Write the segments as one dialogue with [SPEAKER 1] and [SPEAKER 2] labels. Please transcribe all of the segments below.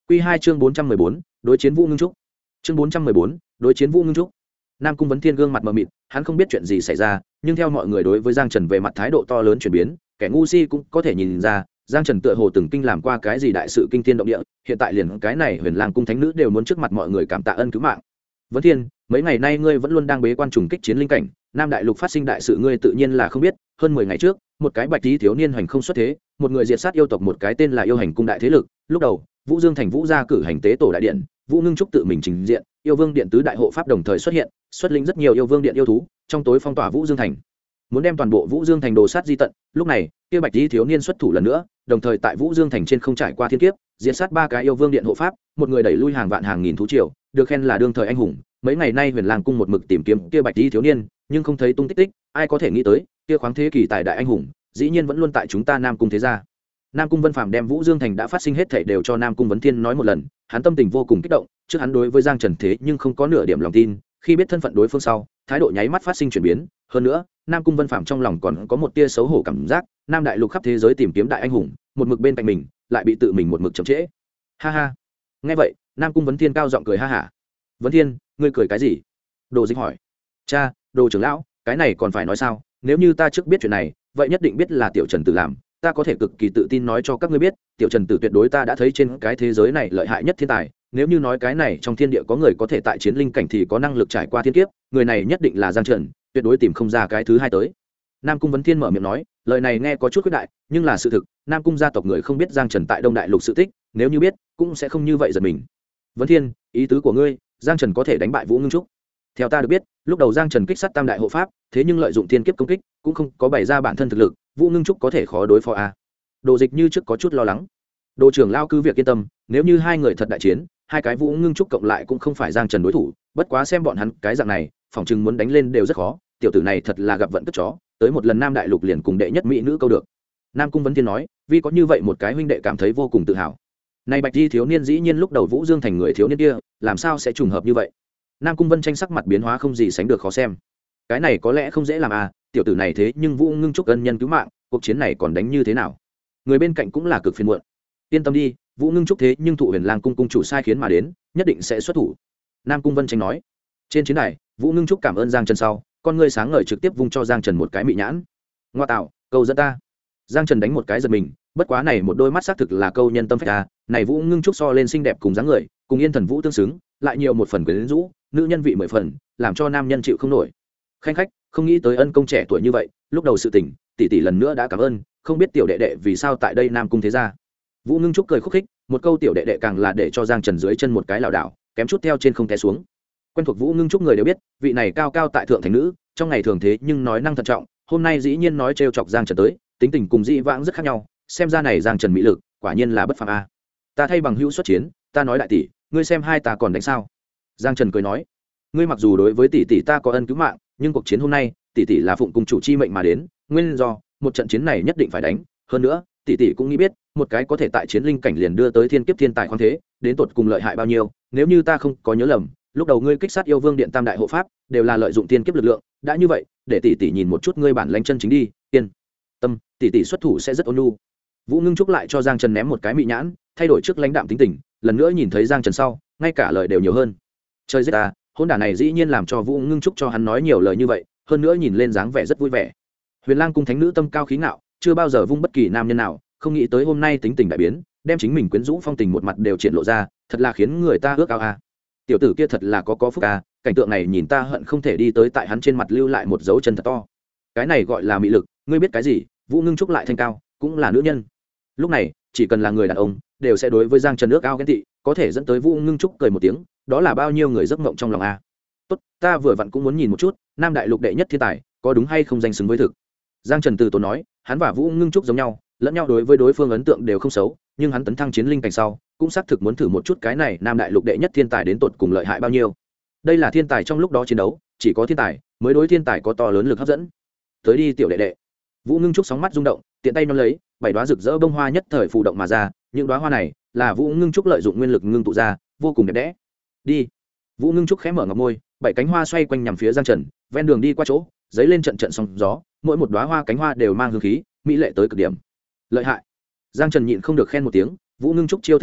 [SPEAKER 1] Quy 2 chương 414, đối chiến Vũ Ngưng Trúc. Chương 414, đối chiến Vũ Ngưng Trúc. Nam Cung Vấn Thiên gương mặt mờ mịt, hắn không biết chuyện gì xảy ra, nhưng theo mọi người đối với Giang Trần về mặt thái độ to lớn chuyển biến, kẻ ngu si cũng có thể nhìn ra, Giang Trần tựa hồ từng kinh làm qua cái gì đại sự kinh thiên động địa, hiện tại liền cái này Huyền Lang cung thánh nữ đều muốn trước mặt mọi người cảm tạ ân cứu mạng. Vấn Thiên, mấy ngày nay ngươi vẫn luôn đang bế quan trùng kích chiến linh cảnh, Nam Đại Lục phát sinh đại sự ngươi tự nhiên là không biết, hơn 10 ngày trước, một cái bạch tí thiếu niên hoành không xuất thế, một người diệt sát yêu tộc một cái tên là Yêu Hành cung đại thế lực, lúc đầu, Vũ Dương thành Vũ gia cử hành tế tổ đại điện, Vũ Ngưng Trúc tự mình trình diện, Yêu Vương điện tứ đại hộ pháp đồng thời xuất hiện, xuất lĩnh rất nhiều Yêu Vương điện yêu thú, trong tối phong tỏa Vũ Dương thành, muốn đem toàn bộ Vũ Dương thành đồ sát di tận. Lúc này, kia bạch tí thiếu niên xuất thủ lần nữa, đồng thời tại Vũ Dương thành trên không trải qua thiên kiếp, diệt sát 3 cái Yêu Vương điện hộ pháp, một người đẩy lui hàng vạn hàng nghìn thú triều, được khen là đương thời anh hùng. Mấy ngày nay Huyền Lang cung một mực tìm kiếm kia bạch tí thiếu niên, nhưng không thấy tung tích tích, ai có thể nghĩ tới, kia khoáng thế kỷ tài đại anh hùng, dĩ nhiên vẫn luôn tại chúng ta Nam cung thế gia. Nam cung Vân Phàm đem Vũ Dương thành đã phát sinh hết thảy đều cho Nam cung Vấn Thiên nói một lần, hắn tâm tình vô cùng kích động, trước hắn đối với Giang Trần thế nhưng không có nửa điểm lòng tin, khi biết thân phận đối phương sau, thái độ nháy mắt phát sinh chuyển biến, hơn nữa, Nam cung Vân Phàm trong lòng còn có một tia xấu hổ cảm giác, Nam Đại Lục khắp thế giới tìm kiếm đại anh hùng, một mực bên cạnh mình, lại bị tự mình một mực chậm trễ. Ha ha. Nghe vậy, Nam cung Vấn Thiên cao giọng cười ha hả. Vấn Thiên, ngươi cười cái gì? Đồ Dịch hỏi. Cha, Đồ trưởng lão, cái này còn phải nói sao, nếu như ta trước biết chuyện này, vậy nhất định biết là Tiểu Trần Tử làm, ta có thể cực kỳ tự tin nói cho các ngươi biết, Tiểu Trần Tử tuyệt đối ta đã thấy trên cái thế giới này lợi hại nhất thiên tài, nếu như nói cái này trong thiên địa có người có thể tại chiến linh cảnh thì có năng lực trải qua thiên kiếp, người này nhất định là Giang Trần, tuyệt đối tìm không ra cái thứ hai tới. Nam cung Vấn Thiên mở miệng nói, lời này nghe có chút khuyết đại, nhưng là sự thực, Nam cung gia tộc người không biết Giang Trần tại Đông Đại Lục sự tích, nếu như biết, cũng sẽ không như vậy giật mình. Vấn Thiên, ý tứ của ngươi, Giang Trần có thể đánh bại Vũ Ngưng Trúc? Theo ta được biết, lúc đầu Giang Trần kích sát tam đại hộ pháp, thế nhưng lợi dụng thiên kiếp công kích, cũng không có bày ra bản thân thực lực, Vũ Ngưng Trúc có thể khó đối phó a. Đồ Dịch như trước có chút lo lắng. Đồ trưởng lao cứ việc yên tâm, nếu như hai người thật đại chiến, hai cái Vũ Ngưng Trúc cộng lại cũng không phải Giang Trần đối thủ, bất quá xem bọn hắn cái dạng này, phỏng chừng muốn đánh lên đều rất khó, tiểu tử này thật là gặp vận cất chó, tới một lần Nam Đại Lục liền cùng đệ nhất mỹ nữ câu được. Nam cung Vấn Thiên nói, vì có như vậy một cái huynh đệ cảm thấy vô cùng tự hào. Này bạch di thiếu niên dĩ nhiên lúc đầu Vũ Dương thành người thiếu niên kia, làm sao sẽ trùng hợp như vậy? Nam cung Vân tranh sắc mặt biến hóa không gì sánh được khó xem. Cái này có lẽ không dễ làm à, tiểu tử này thế nhưng Vũ Ngưng Trúc ân nhân cứu mạng, cuộc chiến này còn đánh như thế nào? Người bên cạnh cũng là cực phiền muộn. Yên tâm đi, Vũ Ngưng Trúc thế nhưng thụ Huyền Lang cung cung chủ sai khiến mà đến, nhất định sẽ xuất thủ. Nam cung Vân tranh nói. Trên chiến này, Vũ Ngưng Trúc cảm ơn Giang Trần sau, con ngươi sáng ngời trực tiếp vung cho Giang Trần một cái mị nhãn. Ngoa tạo, câu dẫn ta. Giang Trần đánh một cái giật mình, bất quá này một đôi mắt xác thực là câu nhân tâm phách ta, này Vũ Ngưng Trúc so lên xinh đẹp cùng dáng người, cùng Yên Thần Vũ tương xứng, lại nhiều một phần quyến rũ, nữ nhân vị 10 phần, làm cho nam nhân chịu không nổi. Khanh khách, không nghĩ tới ân công trẻ tuổi như vậy, lúc đầu sự tình, tỷ tỷ lần nữa đã cảm ơn, không biết tiểu đệ đệ vì sao tại đây Nam cung thế gia. Vũ Ngưng Trúc cười khúc khích, một câu tiểu đệ đệ càng là để cho Giang Trần dưới chân một cái lảo đảo, kém chút theo trên không té xuống. Quen thuộc Vũ Ngưng Trúc người đều biết, vị này cao cao tại thượng thành nữ, trong ngày thường thế nhưng nói năng thận trọng, hôm nay dĩ nhiên nói trêu chọc Giang Trần tới, tính tình cùng dĩ vãng rất khác nhau, xem ra này Giang Trần mỹ lực, quả nhiên là bất phàm a. Ta thay bằng hữu xuất chiến, ta nói đại tỷ, ngươi xem hai ta còn đánh sao? Giang Trần cười nói, ngươi mặc dù đối với tỷ tỷ ta có ân cứu mạng, nhưng cuộc chiến hôm nay, tỷ tỷ là phụng cùng chủ chi mệnh mà đến, nguyên do một trận chiến này nhất định phải đánh, hơn nữa, tỷ tỷ cũng nghĩ biết, một cái có thể tại chiến linh cảnh liền đưa tới thiên kiếp thiên tài khoáng thế, đến tột cùng lợi hại bao nhiêu, nếu như ta không có nhớ lầm, lúc đầu ngươi kích sát yêu vương điện tam đại hộ pháp, đều là lợi dụng thiên kiếp lực lượng, đã như vậy, để tỷ tỷ nhìn một chút ngươi bản lãnh chân chính đi, yên tâm, tỷ tỷ xuất thủ sẽ rất ôn nhu. Vũ Ngưng Trúc lại cho Giang Trần ném một cái mị nhãn, thay đổi trước lãnh đạm tính tình, lần nữa nhìn thấy Giang Trần sau, ngay cả lời đều nhiều hơn. Chơi giết ta, hôn đản này dĩ nhiên làm cho Vũ Ngưng Trúc cho hắn nói nhiều lời như vậy, hơn nữa nhìn lên dáng vẻ rất vui vẻ. Huyền Lang cung thánh nữ tâm cao khí ngạo, chưa bao giờ vung bất kỳ nam nhân nào, không nghĩ tới hôm nay tính tình đại biến, đem chính mình quyến rũ phong tình một mặt đều triển lộ ra, thật là khiến người ta ước ao a. Tiểu tử kia thật là có phúc a, cảnh tượng này nhìn ta hận không thể đi tới tại hắn trên mặt lưu lại một dấu chân thật to. Cái này gọi là mị lực, ngươi biết cái gì? Vũ Ngưng Trúc lại thanh cao, cũng là nữ nhân. Lúc này, chỉ cần là người đàn ông, đều sẽ đối với Giang Trần ước ao ghen tị, có thể dẫn tới Vũ Ngưng Trúc cười một tiếng, đó là bao nhiêu người giấc mộng trong lòng a. Tốt, ta vừa vặn cũng muốn nhìn một chút, Nam Đại Lục đệ nhất thiên tài, có đúng hay không danh xứng với thực. Giang Trần từ tốn nói, hắn và Vũ Ngưng Trúc giống nhau, lẫn nhau đối với đối phương ấn tượng đều không xấu, nhưng hắn tấn thăng chiến linh cảnh sau, cũng xác thực muốn thử một chút cái này Nam Đại Lục đệ nhất thiên tài đến tột cùng lợi hại bao nhiêu. Đây là thiên tài trong lúc đó chiến đấu, chỉ có thiên tài mới đối thiên tài có to lớn lực hấp dẫn. Tới đi tiểu đệ đệ. Vũ Ngưng Trúc sóng mắt rung động, tiện tay nắm lấy, 7 đóa rực rỡ bông hoa nhất thời phù động mà ra, những đóa hoa này là Vũ Ngưng Trúc lợi dụng nguyên lực ngưng tụ ra, vô cùng đẹp đẽ. Đi. Vũ Ngưng Trúc khẽ mở ngọc môi, 7 cánh hoa xoay quanh nhằm phía Giang Trần, ven đường đi qua chỗ, giấy lên trận trận sóng gió, mỗi một đóa hoa cánh hoa đều mang hương khí, mỹ lệ tới cực điểm. Lợi hại. Giang Trần nhịn không được khen một tiếng, Vũ Ngưng Trúc chiêu thức ấy,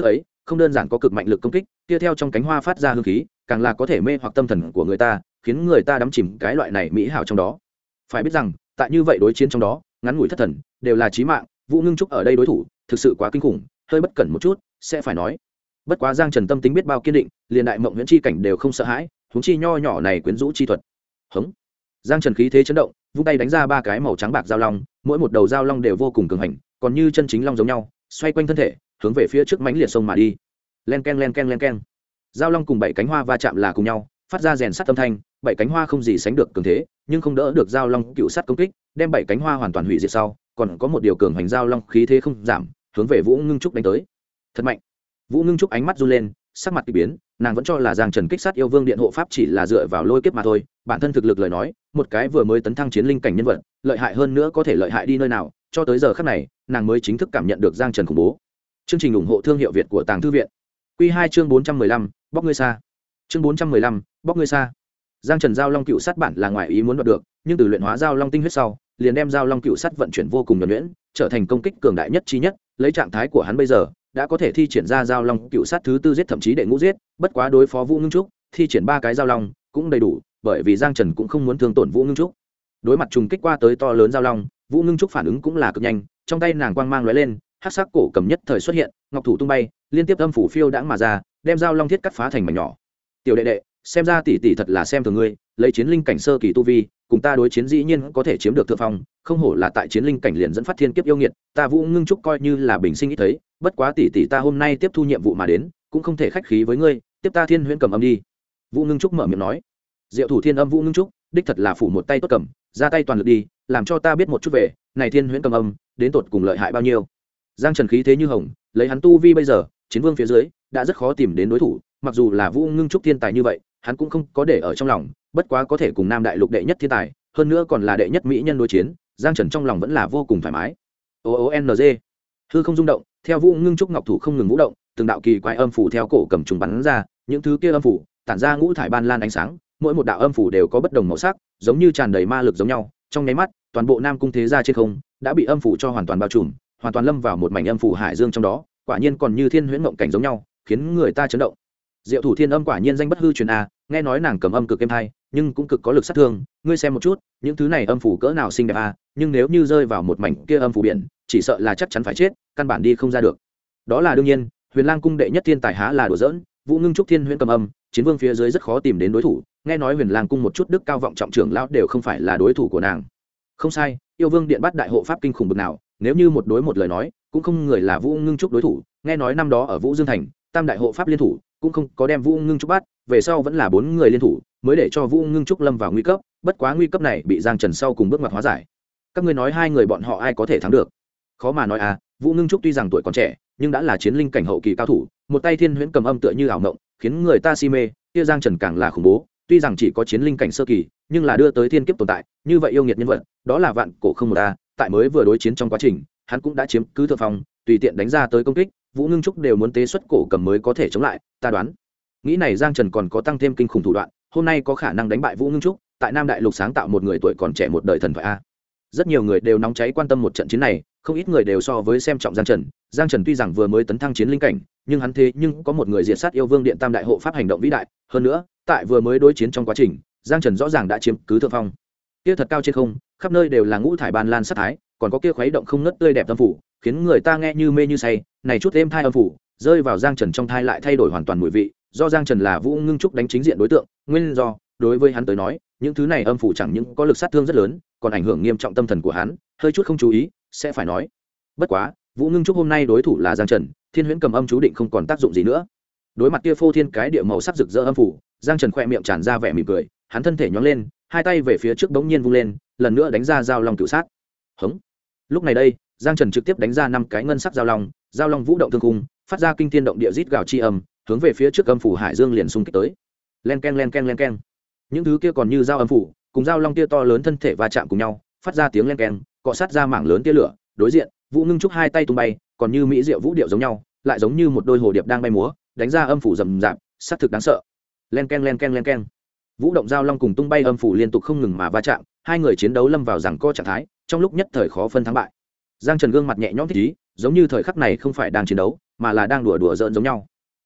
[SPEAKER 1] không đơn giản có cực mạnh lực công kích, kia theo trong cánh hoa phát ra hương khí càng là có thể mê hoặc tâm thần của người ta, khiến người ta đắm chìm cái loại này mỹ hảo trong đó. Phải biết rằng tại như vậy đối chiến trong đó, ngắn ngủi thất thần đều là chí mạng. Vũ Ngưng Trúc ở đây đối thủ thực sự quá kinh khủng, hơi bất cẩn một chút sẽ phải nói. Bất quá Giang Trần tâm tính biết bao kiên định, liền đại mộng huyễn chi cảnh đều không sợ hãi, huống chi nho nhỏ này quyến rũ chi thuật. Hống! Giang Trần khí thế chấn động, vung tay đánh ra 3 cái màu trắng bạc giao long, mỗi một đầu giao long đều vô cùng cường hành, còn như chân chính long giống nhau, xoay quanh thân thể, hướng về phía trước mãnh liệt sông mà đi. Len keng len keng len keng. Giao long cùng 7 cánh hoa va chạm là cùng nhau, phát ra rèn sắt âm thanh, 7 cánh hoa không gì sánh được cường thế, nhưng không đỡ được giao long cựu sắt công kích, đem 7 cánh hoa hoàn toàn hủy diệt sau, còn có một điều cường hành giao long khí thế không giảm, hướng về Vũ Ngưng Trúc đánh tới. Thật mạnh. Vũ Ngưng Trúc ánh mắt run lên, sắc mặt kỳ biến, nàng vẫn cho là Giang Trần kích sát yêu vương điện hộ pháp chỉ là dựa vào lôi kiếp mà thôi, bản thân thực lực lời nói, một cái vừa mới tấn thăng chiến linh cảnh nhân vật, lợi hại hơn nữa có thể lợi hại đi nơi nào, cho tới giờ khắc này, nàng mới chính thức cảm nhận được Giang Trần khủng bố. Chương trình ủng hộ thương hiệu Việt của Tàng Thư viện. Quy 2 chương 415, bóc ngươi xa. Chương 415, bóc ngươi xa. Giang Trần giao long cựu sát bản là ngoài ý muốn đoạt được, nhưng từ luyện hóa giao long tinh huyết sau, liền đem giao long cựu sát vận chuyển vô cùng nhuần nhuyễn, trở thành công kích cường đại nhất chi nhất, lấy trạng thái của hắn bây giờ, đã có thể thi triển ra giao long cựu sát thứ 4 giết thậm chí đệ ngũ giết, bất quá đối phó Vũ Ngưng Trúc, thi triển 3 cái giao long cũng đầy đủ, bởi vì Giang Trần cũng không muốn thương tổn Vũ Ngưng Trúc. Đối mặt trùng kích qua tới to lớn giao long, Vũ Ngưng Trúc phản ứng cũng là cực nhanh, trong tay nàng quang mang lóe lên, hắc sắc cổ cầm nhất thời xuất hiện, ngọc thủ tung bay, liên tiếp âm phủ phiêu đãng mà ra, đem giao long thiết cắt phá thành mảnh nhỏ. Tiểu đệ đệ, xem ra tỷ tỷ thật là xem thường ngươi, lấy chiến linh cảnh sơ kỳ tu vi, cùng ta đối chiến dĩ nhiên có thể chiếm được thượng phong, không hổ là tại chiến linh cảnh liền dẫn phát thiên kiếp yêu nghiệt, ta Vũ Ngưng Trúc coi như là bình sinh ít thấy, bất quá tỷ tỷ ta hôm nay tiếp thu nhiệm vụ mà đến, cũng không thể khách khí với ngươi, tiếp ta Thiên Huyễn cầm âm đi. Vũ Ngưng Trúc mở miệng nói. Diệu thủ thiên âm Vũ Ngưng Trúc, đích thật là phủ một tay tốt cầm, ra tay toàn lực đi, làm cho ta biết một chút về, này Thiên Huyễn cầm âm, đến tột cùng lợi hại bao nhiêu. Giang Trần khí thế như hồng, lấy hắn tu vi bây giờ, chiến vương phía dưới, đã rất khó tìm đến đối thủ, mặc dù là Vũ Ngưng Trúc thiên tài như vậy, hắn cũng không có để ở trong lòng, bất quá có thể cùng Nam Đại Lục đệ nhất thiên tài, hơn nữa còn là đệ nhất mỹ nhân đối chiến, Giang Trần trong lòng vẫn là vô cùng thoải mái. OONG. Hư không rung động, theo Vũ Ngưng Trúc ngọc thủ không ngừng vũ động, từng đạo kỳ quái âm phủ theo cổ cầm trùng bắn ra, những thứ kia âm phủ tản ra ngũ thải ban lan ánh sáng, mỗi một đạo âm phủ đều có bất đồng màu sắc, giống như tràn đầy ma lực giống nhau, trong nháy mắt, toàn bộ Nam cung thế gia trên không đã bị âm phủ cho hoàn toàn bao trùm, hoàn toàn lâm vào một mảnh âm phủ hải dương trong đó, quả nhiên còn như thiên huyễn mộng cảnh giống nhau, khiến người ta chấn động. Diệu thủ thiên âm quả nhiên danh bất hư truyền a, nghe nói nàng cầm âm cực êm hay, nhưng cũng cực có lực sát thương, ngươi xem một chút, những thứ này âm phủ cỡ nào xinh đẹp a, nhưng nếu như rơi vào một mảnh kia âm phủ biển, chỉ sợ là chắc chắn phải chết, căn bản đi không ra được. Đó là đương nhiên, Huyền Lang cung đệ nhất thiên tài há là đùa giỡn, Vũ Ngưng Trúc thiên huyễn cầm âm, chiến vương phía dưới rất khó tìm đến đối thủ, nghe nói Huyền Lang cung một chút đức cao vọng trọng trưởng lão đều không phải là đối thủ của nàng. Không sai, yêu vương điện bắt đại hộ pháp kinh khủng bực nào, nếu như một đối một lời nói, cũng không người là Vũ Ngưng Trúc đối thủ, nghe nói năm đó ở Vũ Dương thành, tam đại hộ pháp liên thủ, cũng không có đem Vũ Ngưng Trúc bắt, về sau vẫn là 4 người liên thủ, mới để cho Vũ Ngưng Trúc lâm vào nguy cấp, bất quá nguy cấp này bị Giang Trần sau cùng bước ngoặt hóa giải. Các ngươi nói hai người bọn họ ai có thể thắng được? Khó mà nói à, Vũ Ngưng Trúc tuy rằng tuổi còn trẻ, nhưng đã là chiến linh cảnh hậu kỳ cao thủ, một tay thiên huyễn cầm âm tựa như ảo mộng, khiến người ta si mê, kia Giang Trần càng là khủng bố, tuy rằng chỉ có chiến linh cảnh sơ kỳ, nhưng là đưa tới thiên kiếp tồn tại, như vậy yêu nghiệt nhân vật, đó là vạn cổ không một a, tại mới vừa đối chiến trong quá trình, hắn cũng đã chiếm cứ thượng phong, tùy tiện đánh ra tới công kích, Vũ Ngưng Trúc đều muốn tế xuất cổ cầm mới có thể chống lại, ta đoán. Nghĩ này Giang Trần còn có tăng thêm kinh khủng thủ đoạn, hôm nay có khả năng đánh bại Vũ Ngưng Trúc, tại Nam Đại Lục sáng tạo một người tuổi còn trẻ một đời thần thoại a. Rất nhiều người đều nóng cháy quan tâm một trận chiến này, không ít người đều so với xem trọng Giang Trần. Giang Trần tuy rằng vừa mới tấn thăng chiến linh cảnh, nhưng hắn thế nhưng có một người diệt sát yêu vương điện tam đại hộ pháp hành động vĩ đại, hơn nữa, tại vừa mới đối chiến trong quá trình, Giang Trần rõ ràng đã chiếm cứ thượng phong. Kia thật cao trên không, khắp nơi đều là ngũ thải ban lan sát thái, còn có kia khuấy động không ngớt tươi đẹp âm phủ, khiến người ta nghe như mê như say, này chút êm thai âm phủ, rơi vào Giang Trần trong thai lại thay đổi hoàn toàn mùi vị, do Giang Trần là Vũ Ngưng Trúc đánh chính diện đối tượng, nguyên do, đối với hắn tới nói, những thứ này âm phủ chẳng những có lực sát thương rất lớn, còn ảnh hưởng nghiêm trọng tâm thần của hắn, hơi chút không chú ý, sẽ phải nói. Bất quá, Vũ Ngưng Trúc hôm nay đối thủ là Giang Trần, thiên huyễn cầm âm chú định không còn tác dụng gì nữa. Đối mặt kia phô thiên cái địa màu sắc rực rỡ âm phủ, Giang Trần khẽ miệng tràn ra vẻ mỉm cười, hắn thân thể nhón lên, hai tay về phía trước bỗng nhiên vung lên, lần nữa đánh ra giao long cửu sát. Hống. Lúc này đây, Giang Trần trực tiếp đánh ra 5 cái ngân sắc giao long vũ động thương khung, phát ra kinh thiên động địa rít gào chi âm, hướng về phía trước âm phủ hải dương liền xung kích tới. Len keng len keng len keng. Những thứ kia còn như giao âm phủ, cùng giao long kia to lớn thân thể va chạm cùng nhau, phát ra tiếng len keng, cọ sát ra mảng lớn tia lửa. Đối diện, Vũ Ngưng Trúc hai tay tung bay, còn như mỹ diệu vũ điệu giống nhau, lại giống như một đôi hồ điệp đang bay múa, đánh ra âm phủ rầm rạp, sát thực đáng sợ. Len keng len keng len keng. Vũ động giao long cùng tung bay âm phủ liên tục không ngừng mà va chạm, hai người chiến đấu lâm vào giằng co trạng thái, trong lúc nhất thời khó phân thắng bại. Giang Trần gương mặt nhẹ nhõm thích ý, giống như thời khắc này không phải đang chiến đấu, mà là đang đùa giỡn giống nhau.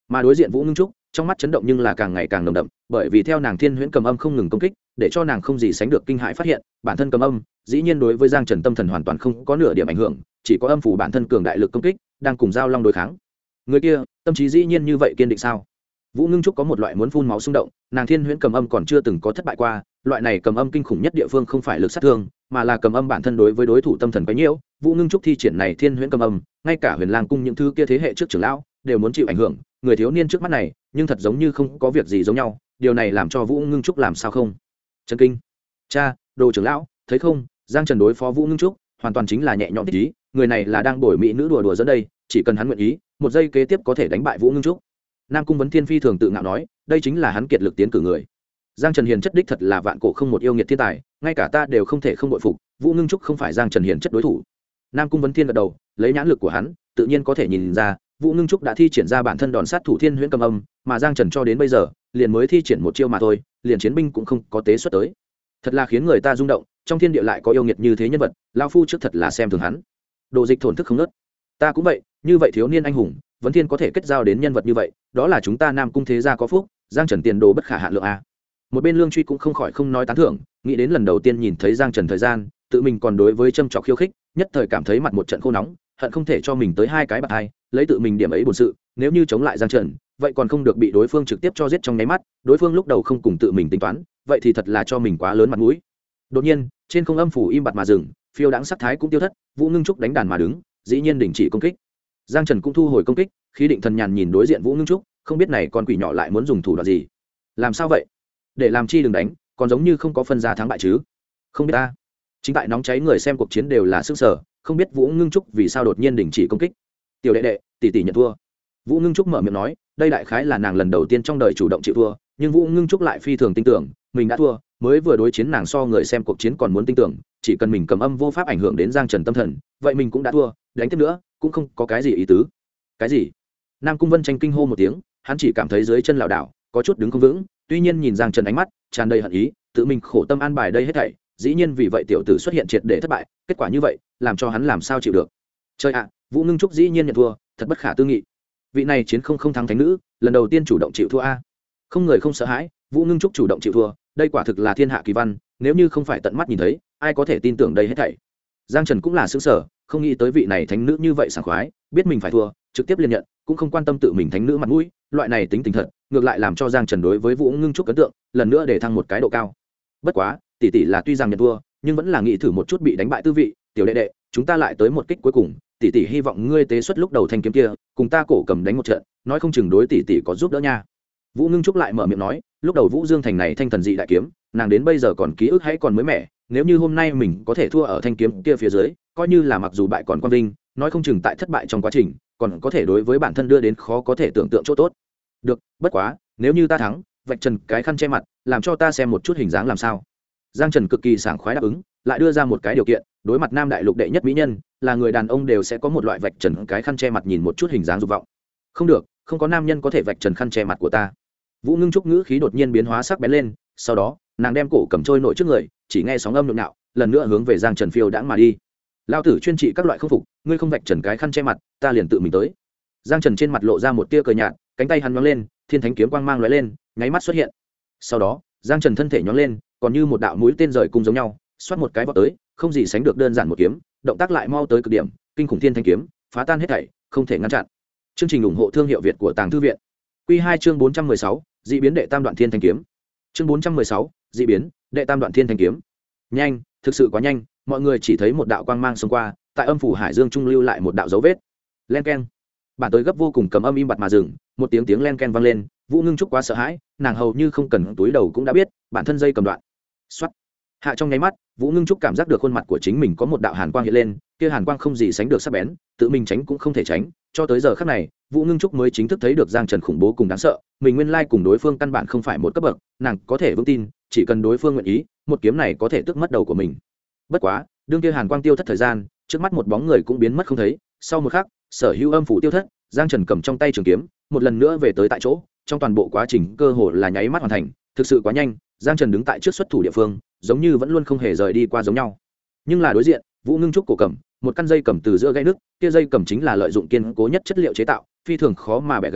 [SPEAKER 1] mà đối diện Vũ Ngưng Trúc trong mắt chấn động nhưng là càng ngày càng nồng đậm, bởi vì theo nàng thiên huyễn cầm âm không ngừng công kích, để cho nàng không gì sánh được kinh hãi phát hiện bản thân cầm âm dĩ nhiên đối với Giang Trần tâm thần hoàn toàn không có nửa điểm ảnh hưởng, chỉ có âm phủ bản thân cường đại lực công kích đang cùng giao long đối kháng. Người kia tâm trí dĩ nhiên như vậy kiên định sao? Vũ Ngưng Trúc có một loại muốn phun máu xung động, nàng thiên huyễn cầm âm còn chưa từng có thất bại qua, loại này cầm âm kinh khủng nhất địa phương không phải lực sát thương, mà là cầm âm bản thân đối với đối thủ tâm thần quá nhiễu. Vũ Ngưng Trúc thi triển này thiên huyễn cầm âm, ngay cả Huyền Lang cung những thứ kia thế hệ trước trưởng lão đều muốn chịu ảnh hưởng, người thiếu niên trước mắt này, nhưng thật giống như không có việc gì giống nhau, điều này làm cho Vũ Ngưng Trúc làm sao không chấn kinh. Cha, đồ trưởng lão, thấy không, Giang Trần đối phó Vũ Ngưng Trúc, hoàn toàn chính là nhẹ nhõm thích ý, người này là đang bồi mỹ nữ đùa đùa dẫn đây, chỉ cần hắn nguyện ý, một giây kế tiếp có thể đánh bại Vũ Ngưng Trúc. Nam Cung Vấn Thiên phi thường tự ngạo nói, đây chính là hắn kiệt lực tiến cử người. Giang Trần Hiền chất đích thật là vạn cổ không một yêu nghiệt thiên tài, ngay cả ta đều không thể không bội phục, Vũ Ngưng Trúc không phải Giang Trần Hiền chất đối thủ. Nam Cung Vấn Thiên gật đầu, lấy nhãn lực của hắn, tự nhiên có thể nhìn ra, Vũ Ngưng Trúc đã thi triển ra bản thân đòn sát thủ thiên huyễn cầm âm, mà Giang Trần cho đến bây giờ, liền mới thi triển một chiêu mà thôi, liền chiến binh cũng không có tế xuất tới. Thật là khiến người ta rung động, trong thiên địa lại có yêu nghiệt như thế nhân vật, lão phu trước thật là xem thường hắn. Đồ Dịch thổn thức không ngớt. Ta cũng vậy, như vậy thiếu niên anh hùng, Vấn Thiên có thể kết giao đến nhân vật như vậy, đó là chúng ta Nam Cung thế gia có phúc, Giang Trần tiền đồ bất khả hạn lượng a. Một bên Lương Truy cũng không khỏi không nói tán thưởng, nghĩ đến lần đầu tiên nhìn thấy Giang Trần thời gian, tự mình còn đối với châm trọc khiêu khích, nhất thời cảm thấy mặt một trận khô nóng, hận không thể cho mình tới hai cái bạc hai, lấy tự mình điểm ấy buồn sự, nếu như chống lại Giang Trần, vậy còn không được bị đối phương trực tiếp cho giết trong nháy mắt, đối phương lúc đầu không cùng tự mình tính toán, vậy thì thật là cho mình quá lớn mặt mũi. Đột nhiên, trên không âm phủ im bặt mà dừng, phiêu đãng sắc thái cũng tiêu thất, Vũ Ngưng Trúc đánh đàn mà đứng, dĩ nhiên đình chỉ công kích. Giang Trần cũng thu hồi công kích, khí định thần nhàn nhìn đối diện Vũ Ngưng Trúc, không biết này con quỷ nhỏ lại muốn dùng thủ đoạn gì. Làm sao vậy? Để làm chi đừng đánh, còn giống như không có phân ra thắng bại chứ? Không biết ta. Chính tại nóng cháy người xem cuộc chiến đều là sức sở, không biết Vũ Ngưng Trúc vì sao đột nhiên đình chỉ công kích. Tiểu đệ đệ, tỷ tỷ nhận thua. Vũ Ngưng Trúc mở miệng nói, đây đại khái là nàng lần đầu tiên trong đời chủ động chịu thua, nhưng Vũ Ngưng Trúc lại phi thường tin tưởng mình đã thua, mới vừa đối chiến nàng so người xem cuộc chiến còn muốn tin tưởng, chỉ cần mình cầm âm vô pháp ảnh hưởng đến Giang Trần tâm thần, vậy mình cũng đã thua, đánh tiếp nữa cũng không có cái gì ý tứ. Cái gì? Nam Cung Vân tranh kinh hô một tiếng, hắn chỉ cảm thấy dưới chân lảo đảo, có chút đứng không vững, tuy nhiên nhìn Giang Trần ánh mắt tràn đầy hận ý, tự mình khổ tâm an bài đây hết thảy, dĩ nhiên vì vậy tiểu tử xuất hiện triệt để thất bại, kết quả như vậy, làm cho hắn làm sao chịu được. Trời ạ, Vũ Ngưng Trúc dĩ nhiên nhận thua, thật bất khả tư nghị. Vị này chiến không thắng thánh nữ, lần đầu tiên chủ động chịu thua a. Không người không sợ hãi, Vũ Ngưng Trúc chủ động chịu thua, đây quả thực là thiên hạ kỳ văn, nếu như không phải tận mắt nhìn thấy, ai có thể tin tưởng đây hết thảy. Giang Trần cũng là sững sờ, không nghĩ tới vị này thánh nữ như vậy sảng khoái, biết mình phải thua, trực tiếp liền nhận, cũng không quan tâm tự mình thánh nữ mặt mũi, loại này tính tình thật, ngược lại làm cho Giang Trần đối với Vũ Ngưng Trúc ấn tượng lần nữa để thăng một cái độ cao. Bất quá, tỷ tỷ là tuy rằng nhận thua, nhưng vẫn là nghĩ thử một chút bị đánh bại tư vị, tiểu đệ đệ, chúng ta lại tới một kích cuối cùng, tỷ tỷ hy vọng ngươi tế xuất lúc đầu thanh kiếm kia, cùng ta cổ cầm đánh một trận, nói không chừng đối tỷ tỷ có giúp đỡ nha. Vũ Ngưng Trúc lại mở miệng nói, lúc đầu Vũ Dương thành này thanh thần dị đại kiếm, nàng đến bây giờ còn ký ức hãy còn mới mẻ, nếu như hôm nay mình có thể thua ở thanh kiếm kia phía dưới, coi như là mặc dù bại còn quan vinh, nói không chừng tại thất bại trong quá trình, còn có thể đối với bản thân đưa đến khó có thể tưởng tượng chỗ tốt. Được, bất quá, nếu như ta thắng, vạch trần cái khăn che mặt, làm cho ta xem một chút hình dáng làm sao. Giang Trần cực kỳ sảng khoái đáp ứng, lại đưa ra một cái điều kiện, đối mặt Nam Đại Lục đệ nhất mỹ nhân, là người đàn ông đều sẽ có một loại vạch trần cái khăn che mặt nhìn một chút hình dáng dục vọng. Không được, không có nam nhân có thể vạch trần khăn che mặt của ta. Vũ Ngưng Trúc ngữ khí đột nhiên biến hóa sắc bén lên, sau đó, nàng đem cổ cầm trôi nổi trước người, chỉ nghe sóng âm nhộn nhạo, lần nữa hướng về Giang Trần phiêu đãng mà đi. Lão tử chuyên trị các loại không phục, ngươi không vạch trần cái khăn che mặt, ta liền tự mình tới. Giang Trần trên mặt lộ ra một tia cười nhạt, cánh tay hắn nhón lên, thiên thánh kiếm quang mang lóe lên, nháy mắt xuất hiện. Sau đó, Giang Trần thân thể nhón lên, còn như một đạo mũi tên rời cung giống nhau, xoát một cái vọt tới, không gì sánh được đơn giản một kiếm, động tác lại mau tới cực điểm, kinh khủng thiên thanh kiếm, phá tan hết thảy, không thể ngăn chặn. Chương trình ủng hộ thương hiệu Việt của Tàng Thư viện. Quy 2 chương 416, dị biến đệ tam đoạn thiên thanh kiếm. Chương 416, dị biến, đệ tam đoạn thiên thanh kiếm. Nhanh, thực sự quá nhanh, mọi người chỉ thấy một đạo quang mang xông qua, tại âm phủ hải dương trung lưu lại một đạo dấu vết. Len keng. Bản tới gấp vô cùng cầm âm im bặt mà dừng, một tiếng len keng vang lên, Vũ Ngưng Trúc quá sợ hãi, nàng hầu như không cần túi đầu cũng đã biết, bản thân dây cầm đoạn. Soát. Hạ trong nháy mắt, Vũ Ngưng Trúc cảm giác được khuôn mặt của chính mình có một đạo hàn quang hiện lên, kia hàn quang không gì sánh được sắc bén, tự mình tránh cũng không thể tránh, cho tới giờ khắc này, Vũ Ngưng Trúc mới chính thức thấy được Giang Trần khủng bố cùng đáng sợ, mình nguyên lai cùng đối phương căn bản không phải một cấp bậc, nàng có thể vững tin, chỉ cần đối phương nguyện ý, một kiếm này có thể tước mất đầu của mình. Bất quá, đương kia hàn quang tiêu thất thời gian, trước mắt một bóng người cũng biến mất không thấy, sau một khắc, sở hữu âm phủ tiêu thất, Giang Trần cầm trong tay trường kiếm, một lần nữa về tới tại chỗ, trong toàn bộ quá trình cơ hồ là nháy mắt hoàn thành, thực sự quá nhanh, Giang Trần đứng tại trước xuất thủ địa phương, giống như vẫn luôn không hề rời đi qua giống nhau. Nhưng là đối diện, Vũ Ngưng Trúc cổ cầm, một căn dây cầm từ giữa gãy nước, kia dây cầm chính là lợi dụng kiên cố nhất chất liệu chế tạo, phi thường khó mà bẻ gãy,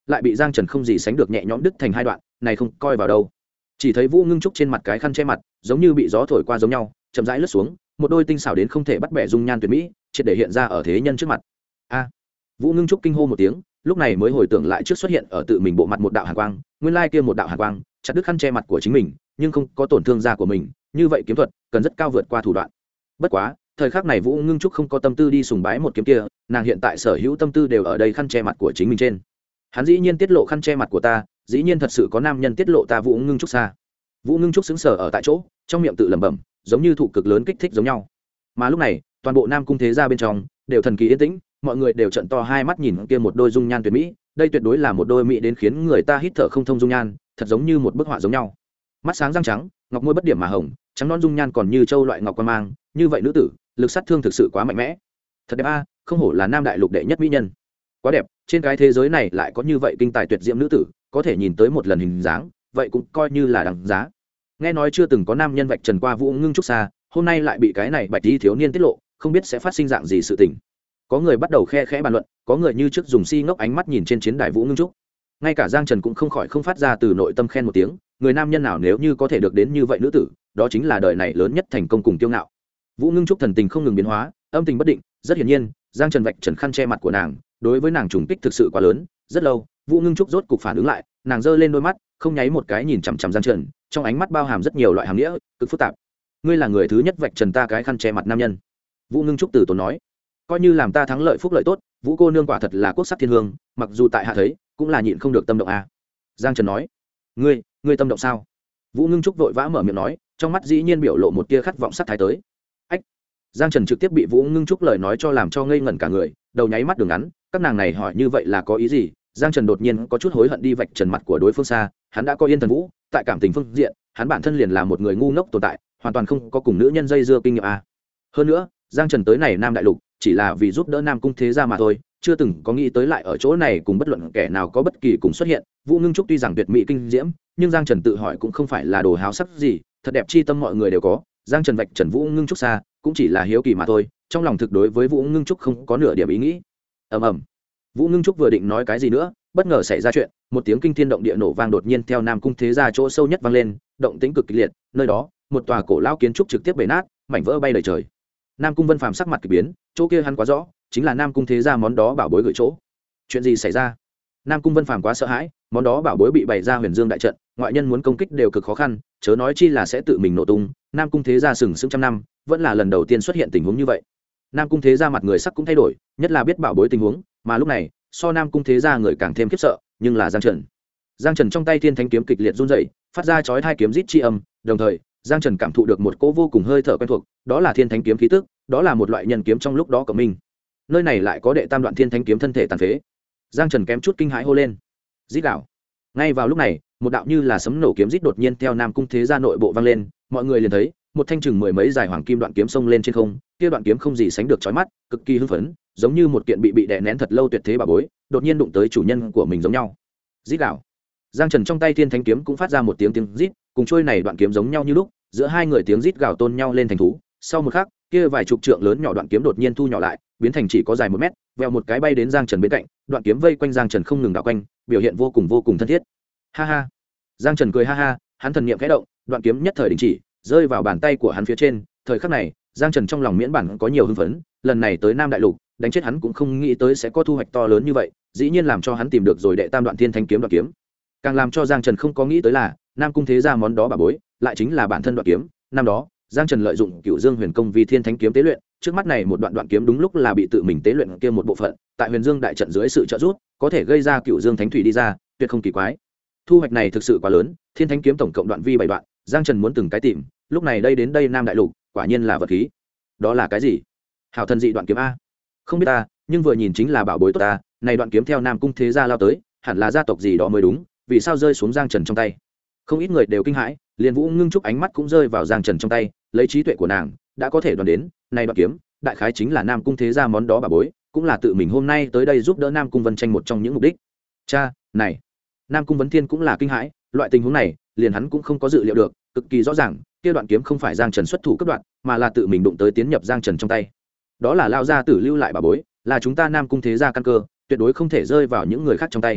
[SPEAKER 1] lại bị giang trần không gì sánh được nhẹ nhõm đứt thành hai đoạn, này không coi vào đâu. Chỉ thấy Vũ Ngưng Trúc trên mặt cái khăn che mặt giống như bị gió thổi qua giống nhau, chậm rãi lướt xuống, một đôi tinh xảo đến không thể bắt bẻ dung nhan tuyệt mỹ triệt để hiện ra ở thế nhân trước mặt. A! Vũ Ngưng Trúc kinh hô một tiếng, lúc này mới hồi tưởng lại trước xuất hiện ở tự mình bộ mặt một đạo hàn quang, nguyên lai kia một đạo hàn quang chặt đứt khăn che mặt của chính mình, nhưng không có tổn thương da của mình, như vậy kiếm thuật cần rất cao vượt qua thủ đoạn. Bất quá, thời khắc này Vũ Ngưng Trúc không có tâm tư đi sùng bái một kiếm kia, nàng hiện tại sở hữu tâm tư đều ở đây khăn che mặt của chính mình trên. Hắn dĩ nhiên tiết lộ khăn che mặt của ta, dĩ nhiên thật sự có nam nhân tiết lộ ta Vũ Ngưng Trúc xa. Vũ Ngưng Trúc sững sờ ở tại chỗ, trong miệng tự lẩm bẩm, giống như thụ cực lớn kích thích giống nhau. Mà lúc này, toàn bộ Nam Cung thế gia bên trong đều thần kỳ yên tĩnh, mọi người đều trợn to hai mắt nhìn kia một đôi dung nhan tuyệt mỹ, đây tuyệt đối là một đôi mỹ đến khiến người ta hít thở không thông dung nhan, thật giống như một bức họa giống nhau. Mắt sáng răng trắng, ngọc môi bất điểm mà hồng, trắng non dung nhan còn như châu loại ngọc quan mang, như vậy nữ tử, lực sát thương thực sự quá mạnh mẽ. Thật đẹp a, không hổ là Nam đại lục đệ nhất mỹ nhân. Quá đẹp, trên cái thế giới này lại có như vậy kinh tài tuyệt diễm nữ tử, có thể nhìn tới một lần hình dáng, vậy cũng coi như là đáng giá. Nghe nói chưa từng có nam nhân vạch trần qua Vũ Ngưng Trúc xa, hôm nay lại bị cái này bạch y thiếu niên tiết lộ, không biết sẽ phát sinh dạng gì sự tình. Có người bắt đầu khe khẽ bàn luận, có người như trước dùng si ngốc ánh mắt nhìn trên chiến đài Vũ Ngưng Trúc. Ngay cả Giang Trần cũng không khỏi không phát ra từ nội tâm khen một tiếng, người nam nhân nào nếu như có thể được đến như vậy nữ tử, đó chính là đời này lớn nhất thành công cùng kiêu ngạo. Vũ Ngưng Trúc thần tình không ngừng biến hóa, âm tình bất định, rất hiển nhiên, Giang Trần vạch trần khăn che mặt của nàng, đối với nàng trùng kích thực sự quá lớn. Rất lâu, Vũ Ngưng Trúc rốt cục phản ứng lại, nàng giơ lên đôi mắt, không nháy một cái nhìn chằm chằm Giang Trần, trong ánh mắt bao hàm rất nhiều loại hàm nghĩa, cực phức tạp. Ngươi là người thứ nhất vạch trần ta cái khăn che mặt nam nhân. Vũ Ngưng Trúc từ tốn nói, coi như làm ta thắng lợi phúc lợi tốt, Vũ cô nương quả thật là quốc sắc thiên hương, mặc dù tại hạ thấy, cũng là nhịn không được tâm động a. Giang Trần nói, ngươi tâm động sao? Vũ Ngưng Trúc vội vã mở miệng nói, trong mắt dĩ nhiên biểu lộ một tia khát vọng sắc thái tới. Ách! Giang Trần trực tiếp bị Vũ Ngưng Trúc lời nói cho làm cho ngây ngẩn cả người, đầu nháy mắt đường ngắn, các nàng này hỏi như vậy là có ý gì? Giang Trần đột nhiên có chút hối hận đi vạch trần mặt của đối phương xa, hắn đã có Yên Thần Vũ, tại cảm tình phương diện, hắn bản thân liền là một người ngu ngốc tồn tại, hoàn toàn không có cùng nữ nhân dây dưa kinh nghiệm a. Hơn nữa, Giang Trần tới này Nam đại lục, chỉ là vì giúp đỡ Nam Cung thế gia mà thôi, chưa từng có nghĩ tới lại ở chỗ này cùng bất luận kẻ nào có bất kỳ cùng xuất hiện. Vũ Ngưng Trúc tuy rằng tuyệt mỹ kinh diễm, nhưng Giang Trần tự hỏi cũng không phải là đồ háo sắc gì, thật đẹp chi tâm mọi người đều có, Giang Trần vạch trần Vũ Ngưng Trúc xa, cũng chỉ là hiếu kỳ mà thôi, trong lòng thực đối với Vũ Ngưng Trúc không có nửa điểm ý nghĩ. Ầm ầm. Vũ Ngưng Trúc vừa định nói cái gì nữa, bất ngờ xảy ra chuyện, một tiếng kinh thiên động địa nổ vang đột nhiên theo Nam Cung thế gia chỗ sâu nhất vang lên, động tĩnh cực kịch liệt, nơi đó, một tòa cổ lão kiến trúc trực tiếp bể nát, mảnh vỡ bay đầy trời. Nam Cung Vân Phàm sắc mặt kỳ biến, chỗ kia hắn quá rõ, chính là Nam Cung thế gia món đó bảo bối gửi chỗ. Chuyện gì xảy ra? Nam Cung Vân Phàm quá sợ hãi, món đó bảo bối bị bày ra Huyền Dương đại trận, ngoại nhân muốn công kích đều cực khó khăn, chớ nói chi là sẽ tự mình nổ tung. Nam Cung thế gia sừng sững trăm năm, vẫn là lần đầu tiên xuất hiện tình huống như vậy. Nam Cung thế gia mặt người sắc cũng thay đổi, nhất là biết bảo bối tình huống, mà lúc này, so Nam Cung thế gia người càng thêm khiếp sợ, nhưng là Giang Trần. Giang Trần trong tay Thiên Thánh kiếm kịch liệt run rẩy, phát ra chói tai kiếm rít chi âm, đồng thời, Giang Trần cảm thụ được một cỗ vô cùng hơi thở quen thuộc, đó là Thiên Thánh kiếm khí tức, đó là một loại nhân kiếm trong lúc đó của mình. Nơi này lại có đệ tam đoạn Thiên Thánh kiếm thân thể tàn phế. Giang Trần kém chút kinh hãi hô lên. Rít gào. Ngay vào lúc này, một đạo như là sấm nổ kiếm rít đột nhiên theo Nam Cung thế gia nội bộ vang lên, mọi người liền thấy, một thanh chừng mười mấy dài hoàng kim đoạn kiếm xông lên trên không, kia đoạn kiếm không gì sánh được chói mắt, cực kỳ hưng phấn, giống như một kiện bị đè nén thật lâu tuyệt thế bảo bối, đột nhiên đụng tới chủ nhân của mình giống nhau. Rít gào. Giang Trần trong tay Thiên Thánh kiếm cũng phát ra một tiếng rít, cùng trôi này đoạn kiếm giống nhau như lúc, giữa hai người tiếng rít gào tôn nhau lên thành thú. Sau một khắc, kia vài chục trượng lớn nhỏ đoạn kiếm đột nhiên thu nhỏ lại, biến thành chỉ có dài 1 mét, vèo một cái bay đến Giang Trần bên cạnh, đoạn kiếm vây quanh Giang Trần không ngừng đảo quanh, biểu hiện vô cùng thân thiết. Ha ha. Giang Trần cười ha ha, hắn thần niệm khẽ động, đoạn kiếm nhất thời đình chỉ, rơi vào bàn tay của hắn phía trên. Thời khắc này, Giang Trần trong lòng miễn bản có nhiều hưng phấn, lần này tới Nam đại lục, đánh chết hắn cũng không nghĩ tới sẽ có thu hoạch to lớn như vậy, dĩ nhiên làm cho hắn tìm được rồi đệ tam đoạn Thiên Thánh kiếm đoạn kiếm. Càng làm cho Giang Trần không có nghĩ tới là, Nam Cung thế gia món đó bà bối, lại chính là bản thân đoạn kiếm. Năm đó, Giang Trần lợi dụng Cửu Dương Huyền Công vì Thiên Thánh kiếm tế luyện, trước mắt này một đoạn kiếm đúng lúc là bị tự mình tế luyện kia một bộ phận, tại Huyền Dương đại trận dưới sự trợ giúp, có thể gây ra Cửu Dương Thánh thủy đi ra, tuyệt không kỳ quái. Thu hoạch này thực sự quá lớn, Thiên Thánh kiếm tổng cộng đoạn vi 7 đoạn, Giang Trần muốn từng cái tìm, lúc này đến đây Nam đại lục, quả nhiên là vật khí. Đó là cái gì? Hảo thần dị đoạn kiếm a? Không biết ta, nhưng vừa nhìn chính là bảo bối tốt ta, này đoạn kiếm theo Nam Cung thế gia lao tới, hẳn là gia tộc gì đó mới đúng, vì sao rơi xuống Giang Trần trong tay? Không ít người đều kinh hãi, liền Vũ Ngưng Trúc ánh mắt cũng rơi vào Giang Trần trong tay, lấy trí tuệ của nàng, đã có thể đoán đến, này đoạn kiếm, đại khái chính là Nam Cung thế gia món đó bà bối, cũng là tự mình hôm nay tới đây giúp đỡ Nam Cung Vân tranh một trong những mục đích. Cha, này, Nam Cung Vấn Thiên cũng là kinh hãi, loại tình huống này, liền hắn cũng không có dự liệu được, cực kỳ rõ ràng, kia đoạn kiếm không phải Giang Trần xuất thủ cấp đoạn, mà là tự mình đụng tới tiến nhập Giang Trần trong tay. Đó là lao gia tử lưu lại bà bối, là chúng ta Nam Cung thế gia căn cơ, tuyệt đối không thể rơi vào những người khác trong tay.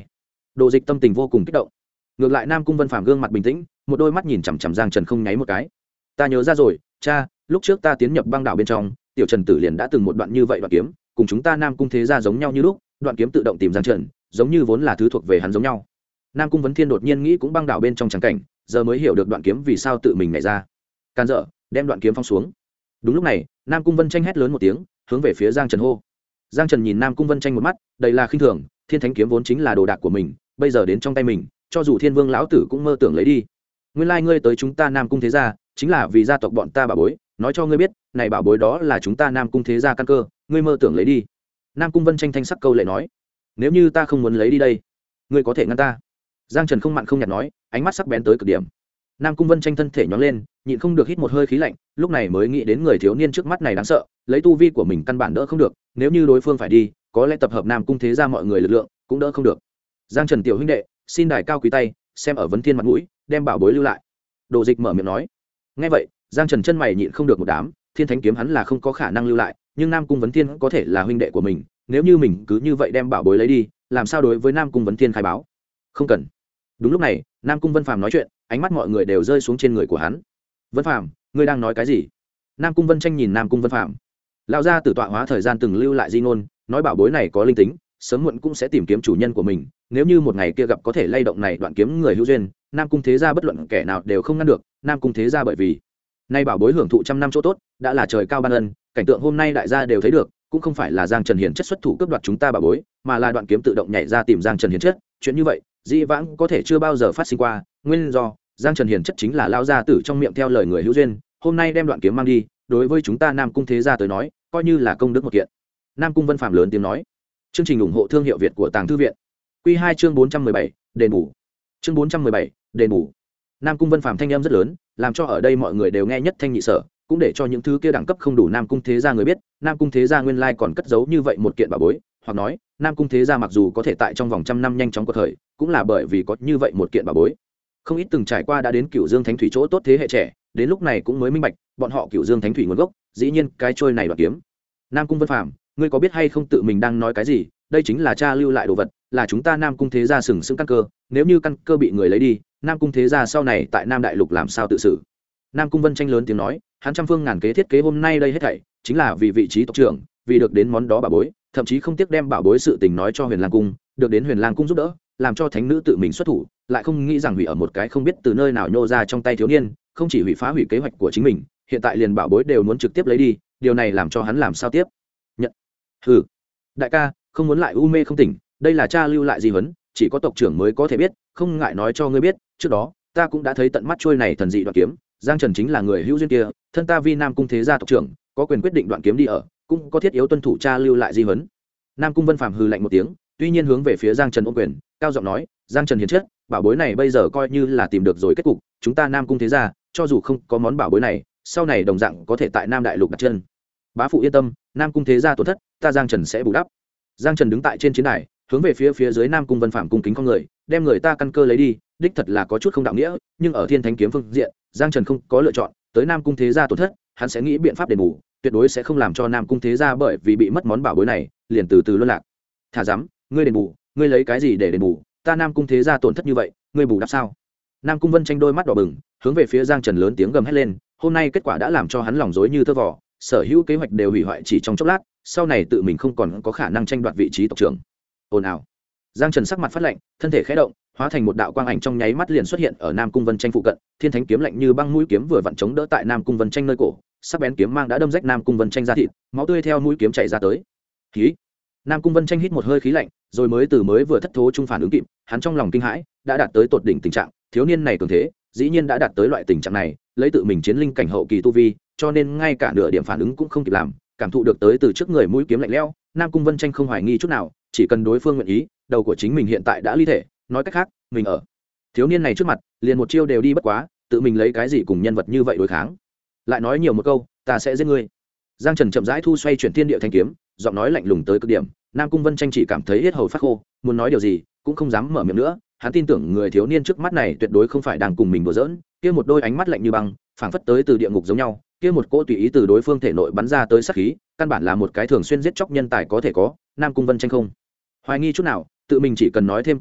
[SPEAKER 1] Đồ Dịch tâm tình vô cùng kích động. Ngược lại Nam Cung Vân Phàm gương mặt bình tĩnh, một đôi mắt nhìn chằm chằm Giang Trần không nháy một cái. Ta nhớ ra rồi, cha, lúc trước ta tiến nhập băng đảo bên trong, tiểu Trần Tử liền đã từng một đoạn như vậy đoạn kiếm, cùng chúng ta Nam Cung thế gia giống nhau như lúc, đoạn kiếm tự động tìm Giang Trần, giống như vốn là thứ thuộc về hắn giống nhau. Nam Cung Vấn Thiên đột nhiên nghĩ cũng băng đảo bên trong trắng cảnh, giờ mới hiểu được đoạn kiếm vì sao tự mình nhảy ra. Can dở, đem đoạn kiếm phong xuống. Đúng lúc này, Nam Cung Vân Tranh hét lớn một tiếng, hướng về phía Giang Trần hô. Giang Trần nhìn Nam Cung Vân Tranh một mắt, đầy là khinh thường, Thiên Thánh kiếm vốn chính là đồ đạc của mình, bây giờ đến trong tay mình, cho dù Thiên Vương lão tử cũng mơ tưởng lấy đi. Nguyên lai ngươi tới chúng ta Nam Cung thế gia, chính là vì gia tộc bọn ta bảo bối, nói cho ngươi biết, này bảo bối đó là chúng ta Nam Cung thế gia căn cơ, ngươi mơ tưởng lấy đi. Nam Cung Vân Tranh thanh sắc câu lệ nói, nếu như ta không muốn lấy đi đây, ngươi có thể ngăn ta. Giang Trần không mặn không nhạt nói, ánh mắt sắc bén tới cực điểm. Nam Cung Vân Tranh thân thể nhón lên, nhịn không được hít một hơi khí lạnh, lúc này mới nghĩ đến người thiếu niên trước mắt này đáng sợ, lấy tu vi của mình căn bản đỡ không được, nếu như đối phương phải đi, có lẽ tập hợp Nam Cung thế gia mọi người lực lượng cũng đỡ không được. Giang Trần tiểu huynh đệ, xin đài cao quý tay, xem ở Vấn Thiên mặt mũi, đem bảo bối lưu lại. Đồ Dịch mở miệng nói. Nghe vậy, Giang Trần chân mày nhịn không được một đám, Thiên Thánh kiếm hắn là không có khả năng lưu lại, nhưng Nam Cung Vấn Thiên có thể là huynh đệ của mình, nếu như mình cứ như vậy đem bảo bối lấy đi, làm sao đối với Nam Cung Vấn Thiên khai báo? Không cần. Đúng lúc này, Nam Cung Vân Phàm nói chuyện, ánh mắt mọi người đều rơi xuống trên người của hắn. Vân Phàm, ngươi đang nói cái gì? Nam Cung Vân Tranh nhìn Nam Cung Vân Phàm. Lão gia tử tọa hóa thời gian từng lưu lại di ngôn, nói bảo bối này có linh tính, sớm muộn cũng sẽ tìm kiếm chủ nhân của mình, nếu như một ngày kia gặp có thể lay động này đoạn kiếm người hữu duyên, Nam Cung thế gia bất luận kẻ nào đều không ngăn được, Nam Cung thế gia bởi vì nay bảo bối hưởng thụ trăm năm chỗ tốt, đã là trời cao ban ân, cảnh tượng hôm nay đại gia đều thấy được, cũng không phải là Giang Trần Hiền chất xuất thủ cướp đoạt chúng ta bảo bối, mà là đoạn kiếm tự động nhảy ra tìm Giang Trần Hiền chất, chuyện như vậy, dĩ vãng có thể chưa bao giờ phát sinh qua, nguyên do Giang Trần Hiền chất chính là lao gia tử trong miệng theo lời người hữu duyên, hôm nay đem đoạn kiếm mang đi, đối với chúng ta Nam Cung thế gia tới nói, coi như là công đức một kiện. Nam Cung Vân Phàm lớn tiếng nói. Chương trình ủng hộ thương hiệu Việt của Tàng Thư viện. Quy 2 chương 417, đền bù. Chương 417, đền bù. Nam Cung Vân Phàm thanh âm rất lớn, làm cho ở đây mọi người đều nghe nhất thanh nhị sở, cũng để cho những thứ kia đẳng cấp không đủ Nam Cung thế gia người biết, Nam Cung thế gia nguyên lai còn cất giấu như vậy một kiện bảo bối, hoặc nói, Nam Cung thế gia mặc dù có thể tại trong vòng trăm năm nhanh chóng quật khởi, cũng là bởi vì có như vậy một kiện bảo bối. Không ít từng trải qua đã đến Cửu Dương Thánh Thủy chỗ tốt thế hệ trẻ, đến lúc này cũng mới minh bạch, bọn họ Cửu Dương Thánh Thủy nguồn gốc, dĩ nhiên cái trôi này đoạt kiếm. Nam Cung Vân Phàm, ngươi có biết hay không tự mình đang nói cái gì? Đây chính là cha lưu lại đồ vật, là chúng ta Nam Cung thế gia sừng sững căn cơ, nếu như căn cơ bị người lấy đi, Nam Cung thế gia sau này tại Nam Đại Lục làm sao tự xử? Nam Cung Vân Tranh lớn tiếng nói, hắn trăm phương ngàn kế thiết kế hôm nay đây hết thảy, chính là vì vị trí tộc trưởng, vì được đến món đó bảo bối, thậm chí không tiếc đem bảo bối sự tình nói cho Huyền Lang cung, được đến Huyền Lang cung giúp đỡ, làm cho thánh nữ tự mình xuất thủ, lại không nghĩ rằng hủy ở một cái không biết từ nơi nào nhô ra trong tay thiếu niên, không chỉ hủy phá hủy kế hoạch của chính mình, hiện tại liền bảo bối đều muốn trực tiếp lấy đi, điều này làm cho hắn làm sao tiếp nhận. Hừ, đại ca, không muốn lại u mê không tỉnh, đây là cha lưu lại di huấn, chỉ có tộc trưởng mới có thể biết, không ngại nói cho ngươi biết, trước đó ta cũng đã thấy tận mắt trôi này thần dị đoạn kiếm, Giang Trần chính là người hữu duyên kia, thân ta vi Nam Cung thế gia tộc trưởng, có quyền quyết định đoạn kiếm đi ở, cũng có thiết yếu tuân thủ cha lưu lại di huấn. Nam Cung Vân Phàm hừ lạnh một tiếng, tuy nhiên hướng về phía Giang Trần ôm quyền, cao giọng nói, Giang Trần hiền chất, bảo bối này bây giờ coi như là tìm được rồi kết cục, chúng ta Nam Cung thế gia, cho dù không có món bảo bối này, sau này đồng dạng có thể tại Nam Đại Lục đặt chân. Bá phụ yên tâm, Nam Cung thế gia tổn thất, ta Giang Trần sẽ bù đắp. Giang Trần đứng tại trên chiến đài, hướng về phía dưới Nam Cung Vân Phàm cung kính con người, đem người ta căn cơ lấy đi, đích thật là có chút không đạo nghĩa, nhưng ở Thiên Thánh kiếm phương diện, Giang Trần không có lựa chọn, tới Nam Cung thế gia tổn thất, hắn sẽ nghĩ biện pháp đền bù, tuyệt đối sẽ không làm cho Nam Cung thế gia bởi vì bị mất món bảo bối này, liền từ từ luân lạc. Thả dám, ngươi đền bù, ngươi lấy cái gì để đền bù? Ta Nam Cung thế gia tổn thất như vậy, ngươi bù đắp sao? Nam Cung Vân Tranh đôi mắt đỏ bừng, hướng về phía Giang Trần lớn tiếng gầm hét lên, hôm nay kết quả đã làm cho hắn lòng rối như tơ vò, sở hữu kế hoạch đều hủy hoại chỉ trong chốc lát, sau này tự mình không còn có khả năng tranh đoạt vị trí tộc trưởng. Ồn ào. Giang Trần sắc mặt phát lạnh, thân thể khẽ động, hóa thành một đạo quang ảnh trong nháy mắt liền xuất hiện ở Nam Cung Vân Tranh phụ cận, Thiên Thánh kiếm lạnh như băng mũi kiếm vừa vặn chống đỡ tại Nam Cung Vân Tranh nơi cổ, sắc bén kiếm mang đã đâm rách Nam Cung Vân Tranh ra thịt, máu tươi theo mũi kiếm chảy ra tới. Khí. Nam Cung Vân Tranh hít một hơi khí lạnh, rồi mới vừa thất thố trung phản ứng kịp, hắn trong lòng kinh hãi, đã đạt tới tột đỉnh tình trạng, thiếu niên này cường thế, dĩ nhiên đã đạt tới loại tình trạng này, lấy tự mình chiến linh cảnh hậu kỳ tu vi, cho nên ngay cả nửa điểm phản ứng cũng không kịp làm, cảm thụ được tới từ trước người mũi kiếm lạnh lẽo, Nam Cung Vân Tranh không hoài nghi chút nào, chỉ cần đối phương nguyện ý, đầu của chính mình hiện tại đã ly thể, nói cách khác, mình ở thiếu niên này trước mặt, liền một chiêu đều đi bất quá, tự mình lấy cái gì cùng nhân vật như vậy đối kháng? Lại nói nhiều một câu, ta sẽ giết ngươi. Giang Trần chậm rãi thu xoay chuyển thiên địa thanh kiếm, giọng nói lạnh lùng tới cực điểm, Nam Cung Vân Tranh chỉ cảm thấy yết hầu phát khô, muốn nói điều gì cũng không dám mở miệng nữa, hắn tin tưởng người thiếu niên trước mắt này tuyệt đối không phải đang cùng mình đùa giỡn, kia một đôi ánh mắt lạnh như băng, phảng phất tới từ địa ngục giống nhau, kia một cỗ tùy ý từ đối phương thể nội bắn ra tới sát khí, căn bản là một cái thường xuyên giết chóc nhân tài có thể có, Nam Cung Vân Tranh không hoài nghi chút nào, tự mình chỉ cần nói thêm câu nữa,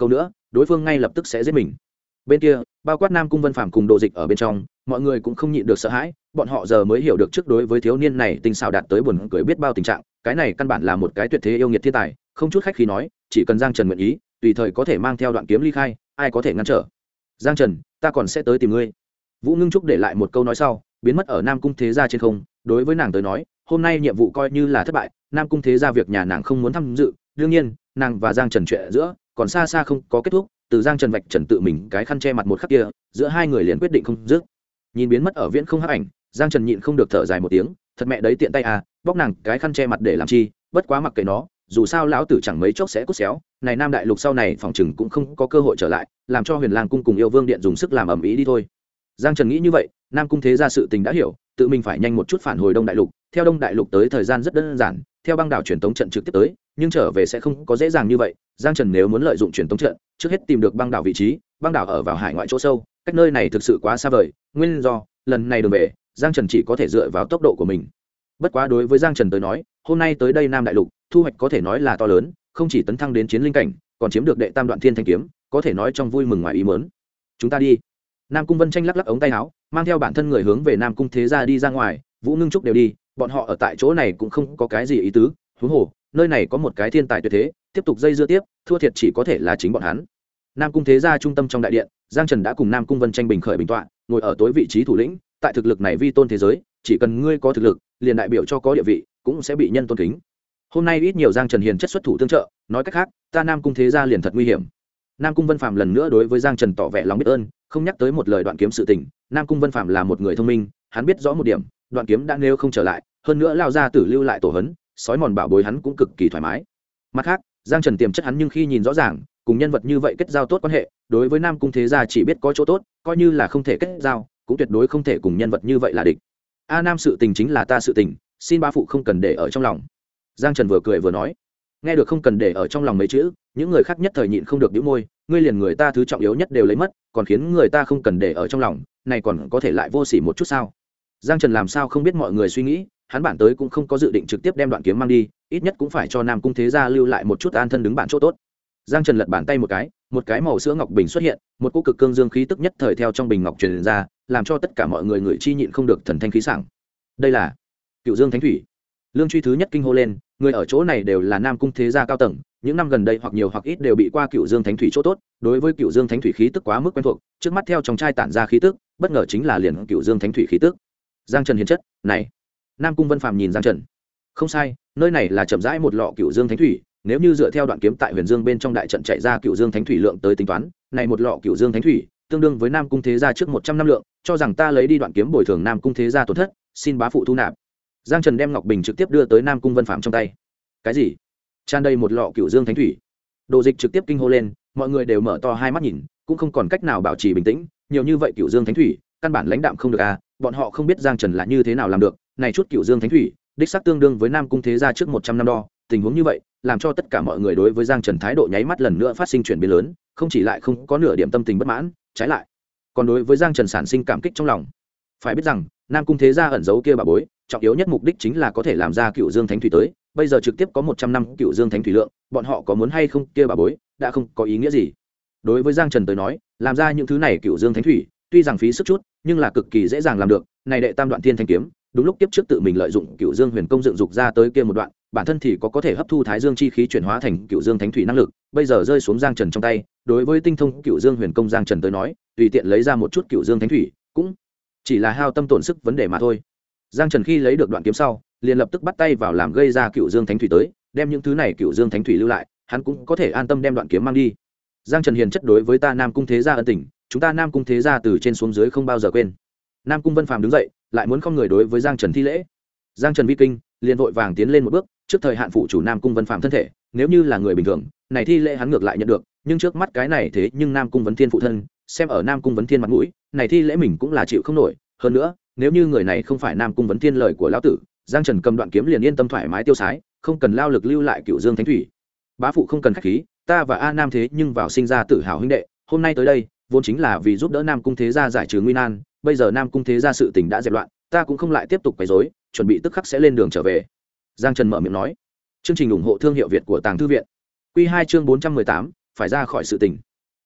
[SPEAKER 1] đối phương ngay lập tức sẽ giết mình. Bên kia bao quát Nam Cung Vân Phàm cùng Đồ Dịch ở bên trong, mọi người cũng không nhịn được sợ hãi, bọn họ giờ mới hiểu được trước đối với thiếu niên này tinh xảo đạt tới buồn cười biết bao tình trạng, cái này căn bản là một cái tuyệt thế yêu nghiệt thiên tài, không chút khách khí nói, chỉ cần Giang Trần nguyện ý, tùy thời có thể mang theo đoạn kiếm ly khai, ai có thể ngăn trở. Giang Trần, ta còn sẽ tới tìm ngươi. Vũ Ngưng Trúc để lại một câu nói sau, biến mất ở Nam Cung Thế Gia trên không. Đối với nàng tới nói, hôm nay nhiệm vụ coi như là thất bại, Nam Cung Thế Gia việc nhà nàng không muốn tham dự, đương nhiên nàng và Giang Trần chuyện giữa còn xa xa không có kết thúc. Từ Giang Trần vạch trần tự mình cái khăn che mặt một khắc kia, giữa hai người liền quyết định không dứt. Nhìn biến mất ở viễn không hắc ảnh, Giang Trần nhịn không được thở dài một tiếng, thật mẹ đấy tiện tay à, bóc nàng cái khăn che mặt để làm chi, bất quá mặc kệ nó, dù sao lão tử chẳng mấy chốc sẽ cút xéo, này Nam Đại Lục sau này phòng chừng cũng không có cơ hội trở lại, làm cho Huyền Lang cung cùng Yêu Vương điện dùng sức làm ầm ĩ đi thôi. Giang Trần nghĩ như vậy, Nam Cung Thế Gia sự tình đã hiểu, tự mình phải nhanh một chút phản hồi Đông Đại Lục, theo Đông Đại Lục tới thời gian rất đơn giản, theo băng đảo truyền tống trận trực tiếp tới, nhưng trở về sẽ không có dễ dàng như vậy. Giang Trần nếu muốn lợi dụng truyền tống trận, trước hết tìm được băng đảo vị trí, băng đảo ở vào hải ngoại chỗ sâu, cách nơi này thực sự quá xa vời, nguyên do lần này đường về, Giang Trần chỉ có thể dựa vào tốc độ của mình. Bất quá đối với Giang Trần tới nói, hôm nay tới đây Nam Đại Lục, thu hoạch có thể nói là to lớn, không chỉ tấn thăng đến chiến linh cảnh, còn chiếm được đệ tam đoạn thiên thanh kiếm, có thể nói trong vui mừng ngoài ý muốn. Chúng ta đi. Nam Cung Vân Tranh lắc lắc ống tay áo, mang theo bản thân người hướng về Nam Cung Thế Gia đi ra ngoài. Vũ Ngưng Trúc đều đi, bọn họ ở tại chỗ này cũng không có cái gì ý tứ, huống hồ nơi này có một cái thiên tài tuyệt thế, tiếp tục dây dưa tiếp, thua thiệt chỉ có thể là chính bọn hắn. Nam Cung Thế Gia trung tâm trong đại điện, Giang Trần đã cùng Nam Cung Vân Tranh bình khởi bình tọa, ngồi ở tối vị trí thủ lĩnh. Tại thực lực này vi tôn thế giới, chỉ cần ngươi có thực lực, liền đại biểu cho có địa vị, cũng sẽ bị nhân tôn kính. Hôm nay ít nhiều Giang Trần hiền chất xuất thủ tương trợ, nói cách khác, ta Nam Cung Thế Gia liền thật nguy hiểm. Nam Cung Vân Phàm lần nữa đối với Giang Trần tỏ vẻ lòng biết ơn, không nhắc tới một lời đoạn kiếm sự tình. Nam Cung Vân Phàm là một người thông minh, hắn biết rõ một điểm, đoạn kiếm đã nêu không trở lại, hơn nữa lao ra tử lưu lại tổ hấn, sói mòn bảo bối hắn cũng cực kỳ thoải mái. Mặt khác, Giang Trần tiềm chất hắn nhưng khi nhìn rõ ràng, cùng nhân vật như vậy kết giao tốt quan hệ, đối với Nam Cung Thế Gia chỉ biết có chỗ tốt, coi như là không thể kết giao, cũng tuyệt đối không thể cùng nhân vật như vậy là địch. A Nam sự tình chính là ta sự tình, xin bá phụ không cần để ở trong lòng. Giang Trần vừa cười vừa nói. Nghe được không cần để ở trong lòng mấy chữ, những người khác nhất thời nhịn không được bĩu môi, ngươi liền người ta thứ trọng yếu nhất đều lấy mất, còn khiến người ta không cần để ở trong lòng, này còn có thể lại vô sỉ một chút sao? Giang Trần làm sao không biết mọi người suy nghĩ, hắn bản tới cũng không có dự định trực tiếp đem đoạn kiếm mang đi, ít nhất cũng phải cho Nam Cung Thế Gia lưu lại một chút an thân đứng bản chỗ tốt. Giang Trần lật bàn tay một cái màu sữa ngọc bình xuất hiện, một cỗ cực cương dương khí tức nhất thời theo trong bình ngọc truyền ra, làm cho tất cả mọi người ngửi chi nhịn không được thần thanh khí sảng. Đây là Cựu Dương Thánh Thủy. Lương Truy thứ nhất kinh hô lên, người ở chỗ này đều là Nam Cung Thế Gia cao tầng, những năm gần đây hoặc nhiều hoặc ít đều bị qua Cựu Dương Thánh Thủy chỗ tốt, đối với Cựu Dương Thánh Thủy khí tức quá mức quen thuộc, trước mắt theo trong chai tản ra khí tức, bất ngờ chính là liền Cựu Dương Thánh Thủy khí tức. Giang Trần hiền chất, này. Nam Cung Vân Phàm nhìn Giang Trần. Không sai, nơi này là chậm rãi một lọ Cựu Dương Thánh Thủy, nếu như dựa theo đoạn kiếm tại Huyền Dương bên trong đại trận chạy ra Cựu Dương Thánh Thủy lượng tới tính toán, này một lọ Cựu Dương Thánh Thủy tương đương với Nam Cung Thế Gia trước 100 năm lượng, cho rằng ta lấy đi đoạn kiếm bồi thường Nam Cung Thế Gia tổn thất, xin bá phụ thu nạp. Giang Trần đem ngọc bình trực tiếp đưa tới Nam Cung Vân Phàm trong tay. Cái gì? Tràn đầy một lọ Cựu Dương Thánh Thủy. Đồ Dịch trực tiếp kinh hô lên, mọi người đều mở to hai mắt nhìn, cũng không còn cách nào bảo trì bình tĩnh, nhiều như vậy Cựu Dương Thánh Thủy, căn bản lãnh đạm không được à, bọn họ không biết Giang Trần là như thế nào làm được, này chút Cựu Dương Thánh Thủy, đích xác tương đương với Nam Cung Thế Gia trước 100 năm đo, tình huống như vậy, làm cho tất cả mọi người đối với Giang Trần thái độ nháy mắt lần nữa phát sinh chuyển biến lớn, không chỉ lại không có nửa điểm tâm tình bất mãn, trái lại, còn đối với Giang Trần sản sinh cảm kích trong lòng. Phải biết rằng, Nam Cung Thế Gia ẩn giấu kia bà bối, trọng yếu nhất mục đích chính là có thể làm ra Cựu Dương Thánh Thủy tới, bây giờ trực tiếp có 100 năm Cựu Dương Thánh Thủy lượng, bọn họ có muốn hay không kia bà bối, đã không có ý nghĩa gì. Đối với Giang Trần tới nói, làm ra những thứ này Cựu Dương Thánh Thủy, tuy rằng phí sức chút, nhưng là cực kỳ dễ dàng làm được, này đệ tam đoạn thiên thanh kiếm, đúng lúc tiếp trước tự mình lợi dụng Cựu Dương Huyền Công dựng dục ra tới kia một đoạn, bản thân thì có thể hấp thu Thái Dương chi khí chuyển hóa thành Cựu Dương Thánh Thủy năng lực, bây giờ rơi xuống Giang Trần trong tay, đối với tinh thông Cựu Dương Huyền Công Giang Trần tới nói, tùy tiện lấy ra một chút Cựu Dương Thánh Thủy, cũng chỉ là hao tâm tổn sức vấn đề mà thôi. Giang Trần khi lấy được đoạn kiếm sau, liền lập tức bắt tay vào làm gây ra Cựu Dương Thánh Thủy tới, đem những thứ này Cựu Dương Thánh Thủy lưu lại, hắn cũng có thể an tâm đem đoạn kiếm mang đi. Giang Trần hiền chất đối với ta Nam Cung Thế Gia ân tình, chúng ta Nam Cung Thế Gia từ trên xuống dưới không bao giờ quên. Nam Cung Vân Phàm đứng dậy, lại muốn không người đối với Giang Trần thi lễ. Giang Trần vi kinh, liền vội vàng tiến lên một bước, trước thời hạn phụ chủ Nam Cung Vân Phàm thân thể, nếu như là người bình thường, này thi lễ hắn ngược lại nhận được, nhưng trước mắt cái này thế nhưng Nam Cung Vấn Thiên phụ thân, xem ở Nam Cung Vấn Thiên mặt mũi, này thi lễ mình cũng là chịu không nổi, hơn nữa, nếu như người này không phải Nam Cung Vấn Thiên lời của lão tử, Giang Trần cầm đoạn kiếm liền yên tâm thoải mái tiêu sái, không cần lao lực lưu lại Cựu Dương Thánh Thủy. Bá phụ không cần khách khí, ta và A Nam thế nhưng vào sinh ra tự hào huynh đệ, hôm nay tới đây, vốn chính là vì giúp đỡ Nam Cung Thế Gia giải trừ nguy nan, bây giờ Nam Cung Thế Gia sự tình đã dẹp loạn, ta cũng không lại tiếp tục quấy rối, chuẩn bị tức khắc sẽ lên đường trở về. Giang Trần mở miệng nói. Chương trình ủng hộ thương hiệu Việt của Tàng Thư viện. Quy 2 chương 418, phải ra khỏi sự tình.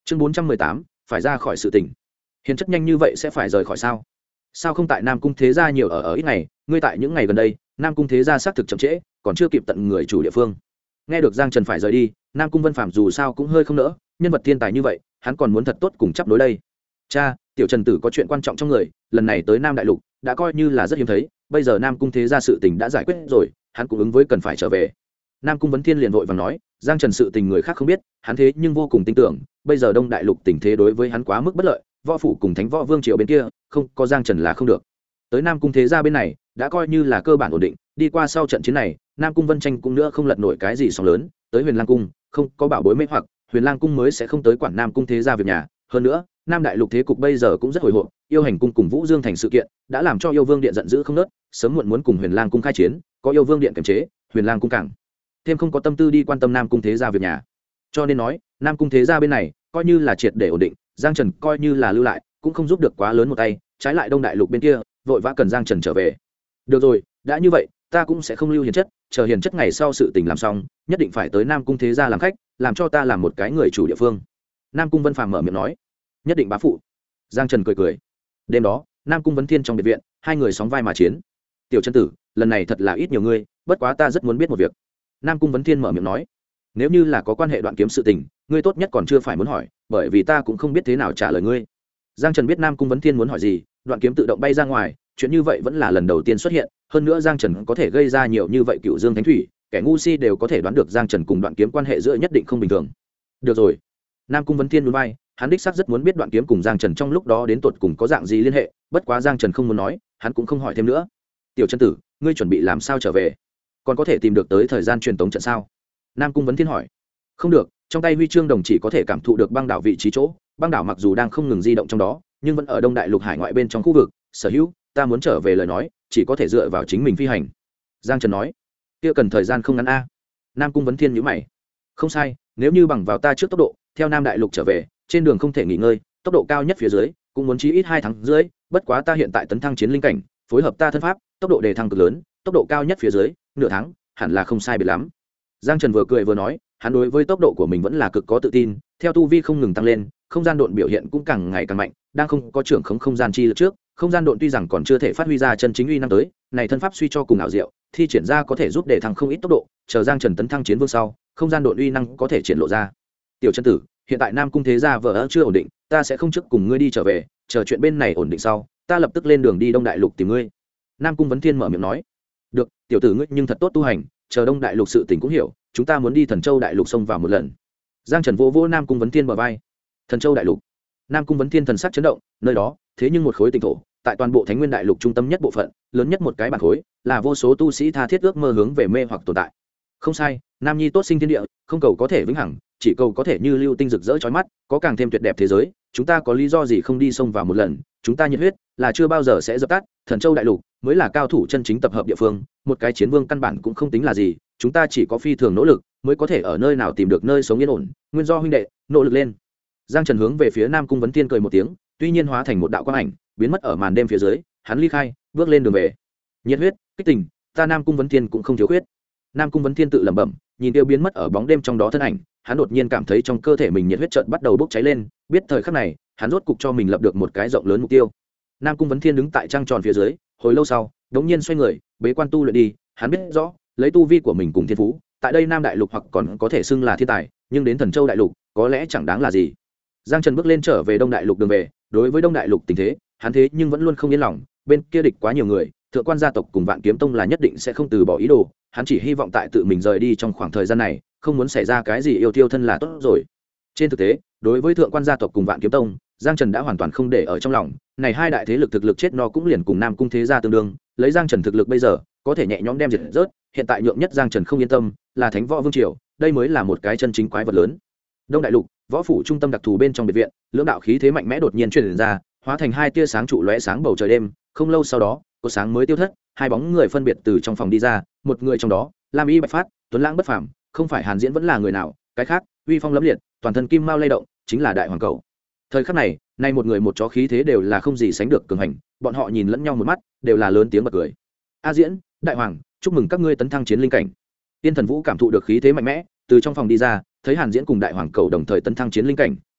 [SPEAKER 1] chương 418, phải ra khỏi sự tình. Hiền chất nhanh như vậy sẽ phải rời khỏi sao không tại Nam Cung thế gia nhiều ở ít ngày, ngươi tại những ngày gần đây Nam Cung thế gia xác thực chậm trễ, còn chưa kịp tận người chủ địa phương. Nghe được Giang Trần phải rời đi, Nam Cung Vân Phạm dù sao cũng hơi không nỡ, nhân vật thiên tài như vậy hắn còn muốn thật tốt cùng chấp đối đây. Cha, tiểu Trần tử có chuyện quan trọng trong người, lần này tới Nam Đại Lục đã coi như là rất hiếm thấy, bây giờ Nam Cung thế gia sự tình đã giải quyết rồi, hắn cũng ứng với cần phải trở về. Nam Cung Vấn Thiên liền vội vàng nói, Giang Trần sự tình người khác không biết, hắn thế nhưng vô cùng tin tưởng, bây giờ Đông Đại Lục tình thế đối với hắn quá mức bất lợi, võ phủ cùng Thánh Võ Vương triều bên kia không có Giang Trần là không được. Tới Nam Cung thế gia bên này đã coi như là cơ bản ổn định, đi qua sau trận chiến này Nam Cung Vân Tranh cũng nữa không lật nổi cái gì sóng lớn, tới Huyền Lang cung không có bảo bối mê hoặc, Huyền Lang cung mới sẽ không tới quản Nam Cung thế gia việc nhà. Hơn nữa Nam Đại Lục thế cục bây giờ cũng rất hồi hộp, yêu hành cung cùng Vũ Dương thành sự kiện đã làm cho yêu vương điện giận dữ không nớt, sớm muộn muốn cùng Huyền Lang cung khai chiến, có yêu vương điện kiềm chế, Huyền Lang cung càng thêm không có tâm tư đi quan tâm Nam Cung thế gia việc nhà. Cho nên nói Nam Cung thế gia bên này coi như là triệt để ổn định, Giang Trần coi như là lưu lại cũng không giúp được quá lớn một tay, trái lại Đông Đại Lục bên kia vội vã cần Giang Trần trở về. Được rồi, đã như vậy ta cũng sẽ không lưu Hiền chất, chờ Hiền chất ngày sau sự tình làm xong nhất định phải tới Nam Cung thế gia làm khách, làm cho ta làm một cái người chủ địa phương. Nam Cung Vân Phàm mở miệng nói. Nhất định bá phụ. Giang Trần cười cười. Đêm đó Nam Cung Vấn Thiên trong biệt viện, hai người sóng vai mà chiến. Tiểu Trần tử, lần này thật là ít nhiều ngươi, bất quá ta rất muốn biết một việc. Nam Cung Vấn Thiên mở miệng nói. Nếu như là có quan hệ Đoạn kiếm sự tình, ngươi tốt nhất còn chưa phải muốn hỏi, bởi vì ta cũng không biết thế nào trả lời ngươi. Giang Trần biết Nam Cung Vấn Thiên muốn hỏi gì, Đoạn kiếm tự động bay ra ngoài, chuyện như vậy vẫn là lần đầu tiên xuất hiện, hơn nữa Giang Trần có thể gây ra nhiều như vậy Cựu Dương Thánh Thủy, kẻ ngu si đều có thể đoán được Giang Trần cùng Đoạn kiếm quan hệ giữa nhất định không bình thường. Được rồi. Nam Cung Vấn Thiên nhún vai, hắn đích xác rất muốn biết Đoạn kiếm cùng Giang Trần trong lúc đó đến tột cùng có dạng gì liên hệ, bất quá Giang Trần không muốn nói, hắn cũng không hỏi thêm nữa. Tiểu Trần tử, ngươi chuẩn bị làm sao trở về? Còn có thể tìm được tới thời gian truyền tống trận sao? Nam Cung Vấn Thiên hỏi. Không được, trong tay huy chương đồng chỉ có thể cảm thụ được băng đảo vị trí chỗ, băng đảo mặc dù đang không ngừng di động trong đó, nhưng vẫn ở Đông Đại Lục hải ngoại bên trong khu vực. Sở hữu, ta muốn trở về lời nói, chỉ có thể dựa vào chính mình phi hành. Giang Trần nói. Kia cần thời gian không ngắn a. Nam Cung Vấn Thiên nhíu mày. Không sai, nếu như bằng vào ta trước tốc độ, theo Nam Đại Lục trở về, trên đường không thể nghỉ ngơi, tốc độ cao nhất phía dưới cũng muốn chí ít 2 tháng rưỡi, bất quá ta hiện tại tấn thăng chiến linh cảnh, phối hợp ta thân pháp, tốc độ đề thăng cực lớn, tốc độ cao nhất phía dưới nửa tháng, hẳn là không sai biệt lắm. Giang Trần vừa cười vừa nói, hắn đối với tốc độ của mình vẫn là cực có tự tin, theo tu vi không ngừng tăng lên, không gian độn biểu hiện cũng càng ngày càng mạnh, đang không có trưởng khống không gian chi lực trước, không gian độn tuy rằng còn chưa thể phát huy ra chân chính uy năng tới, này thân pháp suy cho cùng ảo diệu, thi triển ra có thể giúp để thăng không ít tốc độ, chờ Giang Trần tấn thăng chiến vương sau, không gian độn uy năng có thể triển lộ ra. Tiểu Trần tử, hiện tại Nam Cung thế gia vợ chưa ổn định, ta sẽ không trước cùng ngươi đi trở về, chờ chuyện bên này ổn định sau, ta lập tức lên đường đi Đông Đại Lục tìm ngươi. Nam Cung Vấn Thiên mở miệng nói. Được, tiểu tử ngươi nhưng thật tốt tu hành, chờ Đông Đại Lục sự tình cũng hiểu, chúng ta muốn đi Thần Châu Đại Lục xông vào một lần. Giang Trần vô vô Nam Cung Vấn Thiên bờ vai. Thần Châu Đại Lục. Nam Cung Vấn Thiên thần sắc chấn động, nơi đó thế nhưng một khối tỉnh thổ, tại toàn bộ Thánh Nguyên Đại Lục trung tâm nhất bộ phận, lớn nhất một cái bản khối, là vô số tu sĩ tha thiết ước mơ hướng về mê hoặc tồn tại. Không sai, Nam Nhi tốt sinh thiên địa, không cầu có thể vĩnh hằng, chỉ cầu có thể như lưu tinh rực rỡ chói mắt, có càng thêm tuyệt đẹp thế giới, chúng ta có lý do gì không đi xông vào một lần, chúng ta nhiệt huyết là chưa bao giờ sẽ dập tắt, Thần Châu Đại Lục mới là cao thủ chân chính tập hợp địa phương, một cái chiến vương căn bản cũng không tính là gì, chúng ta chỉ có phi thường nỗ lực mới có thể ở nơi nào tìm được nơi sống yên ổn, nguyên do huynh đệ, nỗ lực lên. Giang Trần hướng về phía Nam Cung Vấn Thiên cười một tiếng, tuy nhiên hóa thành một đạo quang ảnh, biến mất ở màn đêm phía dưới, hắn ly khai, bước lên đường về. Nhiệt huyết, kích tình, ta Nam Cung Vấn Thiên cũng không thiếu khuyết. Nam Cung Vấn Thiên tự lẩm bẩm, nhìn tiêu biến mất ở bóng đêm trong đó thân ảnh, hắn đột nhiên cảm thấy trong cơ thể mình nhiệt huyết chợt bắt đầu bốc cháy lên, biết thời khắc này, hắn rốt cục cho mình lập được một cái rộng lớn mục tiêu. Nam Cung Vấn Thiên đứng tại trăng tròn phía dưới, hồi lâu sau, đống nhiên xoay người, bế quan tu luyện đi, hắn biết rõ, lấy tu vi của mình cùng thiên phú, tại đây Nam Đại Lục hoặc còn có thể xưng là thiên tài, nhưng đến Thần Châu Đại Lục, có lẽ chẳng đáng là gì. Giang Trần bước lên trở về Đông Đại Lục đường về, đối với Đông Đại Lục tình thế, hắn thế nhưng vẫn luôn không yên lòng, bên kia địch quá nhiều người, thượng quan gia tộc cùng Vạn Kiếm Tông là nhất định sẽ không từ bỏ ý đồ, hắn chỉ hy vọng tại tự mình rời đi trong khoảng thời gian này, không muốn xảy ra cái gì yêu tiêu thân là tốt rồi. Trên thực tế, đối với thượng quan gia tộc cùng Vạn Kiếm Tông, Giang Trần đã hoàn toàn không để ở trong lòng, này hai đại thế lực thực lực chết no cũng liền cùng Nam Cung thế gia tương đương, lấy Giang Trần thực lực bây giờ, có thể nhẹ nhõm đem diệt rớt, hiện tại nhượng nhất Giang Trần không yên tâm, là Thánh Võ Vương triều, đây mới là một cái chân chính quái vật lớn. Đông Đại Lục, võ phủ trung tâm đặc thù bên trong biệt viện, lưỡng đạo khí thế mạnh mẽ đột nhiên truyền ra, hóa thành hai tia sáng trụ lóe sáng bầu trời đêm, không lâu sau đó, có sáng mới tiêu thất, hai bóng người phân biệt từ trong phòng đi ra, một người trong đó, Lam Y Bạch Phát, tuấn lãng bất phàm, không phải Hàn Diễn vẫn là người nào, cái khác, uy phong lẫm liệt, toàn thân kim mao lay động, chính là Đại Hoàng Cầu. Thời khắc này, nay một người một chó khí thế đều là không gì sánh được cường hành, bọn họ nhìn lẫn nhau một mắt, đều là lớn tiếng bật cười. A Diễn, Đại Hoàng, chúc mừng các ngươi tấn thăng chiến linh cảnh. Tiên Thần Vũ cảm thụ được khí thế mạnh mẽ, từ trong phòng đi ra, thấy Hàn Diễn cùng Đại Hoàng Cầu đồng thời tấn thăng chiến linh cảnh,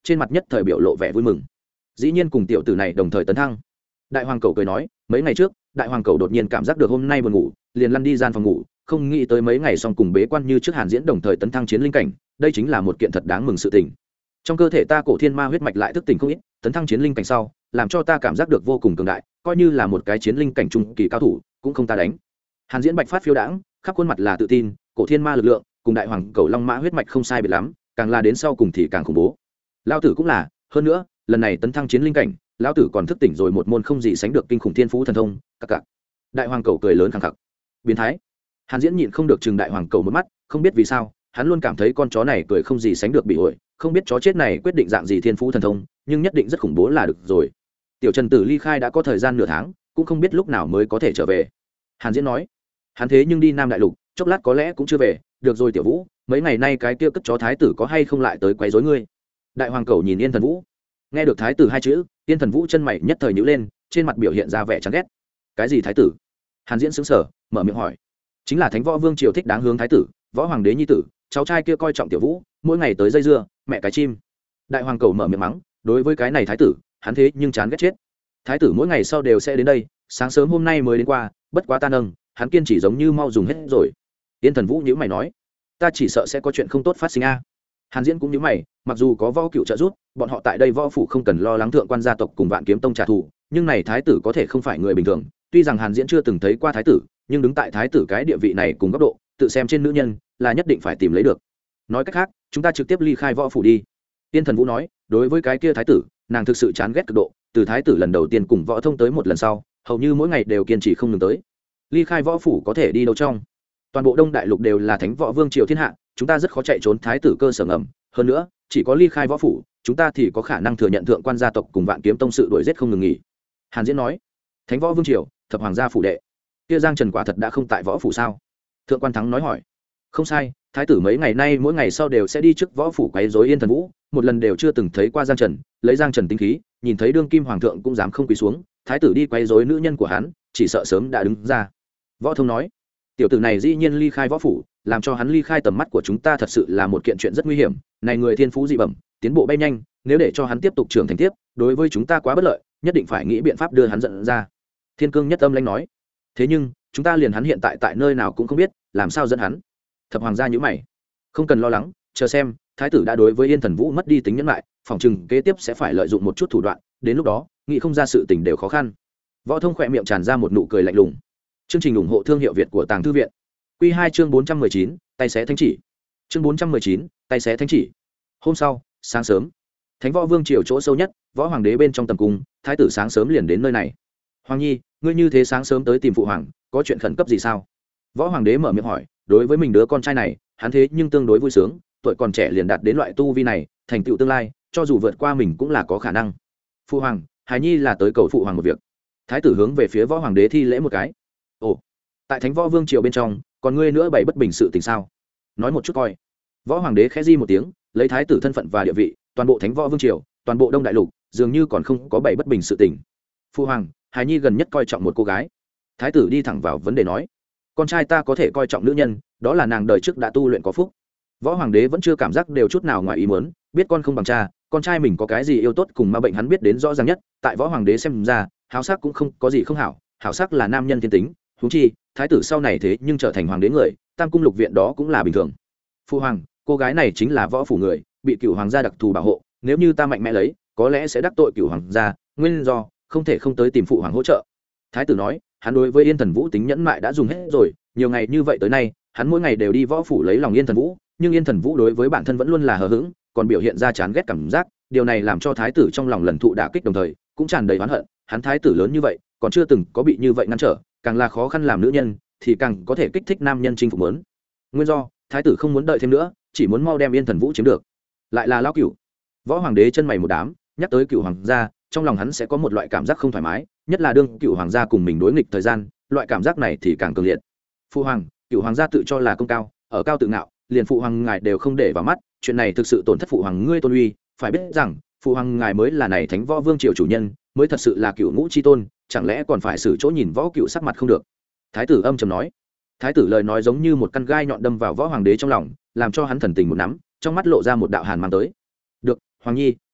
[SPEAKER 1] trên mặt nhất thời biểu lộ vẻ vui mừng. Dĩ nhiên cùng tiểu tử này đồng thời tấn thăng. Đại hoàng cầu cười nói, mấy ngày trước đại hoàng cầu đột nhiên cảm giác được hôm nay buồn ngủ, liền lăn đi gian phòng ngủ, không nghĩ tới mấy ngày xong cùng bế quan như trước Hàn Diễn đồng thời tấn thăng chiến linh cảnh, đây chính là một kiện thật đáng mừng sự tình. Trong cơ thể ta cổ thiên ma huyết mạch lại thức tỉnh không ít, tấn thăng chiến linh cảnh sau làm cho ta cảm giác được vô cùng cường đại, coi như là một cái chiến linh cảnh trung kỳ cao thủ cũng không ta đánh. Hàn Diễn bạch phát phiêu đãng, khắp khuôn mặt là tự tin, cổ thiên ma lực lượng cùng đại hoàng cầu long mã huyết mạch không sai biệt lắm, càng là đến sau cùng thì càng khủng bố. Lão tử cũng là, hơn nữa lần này tấn thăng chiến linh cảnh, lão tử còn thức tỉnh rồi một môn không gì sánh được kinh khủng thiên phú thần thông. Các đại hoàng cầu cười lớn khẳng khặc, biến thái. Hàn Diễn nhịn không được chừng đại hoàng cầu một mắt, không biết vì sao hắn luôn cảm thấy con chó này cười không gì sánh được bị ổi, không biết chó chết này quyết định dạng gì thiên phú thần thông, nhưng nhất định rất khủng bố là được rồi. Tiểu Trần Tử ly khai đã có thời gian nửa tháng, cũng không biết lúc nào mới có thể trở về. Hàn Diễn nói, hắn thế nhưng đi Nam Đại Lục, chốc lát có lẽ cũng chưa về. Được rồi Tiểu Vũ, mấy ngày nay cái kia cất chó thái tử có hay không lại tới quấy rối ngươi? Đại hoàng cầu nhìn Yên Thần Vũ, nghe được thái tử hai chữ, Yên Thần Vũ chân mày nhất thời nhíu lên, trên mặt biểu hiện ra vẻ chán ghét. Cái gì thái tử? Hàn Diễn sững sờ, mở miệng hỏi. Chính là Thánh Võ Vương triều thích đáng hướng thái tử, võ hoàng đế nhi tử, cháu trai kia coi trọng Tiểu Vũ, mỗi ngày tới dây dưa, mẹ cái chim. Đại hoàng cầu mở miệng mắng, đối với cái này thái tử, hắn thế nhưng chán ghét chết. Thái tử mỗi ngày sau đều sẽ đến đây, sáng sớm hôm nay mới đến qua, bất quá ta nâng, hắn kiên chỉ giống như mau dùng hết rồi. Yên Thần Vũ nhíu mày nói, ta chỉ sợ sẽ có chuyện không tốt phát sinh a. Hàn Diễn cũng nhíu mày, mặc dù có võ cựu trợ giúp, bọn họ tại đây võ phủ không cần lo lắng thượng quan gia tộc cùng Vạn Kiếm Tông trả thù, nhưng này thái tử có thể không phải người bình thường. Tuy rằng Hàn Diễn chưa từng thấy qua thái tử, nhưng đứng tại thái tử cái địa vị này cùng góc độ, tự xem trên nữ nhân là nhất định phải tìm lấy được. Nói cách khác, chúng ta trực tiếp ly khai võ phủ đi. Tiên Thần Vũ nói, đối với cái kia thái tử, nàng thực sự chán ghét cực độ, từ thái tử lần đầu tiên cùng võ thông tới một lần sau, hầu như mỗi ngày đều kiên trì không ngừng tới. Ly khai võ phủ có thể đi đâu trong? Toàn bộ Đông Đại Lục đều là Thánh Võ Vương triều thiên hạ, chúng ta rất khó chạy trốn thái tử cơ sở ngầm, hơn nữa, chỉ có ly khai võ phủ, chúng ta thì có khả năng thừa nhận thượng quan gia tộc cùng Vạn Kiếm Tông sự đuổi giết không ngừng nghỉ. Hàn Diễn nói, Thánh Võ Vương triều, thập hoàng gia phủ đệ. Kia Giang Trần quả thật đã không tại võ phủ sao? Thượng quan Thắng nói hỏi. Không sai, thái tử mấy ngày nay mỗi ngày sau đều sẽ đi trước võ phủ quấy rối Yên Thần Vũ, một lần đều chưa từng thấy qua Giang Trần, lấy Giang Trần tính khí, nhìn thấy đương kim hoàng thượng cũng dám không quỳ xuống, thái tử đi quấy rối nữ nhân của hắn, chỉ sợ sớm đã đứng ra. Võ Thông nói, tiểu tử này dĩ nhiên ly khai võ phủ, làm cho hắn ly khai tầm mắt của chúng ta thật sự là một kiện chuyện rất nguy hiểm, này người thiên phú dị bẩm, tiến bộ bay nhanh, nếu để cho hắn tiếp tục trưởng thành tiếp, đối với chúng ta quá bất lợi, nhất định phải nghĩ biện pháp đưa hắn dẫn ra. Thiên Cương Nhất Âm lãnh nói, thế nhưng chúng ta liền hắn hiện tại tại nơi nào cũng không biết, làm sao dẫn hắn? Thập hoàng gia nhíu mày, không cần lo lắng, chờ xem, thái tử đã đối với Yên Thần Vũ mất đi tính nhẫn lại, phòng chừng kế tiếp sẽ phải lợi dụng một chút thủ đoạn, đến lúc đó nghĩ không ra sự tình đều khó khăn. Võ Thông khỏe miệng tràn ra một nụ cười lạnh lùng. Chương trình ủng hộ thương hiệu Việt của Tàng Thư viện. Quy 2 chương 419, tay xé thánh chỉ. Chương 419, tay xé thánh chỉ. Hôm sau, sáng sớm, Thánh Võ Vương triều chỗ sâu nhất, võ hoàng đế bên trong tầm cung, thái tử sáng sớm liền đến nơi này. Hoàng nhi, ngươi như thế sáng sớm tới tìm phụ hoàng, có chuyện khẩn cấp gì sao? Võ hoàng đế mở miệng hỏi, đối với mình đứa con trai này, hắn thế nhưng tương đối vui sướng, tuổi còn trẻ liền đạt đến loại tu vi này, thành tựu tương lai, cho dù vượt qua mình cũng là có khả năng. Phụ hoàng, hài nhi là tới cầu phụ hoàng một việc. Thái tử hướng về phía võ hoàng đế thi lễ một cái. Ồ, tại Thánh Võ Vương triều bên trong, còn ngươi nữa bày bất bình sự tình sao? Nói một chút coi. Võ hoàng đế khẽ di một tiếng, lấy thái tử thân phận và địa vị, toàn bộ Thánh Võ Vương triều, toàn bộ Đông Đại Lục, dường như còn không có bày bất bình sự tình. Phụ hoàng, hài nhi gần nhất coi trọng một cô gái. Thái tử đi thẳng vào vấn đề nói, con trai ta có thể coi trọng nữ nhân, đó là nàng đời trước đã tu luyện có phúc. Võ hoàng đế vẫn chưa cảm giác đều chút nào ngoài ý muốn, biết con không bằng cha, con trai mình có cái gì yêu tốt cùng ma bệnh hắn biết đến rõ ràng nhất. Tại võ hoàng đế xem ra, háo sắc cũng không có gì không hảo, hảo sắc là nam nhân thiên tính, huống chi thái tử sau này thế nhưng trở thành hoàng đế người, tam cung lục viện đó cũng là bình thường. Phu hoàng, cô gái này chính là võ phủ người, bị cửu hoàng gia đặc thù bảo hộ, nếu như ta mạnh mẽ lấy, có lẽ sẽ đắc tội cửu hoàng gia, nguyên do không thể không tới tìm phụ hoàng hỗ trợ. Thái tử nói, hắn đối với Yên Thần Vũ tính nhẫn mại đã dùng hết rồi, nhiều ngày như vậy tới nay, hắn mỗi ngày đều đi võ phủ lấy lòng Yên Thần Vũ, nhưng Yên Thần Vũ đối với bản thân vẫn luôn là hờ hững, còn biểu hiện ra chán ghét cảm giác, điều này làm cho thái tử trong lòng lần thụ đả kích, đồng thời cũng tràn đầy oán hận, hắn thái tử lớn như vậy, còn chưa từng có bị như vậy ngăn trở, càng là khó khăn làm nữ nhân, thì càng có thể kích thích nam nhân chinh phục muốn. Nguyên do, thái tử không muốn đợi thêm nữa, chỉ muốn mau đem Yên Thần Vũ chiếm được. Lại là lão cửu. Võ hoàng đế chân mày một đám, nhắc tới cửu hoàng gia, trong lòng hắn sẽ có một loại cảm giác không thoải mái, nhất là đương cửu hoàng gia cùng mình đối nghịch thời gian, loại cảm giác này thì càng cường liệt. Phụ hoàng, cửu hoàng gia tự cho là công cao, ở cao tự ngạo, liền phụ hoàng ngài đều không để vào mắt, chuyện này thực sự tổn thất phụ hoàng ngươi tôn uy, phải biết rằng phụ hoàng ngài mới là này Thánh Võ Vương triều chủ nhân, mới thật sự là cửu ngũ chi tôn, chẳng lẽ còn phải xử chỗ nhìn võ cửu sắc mặt không được? Thái tử âm trầm nói. Thái tử lời nói giống như một căn gai nhọn đâm vào võ hoàng đế trong lòng, làm cho hắn thần tình một nắm, trong mắt lộ ra một đạo hàn mang tới. Được, hoàng nhi,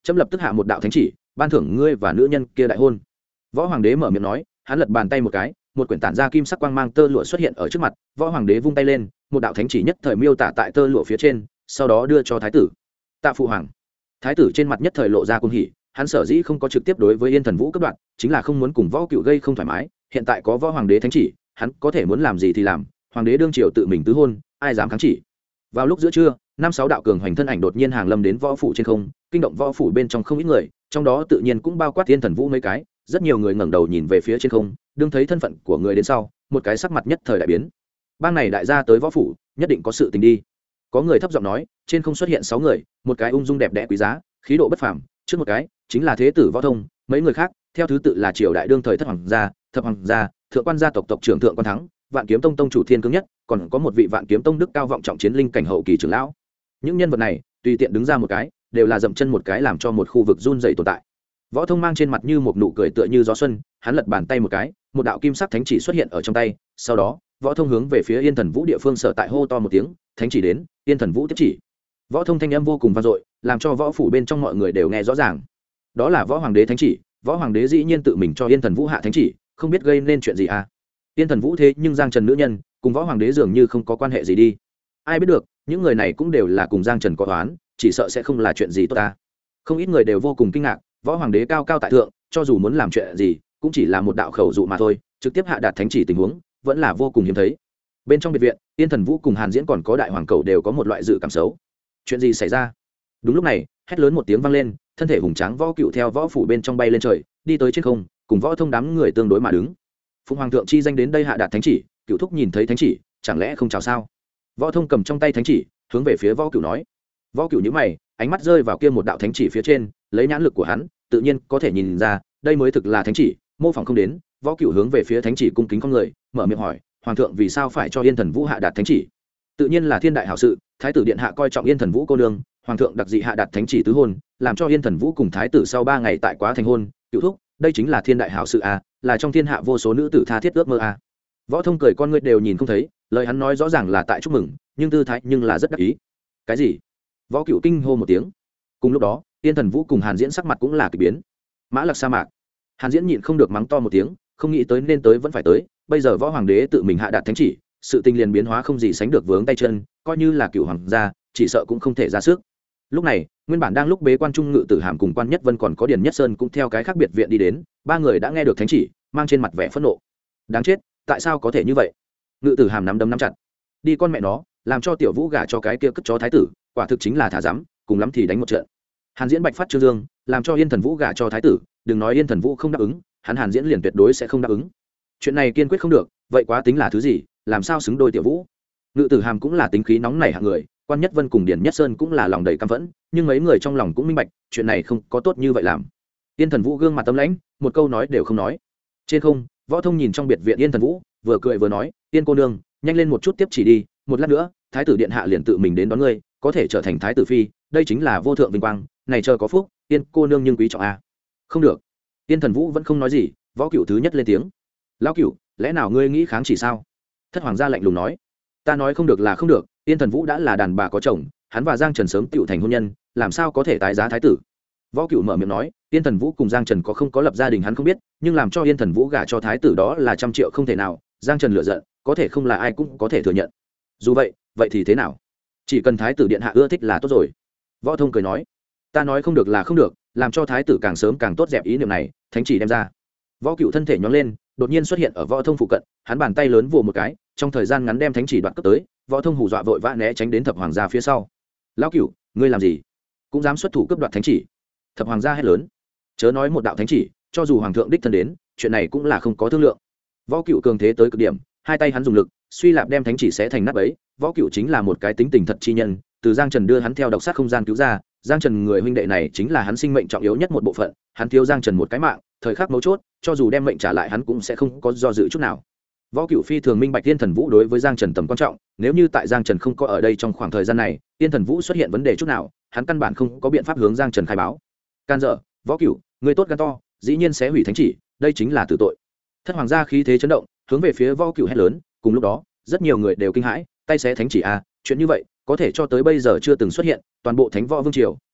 [SPEAKER 1] chấm lập tức hạ một đạo thánh chỉ, ban thưởng ngươi và nữ nhân kia đại hôn. Võ hoàng đế mở miệng nói, hắn lật bàn tay một cái, một quyển tản ra kim sắc quang mang tơ lụa xuất hiện ở trước mặt. Võ hoàng đế vung tay lên, một đạo thánh chỉ nhất thời miêu tả tại tơ lụa phía trên, sau đó đưa cho thái tử. Tạ phụ hoàng. Thái tử trên mặt nhất thời lộ ra cuồng hỉ, hắn sở dĩ không có trực tiếp đối với Yên Thần Vũ cấp đoạn, chính là không muốn cùng Võ Cựu gây không thoải mái. Hiện tại có Võ hoàng đế thánh chỉ, hắn có thể muốn làm gì thì làm. Hoàng đế đương triều tự mình tứ hôn, ai dám kháng chỉ. Vào lúc giữa trưa, năm sáu đạo cường hoành thân ảnh đột nhiên hàng lâm đến võ phủ trên không, kinh động võ phủ bên trong không ít người, trong đó tự nhiên cũng bao quát Yên Thần Vũ mấy cái. Rất nhiều người ngẩng đầu nhìn về phía trên không, đương thấy thân phận của người đến sau, một cái sắc mặt nhất thời đại biến. Bang này đại gia tới võ phủ, nhất định có sự tình đi. Có người thấp giọng nói, trên không xuất hiện 6 người, một cái ung dung đẹp đẽ quý giá, khí độ bất phàm, trước một cái chính là thế tử Võ Thông, mấy người khác theo thứ tự là triều đại đương thời thất hoàng gia, thập hoàng gia, thượng quan gia tộc tộc trưởng thượng quan thắng, vạn kiếm tông tông chủ Thiên Cương Nhất, còn có một vị vạn kiếm tông đức cao vọng trọng chiến linh cảnh hậu kỳ trưởng lão. Những nhân vật này tùy tiện đứng ra một cái, đều là dậm chân một cái làm cho một khu vực run rẩy tồn tại. Võ Thông mang trên mặt như một nụ cười tựa như gió xuân, hắn lật bàn tay một cái, một đạo kim sắc thánh chỉ xuất hiện ở trong tay, sau đó Võ Thông hướng về phía Yên Thần Vũ địa phương sở tại hô to một tiếng, thánh chỉ đến. Yên Thần Vũ tiếp chỉ. Võ Thông thanh âm vô cùng vang dội, làm cho võ phủ bên trong mọi người đều nghe rõ ràng. Đó là võ hoàng đế thánh chỉ, võ hoàng đế dĩ nhiên tự mình cho Yên Thần Vũ hạ thánh chỉ, không biết gây nên chuyện gì à? Yên Thần Vũ thế nhưng Giang Trần nữ nhân, cùng võ hoàng đế dường như không có quan hệ gì đi. Ai biết được, những người này cũng đều là cùng Giang Trần có oán, chỉ sợ sẽ không là chuyện gì tốt ta. Không ít người đều vô cùng kinh ngạc, võ hoàng đế cao cao tại thượng, cho dù muốn làm chuyện gì, cũng chỉ là một đạo khẩu dụ mà thôi, trực tiếp hạ đạt thánh chỉ tình huống, vẫn là vô cùng hiếm thấy. Bên trong biệt viện, Yên Thần Vũ cùng Hàn Diễn còn có đại hoàng cầu đều có một loại dự cảm xấu. Chuyện gì xảy ra? Đúng lúc này, hét lớn một tiếng vang lên, thân thể hùng tráng Võ Cựu theo võ phủ bên trong bay lên trời, đi tới trên không, cùng Võ Thông đám người tương đối mà đứng. Phụng hoàng thượng chi danh đến đây hạ đạt thánh chỉ, Cựu thúc nhìn thấy thánh chỉ, chẳng lẽ không chào sao? Võ Thông cầm trong tay thánh chỉ, hướng về phía Võ Cựu nói. Võ Cựu nhíu mày, ánh mắt rơi vào kia một đạo thánh chỉ phía trên, lấy nhãn lực của hắn, tự nhiên có thể nhìn ra, đây mới thực là thánh chỉ, mô phỏng không đến. Võ Cựu hướng về phía thánh chỉ cung kính con người, mở miệng hỏi, hoàng thượng vì sao phải cho Yên Thần Vũ hạ đạt thánh chỉ? Tự nhiên là thiên đại hảo sự, thái tử điện hạ coi trọng Yên Thần Vũ cô nương, hoàng thượng đặc dị hạ đạt thánh chỉ tứ hôn, làm cho Yên Thần Vũ cùng thái tử sau 3 ngày tại quá thành hôn. Cựu thúc, đây chính là thiên đại hảo sự à, là trong thiên hạ vô số nữ tử tha thiết ước mơ à. Võ Thông cười con ngươi đều nhìn không thấy, lời hắn nói rõ ràng là tại chúc mừng, nhưng tư thái nhưng là rất đắc ý. Cái gì? Võ Cựu kinh hô một tiếng. Cùng lúc đó, Yên Thần Vũ cùng Hàn Diễn sắc mặt cũng là kỳ biến. Mã Lặc sa mạc. Hàn Diễn nhịn không được mắng to một tiếng, không nghĩ tới nên tới vẫn phải tới, bây giờ võ hoàng đế tự mình hạ đạt thánh chỉ, sự tình liền biến hóa không gì sánh được vướng tay chân, coi như là Cựu hoàng gia, chỉ sợ cũng không thể ra sức. Lúc này, nguyên bản đang lúc bế quan trung Ngự Tử Hàm cùng Quan Nhất Vân còn có Điền Nhất Sơn cũng theo cái khác biệt viện đi đến, 3 người đã nghe được thánh chỉ, mang trên mặt vẻ phẫn nộ. Đáng chết, tại sao có thể như vậy? Ngự Tử Hàm nắm đấm nắm chặt. Đi con mẹ nó, làm cho Tiểu Vũ gả cho cái kia cất chó thái tử, quả thực chính là thả dám, cùng lắm thì đánh một trận. Hàn Diễn bạch phát trương dương, làm cho Yên Thần Vũ gả cho thái tử, đừng nói Yên Thần Vũ không đáp ứng, hắn Hàn Diễn liền tuyệt đối sẽ không đáp ứng. Chuyện này kiên quyết không được, vậy quá tính là thứ gì, làm sao xứng đôi Tiểu Vũ? Ngự Tử Hàm cũng là tính khí nóng nảy hạng người, Quan Nhất Vân cùng Điền Nhất Sơn cũng là lòng đầy căm phẫn, nhưng mấy người trong lòng cũng minh bạch, chuyện này không có tốt như vậy làm. Yên Thần Vũ gương mặt tâm lãnh, một câu nói đều không nói. Trên không, Võ Thông nhìn trong biệt viện Yên Thần Vũ, vừa cười vừa nói, Yên cô nương, nhanh lên một chút tiếp chỉ đi, một lát nữa, thái tử điện hạ liền tự mình đến đón ngươi, có thể trở thành thái tử phi, đây chính là vô thượng vinh quang, này chờ có phúc, Yên cô nương nhưng quý trọng a. Không được. Yên Thần Vũ vẫn không nói gì, Võ Cựu thứ nhất lên tiếng. Lão Cựu, lẽ nào ngươi nghĩ kháng chỉ sao? Thất hoàng gia lạnh lùng nói. Ta nói không được là không được, Yên Thần Vũ đã là đàn bà có chồng, hắn và Giang Trần sớm tựu thành hôn nhân, làm sao có thể tái giá thái tử? Võ Cựu mở miệng nói, Yên Thần Vũ cùng Giang Trần có không có lập gia đình hắn không biết, nhưng làm cho Yên Thần Vũ gả cho thái tử đó là 100 triệu không thể nào. Giang Trần lựa giận, có thể không là ai cũng có thể thừa nhận. Dù vậy, vậy thì thế nào? Chỉ cần thái tử điện hạ ưa thích là tốt rồi. Võ Thông cười nói, ta nói không được là không được, làm cho thái tử càng sớm càng tốt dẹp ý niệm này, thánh chỉ đem ra. Võ Cựu thân thể nhón lên, đột nhiên xuất hiện ở Võ Thông phụ cận, hắn bàn tay lớn vồ một cái, trong thời gian ngắn đem thánh chỉ đoạt cấp tới. Võ Thông hù dọa vội vã né tránh đến thập hoàng gia phía sau. Lão Cựu, ngươi làm gì? Cũng dám xuất thủ cướp đoạt thánh chỉ? Thập hoàng gia hét lớn. Chớ nói một đạo thánh chỉ, cho dù hoàng thượng đích thân đến, chuyện này cũng là không có thương lượng. Võ Cựu cường thế tới cực điểm, hai tay hắn dùng lực, suy lạp đem thánh chỉ xé thành nát bấy. Võ Cựu chính là một cái tính tình thật chi nhân, từ Giang Trần đưa hắn theo độc sát không gian cứu ra, Giang Trần người huynh đệ này chính là hắn sinh mệnh trọng yếu nhất một bộ phận, hắn thiếu Giang Trần một cái mạng, thời khắc mấu chốt, cho dù đem mệnh trả lại hắn cũng sẽ không có do dự chút nào. Võ Cựu phi thường minh bạch Yên Thần Vũ đối với Giang Trần tầm quan trọng, nếu như tại Giang Trần không có ở đây trong khoảng thời gian này, Yên Thần Vũ xuất hiện vấn đề chút nào, hắn căn bản không có biện pháp hướng Giang Trần khai báo. Can dở, Võ Cựu, người tốt gan to, dĩ nhiên sẽ hủy thánh chỉ, đây chính là tử tội. Thất hoàng gia khí thế chấn động, hướng về phía Võ Cựu hét lớn, cùng lúc đó, rất nhiều người đều kinh hãi, tay xé thánh chỉ a, chuyện như vậy, có thể cho tới bây giờ chưa từng xuất hiện, toàn bộ Thánh Võ Vương triều,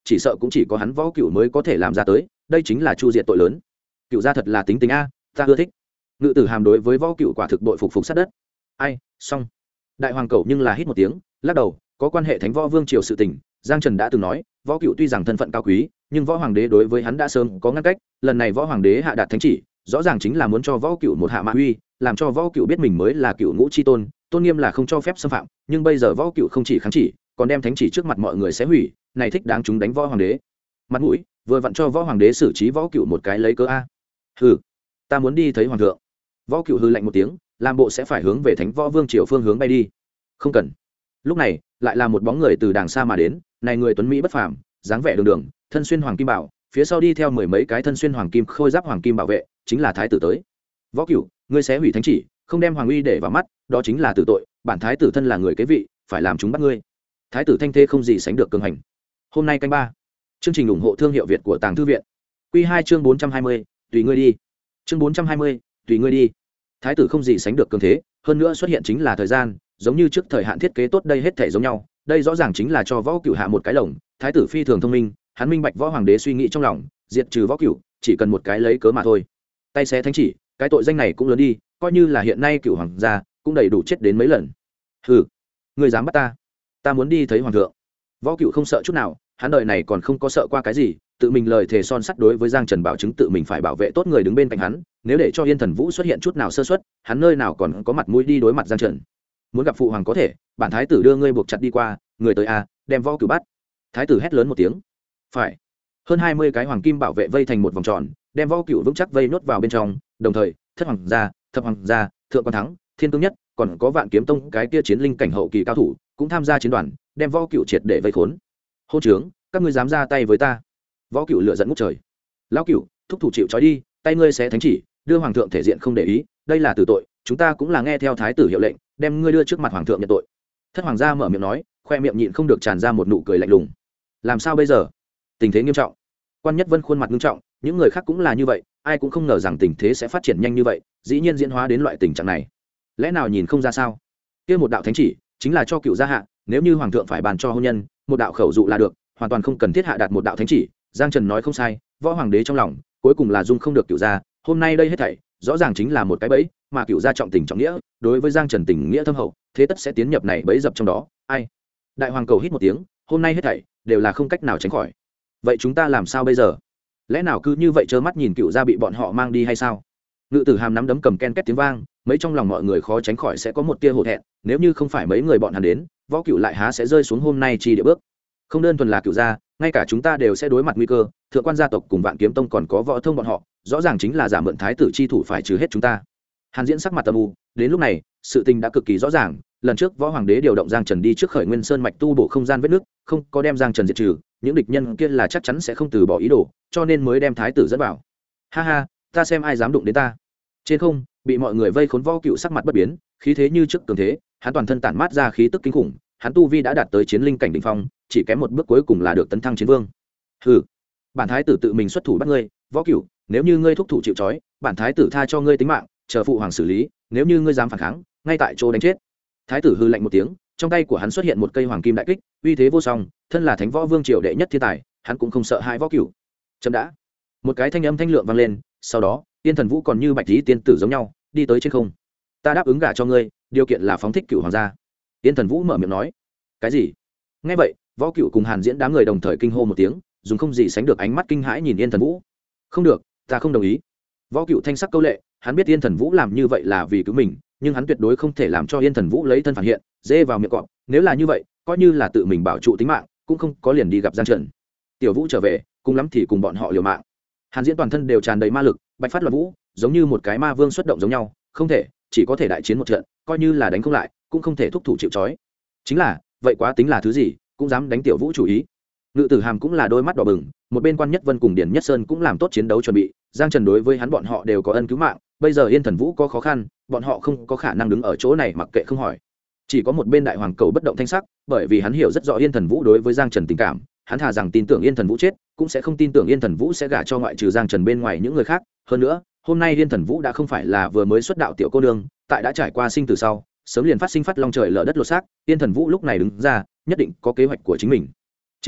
[SPEAKER 1] chỉ sợ cũng chỉ có hắn võ cựu mới có thể làm ra tới, đây chính là chu diệt tội lớn. Cựu gia thật là tính tình a, ta ưa thích. Ngự tử hàm đối với võ cựu quả thực bội phục sát đất. Ai, xong. Đại hoàng cẩu nhưng là hít một tiếng, lắc đầu, có quan hệ thánh võ vương triều sự tình, Giang Trần đã từng nói, võ cựu tuy rằng thân phận cao quý, nhưng võ hoàng đế đối với hắn đã sớm có ngăn cách, lần này võ hoàng đế hạ đạt thánh chỉ, rõ ràng chính là muốn cho võ cựu một hạ mã uy, làm cho võ cựu biết mình mới là cựu ngũ chi tôn, tôn nghiêm là không cho phép xâm phạm, nhưng bây giờ võ cựu không chỉ kháng chỉ, còn đem thánh chỉ trước mặt mọi người sẽ hủy, này thích đáng chúng đánh võ hoàng đế mặt mũi, vừa vặn cho võ hoàng đế xử trí võ cựu một cái lấy cớ a. Hừ, ta muốn đi thấy hoàng thượng. Võ cựu hừ lạnh một tiếng, làm bộ sẽ phải hướng về thánh võ vương triều phương hướng bay đi. Không cần. Lúc này lại là một bóng người từ đàng xa mà đến, này người tuấn mỹ bất phàm, dáng vẻ đường đường, thân xuyên hoàng kim bảo, phía sau đi theo mười mấy cái thân xuyên hoàng kim khôi giáp hoàng kim bảo vệ, chính là thái tử tới. Võ cựu, ngươi sẽ hủy thánh chỉ, không đem hoàng uy để vào mắt, đó chính là tử tội, bản thái tử thân là người kế vị, phải làm chúng bắt ngươi. Thái tử thanh thế không gì sánh được cường hành. Hôm nay canh ba, chương trình ủng hộ thương hiệu Việt của Tàng Thư viện. Quy 2 chương 420, tùy ngươi đi. Chương 420, tùy ngươi đi. Thái tử không gì sánh được cường thế, hơn nữa xuất hiện chính là thời gian, giống như trước thời hạn thiết kế tốt đây hết thảy giống nhau, đây rõ ràng chính là cho võ cựu hạ một cái lồng. Thái tử phi thường thông minh, hắn minh bạch võ hoàng đế suy nghĩ trong lòng, diệt trừ võ cựu chỉ cần một cái lấy cớ mà thôi. Tay xé thánh chỉ, cái tội danh này cũng lớn đi, coi như là hiện nay cựu hoàng gia cũng đầy đủ chết đến mấy lần. Hừ, ngươi dám bắt ta? Ta muốn đi thấy hoàng thượng. Võ cựu không sợ chút nào, hắn đời này còn không có sợ qua cái gì, tự mình lời thề son sắt đối với Giang Trần bảo chứng tự mình phải bảo vệ tốt người đứng bên cạnh hắn, nếu để cho Yên Thần Vũ xuất hiện chút nào sơ suất, hắn nơi nào còn có mặt mũi đi đối mặt Giang Trần. Muốn gặp phụ hoàng có thể, bản thái tử đưa ngươi buộc chặt đi qua, người tới a, đem võ cựu bắt. Thái tử hét lớn một tiếng. Phải. Hơn 20 cái hoàng kim bảo vệ vây thành một vòng tròn, đem võ cựu vững chắc vây nốt vào bên trong, đồng thời, thất hoàng gia, thập hoàng gia, thượng quan thắng, thiên cương nhất, còn có Vạn Kiếm Tông cái kia chiến linh cảnh hậu kỳ cao thủ, cũng tham gia chiến đoàn, đem võ cựu triệt để vây khốn. Hôn trướng, các ngươi dám ra tay với ta? Võ cựu lửa giận ngút trời. Lão cựu, thúc thủ chịu trói đi, tay ngươi xé thánh chỉ, đưa hoàng thượng thể diện không để ý, đây là tử tội, chúng ta cũng là nghe theo thái tử hiệu lệnh, đem ngươi đưa trước mặt hoàng thượng nhận tội. Thất hoàng gia mở miệng nói, khoe miệng nhịn không được tràn ra một nụ cười lạnh lùng. Làm sao bây giờ? Tình thế nghiêm trọng. Quan Nhất Vân khuôn mặt nghiêm trọng, những người khác cũng là như vậy, ai cũng không ngờ rằng tình thế sẽ phát triển nhanh như vậy, dĩ nhiên diễn hóa đến loại tình trạng này. Lẽ nào nhìn không ra sao? Kia một đạo thánh chỉ, chính là cho cựu gia hạ, nếu như hoàng thượng phải bàn cho hôn nhân, một đạo khẩu dụ là được, hoàn toàn không cần thiết hạ đạt một đạo thánh chỉ. Giang Trần nói không sai, võ hoàng đế trong lòng cuối cùng là dung không được cựu gia, hôm nay đây hết thảy rõ ràng chính là một cái bẫy, mà cựu gia trọng tình trọng nghĩa, đối với Giang Trần tình nghĩa thâm hậu, thế tất sẽ tiến nhập này bẫy dập trong đó. Ai? Đại hoàng cầu hít một tiếng, hôm nay hết thảy đều là không cách nào tránh khỏi. Vậy chúng ta làm sao bây giờ? Lẽ nào cứ như vậy trơ mắt nhìn cựu gia bị bọn họ mang đi hay sao? Ngự tử hàm nắm đấm cầm ken két tiếng vang, mấy trong lòng mọi người khó tránh khỏi sẽ có một tia hổ thẹn, nếu như không phải mấy người bọn hắn đến, võ cựu lại há sẽ rơi xuống hôm nay chi địa bước. Không đơn thuần là cựu gia, ngay cả chúng ta đều sẽ đối mặt nguy cơ, thượng quan gia tộc cùng Vạn Kiếm Tông còn có võ thông bọn họ, rõ ràng chính là giả mượn thái tử chi thủ phải trừ hết chúng ta. Hàn Diễn sắc mặt âm u, đến lúc này, sự tình đã cực kỳ rõ ràng, lần trước võ hoàng đế điều động Giang Trần đi trước Khởi Nguyên Sơn mạch tu bổ không gian vết nước, không có đem Giang Trần diệt trừ, những địch nhân kia là chắc chắn sẽ không từ bỏ ý đồ, cho nên mới đem thái tử dẫn vào. Ha ha, ta xem ai dám đụng đến ta. Trên không, bị mọi người vây khốn võ cựu sắc mặt bất biến, khí thế như trước cường thế, hắn toàn thân tản mát ra khí tức kinh khủng, hắn tu vi đã đạt tới chiến linh cảnh đỉnh phong, chỉ kém một bước cuối cùng là được tấn thăng chiến vương. Hừ, bản thái tử tự mình xuất thủ bắt ngươi, võ cựu, nếu như ngươi thúc thủ chịu trói, bản thái tử tha cho ngươi tính mạng, chờ phụ hoàng xử lý, nếu như ngươi dám phản kháng, ngay tại chỗ đánh chết. Thái tử hừ lạnh một tiếng, trong tay của hắn xuất hiện một cây hoàng kim đại kích, uy thế vô song, thân là thánh võ vương triều đệ nhất thiên tài, hắn cũng không sợ hãi võ cựu. Chấm đã. Một cái thanh âm thanh lượng vang lên, sau đó, Tiên Thần Vũ còn như bạch lý tiên tử giống nhau, đi tới trên không. Ta đáp ứng gả cho ngươi, điều kiện là phóng thích cựu hoàng gia. Tiên Thần Vũ mở miệng nói. Cái gì? Nghe vậy, võ cựu cùng Hàn Diễn đám người đồng thời kinh hô một tiếng, dùng không gì sánh được ánh mắt kinh hãi nhìn Yên Thần Vũ. Không được, ta không đồng ý. Võ cựu thanh sắc câu lệ, hắn biết Yên Thần Vũ làm như vậy là vì cứu mình, nhưng hắn tuyệt đối không thể làm cho Yên Thần Vũ lấy thân phản hiện, dê vào miệng cọp, nếu là như vậy, coi như là tự mình bảo trụ tính mạng, cũng không có liền đi gặp Giang Trần. Tiểu Vũ trở về, cùng lắm thì cùng bọn họ liều mạng. Hàn Diễn toàn thân đều tràn đầy ma lực, bạch phát loạn vũ, giống như một cái ma vương xuất động giống nhau, không thể, chỉ có thể đại chiến một trận, coi như là đánh không lại, cũng không thể thúc thủ chịu trói. Chính là, vậy quá tính là thứ gì, cũng dám đánh Tiểu Vũ chủ ý. Ngự Tử Hàm cũng là đôi mắt đỏ bừng, một bên Quan Nhất Vân cùng Điền Nhất Sơn cũng làm tốt chiến đấu chuẩn bị, Giang Trần đối với hắn bọn họ đều có ân cứu mạng, bây giờ Yên Thần Vũ có khó khăn, bọn họ không có khả năng đứng ở chỗ này mặc kệ không hỏi. Chỉ có một bên Đại Hoàng Cầu bất động thanh sắc, bởi vì hắn hiểu rất rõ Yên Thần Vũ đối với Giang Trần tình cảm, hắn thà rằng tin tưởng Yên Thần Vũ chết, cũng sẽ không tin tưởng Yên Thần Vũ sẽ gả cho ngoại trừ Giang Trần bên ngoài những người khác. Hơn nữa, hôm nay Yên Thần Vũ đã không phải là vừa mới xuất đạo tiểu cô nương, tại đã trải qua sinh từ sau, sớm liền phát sinh phát long trời lở đất lột xác, Yên Thần Vũ lúc này đứng ra, nhất định có kế hoạch của chính mình. Trên không,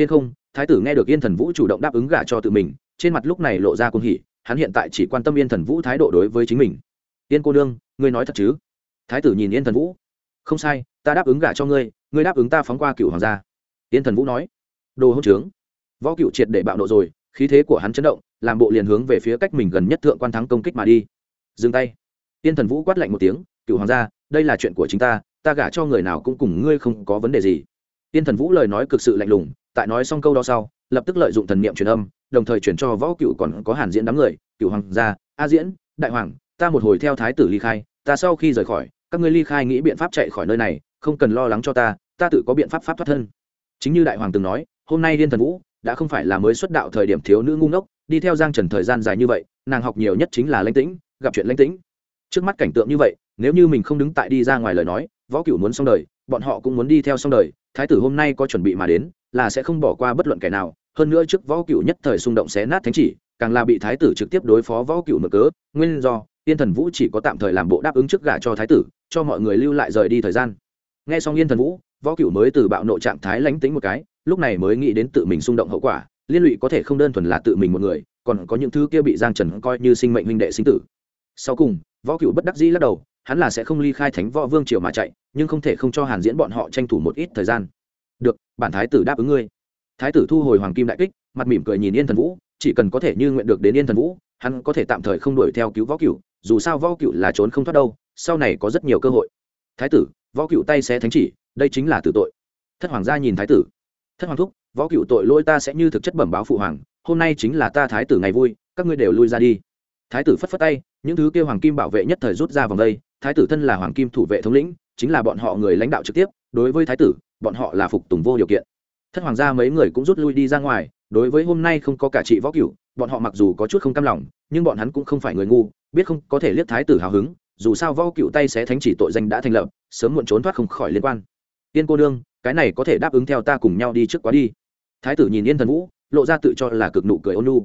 [SPEAKER 1] thái tử nghe được Yên Thần Vũ chủ động đáp ứng gả cho tự mình, trên mặt lúc này lộ ra cuồng hỉ, hắn hiện tại chỉ quan tâm Yên Thần Vũ thái độ đối với chính mình. Yên cô nương, ngươi nói thật chứ? Thái tử nhìn Yên Thần Vũ. Không sai, ta đáp ứng gả cho ngươi, ngươi đáp ứng ta phóng qua Cửu hoàng gia. Yên Thần Vũ nói. Đồ hỗn trướng. Võ Cửu triệt để bạo nộ rồi, khí thế của hắn chấn động, làm bộ liền hướng về phía cách mình gần nhất thượng quan thắng công kích mà đi. Dừng tay. Yên Thần Vũ quát lạnh một tiếng, Cửu hoàng gia, đây là chuyện của chính ta gả cho người nào cũng cùng ngươi không có vấn đề gì. Yên Thần Vũ lời nói cực sự lạnh lùng, tại nói xong câu đó sau, lập tức lợi dụng thần niệm truyền âm, đồng thời chuyển cho Võ Cửu còn có Hàn Diễn đám người, Cửu hoàng gia, A Diễn, đại hoàng, ta một hồi theo thái tử ly khai, ta sau khi rời khỏi, các ngươi ly khai nghĩ biện pháp chạy khỏi nơi này, không cần lo lắng cho ta tự có biện pháp thoát thân. Chính như đại hoàng từng nói, hôm nay Yên Thần Vũ đã không phải là mới xuất đạo thời điểm thiếu nữ ngu ngốc, đi theo Giang Trần thời gian dài như vậy, nàng học nhiều nhất chính là lãnh tĩnh, gặp chuyện lãnh tĩnh. Trước mắt cảnh tượng như vậy, nếu như mình không đứng tại đi ra ngoài lời nói, Võ Cửu muốn xong đời, bọn họ cũng muốn đi theo xong đời. Thái tử hôm nay có chuẩn bị mà đến, là sẽ không bỏ qua bất luận kẻ nào. Hơn nữa trước Võ Cửu nhất thời xung động xé nát thánh chỉ, càng là bị thái tử trực tiếp đối phó Võ Cửu mượn cớ. Nguyên do, Yên Thần Vũ chỉ có tạm thời làm bộ đáp ứng trước gả cho thái tử, cho mọi người lưu lại rời đi thời gian. Nghe xong Yên Thần Vũ, Võ Cửu mới từ bạo nộ trạng thái lãnh tĩnh một cái, lúc này mới nghĩ đến tự mình xung động hậu quả, liên lụy có thể không đơn thuần là tự mình một người, còn có những thứ kia bị Giang Trần coi như sinh mệnh huynh đệ sinh tử. Sau cùng, Võ Cửu bất đắc dĩ lắc đầu, hắn là sẽ không ly khai Thánh Võ Vương triều mà chạy, nhưng không thể không cho Hàn Diễn bọn họ tranh thủ một ít thời gian. Được, bản thái tử đáp ứng ngươi. Thái tử thu hồi hoàng kim đại kích, mặt mỉm cười nhìn Yên Thần Vũ, chỉ cần có thể như nguyện được đến Yên Thần Vũ, hắn có thể tạm thời không đuổi theo cứu Võ Cửu, dù sao Võ Cửu là trốn không thoát đâu, sau này có rất nhiều cơ hội. Thái tử, Võ Cửu tay xé thánh chỉ, đây chính là tử tội. Thất hoàng gia nhìn thái tử. Thất hoàng thúc, Võ Cửu tội lỗi ta sẽ như thực chất bẩm báo phụ hoàng, hôm nay chính là ta thái tử ngày vui, các ngươi đều lui ra đi. Thái tử phất phất tay, những thứ kia hoàng kim bảo vệ nhất thời rút ra vòng đây, thái tử thân là hoàng kim thủ vệ thống lĩnh, chính là bọn họ người lãnh đạo trực tiếp, đối với thái tử, bọn họ là phục tùng vô điều kiện. Thất hoàng gia mấy người cũng rút lui đi ra ngoài, đối với hôm nay không có cả trị Võ Cửu, bọn họ mặc dù có chút không cam lòng, nhưng bọn hắn cũng không phải người ngu, biết không có thể liếc thái tử hào hứng, dù sao Võ Cửu tay xé thánh chỉ tội danh đã thành lập, sớm muộn trốn thoát không khỏi liên quan. Yên cô nương, cái này có thể đáp ứng theo ta cùng nhau đi trước quá đi. Thái tử nhìn Yên Thần Vũ, lộ ra tự cho là cực nụ cười ôn nhu.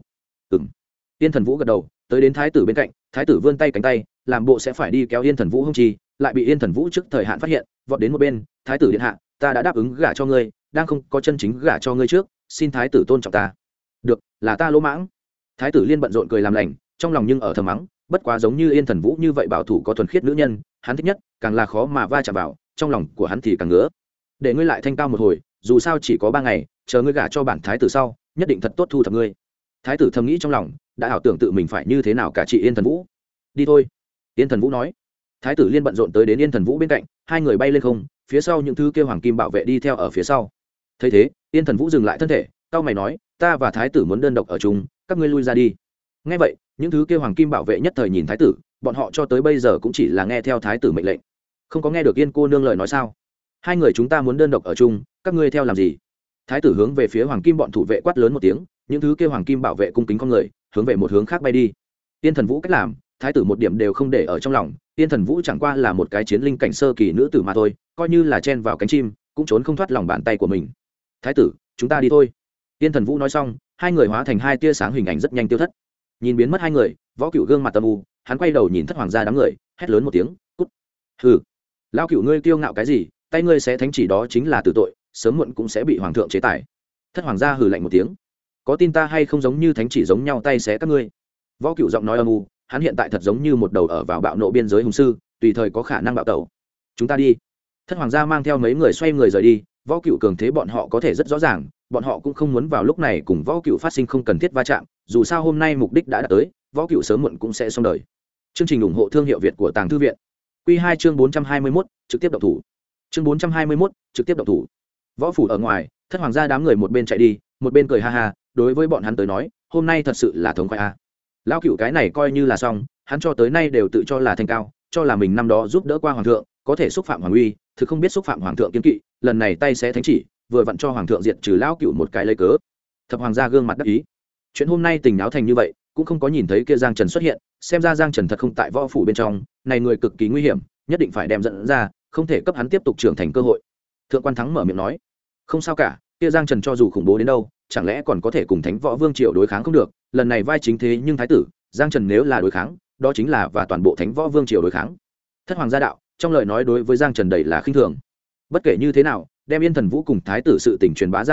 [SPEAKER 1] Yên Thần Vũ gật đầu, tới đến thái tử bên cạnh, thái tử vươn tay cánh tay, làm bộ sẽ phải đi kéo Yên Thần Vũ hung chi, lại bị Yên Thần Vũ trước thời hạn phát hiện, vọt đến một bên, thái tử điện hạ, ta đã đáp ứng gả cho ngươi, đang không có chân chính gả cho ngươi trước, xin thái tử tôn trọng ta. Được, là ta lỗ mãng. Thái tử liên bận rộn cười làm lành, trong lòng nhưng ở thầm mắng, bất quá giống như Yên Thần Vũ như vậy bảo thủ có thuần khiết nữ nhân, hắn thích nhất, càng là khó mà va chạm vào, trong lòng của hắn thì càng ngứa. Để ngươi lại thanh cao một hồi, dù sao chỉ có 3 ngày, chờ ngươi gả cho bản thái tử sau, nhất định thật tốt thu thập ngươi. Thái tử thầm nghĩ trong lòng, đã ảo tưởng tự mình phải như thế nào cả chị Yên Thần Vũ. Đi thôi. Yên Thần Vũ nói. Thái tử liên bận rộn tới đến Yên Thần Vũ bên cạnh, hai người bay lên không, phía sau những thứ kêu hoàng kim bảo vệ đi theo ở phía sau. Thấy thế, Yên Thần Vũ dừng lại thân thể, cau mày nói, ta và thái tử muốn đơn độc ở chung, các ngươi lui ra đi. Nghe vậy, những thứ kêu hoàng kim bảo vệ nhất thời nhìn thái tử, bọn họ cho tới bây giờ cũng chỉ là nghe theo thái tử mệnh lệnh, không có nghe được Yên cô nương lời nói sao? Hai người chúng ta muốn đơn độc ở chung, các ngươi theo làm gì? Thái tử hướng về phía hoàng kim bọn thủ vệ quát lớn một tiếng, những thứ kêu hoàng kim bảo vệ cung kính con người, hướng về một hướng khác bay đi. Yên Thần Vũ cách làm, thái tử một điểm đều không để ở trong lòng. Yên Thần Vũ chẳng qua là một cái chiến linh cảnh sơ kỳ nữ tử mà thôi, coi như là chen vào cánh chim, cũng trốn không thoát lòng bàn tay của mình. Thái tử, chúng ta đi thôi. Yên Thần Vũ nói xong, hai người hóa thành hai tia sáng hình ảnh rất nhanh tiêu thất. Nhìn biến mất hai người, Võ Cửu gương mặt âm u, hắn quay đầu nhìn Thất hoàng gia đám người, hét lớn một tiếng, cút. Hừ, lão Cửu ngươi kiêu ngạo cái gì? Tay ngươi sẽ thánh chỉ đó chính là tử tội, sớm muộn cũng sẽ bị hoàng thượng chế tài. Thất hoàng gia hừ lạnh một tiếng, có tin ta hay không giống như thánh chỉ giống nhau tay xé các ngươi. Võ Cửu giọng nói âm u, hắn hiện tại thật giống như một đầu ở vào bạo nộ biên giới hùng sư, tùy thời có khả năng bạo tẩu. Chúng ta đi. Thất hoàng gia mang theo mấy người xoay người rời đi. Võ Cửu cường thế bọn họ có thể rất rõ ràng, bọn họ cũng không muốn vào lúc này cùng Võ Cửu phát sinh không cần thiết va chạm, dù sao hôm nay mục đích đã đạt tới, Võ Cửu sớm muộn cũng sẽ xong đời. Chương trình ủng hộ thương hiệu Việt của Tàng Thư viện. Quy 2 chương 421, trực tiếp động thủ. Chương 421, trực tiếp động thủ. Võ phủ ở ngoài, Thất hoàng gia đám người một bên chạy đi, một bên cười ha ha, đối với bọn hắn tới nói, hôm nay thật sự là thống khoái a. Lão Cửu cái này coi như là xong, hắn cho tới nay đều tự cho là thanh cao, cho là mình năm đó giúp đỡ qua hoàng thượng, có thể xúc phạm hoàng uy, thực không biết xúc phạm hoàng thượng kiên kỵ, lần này tay xé thánh chỉ, vừa vặn cho hoàng thượng diệt trừ Lão Cửu một cái lấy cớ. Thập hoàng gia gương mặt đắc ý. Chuyện hôm nay tình náo thành như vậy, cũng không có nhìn thấy kia Giang Trần xuất hiện, xem ra Giang Trần thật không tại võ phủ bên trong, này người cực kỳ nguy hiểm, nhất định phải đem dẫn ra, không thể cấp hắn tiếp tục trưởng thành cơ hội. Thượng quan Thắng mở miệng nói, không sao cả, kia Giang Trần cho dù khủng bố đến đâu, chẳng lẽ còn có thể cùng Thánh Võ Vương triều đối kháng không được, lần này vai chính thế nhưng thái tử, Giang Trần nếu là đối kháng, đó chính là và toàn bộ Thánh Võ Vương triều đối kháng. Thất hoàng gia đạo, trong lời nói đối với Giang Trần đầy là khinh thường. Bất kể như thế nào, đem Yên Thần Vũ cùng thái tử sự tình truyền bá ra ngoài,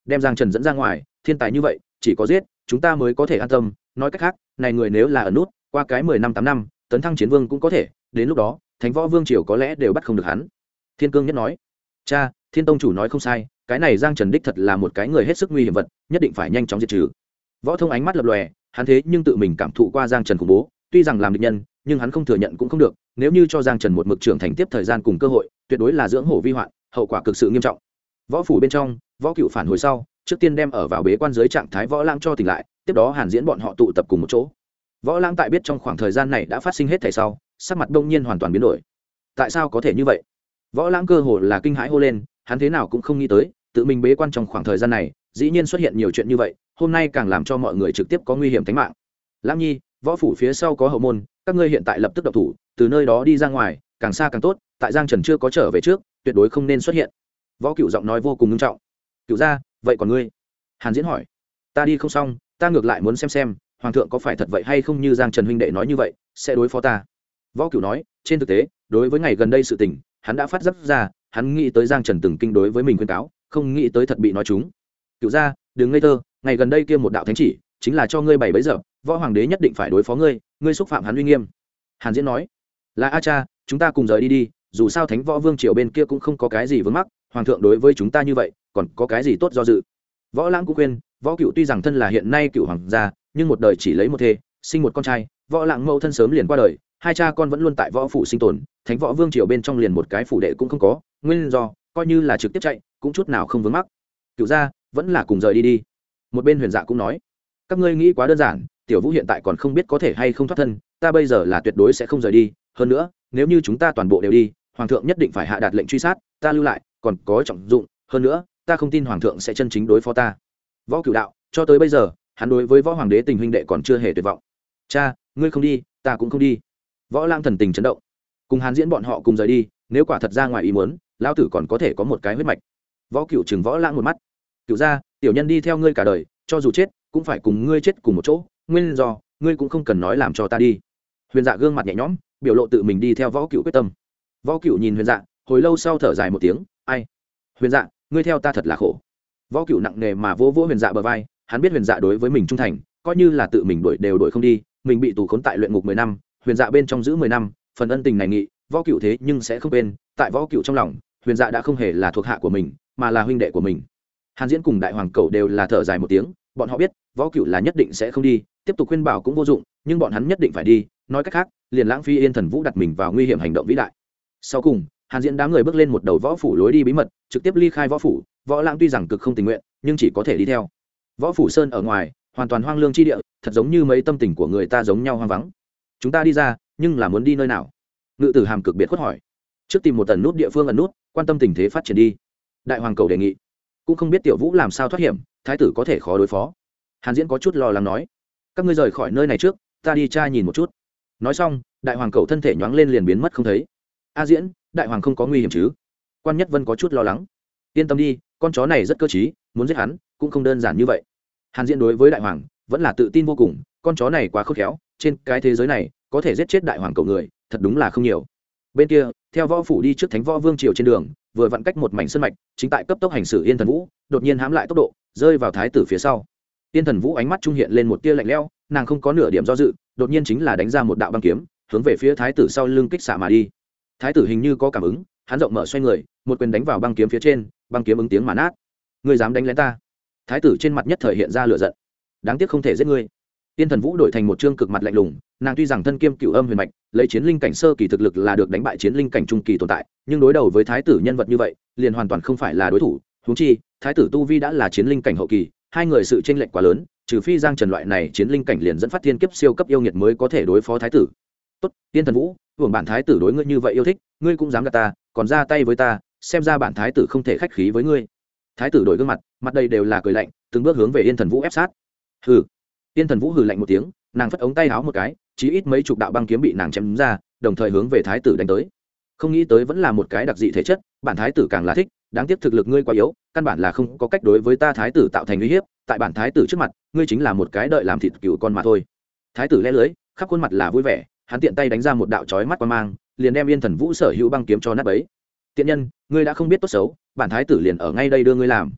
[SPEAKER 1] đem Giang Trần dẫn ra ngoài, thiên tài như vậy chỉ có giết chúng ta mới có thể an tâm. Nói cách khác, này người nếu là ở nút qua cái 10 năm 8 năm tấn thăng chiến vương cũng có thể, đến lúc đó Thánh Võ Vương triều có lẽ đều bắt không được hắn. Thiên Cương Nhất nói, cha, Thiên tông chủ nói không sai, cái này Giang Trần đích thật là một cái người hết sức nguy hiểm vật, nhất định phải nhanh chóng diệt trừ. Võ Thông ánh mắt lập lòe, hắn thế nhưng tự mình cảm thụ qua Giang Trần khủng bố, tuy rằng làm địch nhân nhưng hắn không thừa nhận cũng không được, nếu như cho Giang Trần một mực trưởng thành tiếp thời gian cùng cơ hội, tuyệt đối là dưỡng hổ vi hoạn, hậu quả cực sự nghiêm trọng. Võ phủ bên trong, Võ Cựu phản hồi sau, trước tiên đem ở vào bế quan dưới trạng thái Võ Lãng cho tỉnh lại, tiếp đó Hàn Diễn bọn họ tụ tập cùng một chỗ. Võ Lãng tại biết trong khoảng thời gian này đã phát sinh hết thảy sau, sắc mặt đông nhiên hoàn toàn biến đổi. Tại sao có thể như vậy? Võ Lãng cơ hồ là kinh hãi hô lên, hắn thế nào cũng không nghĩ tới, tự mình bế quan trong khoảng thời gian này, dĩ nhiên xuất hiện nhiều chuyện như vậy, hôm nay càng làm cho mọi người trực tiếp có nguy hiểm tính mạng. Lãng Nhi, võ phủ phía sau có hậu môn, các ngươi hiện tại lập tức động thủ, từ nơi đó đi ra ngoài, càng xa càng tốt, tại Giang Trần chưa có trở về trước, tuyệt đối không nên xuất hiện. Võ Cựu giọng nói vô cùng nghiêm trọng. Cựu gia, vậy còn ngươi? Hàn Diễn hỏi. Ta đi không xong, ta ngược lại muốn xem hoàng thượng có phải thật vậy hay không như Giang Trần huynh đệ nói như vậy, sẽ đối phó ta. Võ Cựu nói, trên thực tế, đối với ngày gần đây sự tình, hắn đã phát giác ra, hắn nghĩ tới Giang Trần từng kinh đối với mình khuyên cáo, không nghĩ tới thật bị nói trúng. Cựu gia, đừng ngây thơ, ngày gần đây kia một đạo thánh chỉ, chính là cho ngươi bày bấy giờ, võ hoàng đế nhất định phải đối phó ngươi, ngươi xúc phạm hắn uy nghiêm. Hàn Diễn nói, là a cha, chúng ta cùng rời đi đi, dù sao Thánh Võ Vương triều bên kia cũng không có cái gì vướng mắc, hoàng thượng đối với chúng ta như vậy, còn có cái gì tốt do dự. Võ Lãng cũng khuyên, Võ Cựu tuy rằng thân là hiện nay cựu hoàng gia, nhưng một đời chỉ lấy một thê, sinh một con trai, Võ Lãng mẫu thân sớm liền qua đời, hai cha con vẫn luôn tại võ phủ sinh tồn, Thánh Võ Vương triều bên trong liền một cái phủ đệ cũng không có, nguyên do coi như là trực tiếp chạy, cũng chút nào không vướng mắc. Cựu gia, vẫn là cùng rời đi đi. Một bên Huyền Dạ cũng nói, các ngươi nghĩ quá đơn giản, Tiểu Vũ hiện tại còn không biết có thể hay không thoát thân, ta bây giờ là tuyệt đối sẽ không rời đi, hơn nữa, nếu như chúng ta toàn bộ đều đi, hoàng thượng nhất định phải hạ đạt lệnh truy sát, ta lưu lại còn có trọng dụng, hơn nữa, ta không tin hoàng thượng sẽ chân chính đối phó ta. Võ Cửu đạo, cho tới bây giờ, hắn đối với võ hoàng đế tình huynh đệ còn chưa hề tuyệt vọng. Cha, ngươi không đi, ta cũng không đi. Võ Lãng thần tình chấn động, cùng Hàn Diễn bọn họ cùng rời đi, nếu quả thật ra ngoài ý muốn, lão tử còn có thể có một cái huyết mạch. Võ Cửu chừng Võ Lãng một mắt, Cửu gia, tiểu nhân đi theo ngươi cả đời, cho dù chết cũng phải cùng ngươi chết cùng một chỗ, nguyên do ngươi cũng không cần nói làm cho ta đi. Huyền Dạ gương mặt nhẹ nhõm, biểu lộ tự mình đi theo Võ Cửu quyết tâm. Võ Cửu nhìn Huyền Dạ, hồi lâu sau thở dài một tiếng, ai, Huyền Dạ, ngươi theo ta thật là khổ. Võ Cửu nặng nề mà vỗ vỗ Huyền Dạ bờ vai, hắn biết Huyền Dạ đối với mình trung thành, coi như là tự mình đuổi đều đuổi không đi, mình bị tù khốn tại luyện ngục 10 năm, Huyền Dạ bên trong giữ 10 năm, phần ân tình này nghị, Võ Cửu thế nhưng sẽ không quên, tại Võ Cửu trong lòng, Huyền Dạ đã không hề là thuộc hạ của mình, mà là huynh đệ của mình. Hàn Diễn cùng Đại Hoàng Cẩu đều là thở dài một tiếng, bọn họ biết, Võ Cửu là nhất định sẽ không đi, tiếp tục khuyên bảo cũng vô dụng, nhưng bọn hắn nhất định phải đi, nói cách khác, liền lãng phí Yên Thần Vũ đặt mình vào nguy hiểm hành động vĩ đại. Sau cùng, Hàn Diễn đám người bước lên một đầu võ phủ lối đi bí mật, trực tiếp ly khai võ phủ. Võ Lãng tuy rằng cực không tình nguyện, nhưng chỉ có thể đi theo. Võ phủ sơn ở ngoài, hoàn toàn hoang lương chi địa, thật giống như mấy tâm tình của người ta giống nhau hoang vắng. Chúng ta đi ra, nhưng là muốn đi nơi nào? Ngự Tử Hàm cực biệt khuất hỏi. Trước tìm một tần nút địa phương ẩn nút, quan tâm tình thế phát triển đi. Đại Hoàng Cầu đề nghị. Cũng không biết Tiểu Vũ làm sao thoát hiểm, thái tử có thể khó đối phó. Hàn Diễn có chút lo lắng nói. Các ngươi rời khỏi nơi này trước, ta đi tra nhìn một chút. Nói xong, Đại Hoàng Cầu thân thể nhoáng lên liền biến mất không thấy. A Diễn, Đại Hoàng không có nguy hiểm chứ? Quan Nhất Vân có chút lo lắng. Yên tâm đi, con chó này rất cơ trí, muốn giết hắn cũng không đơn giản như vậy. Hàn Diễn đối với Đại Hoàng vẫn là tự tin vô cùng, con chó này quá khôn khéo, trên cái thế giới này có thể giết chết Đại Hoàng Cầu người, thật đúng là không nhiều. Bên kia, theo võ phủ đi trước Thánh Võ Vương triều trên đường, vừa vặn cách một mảnh sơn mạch, chính tại cấp tốc hành xử Yên Thần Vũ, đột nhiên hãm lại tốc độ, rơi vào thái tử phía sau. Yên Thần Vũ ánh mắt trung hiện lên một tia lạnh lẽo, nàng không có nửa điểm do dự, đột nhiên chính là đánh ra một đạo băng kiếm, hướng về phía thái tử sau lưng kích xạ mà đi. Thái tử hình như có cảm ứng, hắn rộng mở xoay người, một quyền đánh vào băng kiếm phía trên, băng kiếm ứng tiếng mà nát. Ngươi dám đánh lén ta? Thái tử trên mặt nhất thời hiện ra lửa giận. Đáng tiếc không thể giết ngươi. Tiên Thần Vũ đổi thành một trương cực mặt lạnh lùng, nàng tuy rằng thân kiêm cửu âm huyền mạch, lấy chiến linh cảnh sơ kỳ thực lực là được đánh bại chiến linh cảnh trung kỳ tồn tại, nhưng đối đầu với thái tử nhân vật như vậy, liền hoàn toàn không phải là đối thủ. Huống chi, thái tử tu vi đã là chiến linh cảnh hậu kỳ, hai người sự chênh lệch quá lớn, trừ phi Giang Trần loại này chiến linh cảnh liền dẫn phát thiên kiếp siêu cấp yêu nghiệt mới có thể đối phó thái tử. Tốt, Tiên Thần Vũ, hưởng bản thái tử đối ngươi như vậy yêu thích, ngươi cũng dám gạt ta, còn ra tay với ta, xem ra bản thái tử không thể khách khí với ngươi. Thái tử đổi gương mặt, mặt đây đều là cười lạnh, từng bước hướng về Yên Thần Vũ ép sát. Hừ. Yên Thần Vũ hừ lạnh một tiếng, nàng phất ống tay áo một cái, chí ít mấy chục đạo băng kiếm bị nàng chém ra, đồng thời hướng về thái tử đánh tới. Không nghĩ tới vẫn là một cái đặc dị thể chất, bản thái tử càng là thích, đáng tiếc thực lực ngươi quá yếu, căn bản là không có cách đối với ta thái tử tạo thành uy hiếp, tại bản thái tử trước mặt, ngươi chính là một cái đợi làm thịt cừu con mà thôi. Thái tử lẽ lưới, khắp khuôn mặt là vui vẻ, hắn tiện tay đánh ra một đạo chói mắt qua mang, liền đem Yên Thần Vũ sở hữu băng kiếm cho nát bấy. Tiện nhân, ngươi đã không biết tốt xấu, bản thái tử liền ở ngay đây đưa ngươi làm.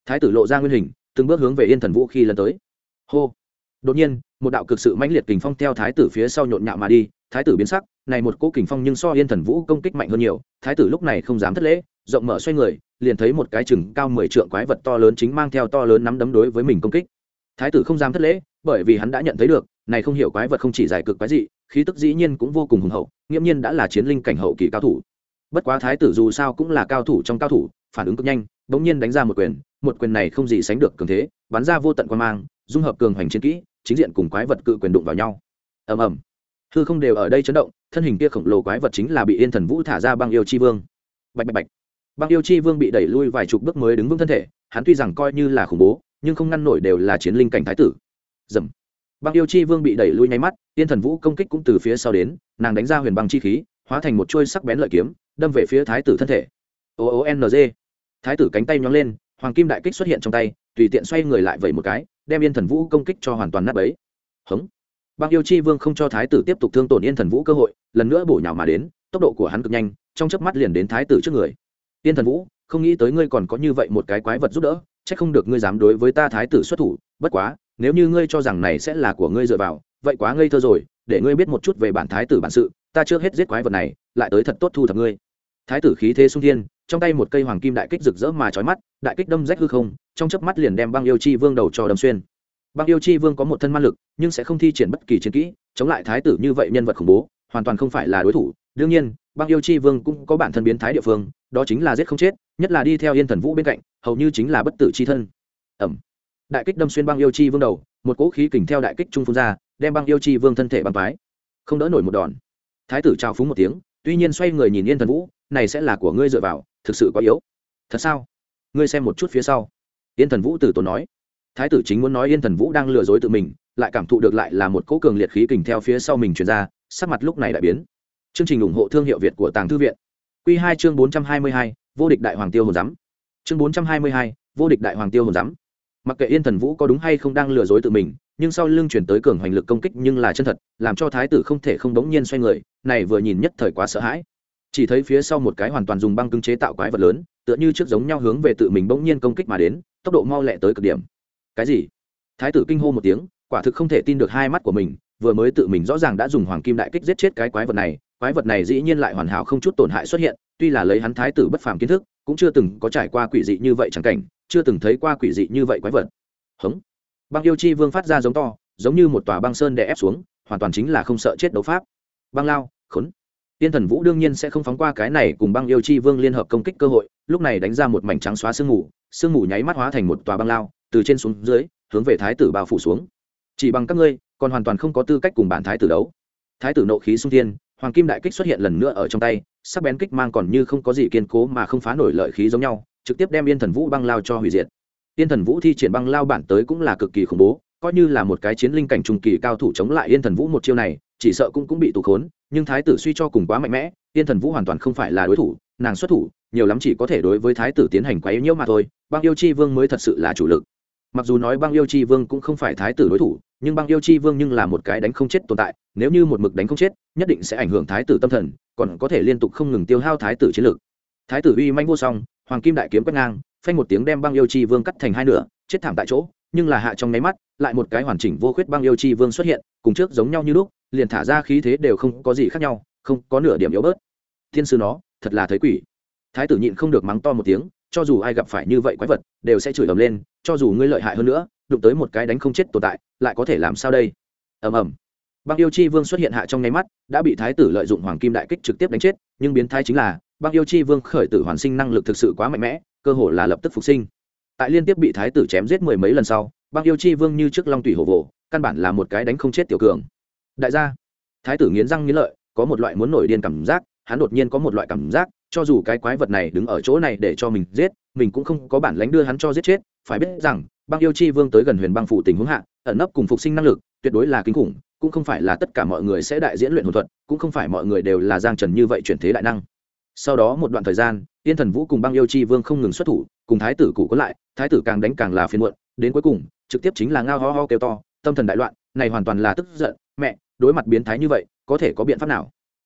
[SPEAKER 1] Thái tử lộ ra nguyên hình, từng bước hướng về Yên Thần Vũ khi lần tới. Hô. Đột nhiên, một đạo cực sự mãnh liệt kình phong theo thái tử phía sau nhộn nhạo mà đi, thái tử biến sắc, này một cỗ kình phong nhưng so Yên Thần Vũ công kích mạnh hơn nhiều, thái tử lúc này không dám thất lễ, rộng mở xoay người, liền thấy một cái chừng cao 10 trượng quái vật to lớn chính mang theo to lớn nắm đấm đối với mình công kích. Thái tử không dám thất lễ, bởi vì hắn đã nhận thấy được, này không hiểu quái vật không chỉ giải cực quái dị, khí tức dĩ nhiên cũng vô cùng hùng hậu, nghiễm nhiên đã là chiến linh cảnh hậu kỳ cao thủ. Bất quá thái tử dù sao cũng là cao thủ trong cao thủ, phản ứng cực nhanh, bỗng nhiên đánh ra một quyền này không gì sánh được cường thế, bắn ra vô tận quang mang, dung hợp cường hoành chiến kỹ, chính diện cùng quái vật cự quyền đụng vào nhau. Ầm ầm. Hư không đều ở đây chấn động, thân hình kia khổng lồ quái vật chính là bị Yên Thần Vũ thả ra Băng Yêu Chi Vương. Bạch bạch bạch. Băng Yêu Chi Vương bị đẩy lui vài chục bước mới đứng vững thân thể, hắn tuy rằng coi như là khủng bố, nhưng không ngăn nổi đều là chiến linh cảnh thái tử. Dầm. Băng Yêu Chi Vương bị đẩy lui nháy mắt, Yên Thần Vũ công kích cũng từ phía sau đến, nàng đánh ra huyền băng chi khí, hóa thành một chuôi sắc bén lợi kiếm, đâm về phía thái tử thân thể. OONG. Thái tử cánh tay nhón lên, hoàng kim đại kích xuất hiện trong tay, tùy tiện xoay người lại vẩy một cái, đem Yên Thần Vũ công kích cho hoàn toàn nát bấy. Hống. Băng Yêu Chi Vương không cho thái tử tiếp tục thương tổn Yên Thần Vũ cơ hội, lần nữa bổ nhào mà đến, tốc độ của hắn cực nhanh, trong chớp mắt liền đến thái tử trước người. Yên Thần Vũ, không nghĩ tới ngươi còn có như vậy một cái quái vật giúp đỡ, chắc không được ngươi dám đối với ta thái tử xuất thủ, bất quá, nếu như ngươi cho rằng này sẽ là của ngươi dựa vào, vậy quá ngây thơ rồi, để ngươi biết một chút về bản thái tử bản sự, ta trước hết giết quái vật này, lại tới thật tốt thu thập ngươi. Thái tử khí thế xung thiên, trong tay một cây hoàng kim đại kích rực rỡ mà chói mắt, đại kích đâm rách hư không, trong chớp mắt liền đem Băng Yêu Chi Vương đầu cho đâm xuyên. Băng Yêu Chi Vương có một thân ma lực, nhưng sẽ không thi triển bất kỳ chiến kỹ, chống lại thái tử như vậy nhân vật khủng bố, hoàn toàn không phải là đối thủ. Đương nhiên, Băng Yêu Chi Vương cũng có bản thân biến thái địa phương, đó chính là giết không chết, nhất là đi theo Yên Thần Vũ bên cạnh, hầu như chính là bất tử chi thân. Ầm. Đại kích đâm xuyên Băng Yêu Chi Vương đầu, một cỗ khí kình theo đại kích trung phun ra, đem Băng Yêu Chi Vương thân thể băng phái, không đỡ nổi một đòn. Thái tử chào phúng một tiếng, tuy nhiên xoay người nhìn Yên Thần Vũ, này sẽ là của ngươi dựa vào, thực sự quá yếu. Thật sao? Ngươi xem một chút phía sau. Yên Thần Vũ từ tốn nói. Thái tử chính muốn nói Yên Thần Vũ đang lừa dối tự mình, lại cảm thụ được lại là một cỗ cường liệt khí kình theo phía sau mình truyền ra, sắc mặt lúc này đại biến. Chương trình ủng hộ thương hiệu Việt của Tàng Thư viện. Quy 2 chương 422, vô địch đại hoàng tiêu hồn giám. Chương 422, vô địch đại hoàng tiêu hồn giám. Mặc kệ Yên Thần Vũ có đúng hay không đang lừa dối tự mình, nhưng sau lưng chuyển tới cường hoành lực công kích nhưng là chân thật, làm cho thái tử không thể không bỗng nhiên xoay người, này vừa nhìn nhất thời quá sợ hãi. Chỉ thấy phía sau một cái hoàn toàn dùng băng cứng chế tạo quái vật lớn, tựa như trước giống nhau hướng về tự mình bỗng nhiên công kích mà đến, tốc độ mau lẹ tới cực điểm. Cái gì? Thái tử kinh hô một tiếng, quả thực không thể tin được hai mắt của mình, vừa mới tự mình rõ ràng đã dùng hoàng kim đại kích giết chết cái quái vật này dĩ nhiên lại hoàn hảo không chút tổn hại xuất hiện, tuy là lấy hắn thái tử bất phàm kiến thức, cũng chưa từng có trải qua quỷ dị như vậy chẳng cảnh, chưa từng thấy qua quỷ dị như vậy quái vật. Hống. Băng Yêu Chi Vương phát ra giống to, giống như một tòa băng sơn đè ép xuống, hoàn toàn chính là không sợ chết đấu pháp. Băng lao, khốn. Yên Thần Vũ đương nhiên sẽ không phóng qua cái này cùng Băng Yêu Chi Vương liên hợp công kích cơ hội, lúc này đánh ra một mảnh trắng xóa sương mù nháy mắt hóa thành một tòa băng lao, từ trên xuống dưới, hướng về thái tử bao phủ xuống. Chỉ bằng các ngươi, còn hoàn toàn không có tư cách cùng bản thái tử đấu. Thái tử nộ khí xung thiên, hoàng kim đại kích xuất hiện lần nữa ở trong tay, sắc bén kích mang còn như không có gì kiên cố mà không phá nổi lợi khí giống nhau, trực tiếp đem Yên Thần Vũ băng lao cho hủy diệt. Yên Thần Vũ thi triển băng lao bản tới cũng là cực kỳ khủng bố, coi như là một cái chiến linh cảnh trung kỳ cao thủ chống lại Yên Thần Vũ một chiêu này, chỉ sợ cũng bị tù khốn, nhưng thái tử suy cho cùng quá mạnh mẽ, Yên Thần Vũ hoàn toàn không phải là đối thủ, nàng xuất thủ, nhiều lắm chỉ có thể đối với thái tử tiến hành quấy nhiễu mà thôi, Băng Yêu Chi Vương mới thật sự là chủ lực. Mặc dù nói Băng Yêu Chi Vương cũng không phải thái tử đối thủ, nhưng Băng Yêu Chi Vương nhưng là một cái đánh không chết tồn tại, nếu như một mực đánh không chết, nhất định sẽ ảnh hưởng thái tử tâm thần, còn có thể liên tục không ngừng tiêu hao thái tử chiến lực. Thái tử uy manh vô song, hoàng kim đại kiếm quét ngang, phanh một tiếng đem Băng Yêu Chi Vương cắt thành hai nửa, chết thảm tại chỗ, nhưng là hạ trong nháy mắt, lại một cái hoàn chỉnh vô khuyết Băng Yêu Chi Vương xuất hiện, cùng trước giống nhau như lúc, liền thả ra khí thế đều không có gì khác nhau, không có nửa điểm yếu bớt. Thiên sư nó, thật là thấy quỷ. Thái tử nhịn không được mắng to một tiếng, cho dù ai gặp phải như vậy quái vật, đều sẽ chửi ầm lên, cho dù ngươi lợi hại hơn nữa, đụng tới một cái đánh không chết tồn tại, lại có thể làm sao đây? Ầm ầm. Băng Yêu Chi Vương xuất hiện hạ trong nháy mắt, đã bị thái tử lợi dụng hoàng kim đại kích trực tiếp đánh chết, nhưng biến thái chính là, Băng Yêu Chi Vương khởi tử hoàn sinh năng lực thực sự quá mạnh mẽ, cơ hồ là lập tức phục sinh. Tại liên tiếp bị thái tử chém giết mười mấy lần sau, Băng Yêu Chi Vương như trước long tùy hổ vồ, căn bản là một cái đánh không chết tiểu cường. Đại gia, thái tử nghiến răng nghiến lợi, có một loại muốn nổi điên cảm giác, hắn đột nhiên có một loại cảm giác, cho dù cái quái vật này đứng ở chỗ này để cho mình giết, mình cũng không có bản lãnh đưa hắn cho giết chết, phải biết rằng, Băng Yêu Chi Vương tới gần Huyền Băng phủ tình huống hạ, ẩn nấp cùng phục sinh năng lực, tuyệt đối là kinh khủng, cũng không phải là tất cả mọi người sẽ đại diễn luyện hồn thuật, cũng không phải mọi người đều là Giang Trần như vậy chuyển thế đại năng. Sau đó một đoạn thời gian, Yên Thần Vũ cùng Băng Yêu Chi Vương không ngừng xuất thủ, cùng thái tử cụ có lại, thái tử càng đánh càng là phiền muộn, đến cuối cùng, trực tiếp chính là ngao ho ho kêu to, tâm thần đại loạn, này hoàn toàn là tức giận, mẹ, đối mặt biến thái như vậy, có thể có biện pháp nào?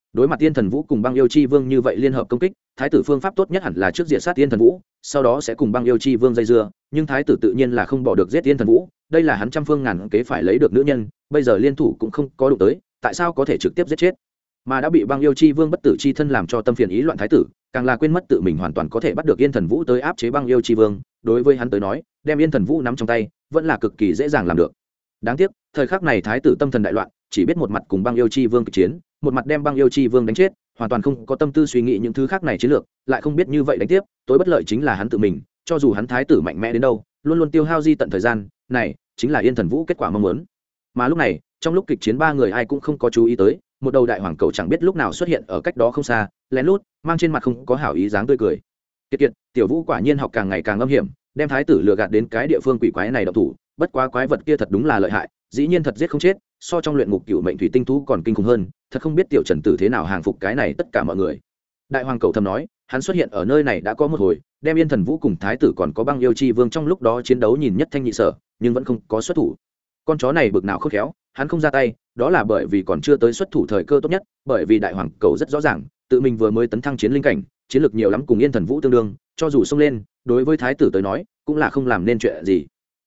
[SPEAKER 1] đối mặt Tiên Thần Vũ cùng Băng Yêu Chi Vương như vậy liên hợp công kích, thái tử phương pháp tốt nhất hẳn là trước diệt sát Tiên Thần Vũ, sau đó sẽ cùng Băng Yêu Chi Vương dây dưa, nhưng thái tử tự nhiên là không bỏ được giết Tiên Thần Vũ, đây là hắn trăm phương ngàn kế phải lấy được nữ nhân, bây giờ liên thủ cũng không có đụng tới, tại sao có thể trực tiếp giết chết? Mà đã bị Băng Yêu Chi Vương bất tử chi thân làm cho tâm phiền ý loạn thái tử, càng là quên mất tự mình hoàn toàn có thể bắt được Yên Thần Vũ tới áp chế Băng Yêu Chi Vương, đối với hắn tới nói, đem Yên Thần Vũ nắm trong tay, vẫn là cực kỳ dễ dàng làm được. Đáng tiếc, thời khắc này thái tử tâm thần đại loạn, chỉ biết một mặt cùng Băng Yêu Chi Vương kịch chiến, một mặt đem Băng Yêu Chi Vương đánh chết, hoàn toàn không có tâm tư suy nghĩ những thứ khác này chiến lược, lại không biết như vậy đánh tiếp, tối bất lợi chính là hắn tự mình, cho dù hắn thái tử mạnh mẽ đến đâu, luôn luôn tiêu hao di tận thời gian, này chính là Yên Thần Vũ kết quả mong muốn. Mà lúc này, trong lúc kịch chiến ba người ai cũng không có chú ý tới, một đầu đại hoàng cầu chẳng biết lúc nào xuất hiện ở cách đó không xa, lén lút, mang trên mặt không có hảo ý dáng tươi cười. Kiệt kiệt, tiểu Vũ quả nhiên học càng ngày càng âm hiểm, đem thái tử lừa gạt đến cái địa phương quỷ quái này động thủ, bất quá quái vật kia thật đúng là lợi hại, dĩ nhiên thật giết không chết, so trong luyện ngục cửu mệnh thủy tinh thú còn kinh khủng hơn, thật không biết tiểu Trần Tử thế nào hàng phục cái này tất cả mọi người. Đại hoàng cầu thầm nói, hắn xuất hiện ở nơi này đã có một hồi, đem Yên Thần Vũ cùng thái tử còn có Băng Yêu Chi Vương trong lúc đó chiến đấu nhìn nhất thanh nhị sở, nhưng vẫn không có xuất thủ. Con chó này bực nào khôn khéo, hắn không ra tay, đó là bởi vì còn chưa tới xuất thủ thời cơ tốt nhất, bởi vì đại hoàng cầu rất rõ ràng, tự mình vừa mới tấn thăng chiến linh cảnh, chiến lược nhiều lắm cùng Yên Thần Vũ tương đương, cho dù xông lên, đối với thái tử tới nói, cũng là không làm nên chuyện gì.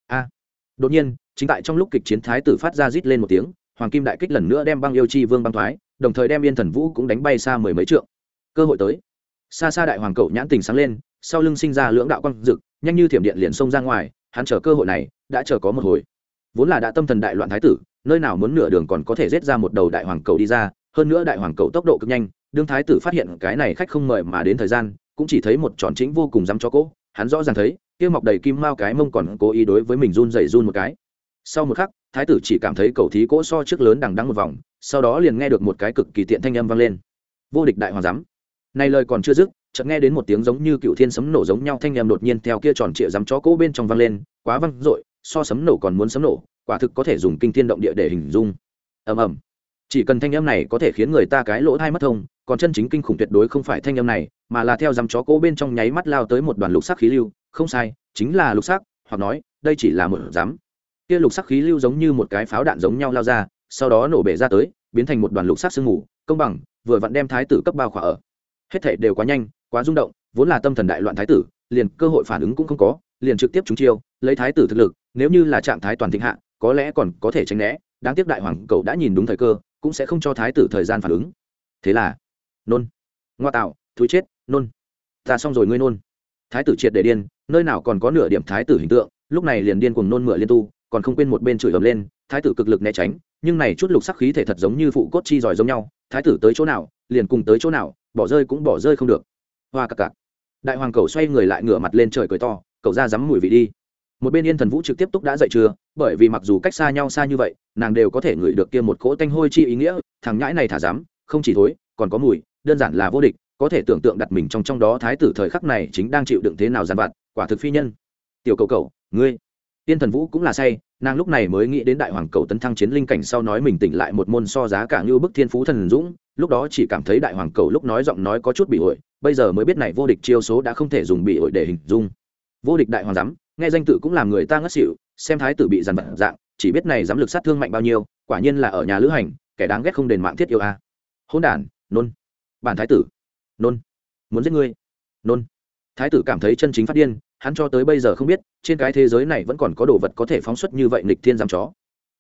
[SPEAKER 1] Đột nhiên, chính tại trong lúc kịch chiến thái tử phát ra rít lên một tiếng, hoàng kim đại kích lần nữa đem Băng Yêu Chi Vương băng thoái, đồng thời đem Yên Thần Vũ cũng đánh bay xa mười mấy trượng. Cơ hội tới. Xa xa đại hoàng cậu nhãn tình sáng lên, sau lưng sinh ra lưỡng đạo quang rực, nhanh như thiểm điện liền xông ra ngoài, hắn chờ cơ hội này, đã chờ có một hồi. Vốn là đã tâm thần đại loạn thái tử, nơi nào muốn nửa đường còn có thể giết ra một đầu đại hoàng cậu đi ra, hơn nữa đại hoàng cậu tốc độ cực nhanh, đương thái tử phát hiện cái này khách không mời mà đến thời gian, cũng chỉ thấy một tròn chính vô cùng dám chó cỗ, hắn rõ ràng thấy, kia mọc đầy kim mao cái mông còn cố ý đối với mình run rẩy một cái. Sau một khắc, thái tử chỉ cảm thấy cậu thí cỗ so trước lớn đằng đẵng một vòng, sau đó liền nghe được một cái cực kỳ tiện thanh âm vang lên. Vô địch đại hoàng giám. Này lời còn chưa dứt, chợt nghe đến một tiếng giống như cựu thiên sấm nổ giống nhau thanh âm đột nhiên theo kia tròn trịa giám chó cỗ bên trong vang lên, quá vang dội, so sấm nổ còn muốn sấm nổ, quả thực có thể dùng kinh thiên động địa để hình dung. Ầm ầm. Chỉ cần thanh âm này có thể khiến người ta cái lỗ tai mất thông, còn chân chính kinh khủng tuyệt đối không phải thanh âm này, mà là theo giám chó cỗ bên trong nháy mắt lao tới một đoàn lục sắc khí lưu, không sai, chính là lục sắc, hoặc nói, đây chỉ là một giám. Kia lục sắc khí lưu giống như một cái pháo đạn giống nhau lao ra, sau đó nổ bể ra tới, biến thành một đoàn lục sắc sương mù, công bằng, vừa vặn đem thái tử cấp bao khỏa ở. Hết thảy đều quá nhanh, quá rung động, vốn là tâm thần đại loạn thái tử, liền cơ hội phản ứng cũng không có, liền trực tiếp trúng chiêu, lấy thái tử thực lực, nếu như là trạng thái toàn thịnh hạ, có lẽ còn có thể tránh né, đáng tiếc đại hoàng cậu đã nhìn đúng thời cơ, cũng sẽ không cho thái tử thời gian phản ứng. Thế là, nôn, ngoa tạo, thúi chết, nôn, ta xong rồi ngươi nôn. Thái tử triệt để điên, nơi nào còn có nửa điểm thái tử hình tượng, lúc này liền điên cuồng nôn mửa liên tu, còn không quên một bên chửi ầm lên, thái tử cực lực né tránh, nhưng này chút lục sắc khí thể thật giống như phụ cốt chi giỏi giống nhau, thái tử tới chỗ nào, liền cùng tới chỗ nào, bỏ rơi cũng bỏ rơi không được. Hoa cặc cặc. Đại hoàng cầu xoay người lại ngửa mặt lên trời cười to, cậu ra dám mùi vị đi. Một bên Yên Thần Vũ trực tiếp túc đã dậy chưa, bởi vì mặc dù cách xa nhau xa như vậy, nàng đều có thể ngửi được kia một cỗ tanh hôi chi ý nghĩa, thằng nhãi này thả dám, không chỉ thối, còn có mùi, đơn giản là vô địch, có thể tưởng tượng đặt mình trong đó thái tử thời khắc này chính đang chịu đựng thế nào giàn vặt, quả thực phi nhân. Tiểu cậu, ngươi. Yên Thần Vũ cũng là say, nàng lúc này mới nghĩ đến đại hoàng cầu tấn thăng chiến linh cảnh sau nói mình tỉnh lại một môn so giá cả như bức thiên phú thần dũng, lúc đó chỉ cảm thấy đại hoàng cầu lúc nói giọng nói có chút bị ổi, bây giờ mới biết này vô địch chiêu số đã không thể dùng bị ổi để hình dung. Vô địch đại hoàng giám, nghe danh tự cũng làm người ta ngất xỉu, xem thái tử bị dằn vặt dạng, chỉ biết này dám lực sát thương mạnh bao nhiêu, quả nhiên là ở nhà lữ hành, kẻ đáng ghét không đền mạng thiết yêu a. Hỗn đản, nôn. Bản thái tử, nôn. Muốn giết ngươi, nôn. Thái tử cảm thấy chân chính phát điên, hắn cho tới bây giờ không biết trên cái thế giới này vẫn còn có đồ vật có thể phóng xuất như vậy nghịch thiên giám chó.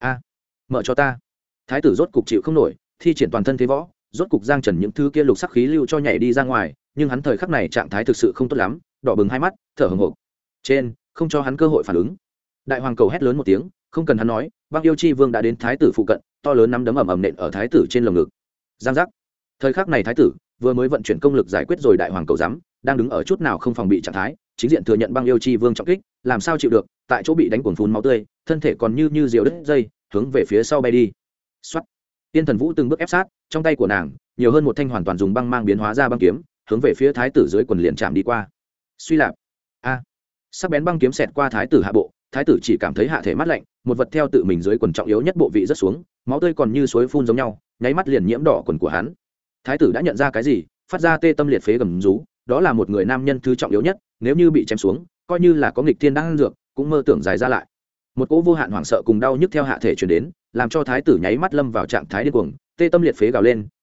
[SPEAKER 1] Mở cho ta. Thái tử rốt cục chịu không nổi, thi triển toàn thân thế võ, rốt cục giang trần những thứ kia lục sắc khí lưu cho nhảy đi ra ngoài, nhưng hắn thời khắc này trạng thái thực sự không tốt lắm, đỏ bừng hai mắt, thở hổn hộc. Trên, không cho hắn cơ hội phản ứng. Đại hoàng cầu hét lớn một tiếng, không cần hắn nói, Băng Yêu Chi Vương đã đến thái tử phụ cận, to lớn nắm đấm ầm ầm nện ở thái tử trên lồng ngực. Giang giác. Thời khắc này thái tử vừa mới vận chuyển công lực giải quyết rồi đại hoàng cầu giám, đang đứng ở chút nào không phòng bị trạng thái, chính diện thừa nhận Băng Yêu Chi Vương trọng kích, làm sao chịu được, tại chỗ bị đánh cuồng phun máu tươi, thân thể còn như diều đứt dây, hướng về phía sau bay đi. Soát. Tiên Thần Vũ từng bước ép sát, trong tay của nàng nhiều hơn một thanh hoàn toàn dùng băng mang biến hóa ra băng kiếm, hướng về phía thái tử dưới quần liền chạm đi qua. Suy lạp. Sắc bén băng kiếm xẹt qua thái tử hạ bộ, thái tử chỉ cảm thấy hạ thể mát lạnh, một vật theo tự mình dưới quần trọng yếu nhất bộ vị rất xuống, máu tươi còn như suối phun giống nhau, nháy mắt liền nhiễm đỏ quần của hắn. Thái tử đã nhận ra cái gì, phát ra tê tâm liệt phế gầm rú, đó là một người nam nhân thứ trọng yếu nhất, nếu như bị chém xuống, coi như là có nghịch thiên đang ăn dược, cũng mơ tưởng dài ra lại. Một cỗ vô hạn hoảng sợ cùng đau nhức theo hạ thể truyền đến, làm cho thái tử nháy mắt lâm vào trạng thái điên cuồng, tê tâm liệt phế gào lên,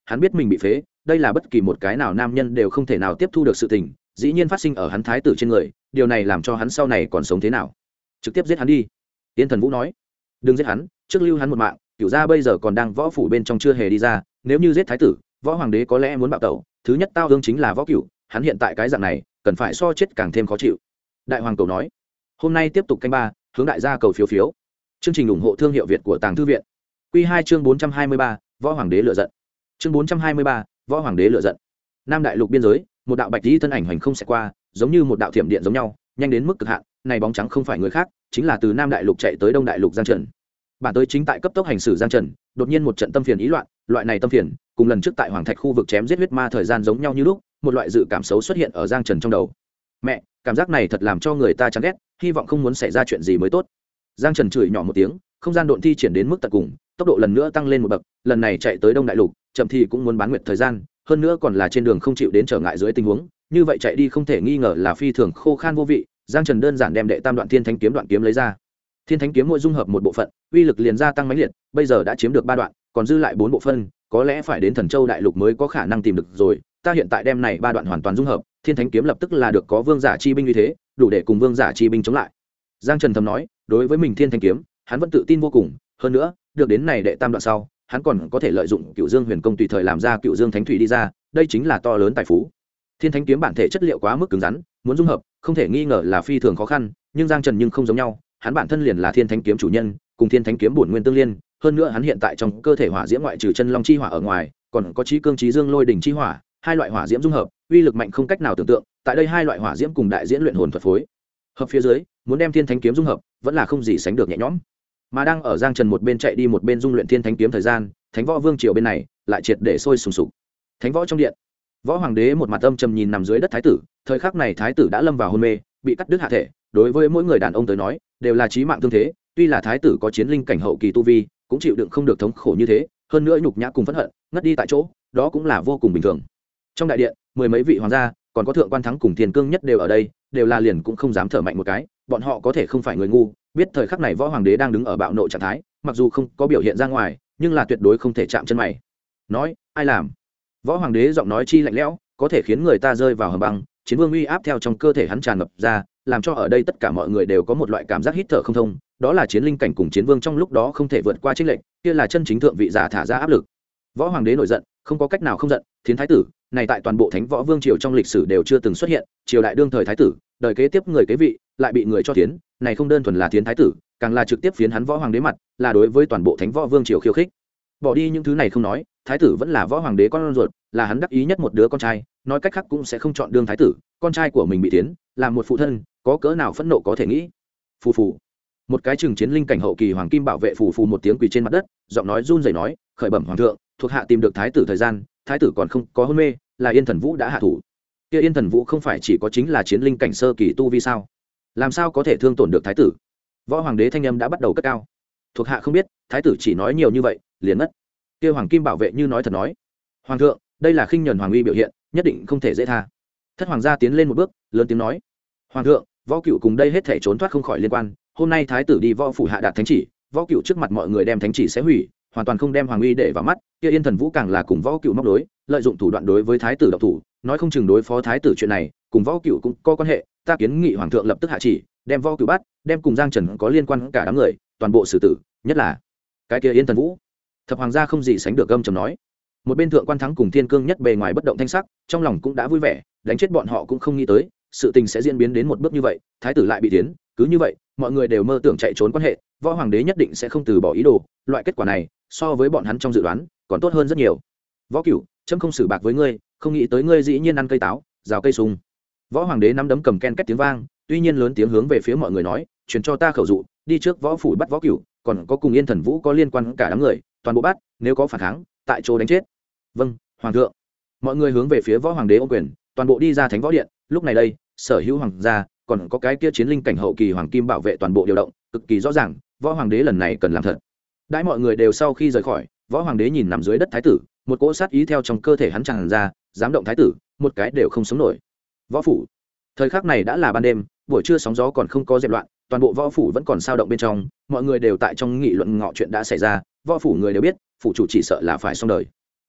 [SPEAKER 1] hắn biết mình bị phế, đây là bất kỳ một cái nào nam nhân đều không thể nào tiếp thu được sự tình, dĩ nhiên phát sinh ở hắn thái tử trên người, điều này làm cho hắn sau này còn sống thế nào. Trực tiếp giết hắn đi. Yên Thần Vũ nói, đừng giết hắn, trước lưu hắn một mạng, Cửu gia bây giờ còn đang võ phủ bên trong chưa hề đi ra, nếu như giết thái tử, võ hoàng đế có lẽ muốn bạo tẩu, thứ nhất tao ương chính là võ Cửu, hắn hiện tại cái dạng này, cần phải so chết càng thêm khó chịu. Đại hoàng cầu nói, hôm nay tiếp tục canh ba, hướng đại gia cầu phiếu phiếu. Chương trình ủng hộ thương hiệu Việt của Tàng Thư viện. Quy 2 chương 423, võ hoàng đế lựa giận. Chương 423, võ hoàng đế lựa giận. Nam đại lục biên giới, một đạo bạch y thân ảnh hành không sẽ qua, giống như một đạo thiểm điện giống nhau, nhanh đến mức cực hạn, này bóng trắng không phải người khác, chính là từ Nam đại lục chạy tới Đông đại lục Giang Trần. Bản tới chính tại cấp tốc hành xử Giang Trần, đột nhiên một trận tâm phiền ý loạn, loại này tâm phiền, cùng lần trước tại Hoàng Thạch khu vực chém giết huyết ma thời gian giống nhau như lúc, một loại dự cảm xấu xuất hiện ở Giang Trần trong đầu. Mẹ, cảm giác này thật làm cho người ta chán ghét, hy vọng không muốn xảy ra chuyện gì mới tốt. Giang Trần chửi nhỏ một tiếng, không gian độn thi triển đến mức tận cùng, tốc độ lần nữa tăng lên một bậc, lần này chạy tới Đông đại lục, chậm thì cũng muốn bán nguyệt thời gian, hơn nữa còn là trên đường không chịu đến trở ngại dưới tình huống, như vậy chạy đi không thể nghi ngờ là phi thường khô khan vô vị. Giang Trần đơn giản đem đệ tam đoạn thiên thánh kiếm đoạn kiếm lấy ra. Thiên thánh kiếm mỗi dung hợp một bộ phận, uy lực liền gia tăng mãnh liệt, bây giờ đã chiếm được 3 đoạn, còn dư lại 4 bộ phận, có lẽ phải đến Thần Châu đại lục mới có khả năng tìm được rồi. Ta hiện tại đem này 3 đoạn hoàn toàn dung hợp, thiên thánh kiếm lập tức là được có vương giả chi binh như thế, đủ để cùng vương giả chi binh chống lại. Giang Trần thầm nói, đối với mình thiên thánh kiếm, hắn vẫn tự tin vô cùng, hơn nữa, được đến này đệ tam đoạn sau, hắn còn có thể lợi dụng Cựu Dương Huyền Công tùy thời làm ra Cựu Dương Thánh Thủy đi ra, đây chính là to lớn tài phú. Thiên thánh kiếm bản thể chất liệu quá mức cứng rắn, muốn dung hợp, không thể nghi ngờ là phi thường khó khăn, nhưng Giang Trần nhưng không giống nhau, hắn bản thân liền là thiên thánh kiếm chủ nhân, cùng thiên thánh kiếm bổn nguyên tương liên, hơn nữa hắn hiện tại trong cơ thể hỏa diễm ngoại trừ chân long chi hỏa ở ngoài, còn có chí cương chí dương lôi đỉnh chi hỏa, hai loại hỏa diễm dung hợp, uy lực mạnh không cách nào tưởng tượng, tại đây hai loại hỏa diễm cùng đại diễn luyện hồn thuật phối hợp phía dưới, muốn đem thiên thánh kiếm dung hợp, vẫn là không gì sánh được nhẹ nhõm. Mà đang ở Giang Trần một bên chạy đi một bên dung luyện thiên thánh kiếm thời gian, Thánh Võ Vương triều bên này lại triệt để sôi sùng sục. Thánh Võ trong điện, Võ Hoàng đế một mặt âm trầm nhìn nằm dưới đất thái tử, thời khắc này thái tử đã lâm vào hôn mê, bị cắt đứt hạ thể, đối với mỗi người đàn ông tới nói, đều là chí mạng thương thế, tuy là thái tử có chiến linh cảnh hậu kỳ tu vi, cũng chịu đựng không được thống khổ như thế, hơn nữa nhục nhã cùng phẫn hận, ngất đi tại chỗ, đó cũng là vô cùng bình thường. Trong đại điện, 10 mấy vị hoàng gia, còn có thượng quan thắng cùng Thiên Cương Nhất đều ở đây, đều là liền cũng không dám thở mạnh một cái, bọn họ có thể không phải người ngu, biết thời khắc này võ hoàng đế đang đứng ở bạo nộ trạng thái, mặc dù không có biểu hiện ra ngoài, nhưng là tuyệt đối không thể chạm chân mày. Nói, ai làm? Võ hoàng đế giọng nói chi lạnh lẽo, có thể khiến người ta rơi vào hầm băng, chiến vương uy áp theo trong cơ thể hắn tràn ngập ra, làm cho ở đây tất cả mọi người đều có một loại cảm giác hít thở không thông, đó là chiến linh cảnh cùng chiến vương trong lúc đó không thể vượt qua chênh lệch, kia là chân chính thượng vị giả thả ra áp lực. Võ hoàng đế nổi giận, không có cách nào không giận, Thiến thái tử, này tại toàn bộ Thánh Võ Vương triều trong lịch sử đều chưa từng xuất hiện, triều đại đương thời thái tử, đời kế tiếp người kế vị, lại bị người cho tiến, này không đơn thuần là Thiến thái tử, càng là trực tiếp phiến hắn võ hoàng đế mặt, là đối với toàn bộ Thánh Võ Vương triều khiêu khích. Bỏ đi những thứ này không nói, thái tử vẫn là võ hoàng đế con ruột, là hắn đắc ý nhất một đứa con trai, nói cách khác cũng sẽ không chọn đương thái tử, con trai của mình bị tiến, làm một phụ thân, có cỡ nào phẫn nộ có thể nghĩ. Phù phù. Một cái chừng chiến linh cảnh hậu kỳ hoàng kim bảo vệ phù phù một tiếng quỳ trên mặt đất, giọng nói run rẩy nói, khởi bẩm hoàng thượng, thuộc hạ tìm được thái tử thời gian, thái tử còn không có hôn mê, là Yên Thần Vũ đã hạ thủ. Kia Yên Thần Vũ không phải chỉ có chính là chiến linh cảnh sơ kỳ tu vi sao? Làm sao có thể thương tổn được thái tử? Võ hoàng đế thanh âm đã bắt đầu cất cao. Thuộc hạ không biết, thái tử chỉ nói nhiều như vậy, liền mất. Kia hoàng kim bảo vệ như nói thật nói, hoàng thượng, đây là khinh nhẫn hoàng uy biểu hiện, nhất định không thể dễ tha. Thất hoàng gia tiến lên một bước, lớn tiếng nói, hoàng thượng, võ cựu cùng đây hết thể trốn thoát không khỏi liên quan, hôm nay thái tử đi võ phủ hạ đạt thánh chỉ, võ cựu trước mặt mọi người đem thánh chỉ sẽ hủy, hoàn toàn không đem hoàng uy để vào mắt. Kia Yên Thần Vũ càng là cùng võ cựu móc đối, lợi dụng thủ đoạn đối với thái tử độc thủ, nói không chừng đối phó thái tử chuyện này cùng võ cựu cũng có quan hệ. Ta kiến nghị hoàng thượng lập tức hạ chỉ, đem võ cựu bắt, đem cùng Giang Trần có liên quan cả đám người toàn bộ xử tử, nhất là cái kia Yên Thần Vũ. Thập hoàng gia không gì sánh được gâm trầm nói. Một bên thượng quan thắng cùng Thiên Cương Nhất bề ngoài bất động thanh sắc, trong lòng cũng đã vui vẻ, đánh chết bọn họ cũng không nghĩ tới sự tình sẽ diễn biến đến một bước như vậy, thái tử lại bị tiến, cứ như vậy mọi người đều mơ tưởng chạy trốn quan hệ, võ hoàng đế nhất định sẽ không từ bỏ ý đồ, loại kết quả này so với bọn hắn trong dự đoán còn tốt hơn rất nhiều. Võ Cửu, chấm không xử bạc với ngươi, không nghĩ tới ngươi dĩ nhiên ăn cây táo rào cây sung. Võ hoàng đế nắm đấm cầm ken két tiếng vang, tuy nhiên lớn tiếng hướng về phía mọi người nói, truyền cho ta khẩu dụ, đi trước võ phủ bắt Võ Cửu, còn có cùng Yên Thần Vũ có liên quan cả đám người toàn bộ bắt, nếu có phản kháng tại chỗ đánh chết. Vâng, hoàng thượng. Mọi người hướng về phía võ hoàng đế ô quyền, toàn bộ đi ra thánh võ điện. Lúc này đây, sở hữu hoàng gia còn có cái kia chiến linh cảnh hậu kỳ hoàng kim bảo vệ toàn bộ điều động, cực kỳ rõ ràng, võ hoàng đế lần này cần làm thật. Đãi mọi người đều sau khi rời khỏi, võ hoàng đế nhìn nằm dưới đất thái tử, một cỗ sát ý theo trong cơ thể hắn tràn ra, dám động thái tử, một cái đều không sống nổi. Võ phủ. Thời khắc này đã là ban đêm, buổi trưa sóng gió còn không có dẹp loạn, toàn bộ võ phủ vẫn còn sao động bên trong, mọi người đều tại trong nghị luận ngọ chuyện đã xảy ra, võ phủ người đều biết, phủ chủ chỉ sợ là phải xong đời.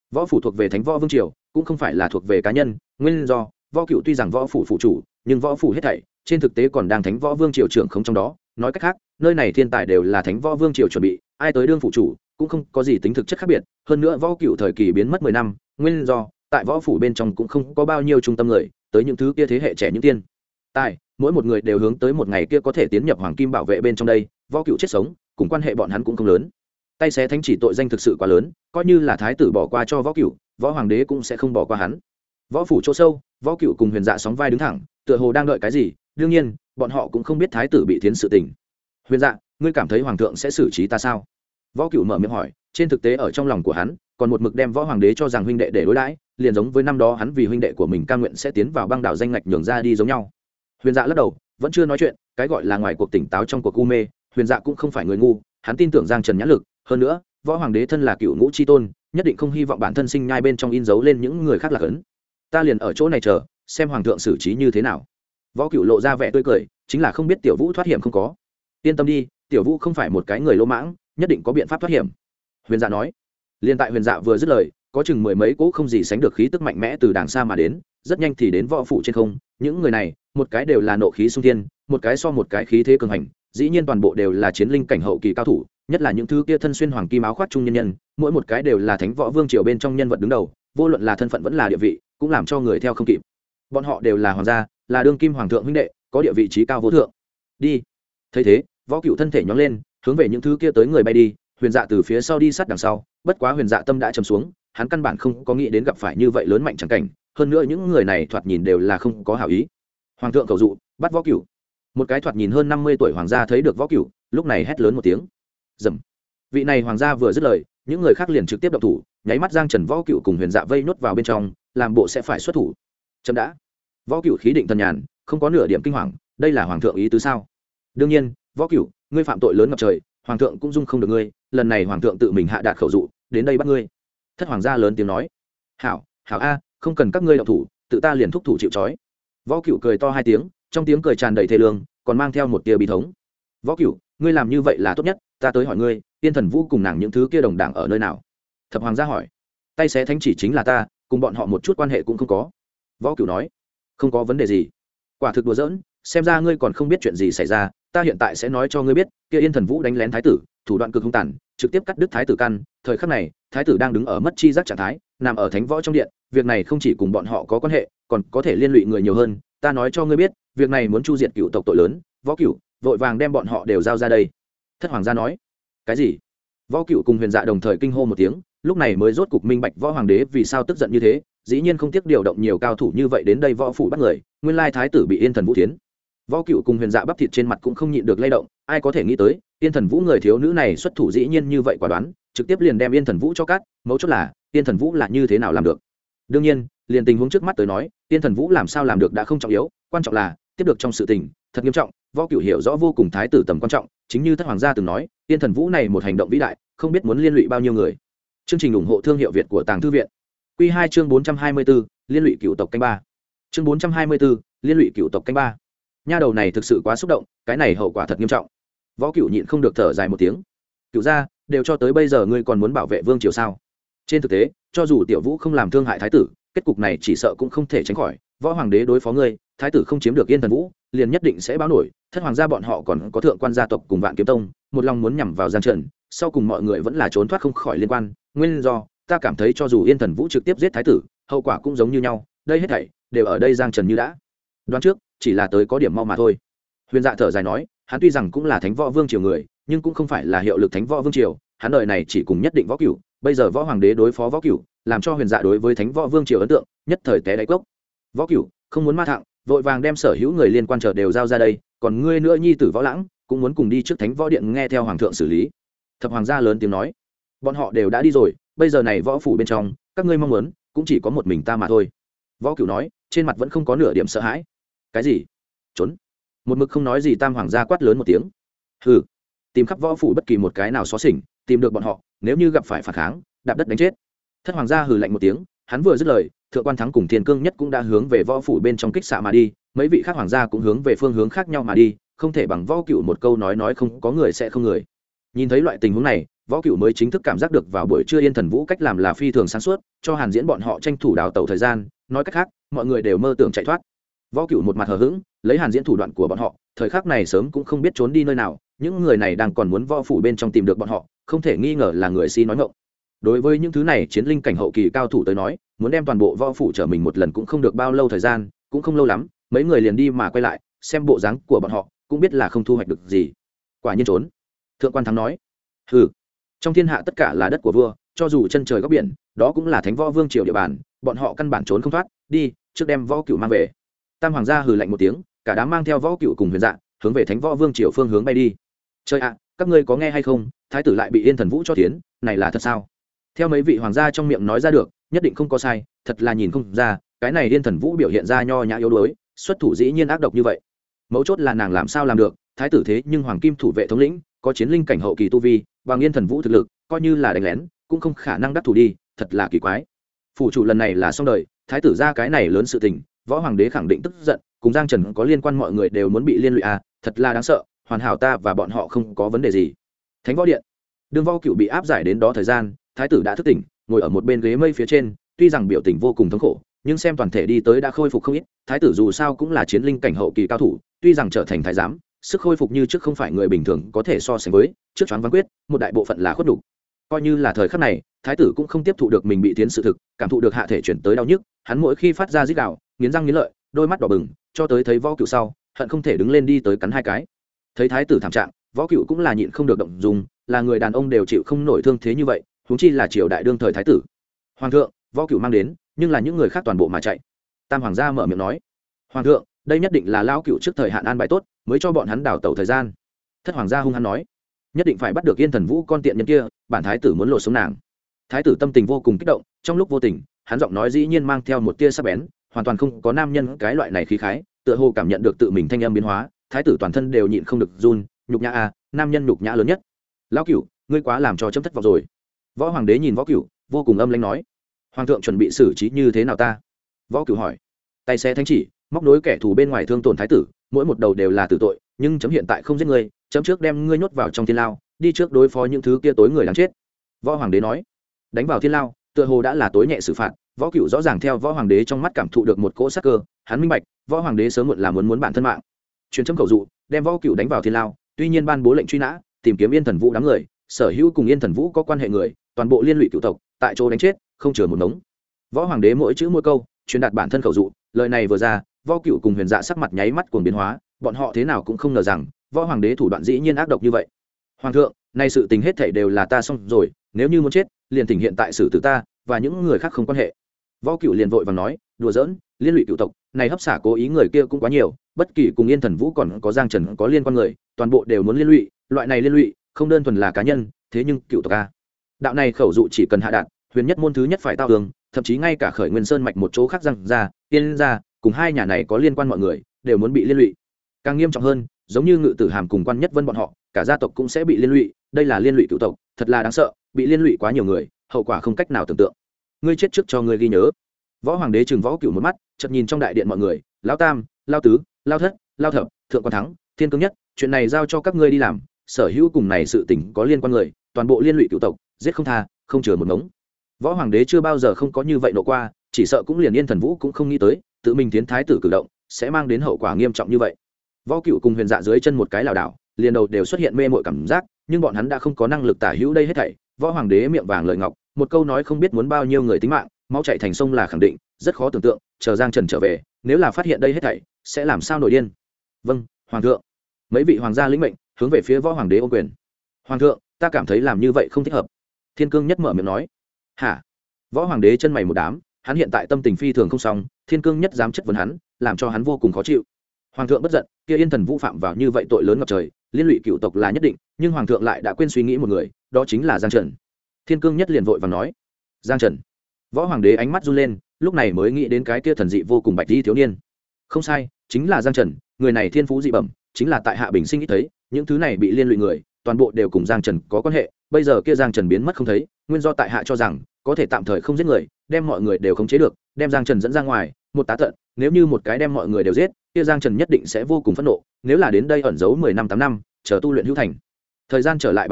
[SPEAKER 1] võ phủ thuộc về thánh võ vương triều cũng không phải là thuộc về cá nhân, nguyên do võ cựu tuy rằng võ phủ phụ chủ nhưng võ phủ hết thảy trên thực tế còn đang thánh võ vương triều trưởng không trong đó. Nói cách khác, nơi này thiên tài đều là thánh võ vương triều chuẩn bị, ai tới đương phụ chủ cũng không có gì tính thực chất khác biệt. Hơn nữa võ cựu thời kỳ biến mất 10 năm, nguyên do tại võ phủ bên trong cũng không có bao nhiêu trung tâm người, tới những thứ kia thế hệ trẻ những tiên tài, mỗi một người đều hướng tới một ngày kia có thể tiến nhập hoàng kim bảo vệ bên trong đây. Võ cựu chết sống cùng quan hệ bọn hắn cũng không lớn, tay xé thánh chỉ tội danh thực sự quá lớn, coi như là thái tử bỏ qua cho võ cựu, võ hoàng đế cũng sẽ không bỏ qua hắn. Võ phủ chỗ sâu, võ cựu cùng Huyền Dạ sóng vai đứng thẳng, tựa hồ đang đợi cái gì. Đương nhiên bọn họ cũng không biết thái tử bị thiến sự tình. Huyền Dạ, ngươi cảm thấy hoàng thượng sẽ xử trí ta sao? Võ cựu mở miệng hỏi. Trên thực tế ở trong lòng của hắn còn một mực đem võ hoàng đế cho rằng huynh đệ để đối đãi, liền giống với năm đó hắn vì huynh đệ của mình cam nguyện sẽ tiến vào băng đảo danh ngạch nhường ra đi giống nhau. Huyền Dạ lắc đầu, vẫn chưa nói chuyện. Cái gọi là ngoài cuộc tỉnh táo trong cuộc u mê, Huyền Dạ cũng không phải người ngu, hắn tin tưởng Giang Trần nhãn lực. Hơn nữa võ hoàng đế thân là cựu ngũ chi tôn, nhất định không hy vọng bản thân sinh nhai bên trong in dấu lên những người khác là cấn. Ta liền ở chỗ này chờ xem hoàng thượng xử trí như thế nào. Võ cựu lộ ra vẻ tươi cười, chính là không biết tiểu vũ thoát hiểm không có. Yên tâm đi, tiểu vũ không phải một cái người lỗ mãng, nhất định có biện pháp thoát hiểm. Huyền Dạ nói. Liên tại Huyền Dạ vừa dứt lời, có chừng mười mấy cỗ không gì sánh được khí tức mạnh mẽ từ đàng xa mà đến, rất nhanh thì đến võ phủ trên không. Những người này một cái đều là nộ khí xung thiên, một cái so một cái khí thế cường hành, dĩ nhiên toàn bộ đều là chiến linh cảnh hậu kỳ cao thủ, nhất là những thứ kia thân xuyên hoàng kim áo khoác trung nhân nhân, mỗi một cái đều là thánh võ vương triều bên trong nhân vật đứng đầu, vô luận là thân phận vẫn là địa vị, cũng làm cho người theo không kịp. Bọn họ đều là hoàng gia, là đương kim hoàng thượng huynh đệ, có địa vị trí cao vô thượng. Đi. Thấy thế, võ cựu thân thể nhón lên, hướng về những thứ kia tới người bay đi. Huyền Dạ từ phía sau đi sát đằng sau, bất quá Huyền Dạ tâm đã trầm xuống, hắn căn bản không có nghĩ đến gặp phải như vậy lớn mạnh chẳng cảnh, hơn nữa những người này thoạt nhìn đều là không có hảo ý. Hoàng thượng cầu dụ, bắt võ cựu. Một cái thoạt nhìn hơn 50 tuổi hoàng gia thấy được võ cựu, lúc này hét lớn một tiếng. Dầm. Vị này hoàng gia vừa dứt lời, những người khác liền trực tiếp động thủ, nháy mắt Giang Trần, võ cựu cùng Huyền Dạ vây nốt vào bên trong, làm bộ sẽ phải xuất thủ. Chấm đã. Võ cựu khí định thần nhàn, không có nửa điểm kinh hoàng, đây là hoàng thượng ý tứ sao? Đương nhiên, võ cựu, ngươi phạm tội lớn ngập trời, hoàng thượng cũng dung không được ngươi, lần này hoàng thượng tự mình hạ đạt khẩu dụ, đến đây bắt ngươi. Thất hoàng gia lớn tiếng nói. Hảo, hảo a, không cần các ngươi động thủ, tự ta liền thúc thủ chịu trói. Võ cựu cười to hai tiếng, trong tiếng cười tràn đầy thê lương, còn mang theo một tia bi thống. Võ cựu, ngươi làm như vậy là tốt nhất, ta tới hỏi ngươi, Tiên Thần Vũ cùng nàng những thứ kia đồng đảng ở nơi nào? Thập hoàng gia hỏi. Tay xé thánh chỉ chính là ta, cùng bọn họ một chút quan hệ cũng không có. Võ cựu nói. Không có vấn đề gì. Quả thực đùa giỡn, xem ra ngươi còn không biết chuyện gì xảy ra, ta hiện tại sẽ nói cho ngươi biết, kia Yên Thần Vũ đánh lén thái tử, thủ đoạn cực hung tàn, trực tiếp cắt đứt thái tử căn. Thời khắc này, thái tử đang đứng ở mất chi giác trạng thái, nằm ở thánh võ trong điện, việc này không chỉ cùng bọn họ có quan hệ, còn có thể liên lụy người nhiều hơn. Ta nói cho ngươi biết, việc này muốn chu diệt cựu tộc tội lớn. Võ cựu, vội vàng đem bọn họ đều giao ra đây. Thất hoàng gia nói. Cái gì? Võ cựu cùng Huyền Dạ đồng thời kinh hô một tiếng, lúc này mới rốt cục minh bạch võ hoàng đế vì sao tức giận như thế, dĩ nhiên không tiếc điều động nhiều cao thủ như vậy đến đây võ phủ bắt người, nguyên lai thái tử bị Yên Thần Vũ thiến. Võ cựu cùng Huyền Dạ bắp thịt trên mặt cũng không nhịn được lay động, ai có thể nghĩ tới Yên Thần Vũ người thiếu nữ này xuất thủ dĩ nhiên như vậy quả đoán, trực tiếp liền đem Yên Thần Vũ cho cắt. Mấu chốt là Yên Thần Vũ là như thế nào làm được? Đương nhiên, liền tình huống trước mắt tới nói, Yên Thần Vũ làm sao làm được đã không trọng yếu, quan trọng là tiếp được trong sự tình thật nghiêm trọng. Võ cựu hiểu rõ vô cùng thái tử tầm quan trọng, chính như Thất hoàng gia từng nói, Yên Thần Vũ này một hành động vĩ đại, không biết muốn liên lụy bao nhiêu người. Chương trình ủng hộ thương hiệu Việt của Tàng Thư viện. Quy 2 chương 424, liên lụy cựu tộc canh 3. Chương 424, liên lụy cựu tộc canh 3. Nha đầu này thực sự quá xúc động, cái này hậu quả thật nghiêm trọng. Võ cựu nhịn không được thở dài một tiếng. Cựu gia, đều cho tới bây giờ ngươi còn muốn bảo vệ vương triều sao? Trên thực tế, cho dù tiểu vũ không làm thương hại thái tử, kết cục này chỉ sợ cũng không thể tránh khỏi. Võ hoàng đế đối phó ngươi, thái tử không chiếm được Yên Thần Vũ, liền nhất định sẽ báo nổi. Thất hoàng gia bọn họ còn có thượng quan gia tộc cùng Vạn Kiếm Tông, một lòng muốn nhằm vào Giang Trần, sau cùng mọi người vẫn là trốn thoát không khỏi liên quan. Nguyên do, ta cảm thấy cho dù Yên Thần Vũ trực tiếp giết thái tử, hậu quả cũng giống như nhau, đây hết thảy đều ở đây Giang Trần như đã đoán trước, chỉ là tới có điểm mau mà thôi. Huyền Dạ thở dài nói, hắn tuy rằng cũng là thánh võ vương triều người, nhưng cũng không phải là hiệu lực thánh võ vương triều, hắn đời này chỉ cùng nhất định võ cửu, bây giờ võ hoàng đế đối phó võ cửu, làm cho Huyền Dạ đối với thánh võ vương triều ấn tượng nhất thời té đáy cốc. Võ cửu không muốn ma thạng, vội vàng đem sở hữu người liên quan trở đều giao ra đây, còn ngươi nữa nhi tử Võ Lãng cũng muốn cùng đi trước thánh võ điện nghe theo hoàng thượng xử lý. Thập hoàng gia lớn tiếng nói, bọn họ đều đã đi rồi, bây giờ này võ phủ bên trong, các ngươi mong muốn cũng chỉ có một mình ta mà thôi. Võ cửu nói, trên mặt vẫn không có nửa điểm sợ hãi. Cái gì? Trốn? Một mực không nói gì tam hoàng gia quát lớn một tiếng. Hừ, tìm khắp võ phủ bất kỳ một cái nào xóa xỉnh, tìm được bọn họ, nếu như gặp phải phản kháng, đạp đất đánh chết. Thất hoàng gia hừ lạnh một tiếng, hắn vừa dứt lời, thượng quan thắng cùng thiên cương nhất cũng đã hướng về võ phủ bên trong kích xạ mà đi, mấy vị khác hoàng gia cũng hướng về phương hướng khác nhau mà đi, không thể bằng võ cửu một câu nói không có người sẽ không người. Nhìn thấy loại tình huống này, Võ Cửu mới chính thức cảm giác được vào buổi trưa Yên Thần Vũ cách làm là phi thường sáng suốt, cho Hàn Diễn bọn họ tranh thủ đào tẩu thời gian, nói cách khác, mọi người đều mơ tưởng chạy thoát. Võ Cửu một mặt hờ hững, lấy Hàn Diễn thủ đoạn của bọn họ, thời khắc này sớm cũng không biết trốn đi nơi nào, những người này đang còn muốn võ phủ bên trong tìm được bọn họ, không thể nghi ngờ là người si nói ngọng. Đối với những thứ này chiến linh cảnh hậu kỳ cao thủ tới nói, muốn đem toàn bộ võ phủ trở mình một lần cũng không được bao lâu thời gian, cũng không lâu lắm, mấy người liền đi mà quay lại, xem bộ dáng của bọn họ, cũng biết là không thu hoạch được gì. Quả nhiên trốn. Thượng quan Thắng nói, hừ, trong thiên hạ tất cả là đất của vua, cho dù chân trời góc biển, đó cũng là thánh võ vương triều địa bàn, bọn họ căn bản trốn không thoát. Đi, trước đem Võ Cửu mang về. Tam hoàng gia hừ lạnh một tiếng, cả đám mang theo Võ Cửu cùng Huyền Dạ hướng về thánh võ vương triều phương hướng bay đi. Trời ạ, các ngươi có nghe hay không, thái tử lại bị Yên Thần Vũ cho tiến, này là thật sao? Theo mấy vị hoàng gia trong miệng nói ra được, nhất định không có sai, thật là nhìn không ra, cái này Yên Thần Vũ biểu hiện ra nho nhã yếu đuối, xuất thủ dĩ nhiên ác độc như vậy. Mấu chốt là nàng làm sao làm được, thái tử thế nhưng hoàng kim thủ vệ thống lĩnh, có chiến linh cảnh hậu kỳ tu vi, bằng Yên Thần Vũ thực lực, coi như là đánh lén, cũng không khả năng đắc thủ đi, thật là kỳ quái. Phủ chủ lần này là xong đời, thái tử ra cái này lớn sự tình, võ hoàng đế khẳng định tức giận, cùng Giang Trần có liên quan mọi người đều muốn bị liên lụy à, thật là đáng sợ, hoàn hảo ta và bọn họ không có vấn đề gì. Thánh võ điện, Đường Võ Cửu bị áp giải đến đó thời gian, thái tử đã thức tỉnh, ngồi ở một bên ghế mây phía trên, tuy rằng biểu tình vô cùng thống khổ, nhưng xem toàn thể đi tới đã khôi phục không ít. Thái tử dù sao cũng là chiến linh cảnh hậu kỳ cao thủ, tuy rằng trở thành thái giám, sức khôi phục như trước không phải người bình thường có thể so sánh với. Trước choáng váng quyết, một đại bộ phận là khuất đủ. Coi như là thời khắc này, thái tử cũng không tiếp thụ được mình bị tiến sự thực, cảm thụ được hạ thể chuyển tới đau nhức, hắn mỗi khi phát ra rít gào, nghiến răng nghiến lợi, đôi mắt đỏ bừng, cho tới thấy Võ Cửu sau, hận không thể đứng lên đi tới cắn hai cái. Thấy thái tử thảm trạng, Võ Cửu cũng là nhịn không được động dung, là người đàn ông đều chịu không nổi thương thế như vậy, huống chi là triều đại đương thời thái tử. Hoàng thượng, Võ Cửu mang đến, nhưng là những người khác toàn bộ mà chạy. Tam hoàng gia mở miệng nói, hoàng thượng, đây nhất định là lão Cửu trước thời hạn an bài tốt, mới cho bọn hắn đào tẩu thời gian. Thất hoàng gia hung hăng nói, nhất định phải bắt được Yên Thần Vũ con tiện nhân kia, bản thái tử muốn lột sống nàng. Thái tử tâm tình vô cùng kích động, trong lúc vô tình, hắn giọng nói dĩ nhiên mang theo một tia sắc bén, hoàn toàn không có nam nhân cái loại này khí khái, tựa hồ cảm nhận được tự mình thanh âm biến hóa, thái tử toàn thân đều nhịn không được run, nhục nhã a, nam nhân nhục nhã lớn nhất. Lão Cửu, ngươi quá làm cho chấm thất vọng rồi. Võ hoàng đế nhìn Võ Cửu, vô cùng âm lãnh nói, hoàng thượng chuẩn bị xử trí như thế nào ta? Võ Cửu hỏi. Tay xé thánh chỉ, móc nối kẻ thù bên ngoài thương tổn thái tử, mỗi một đầu đều là tử tội, nhưng chấm hiện tại không giết ngươi, chấm trước đem ngươi nhốt vào trong thiên lao, đi trước đối phó những thứ kia tối người đáng chết. Võ hoàng đế nói. Đánh vào thiên lao, tựa hồ đã là tối nhẹ xử phạt. Võ Cửu rõ ràng theo võ hoàng đế trong mắt cảm thụ được một cỗ sát cơ, hắn minh bạch, võ hoàng đế sớm muộn là muốn bản thân mạng. Truyền chấm khẩu dụ, đem Võ Cửu đánh vào thiên lao, tuy nhiên ban bố lệnh truy nã, tìm kiếm Yên Thần Vũ đám người, sở hữu cùng Yên Thần Vũ có quan hệ người, toàn bộ liên lụy cửu tộc, tại chỗ đánh chết, không chừa một ngống. Võ hoàng đế mỗi chữ mỗi câu truyền đạt bản thân khẩu dụ, lời này vừa ra, Võ Cửu cùng Huyền Dạ sắc mặt nháy mắt cuồng biến hóa, bọn họ thế nào cũng không ngờ rằng võ hoàng đế thủ đoạn dĩ nhiên ác độc như vậy. Hoàng thượng, nay sự tình hết thảy đều là ta xong rồi, nếu như muốn chết, liền thỉnh hiện tại xử tử ta và những người khác không quan hệ. Võ Cửu liền vội vàng nói, đùa giỡn, liên lụy cửu tộc, này hấp xả cố ý người kia cũng quá nhiều, bất kỳ cùng Yên Thần Vũ còn có Giang Trần có liên quan người, toàn bộ đều muốn liên lụy, loại này liên lụy không đơn thuần là cá nhân, thế nhưng cửu tộc a. Đạo này khẩu dụ chỉ cần hạ đạn, huyền nhất môn thứ nhất phải tao tường, thậm chí ngay cả Khởi Nguyên Sơn mạch một chỗ khác Giang ra, Tiên ra, cùng hai nhà này có liên quan mọi người, đều muốn bị liên lụy. Càng nghiêm trọng hơn, giống như Ngự Tử Hàm cùng Quan Nhất Vân bọn họ, cả gia tộc cũng sẽ bị liên lụy, đây là liên lụy cửu tộc, thật là đáng sợ, bị liên lụy quá nhiều người, hậu quả không cách nào tưởng tượng. Ngươi chết trước cho ngươi ghi nhớ. Võ hoàng đế trừng Võ Cửu một mắt, chợt nhìn trong đại điện mọi người, lão tam, lão tứ, lão thất, lão thập, thượng quan thắng, thiên cương nhất, chuyện này giao cho các ngươi đi làm, sở hữu cùng này sự tình có liên quan người, toàn bộ liên lụy cửu tộc, giết không tha, không chừa một ngống. Võ hoàng đế chưa bao giờ không có như vậy nộ qua, chỉ sợ cũng liền Yên Thần Vũ cũng không nghĩ tới, tự mình tiến thái tử cử động sẽ mang đến hậu quả nghiêm trọng như vậy. Võ Cửu cùng Huyền Dạ dưới chân một cái lảo đảo, liền đầu đều xuất hiện mê mội cảm giác, nhưng bọn hắn đã không có năng lực tả hữu đây hết thảy. Võ hoàng đế miệng vàng lời ngọc, một câu nói không biết muốn bao nhiêu người tính mạng, máu chảy thành sông là khẳng định, rất khó tưởng tượng, chờ Giang Trần trở về, nếu là phát hiện đây hết thảy, sẽ làm sao nổi điên. Vâng, hoàng thượng. Mấy vị hoàng gia lĩnh mệnh, hướng về phía võ hoàng đế ôm quyền. Hoàng thượng, ta cảm thấy làm như vậy không thích hợp. Thiên Cương Nhất mở miệng nói. Hả? Võ hoàng đế chân mày một đám, hắn hiện tại tâm tình phi thường không xong, Thiên Cương Nhất dám chất vấn hắn, làm cho hắn vô cùng khó chịu. Hoàng thượng bất giận, kia Yên Thần Vũ phạm vào như vậy tội lớn ngập trời, liên lụy cựu tộc là nhất định, nhưng hoàng thượng lại đã quên suy nghĩ một người, đó chính là Giang Trần. Thiên Cương Nhất liền vội vàng nói. Giang Trần. Võ hoàng đế ánh mắt run lên, lúc này mới nghĩ đến cái kia thần dị vô cùng bạch y thiếu niên. Không sai, chính là Giang Trần, người này thiên phú dị bẩm, chính là tại Hạ Bình Sinh ít thấy, những thứ này bị liên lụy người, toàn bộ đều cùng Giang Trần có quan hệ, bây giờ kia Giang Trần biến mất không thấy, nguyên do tại Hạ cho rằng có thể tạm thời không giết người, đem mọi người đều khống chế được, đem Giang Trần dẫn ra ngoài, một tá tận, nếu như một cái đem mọi người đều giết, kia Giang Trần nhất định sẽ vô cùng phẫn nộ, nếu là đến đây ẩn giấu 10 năm 8 năm, chờ tu luyện hữu thành. Thời gian trở lại báo thủ,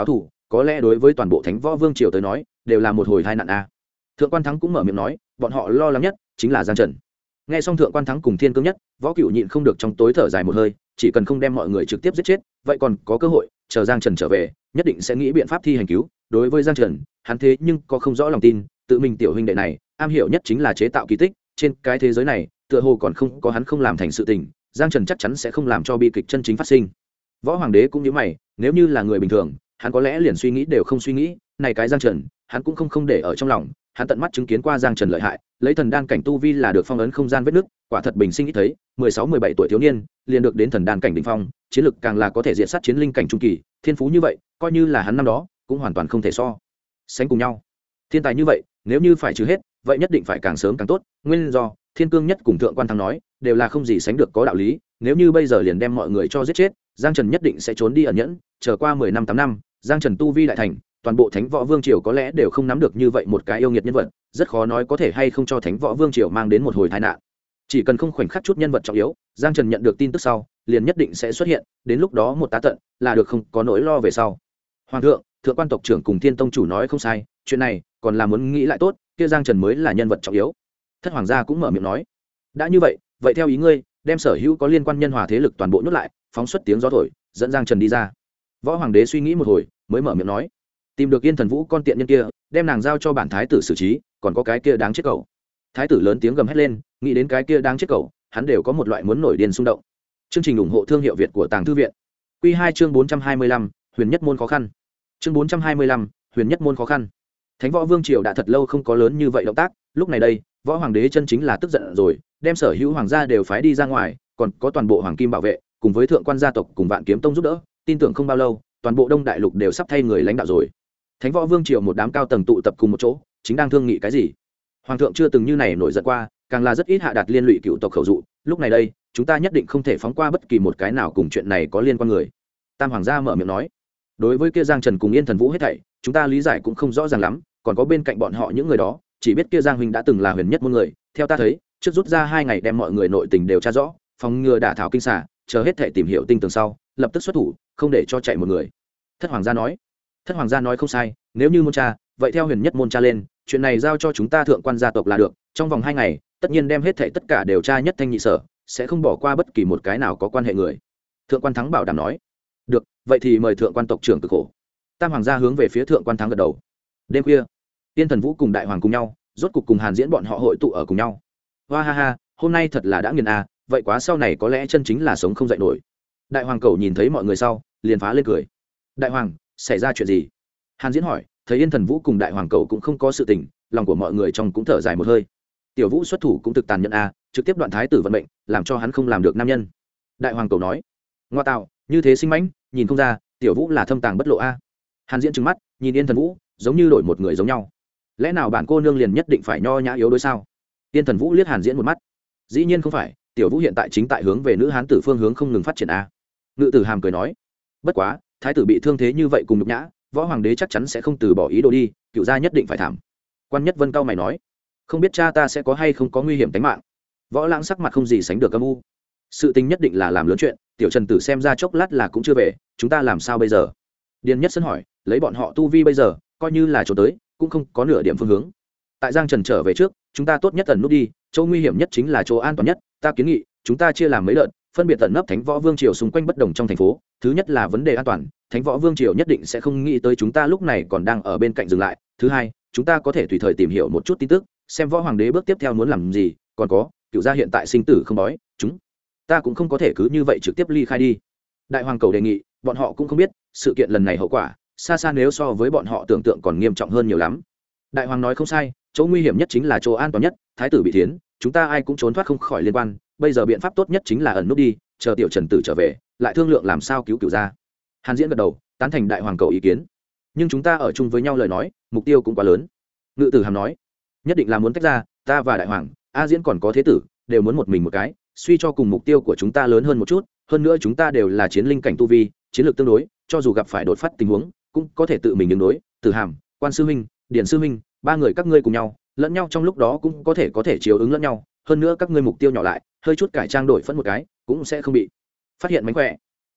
[SPEAKER 1] có lẽ đối với toàn bộ thánh võ vương triều tới nói đều là một hồi tai nạn a. Thượng quan thắng cũng mở miệng nói, bọn họ lo lắng nhất chính là Giang Trần. Nghe xong thượng quan thắng cùng Thiên Cương Nhất, Võ Cửu nhịn không được trong tối thở dài một hơi, chỉ cần không đem mọi người trực tiếp giết chết, vậy còn có cơ hội, chờ Giang Trần trở về, nhất định sẽ nghĩ biện pháp thi hành cứu. Đối với Giang Trần, hắn thế nhưng có không rõ lòng tin, tự mình tiểu huynh đệ này, am hiểu nhất chính là chế tạo kỳ tích, trên cái thế giới này, tựa hồ còn không có hắn không làm thành sự tình, Giang Trần chắc chắn sẽ không làm cho bi kịch chân chính phát sinh. Võ Hoàng đế cũng như mày, nếu như là người bình thường, hắn có lẽ liền suy nghĩ đều không suy nghĩ, này cái Giang Trần, hắn cũng không để ở trong lòng, hắn tận mắt chứng kiến qua Giang Trần lợi hại, lấy thần đan cảnh tu vi là được phong ấn không gian vết nứt, quả thật bình sinh ít thấy, 16-17 tuổi thiếu niên, liền được đến thần đan cảnh đỉnh phong, chiến lực càng là có thể diệt sát chiến linh cảnh trung kỳ, thiên phú như vậy, coi như là hắn năm đó, cũng hoàn toàn không thể so sánh cùng nhau. Thiên tài như vậy, nếu như phải trừ hết, vậy nhất định phải càng sớm càng tốt, nguyên do, Thiên Cương Nhất cùng Thượng quan Thắng nói, đều là không gì sánh được có đạo lý, nếu như bây giờ liền đem mọi người cho giết chết, Giang Trần nhất định sẽ trốn đi ẩn nhẫn, chờ qua 10 năm 8 năm, Giang Trần tu vi đại thành, toàn bộ Thánh Võ Vương triều có lẽ đều không nắm được như vậy một cái yêu nghiệt nhân vật, rất khó nói có thể hay không cho Thánh Võ Vương triều mang đến một hồi tai nạn. Chỉ cần không khoảnh khắc chút nhân vật trọng yếu, Giang Trần nhận được tin tức sau, liền nhất định sẽ xuất hiện, đến lúc đó một tá tận, là được không có nỗi lo về sau. Hoàng thượng, thượng quan tộc trưởng cùng Thiên tông chủ nói không sai, chuyện này còn là muốn nghĩ lại tốt, kia Giang Trần mới là nhân vật trọng yếu. Thất hoàng gia cũng mở miệng nói, đã như vậy, vậy theo ý ngươi, đem sở hữu có liên quan nhân hòa thế lực toàn bộ nhốt lại, phóng xuất tiếng gió thổi, dẫn Giang Trần đi ra. Võ Hoàng đế suy nghĩ một hồi, mới mở miệng nói, tìm được Yên Thần Vũ con tiện nhân kia, đem nàng giao cho bản thái tử xử trí, còn có cái kia đáng chết cậu. Thái tử lớn tiếng gầm hét lên, nghĩ đến cái kia đáng chết cậu, hắn đều có một loại muốn nổi điên xung động. Chương trình ủng hộ thương hiệu Việt của Tàng Thư viện. Quy 2 chương 425, huyền nhất môn khó khăn. Chương 425, huyền nhất môn khó khăn. Thánh Võ Vương triều đã thật lâu không có lớn như vậy động tác, lúc này đây, Võ Hoàng đế chân chính là tức giận rồi, đem sở hữu hoàng gia đều phái đi ra ngoài, còn có toàn bộ hoàng kim bảo vệ, cùng với thượng quan gia tộc cùng Vạn Kiếm Tông giúp đỡ, tin tưởng không bao lâu, toàn bộ Đông Đại Lục đều sắp thay người lãnh đạo rồi. Thánh Võ Vương triều một đám cao tầng tụ tập cùng một chỗ, chính đang thương nghị cái gì. Hoàng thượng chưa từng như này nổi giận qua, càng là rất ít hạ đạt liên lụy cựu tộc khẩu dụ, lúc này đây, chúng ta nhất định không thể phóng qua bất kỳ một cái nào cùng chuyện này có liên quan người. Tam hoàng gia mở miệng nói, đối với kia Giang Trần cùng Yên Thần Vũ hết thảy, chúng ta lý giải cũng không rõ ràng lắm, còn có bên cạnh bọn họ những người đó, chỉ biết kia Giang huynh đã từng là huyền nhất môn người, theo ta thấy, trước rút ra 2 ngày đem mọi người nội tình đều tra rõ, phòng ngừa đả thảo kinh xà, chờ hết thảy tìm hiểu tinh tường sau, lập tức xuất thủ, không để cho chạy một người. Thất hoàng gia nói, Thất hoàng gia nói không sai, nếu như môn tra, vậy theo huyền nhất môn tra lên, chuyện này giao cho chúng ta thượng quan gia tộc là được, trong vòng 2 ngày, tất nhiên đem hết thảy tất cả đều tra nhất thanh nhị sở, sẽ không bỏ qua bất kỳ một cái nào có quan hệ người. Thượng quan Thắng bảo đảm nói, được, vậy thì mời thượng quan tộc trưởng cực khổ. Tam hoàng gia hướng về phía thượng quan Thắng gật đầu. Đêm khuya, Tiên Thần Vũ cùng Đại Hoàng cùng nhau, rốt cục cùng Hàn Diễn bọn họ hội tụ ở cùng nhau. Hoa ha ha, hôm nay thật là đã nghiền a, vậy quá sau này có lẽ chân chính là sống không dậy nổi. Đại Hoàng cầu nhìn thấy mọi người sau, liền phá lên cười. Đại Hoàng, xảy ra chuyện gì? Hàn Diễn hỏi, thấy Yên Thần Vũ cùng Đại Hoàng cầu cũng không có sự tình, lòng của mọi người trong cũng thở dài một hơi. Tiểu Vũ xuất thủ cũng thực tàn nhẫn a, trực tiếp đoạn thái tử vận mệnh, làm cho hắn không làm được nam nhân. Đại Hoàng cầu nói, ngoa tạo, như thế sinh mãnh, nhìn không ra, Tiểu Vũ là thâm tàng bất lộ a. Hàn Diễn trừng mắt, nhìn Yên Thần Vũ, giống như đổi một người giống nhau. Lẽ nào bản cô nương liền nhất định phải nho nhã yếu đuối sao? Yên Thần Vũ liếc Hàn Diễn một mắt, dĩ nhiên không phải, Tiểu Vũ hiện tại chính tại hướng về nữ hán tử phương hướng không ngừng phát triển a. Ngự tử Hàm cười nói, bất quá, thái tử bị thương thế như vậy cùng nhục nhã, võ hoàng đế chắc chắn sẽ không từ bỏ ý đồ đi, cựu gia nhất định phải thảm. Quan Nhất Vân cao mày nói, không biết cha ta sẽ có hay không có nguy hiểm tính mạng. Võ Lãng sắc mặt không gì sánh được âm u, sự tình nhất định là làm lớn chuyện, tiểu Trần tử xem ra chốc lát là cũng chưa về, chúng ta làm sao bây giờ? Điền Nhất Sân hỏi, lấy bọn họ tu vi bây giờ, coi như là chỗ tới, cũng không có nửa điểm phương hướng. Tại Giang Trần trở về trước, chúng ta tốt nhất ẩn nút đi, chỗ nguy hiểm nhất chính là chỗ an toàn nhất, ta kiến nghị, chúng ta chia làm mấy đợt, phân biệt tận nấp Thánh Võ Vương triều xung quanh bất đồng trong thành phố. Thứ nhất là vấn đề an toàn, Thánh Võ Vương triều nhất định sẽ không nghĩ tới chúng ta lúc này còn đang ở bên cạnh dừng lại. Thứ hai, chúng ta có thể tùy thời tìm hiểu một chút tin tức, xem võ hoàng đế bước tiếp theo muốn làm gì. Còn có, cựu gia hiện tại sinh tử không bói, chúng ta cũng không có thể cứ như vậy trực tiếp ly khai đi. Đại hoàng cầu đề nghị, bọn họ cũng không biết sự kiện lần này hậu quả xa xa nếu so với bọn họ tưởng tượng còn nghiêm trọng hơn nhiều lắm. Đại hoàng nói không sai, chỗ nguy hiểm nhất chính là chỗ an toàn nhất, thái tử bị thiến, chúng ta ai cũng trốn thoát không khỏi liên quan, bây giờ biện pháp tốt nhất chính là ẩn nút đi, chờ tiểu Trần tử trở về lại thương lượng làm sao cứu cửu gia. Hàn Diễn gật đầu, tán thành đại hoàng cầu ý kiến, nhưng chúng ta ở chung với nhau lời nói, mục tiêu cũng quá lớn. Ngự tử Hàm nói, nhất định là muốn tách ra, ta và đại hoàng, A Diễn còn có thế tử, đều muốn một mình một cái, suy cho cùng mục tiêu của chúng ta lớn hơn một chút, hơn nữa chúng ta đều là chiến linh cảnh tu vi, chiến lược tương đối, cho dù gặp phải đột phát tình huống, cũng có thể tự mình ứng đối. Tử Hàm, Quan sư huynh, Điền sư huynh, ba người các ngươi cùng nhau, lẫn nhau trong lúc đó cũng có thể chiếu ứng lẫn nhau, hơn nữa các ngươi mục tiêu nhỏ lại, hơi chút cải trang đổi phẫn một cái, cũng sẽ không bị phát hiện mánh khỏe.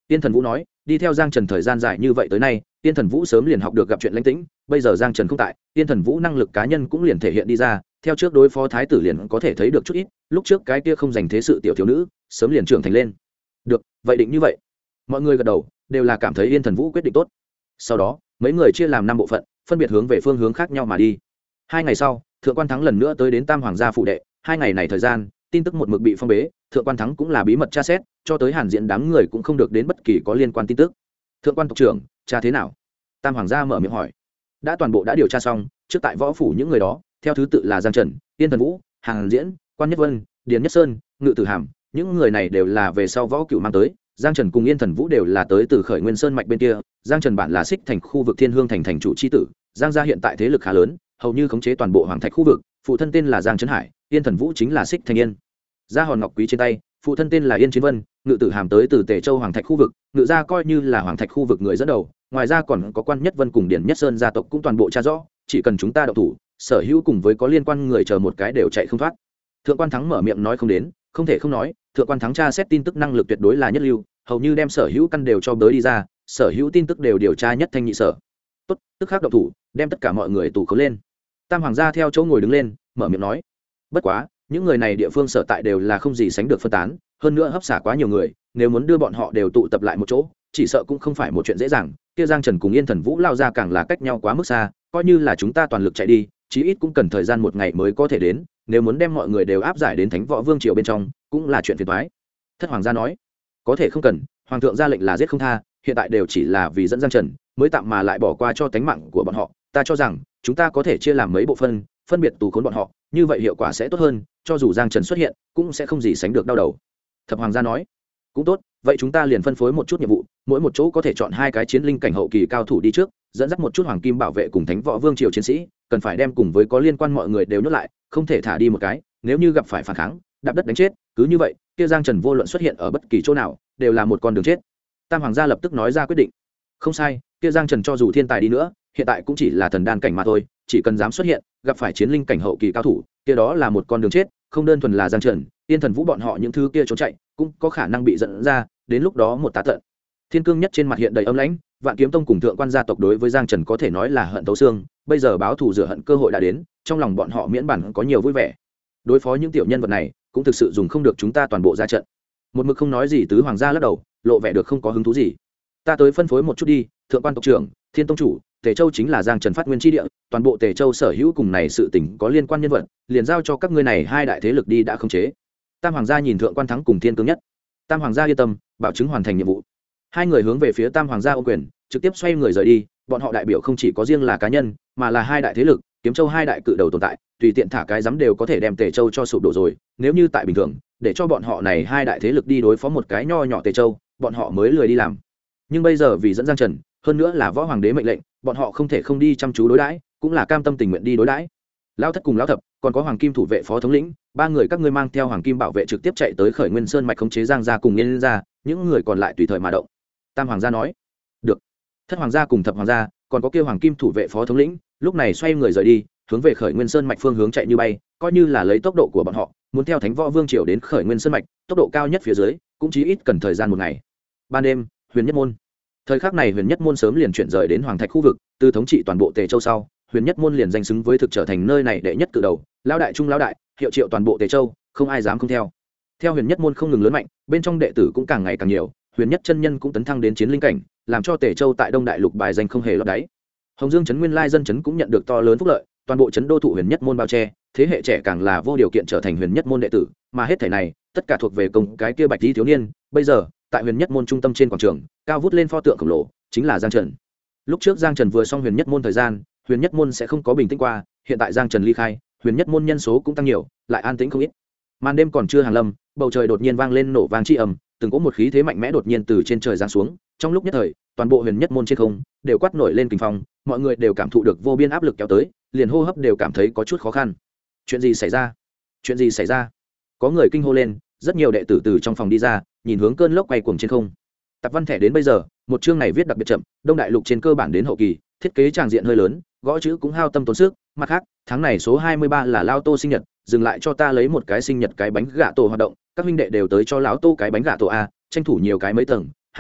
[SPEAKER 1] Tiên Thần Vũ nói, đi theo Giang Trần thời gian dài như vậy tới nay, Tiên Thần Vũ sớm liền học được gặp chuyện lãnh tĩnh, bây giờ Giang Trần không tại, Tiên Thần Vũ năng lực cá nhân cũng liền thể hiện đi ra, theo trước đối phó thái tử liền có thể thấy được chút ít, lúc trước cái kia không dành thế sự tiểu thiếu nữ, sớm liền trưởng thành lên. Được, vậy định như vậy. Mọi người gật đầu, đều là cảm thấy Yên Thần Vũ quyết định tốt. Sau đó, mấy người chia làm 5 bộ phận, phân biệt hướng về phương hướng khác nhau mà đi. 2 ngày sau, Thượng Quan Thắng lần nữa tới đến Tam Hoàng gia phủ đệ, 2 ngày này thời gian, tin tức một mực bị phong bế, Thượng Quan Thắng cũng là bí mật tra xét, cho tới Hàn Diễn đám người cũng không được đến bất kỳ có liên quan tin tức. Thượng Quan tộc trưởng, tra thế nào? Tam Hoàng gia mở miệng hỏi. Đã toàn bộ đã điều tra xong, trước tại võ phủ những người đó, theo thứ tự là Giang Trần, Yên Thần Vũ, Hàn Diễn, Quan Nhất Vân, Điền Nhất Sơn, Ngự Tử Hàm, những người này đều là về sau võ cựu mang tới. Giang Trần cùng Yên Thần Vũ đều là tới từ Khởi Nguyên Sơn mạch bên kia, Giang Trần bản là Xích Thành khu vực Thiên Hương thành thành chủ chi tử, Giang gia hiện tại thế lực khá lớn, hầu như khống chế toàn bộ Hoàng Thạch khu vực, phụ thân tên là Giang Trấn Hải, Yên Thần Vũ chính là Xích Thành Yên. Gia hòn ngọc quý trên tay, phụ thân tên là Yên Chiến Vân, Ngự Tử Hàm tới từ Tề Châu Hoàng Thạch khu vực, Ngự gia coi như là Hoàng Thạch khu vực người dẫn đầu, ngoài ra còn có Quan Nhất Vân cùng Điền Nhất Sơn gia tộc cũng toàn bộ tra rõ, chỉ cần chúng ta động thủ, sở hữu cùng với có liên quan người chờ một cái đều chạy không thoát. Thượng Quan Thắng mở miệng nói không đến, không thể không nói, Thượng Quan Thắng tra xét tin tức năng lực tuyệt đối là nhất lưu, hầu như đem sở hữu căn đều cho bới đi ra, sở hữu tin tức đều điều tra nhất thanh nhị sở. Tốt, tức khắc động thủ, đem tất cả mọi người tù khấu lên. Tam Hoàng gia theo chỗ ngồi đứng lên, mở miệng nói. Bất quá, những người này địa phương sở tại đều là không gì sánh được phân tán, hơn nữa hấp xả quá nhiều người, nếu muốn đưa bọn họ đều tụ tập lại một chỗ, chỉ sợ cũng không phải một chuyện dễ dàng. Kia Giang Trần cùng Yên Thần Vũ lao ra càng là cách nhau quá mức xa, coi như là chúng ta toàn lực chạy đi, chí ít cũng cần thời gian 1 ngày mới có thể đến, nếu muốn đem mọi người đều áp giải đến Thánh Võ Vương triều bên trong, cũng là chuyện phiền toái. Thất Hoàng gia nói, có thể không cần, hoàng thượng ra lệnh là giết không tha, hiện tại đều chỉ là vì dẫn Giang Trần, mới tạm mà lại bỏ qua cho tánh mạng của bọn họ, ta cho rằng chúng ta có thể chia làm mấy bộ phân biệt tù khốn bọn họ, như vậy hiệu quả sẽ tốt hơn, cho dù Giang Trần xuất hiện, cũng sẽ không gì sánh được đau đầu. Thập Hoàng gia nói, cũng tốt, vậy chúng ta liền phân phối một chút nhiệm vụ, mỗi một chỗ có thể chọn 2 cái chiến linh cảnh hậu kỳ cao thủ đi trước, dẫn dắt một chút hoàng kim bảo vệ cùng Thánh Võ Vương triều chiến sĩ, cần phải đem cùng với có liên quan mọi người đều nhốt lại, không thể thả đi một cái, nếu như gặp phải phản kháng, đạp đất đánh chết, cứ như vậy, kia Giang Trần vô luận xuất hiện ở bất kỳ chỗ nào, đều là một con đường chết. Tam Hoàng gia lập tức nói ra quyết định. Không sai, kia Giang Trần cho dù thiên tài đi nữa, hiện tại cũng chỉ là thần đan cảnh mà thôi, chỉ cần dám xuất hiện, gặp phải chiến linh cảnh hậu kỳ cao thủ, kia đó là một con đường chết, không đơn thuần là Giang Trần, Yên Thần Vũ bọn họ những thứ kia trốn chạy, cũng có khả năng bị dẫn ra, đến lúc đó một tá tận. Thiên Cương Nhất trên mặt hiện đầy âm lãnh, Vạn Kiếm Tông cùng Thượng Quan gia tộc đối với Giang Trần có thể nói là hận thấu xương, bây giờ báo thù rửa hận cơ hội đã đến, trong lòng bọn họ miễn bản có nhiều vui vẻ. Đối phó những tiểu nhân vật này, cũng thực sự dùng không được chúng ta toàn bộ ra trận. Một mực không nói gì tứ hoàng gia lắc đầu, lộ vẻ được không có hứng thú gì. Ta tới phân phối một chút đi, Thượng Quan tộc trưởng, Thiên Tông chủ, Tề Châu chính là Giang Trần phát nguyên chi địa, toàn bộ Tề Châu sở hữu cùng này sự tình có liên quan nhân vật, liền giao cho các ngươi này 2 đại thế lực đi đã khống chế. Tam Hoàng gia nhìn Thượng Quan Thắng cùng Thiên Cương Nhất. Tam Hoàng gia yên tâm, bảo chứng hoàn thành nhiệm vụ. 2 người hướng về phía Tam Hoàng gia ô quyền, trực tiếp xoay người rời đi, bọn họ đại biểu không chỉ có riêng là cá nhân, mà là 2 đại thế lực, Kiếm Châu 2 đại cự đầu tồn tại, tùy tiện thả cái giấm đều có thể đem Tề Châu cho sụp đổ rồi, nếu như tại bình thường, để cho bọn họ này 2 đại thế lực đi đối phó một cái nho nhỏ Tề Châu, bọn họ mới lười đi làm. Nhưng bây giờ vì dẫn Giang Trần, hơn nữa là võ hoàng đế mệnh lệnh, bọn họ không thể không đi chăm chú đối đãi, cũng là cam tâm tình nguyện đi đối đãi. Lão Thất cùng Lão Thập, còn có Hoàng Kim thủ vệ phó thống lĩnh, 3 người các ngươi mang theo Hoàng Kim bảo vệ trực tiếp chạy tới Khởi Nguyên Sơn mạch khống chế Giang gia cùng Yên gia, những người còn lại tùy thời mà động. Tam Hoàng gia nói, được. Thất Hoàng gia cùng Thập Hoàng gia, còn có kia Hoàng Kim thủ vệ phó thống lĩnh, lúc này xoay người rời đi, hướng về Khởi Nguyên Sơn mạch phương hướng chạy như bay, coi như là lấy tốc độ của bọn họ, muốn theo Thánh Võ Vương triều đến Khởi Nguyên Sơn mạch, tốc độ cao nhất phía dưới, cũng chỉ ít cần thời gian 1 ngày. Ban đêm, Huyền Nhất môn. Thời khắc này Huyền Nhất môn sớm liền chuyển rời đến Hoàng Thạch khu vực, từ thống trị toàn bộ Tề Châu sau, Huyền Nhất môn liền danh xứng với thực trở thành nơi này đệ nhất cự đầu, lão đại trung lão đại, hiệu triệu toàn bộ Tề Châu, không ai dám không theo. Theo Huyền Nhất môn không ngừng lớn mạnh, bên trong đệ tử cũng càng ngày càng nhiều, Huyền Nhất chân nhân cũng tấn thăng đến chiến linh cảnh, làm cho Tề Châu tại Đông Đại Lục bài danh không hề lọt đáy. Hồng Dương trấn nguyên lai dân trấn cũng nhận được to lớn phúc lợi, toàn bộ trấn đô thụ Huyền Nhất môn bao che, thế hệ trẻ càng là vô điều kiện trở thành Huyền Nhất môn đệ tử, mà hết thảy này, tất cả thuộc về công cái kia Bạch Tí thiếu niên, bây giờ, tại Huyền Nhất môn trung tâm trên quảng trường, cao vút lên pho tượng khổng lồ, chính là Giang Trần. Lúc trước Giang Trần vừa xong Huyền Nhất môn thời gian, Huyền Nhất môn sẽ không có bình tĩnh qua, hiện tại Giang Trần ly khai, Huyền Nhất môn nhân số cũng tăng nhiều, lại an tĩnh không ít. Màn đêm còn chưa hàng lâm, bầu trời đột nhiên vang lên nổ vang chi ầm, từng có một khí thế mạnh mẽ đột nhiên từ trên trời giáng xuống, trong lúc nhất thời, toàn bộ Huyền Nhất môn trên không đều quát nổi lên kình phong, mọi người đều cảm thụ được vô biên áp lực kéo tới, liền hô hấp đều cảm thấy có chút khó khăn. Chuyện gì xảy ra? Chuyện gì xảy ra? Có người kinh hô lên, rất nhiều đệ tử từ trong phòng đi ra, nhìn hướng cơn lốc quay cuồng trên không. Tập văn thẻ đến bây giờ, một chương này viết đặc biệt chậm, Đông Đại Lục trên cơ bản đến hậu kỳ, thiết kế tràng diện hơi lớn, gõ chữ cũng hao tâm tốn sức. Mặt khác, tháng này số 23 là Lao Tô sinh nhật, dừng lại cho ta lấy một cái sinh nhật cái bánh gà tổ hoạt động, các huynh đệ đều tới cho lão Tô cái bánh gà tổ a, tranh thủ nhiều cái mấy tầng. Ha ha,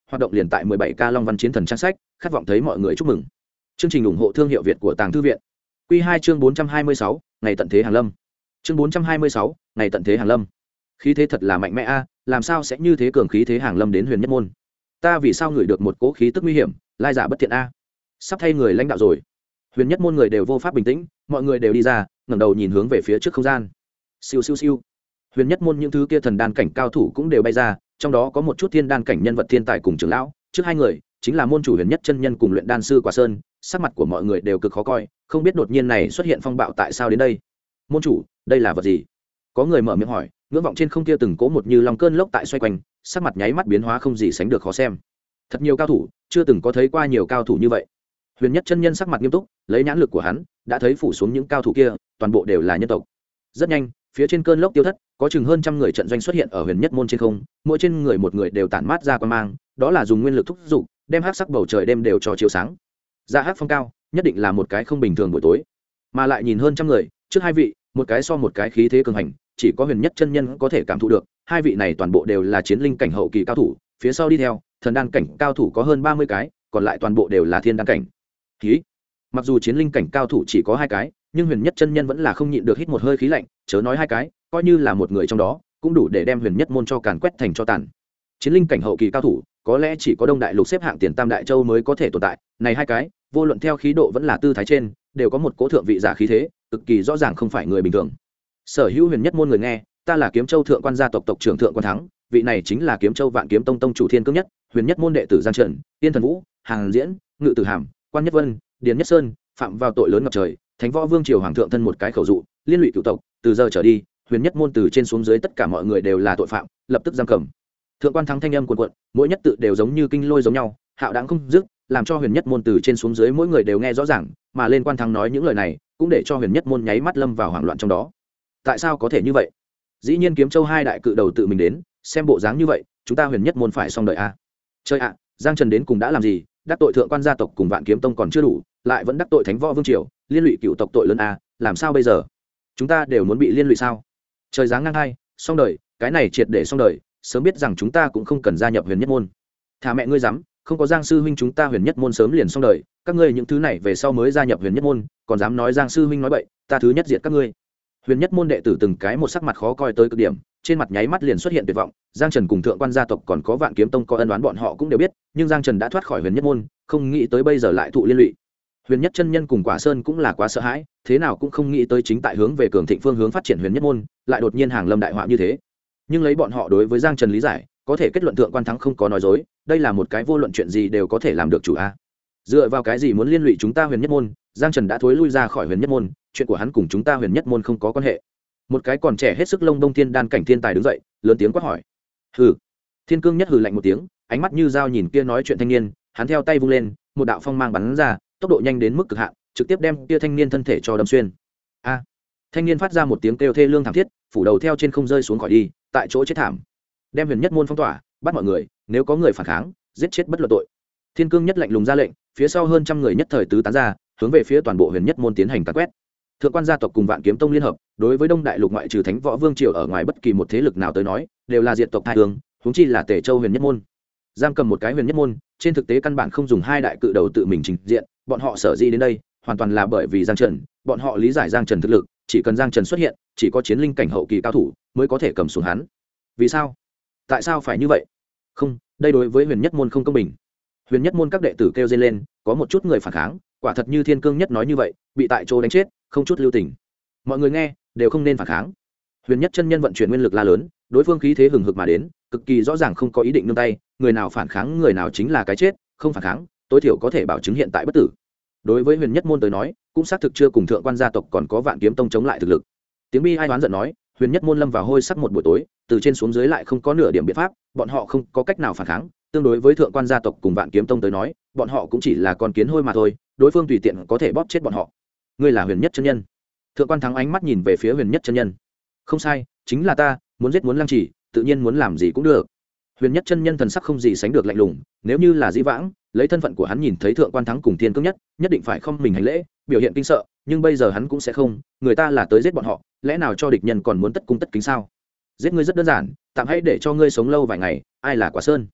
[SPEAKER 1] hoạt động liền tại 17K Long Văn Chiến Thần trang sách, khát vọng thấy mọi người chúc mừng. Chương trình ủng hộ thương hiệu Việt của Tàng Thư viện. Quy 2 chương 426, ngày tận thế hàng lâm. Chương 426, ngày tận thế hàng lâm. Khí thế thật là mạnh mẽ a, làm sao sẽ như thế cường khí thế hàng lâm đến Huyền Nhất môn? Ta vì sao ngửi được một cỗ khí tức nguy hiểm, lai giả bất thiện a? Sắp thay người lãnh đạo rồi. Huyền Nhất môn người đều vô pháp bình tĩnh, mọi người đều đi ra, ngẩng đầu nhìn hướng về phía trước không gian. Siêu siêu siêu. Huyền Nhất môn những thứ kia thần đan cảnh cao thủ cũng đều bay ra, trong đó có một chút thiên đan cảnh nhân vật thiên tài cùng trưởng lão, trước hai người chính là môn chủ Huyền Nhất chân nhân cùng luyện đan sư Quả Sơn, sắc mặt của mọi người đều cực khó coi, không biết đột nhiên này xuất hiện phong bạo tại sao đến đây. Môn chủ, đây là vật gì? Có người mở miệng hỏi, ngưỡng vọng trên không kia từng cố một như lòng cơn lốc tại xoay quanh, sắc mặt nháy mắt biến hóa không gì sánh được khó xem. Thật nhiều cao thủ, chưa từng có thấy qua nhiều cao thủ như vậy. Huyền Nhất chân nhân sắc mặt nghiêm túc, lấy nhãn lực của hắn, đã thấy phủ xuống những cao thủ kia, toàn bộ đều là nhân tộc. Rất nhanh, phía trên cơn lốc tiêu thất, có chừng hơn trăm người trận doanh xuất hiện ở Huyền Nhất môn trên không, mỗi trên người một người đều tản mát ra quang mang, đó là dùng nguyên lực thúc dục, đem hắc sắc bầu trời đêm đều cho chiếu sáng. Ra hắc phong cao, nhất định là một cái không bình thường buổi tối. Mà lại nhìn hơn trăm người, trước hai vị, một cái so một cái khí thế cường hành, chỉ có Huyền Nhất chân nhân có thể cảm thụ được, hai vị này toàn bộ đều là chiến linh cảnh hậu kỳ cao thủ, phía sau đi theo, thần đan cảnh cao thủ có hơn 30 cái, còn lại toàn bộ đều là thiên đan cảnh. Khí. Mặc dù chiến linh cảnh cao thủ chỉ có hai cái, nhưng Huyền Nhất chân nhân vẫn là không nhịn được hít một hơi khí lạnh, chớ nói hai cái, coi như là một người trong đó, cũng đủ để đem Huyền Nhất môn cho càn quét thành cho tàn. Chiến linh cảnh hậu kỳ cao thủ, có lẽ chỉ có Đông Đại Lục xếp hạng tiền tam đại châu mới có thể tồn tại, này hai cái, vô luận theo khí độ vẫn là tư thái trên, đều có một cố thượng vị giả khí thế, cực kỳ rõ ràng không phải người bình thường. Sở hữu Huyền Nhất môn người nghe, ta là Kiếm Châu thượng quan gia tộc tộc trưởng Thượng Quan Thắng, vị này chính là Kiếm Châu Vạn Kiếm Tông tông chủ Thiên Cương Nhất, Huyền Nhất môn đệ tử Giang Trần, Tiên Thần Vũ, Hàng Diễn, Ngự Tử Hàm, Quan Nhất Vân, Điền Nhất Sơn, phạm vào tội lớn ngập trời, Thánh Võ Vương triều hoàng thượng thân một cái khẩu dụ, liên lụy cửu tộc, từ giờ trở đi, Huyền Nhất môn từ trên xuống dưới tất cả mọi người đều là tội phạm, lập tức giam cầm. Thượng Quan Thắng thanh âm cuồn cuộn, mỗi nhất tự đều giống như kinh lôi giống nhau, hạo đãng không dứt, làm cho Huyền Nhất môn từ trên xuống dưới mỗi người đều nghe rõ ràng, mà lên Quan Thắng nói những lời này, cũng để cho Huyền Nhất môn nháy mắt lâm vào hoảng loạn trong đó. Tại sao có thể như vậy? Dĩ nhiên Kiếm Châu hai đại cự đầu tự mình đến, xem bộ dáng như vậy, chúng ta Huyền Nhất môn phải xong đời a. Chơi ạ, Giang Trần đến cùng đã làm gì? Đắc tội Thượng Quan gia tộc cùng Vạn Kiếm Tông còn chưa đủ, lại vẫn đắc tội Thánh Võ Vương triều, liên lụy cựu tộc tội lớn a, làm sao bây giờ? Chúng ta đều muốn bị liên lụy sao? Trời giáng ngang hai, xong đời, cái này triệt để xong đời, sớm biết rằng chúng ta cũng không cần gia nhập Huyền Nhất môn. Thả mẹ ngươi dám, không có Giang sư huynh chúng ta Huyền Nhất môn sớm liền xong đời, các ngươi những thứ này về sau mới gia nhập Huyền Nhất môn, còn dám nói Giang sư huynh nói bậy, ta thứ nhất diệt các ngươi. Huyền Nhất môn đệ tử từng cái một sắc mặt khó coi tới cực điểm, trên mặt nháy mắt liền xuất hiện tuyệt vọng. Giang Trần cùng Thượng Quan gia tộc còn có Vạn Kiếm Tông có ân oán bọn họ cũng đều biết, nhưng Giang Trần đã thoát khỏi Huyền Nhất môn, không nghĩ tới bây giờ lại thụ liên lụy. Huyền Nhất chân nhân cùng Quả Sơn cũng là quá sợ hãi, thế nào cũng không nghĩ tới chính tại hướng về cường thịnh phương hướng phát triển Huyền Nhất môn, lại đột nhiên hàng lâm đại họa như thế. Nhưng lấy bọn họ đối với Giang Trần lý giải, có thể kết luận Thượng Quan Thắng không có nói dối, đây là một cái vô luận chuyện gì đều có thể làm được chủ a. Dựa vào cái gì muốn liên lụy chúng ta Huyền Nhất môn? Giang Trần đã thối lui ra khỏi Huyền Nhất môn, chuyện của hắn cùng chúng ta Huyền Nhất môn không có quan hệ. Một cái còn trẻ hết sức lông đông thiên đan cảnh thiên tài đứng dậy, lớn tiếng quát hỏi. Hừ. Thiên Cương Nhất hừ lạnh một tiếng, ánh mắt như dao nhìn kia nói chuyện thanh niên, hắn theo tay vung lên, một đạo phong mang bắn ra, tốc độ nhanh đến mức cực hạn, trực tiếp đem kia thanh niên thân thể cho đâm xuyên. A! Thanh niên phát ra một tiếng kêu thê lương thảm thiết, phủ đầu theo trên không rơi xuống khỏi đi, tại chỗ chết thảm. Đem Huyền Nhất môn phong tỏa, bắt mọi người, nếu có người phản kháng, giết chết bất luận tội. Thiên Cương Nhất lạnh lùng ra lệnh, phía sau hơn trăm người nhất thời tứ tán ra, hướng về phía toàn bộ Huyền Nhất môn tiến hành càn quét. Thượng Quan gia tộc cùng Vạn Kiếm Tông liên hợp, đối với Đông Đại Lục ngoại trừ Thánh Võ Vương triều ở ngoài bất kỳ một thế lực nào tới nói, đều là diệt tộc tai hương, huống chi là Tề Châu Huyền Nhất môn. Giam cầm một cái Huyền Nhất môn, trên thực tế căn bản không dùng hai đại cự đầu tự mình trình diện, bọn họ sở dĩ đến đây, hoàn toàn là bởi vì Giang Trần, bọn họ lý giải Giang Trần thực lực, chỉ cần Giang Trần xuất hiện, chỉ có chiến linh cảnh hậu kỳ cao thủ mới có thể cầm xuống hắn. Vì sao? Tại sao phải như vậy? Không, đây đối với Huyền Nhất môn không công bình. Huyền Nhất môn các đệ tử kêu dên lên, có một chút người phản kháng, quả thật như Thiên Cương Nhất nói như vậy, bị tại chỗ đánh chết, không chút lưu tình. Mọi người nghe, đều không nên phản kháng. Huyền Nhất chân nhân vận chuyển nguyên lực la lớn, đối phương khí thế hừng hực mà đến, cực kỳ rõ ràng không có ý định nương tay, người nào phản kháng người nào chính là cái chết, không phản kháng, tối thiểu có thể bảo chứng hiện tại bất tử. Đối với Huyền Nhất môn tới nói, cũng xác thực chưa cùng Thượng Quan gia tộc còn có Vạn Kiếm Tông chống lại thực lực. Tiếng bi ai đoán giận nói, Huyền Nhất môn lâm vào hôi sắc một buổi tối, từ trên xuống dưới lại không có nửa điểm biện pháp, bọn họ không có cách nào phản kháng, tương đối với Thượng Quan gia tộc cùng Vạn Kiếm Tông tới nói, bọn họ cũng chỉ là con kiến hôi mà thôi, đối phương tùy tiện có thể bóp chết bọn họ. Ngươi là Huyền Nhất chân nhân? Thượng Quan Thắng ánh mắt nhìn về phía Huyền Nhất chân nhân. Không sai, chính là ta, muốn giết muốn lăng trì, tự nhiên muốn làm gì cũng được. Huyền Nhất chân nhân thần sắc không gì sánh được lạnh lùng, nếu như là dĩ vãng, lấy thân phận của hắn nhìn thấy Thượng Quan Thắng cùng Thiên Cương Nhất, nhất định phải không mình hành lễ, biểu hiện kinh sợ, nhưng bây giờ hắn cũng sẽ không, người ta là tới giết bọn họ, lẽ nào cho địch nhân còn muốn tất cung tất kính sao? Giết ngươi rất đơn giản, tạm hãy để cho ngươi sống lâu vài ngày, ai là Quả Sơn?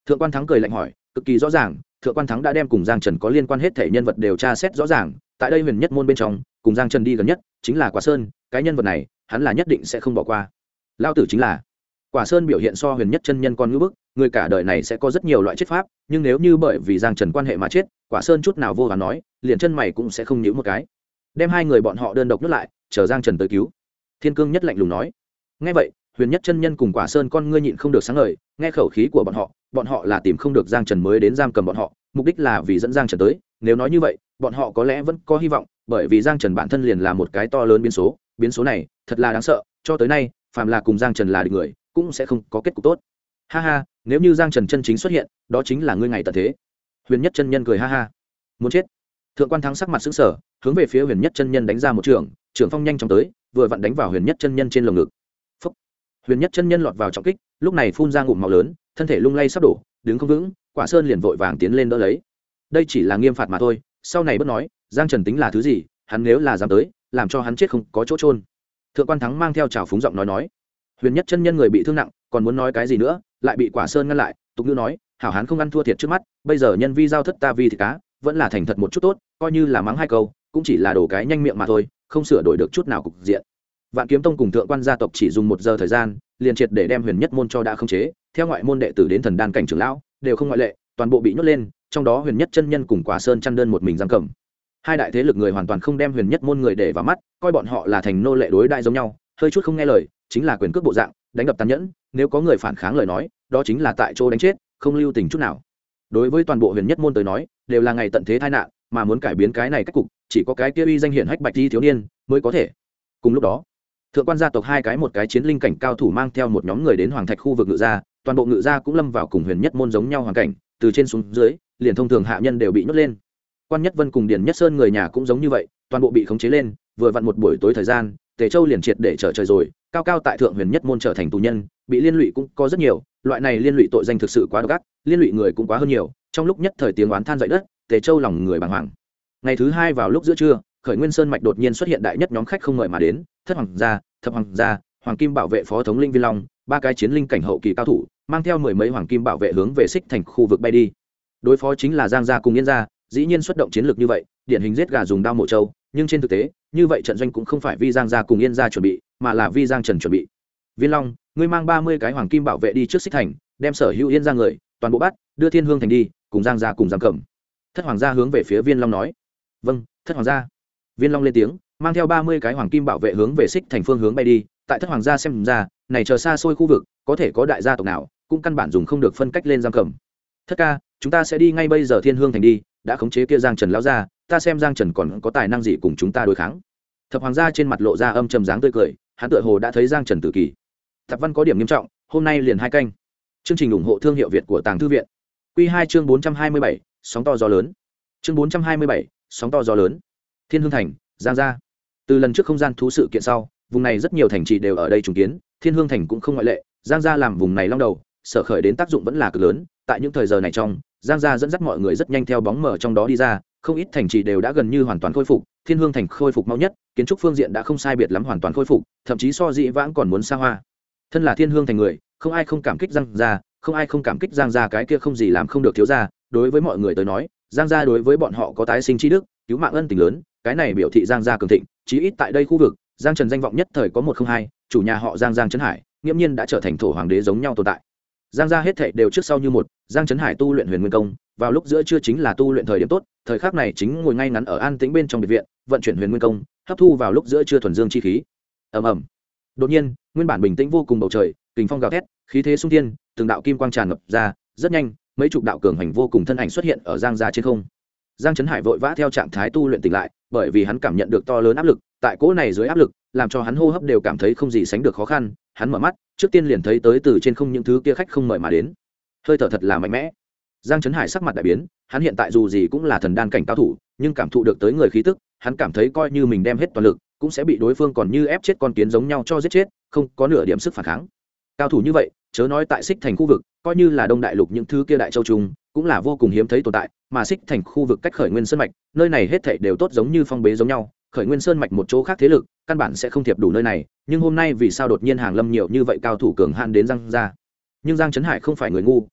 [SPEAKER 1] Thượng quan Thắng cười lạnh hỏi, cực kỳ rõ ràng, Thượng quan Thắng đã đem cùng Giang Trần có liên quan hết thể nhân vật đều tra xét rõ ràng, tại đây huyền nhất môn bên trong, cùng Giang Trần đi gần nhất chính là Quả Sơn, cái nhân vật này, hắn là nhất định sẽ không bỏ qua. Lao tử chính là Quả Sơn biểu hiện so huyền nhất chân nhân còn ngữ bức, người cả đời này sẽ có rất nhiều loại chết pháp, nhưng nếu như bởi vì Giang Trần quan hệ mà chết, Quả Sơn chút nào vô và nói, liền chân mày cũng sẽ không nhíu một cái. Đem hai người bọn họ đơn độc nhốt lại, chờ Giang Trần tới cứu. Thiên Cương nhất lạnh lùng nói. Nghe vậy, huyền nhất chân nhân cùng Quả Sơn con ngươi nhịn không được sáng ngời, nghe khẩu khí của bọn họ là tìm không được Giang Trần mới đến giam cầm bọn họ, mục đích là vì dẫn Giang Trần tới. Nếu nói như vậy, bọn họ có lẽ vẫn có hy vọng, bởi vì Giang Trần bản thân liền là một cái to lớn biến số này thật là đáng sợ, cho tới nay phàm là cùng Giang Trần là địch người cũng sẽ không có kết cục tốt. Ha ha, nếu như Giang Trần chân chính xuất hiện, đó chính là ngươi ngày tận thế. Huyền nhất chân nhân cười ha ha. Muốn chết. Thượng quan Thắng sắc mặt sững sờ, hướng về phía huyền nhất chân nhân đánh ra một trường phong nhanh chóng tới, vừa vặn đánh vào huyền nhất chân nhân trên lồng ngực. Phúc. Huyền nhất chân nhân lọt vào trọng kích, lúc này phun ra ngụm máu lớn, thân thể lung lay sắp đổ, đứng không vững. Quả Sơn liền vội vàng tiến lên đỡ lấy. Đây chỉ là nghiêm phạt mà thôi, sau này bất nói, Giang Trần tính là thứ gì, hắn nếu là dám tới, làm cho hắn chết không có chỗ trôn. Thượng quan Thắng mang theo trào phúng giọng nói. Huyền nhất chân nhân người bị thương nặng, còn muốn nói cái gì nữa, lại bị Quả Sơn ngăn lại, tục ngữ nói, hảo hán không ăn thua thiệt trước mắt, bây giờ nhân vi giao thất ta vi thịt cá, vẫn là thành thật một chút tốt, coi như là mắng hai câu, cũng chỉ là đổ cái nhanh miệng mà thôi, không sửa đổi được chút nào cục diện. Vạn Kiếm Tông cùng Thượng quan gia tộc chỉ dùng 1 giờ thời gian, liền triệt để đem huyền nhất môn cho đã khống chế, theo ngoại môn đệ tử đến thần đan cảnh trưởng lão, đều không ngoại lệ, toàn bộ bị nhốt lên, trong đó huyền nhất chân nhân cùng Quả Sơn chăn đơn một mình giam cầm. Hai đại thế lực người hoàn toàn không đem huyền nhất môn người để vào mắt, coi bọn họ là thành nô lệ đối đại giống nhau, hơi chút không nghe lời chính là quyền cước bộ dạng, đánh đập tàn nhẫn, nếu có người phản kháng lời nói, đó chính là tại chỗ đánh chết, không lưu tình chút nào. Đối với toàn bộ huyền nhất môn tới nói, đều là ngày tận thế tai nạn, mà muốn cải biến cái này cách cục, chỉ có cái kia uy danh hiển hách Bạch Y thiếu niên mới có thể. Cùng lúc đó, Thượng quan gia tộc hai cái một cái chiến linh cảnh cao thủ mang theo một nhóm người đến Hoàng Thạch khu vực Ngự gia, toàn bộ Ngự gia cũng lâm vào cùng huyền nhất môn giống nhau hoàn cảnh, từ trên xuống dưới, liền thông thường hạ nhân đều bị nhốt lên. Quan Nhất Vân cùng Điền Nhất Sơn người nhà cũng giống như vậy, toàn bộ bị khống chế lên, vừa vặn một buổi tối thời gian, Tề Châu liền triệt để trở trời rồi, cao cao tại thượng huyền nhất môn trở thành tù nhân, bị liên lụy cũng có rất nhiều, loại này liên lụy tội danh thực sự quá độc ác, liên lụy người cũng quá hơn nhiều, trong lúc nhất thời tiếng oán than dậy đất, Tề Châu lòng người bàng hoàng. Ngày thứ hai vào lúc giữa trưa, Khởi Nguyên Sơn mạch đột nhiên xuất hiện đại nhất nhóm khách không mời mà đến, Thất Hoàng gia, Thập Hoàng gia, Hoàng Kim bảo vệ phó thống linh Viên Long, ba cái chiến linh cảnh hậu kỳ cao thủ, mang theo 10 mấy Hoàng Kim bảo vệ hướng về Xích Thành khu vực bay đi. Đối phó chính là Giang gia cùng Yên gia, dĩ nhiên xuất động chiến lược như vậy, điển hình giết gà dùng đao mổ trâu, nhưng trên thực tế, như vậy trận doanh cũng không phải vi Giang gia cùng Yên gia chuẩn bị, mà là vi Giang Trần chuẩn bị. Viên Long, ngươi mang 30 cái Hoàng Kim bảo vệ đi trước Xích Thành, đem sở hữu Yên gia người, toàn bộ bắt, đưa Thiên Hương thành đi, cùng Giang gia cùng giam cầm. Thất Hoàng gia hướng về phía Viên Long nói. Vâng, Thất Hoàng gia. Viên Long lên tiếng, mang theo 30 cái Hoàng Kim bảo vệ hướng về Xích Thành phương hướng bay đi, tại Thất Hoàng gia xem ra, này chờ xa xôi khu vực, có thể có đại gia tộc nào, cũng căn bản dùng không được phân cách lên giam cầm. Thất ca, chúng ta sẽ đi ngay bây giờ Thiên Hương thành đi, đã khống chế kia Giang Trần lão gia, ta xem Giang Trần còn có tài năng gì cùng chúng ta đối kháng. Thập Hoàng gia trên mặt lộ ra âm trầm dáng tươi cười, hắn tựa hồ đã thấy Giang Trần tử kỳ. Thập Văn có điểm nghiêm trọng, hôm nay liền 2 canh. Chương trình ủng hộ thương hiệu Việt của Tàng Thư viện. Quy 2 chương 427, sóng to gió lớn. Chương 427, sóng to gió lớn. Thiên Hương thành, Giang gia. Từ lần trước không gian thú sự kiện sau, vùng này rất nhiều thành trì đều ở đây trùng kiến, Thiên Hương thành cũng không ngoại lệ, Giang gia làm vùng này long đầu, sở khởi đến tác dụng vẫn là cực lớn, tại những thời giờ này trong, Giang gia dẫn dắt mọi người rất nhanh theo bóng mờ trong đó đi ra, không ít thành trì đều đã gần như hoàn toàn khôi phục, Thiên Hương thành khôi phục mau nhất, kiến trúc phương diện đã không sai biệt lắm hoàn toàn khôi phục, thậm chí so dị vãng còn muốn xa hoa. Thân là Thiên Hương thành người, không ai không cảm kích Giang gia, không ai không cảm kích Giang gia cái kia không gì làm không được thiếu gia, đối với mọi người tới nói, Giang gia đối với bọn họ có tái sinh chi đức, cứu mạng ân tình lớn, cái này biểu thị Giang gia cường thịnh, chí ít tại đây khu vực, Giang Trần danh vọng nhất thời có 102, chủ nhà họ Giang Giang Trấn Hải, nghiễm nhiên đã trở thành thổ hoàng đế giống nhau tồn tại. Giang gia hết thảy đều trước sau như một, Giang Trấn Hải tu luyện Huyền Nguyên công, vào lúc giữa trưa chính là tu luyện thời điểm tốt, thời khắc này chính ngồi ngay ngắn ở an tĩnh bên trong biệt viện, vận chuyển Huyền Nguyên công, hấp thu vào lúc giữa trưa thuần dương chi khí. Ầm ầm. Đột nhiên, nguyên bản bình tĩnh vô cùng bầu trời, kình phong gào thét, khí thế xung thiên, từng đạo kim quang tràn ngập ra, rất nhanh, mấy chục đạo cường hành vô cùng thân ảnh xuất hiện ở Giang gia trên không. Giang Trấn Hải vội vã theo trạng thái tu luyện tỉnh lại, bởi vì hắn cảm nhận được to lớn áp lực, tại cỗ này dưới áp lực, làm cho hắn hô hấp đều cảm thấy không gì sánh được khó khăn, hắn mở mắt, trước tiên liền thấy tới từ trên không những thứ kia khách không mời mà đến. Hơi thở thật là mạnh mẽ. Giang Trấn Hải sắc mặt đại biến, hắn hiện tại dù gì cũng là thần đan cảnh cao thủ, nhưng cảm thụ được tới người khí tức, hắn cảm thấy coi như mình đem hết toàn lực, cũng sẽ bị đối phương còn như ép chết con kiến giống nhau cho giết chết, không có nửa điểm sức phản kháng. Cao thủ như vậy, chớ nói tại Xích Thành khu vực, coi như là Đông Đại Lục những thứ kia đại châu trùng, cũng là vô cùng hiếm thấy tồn tại, mà Xích Thành khu vực cách Khởi Nguyên Sơn mạch, nơi này hết thảy đều tốt giống như phong bế giống nhau, Khởi Nguyên Sơn mạch một chỗ khác thế lực, căn bản sẽ không thiệp đủ nơi này, nhưng hôm nay vì sao đột nhiên hàng lâm nhiều như vậy cao thủ cường hãn đến Giang gia? Nhưng Giang Trấn Hải không phải người ngu,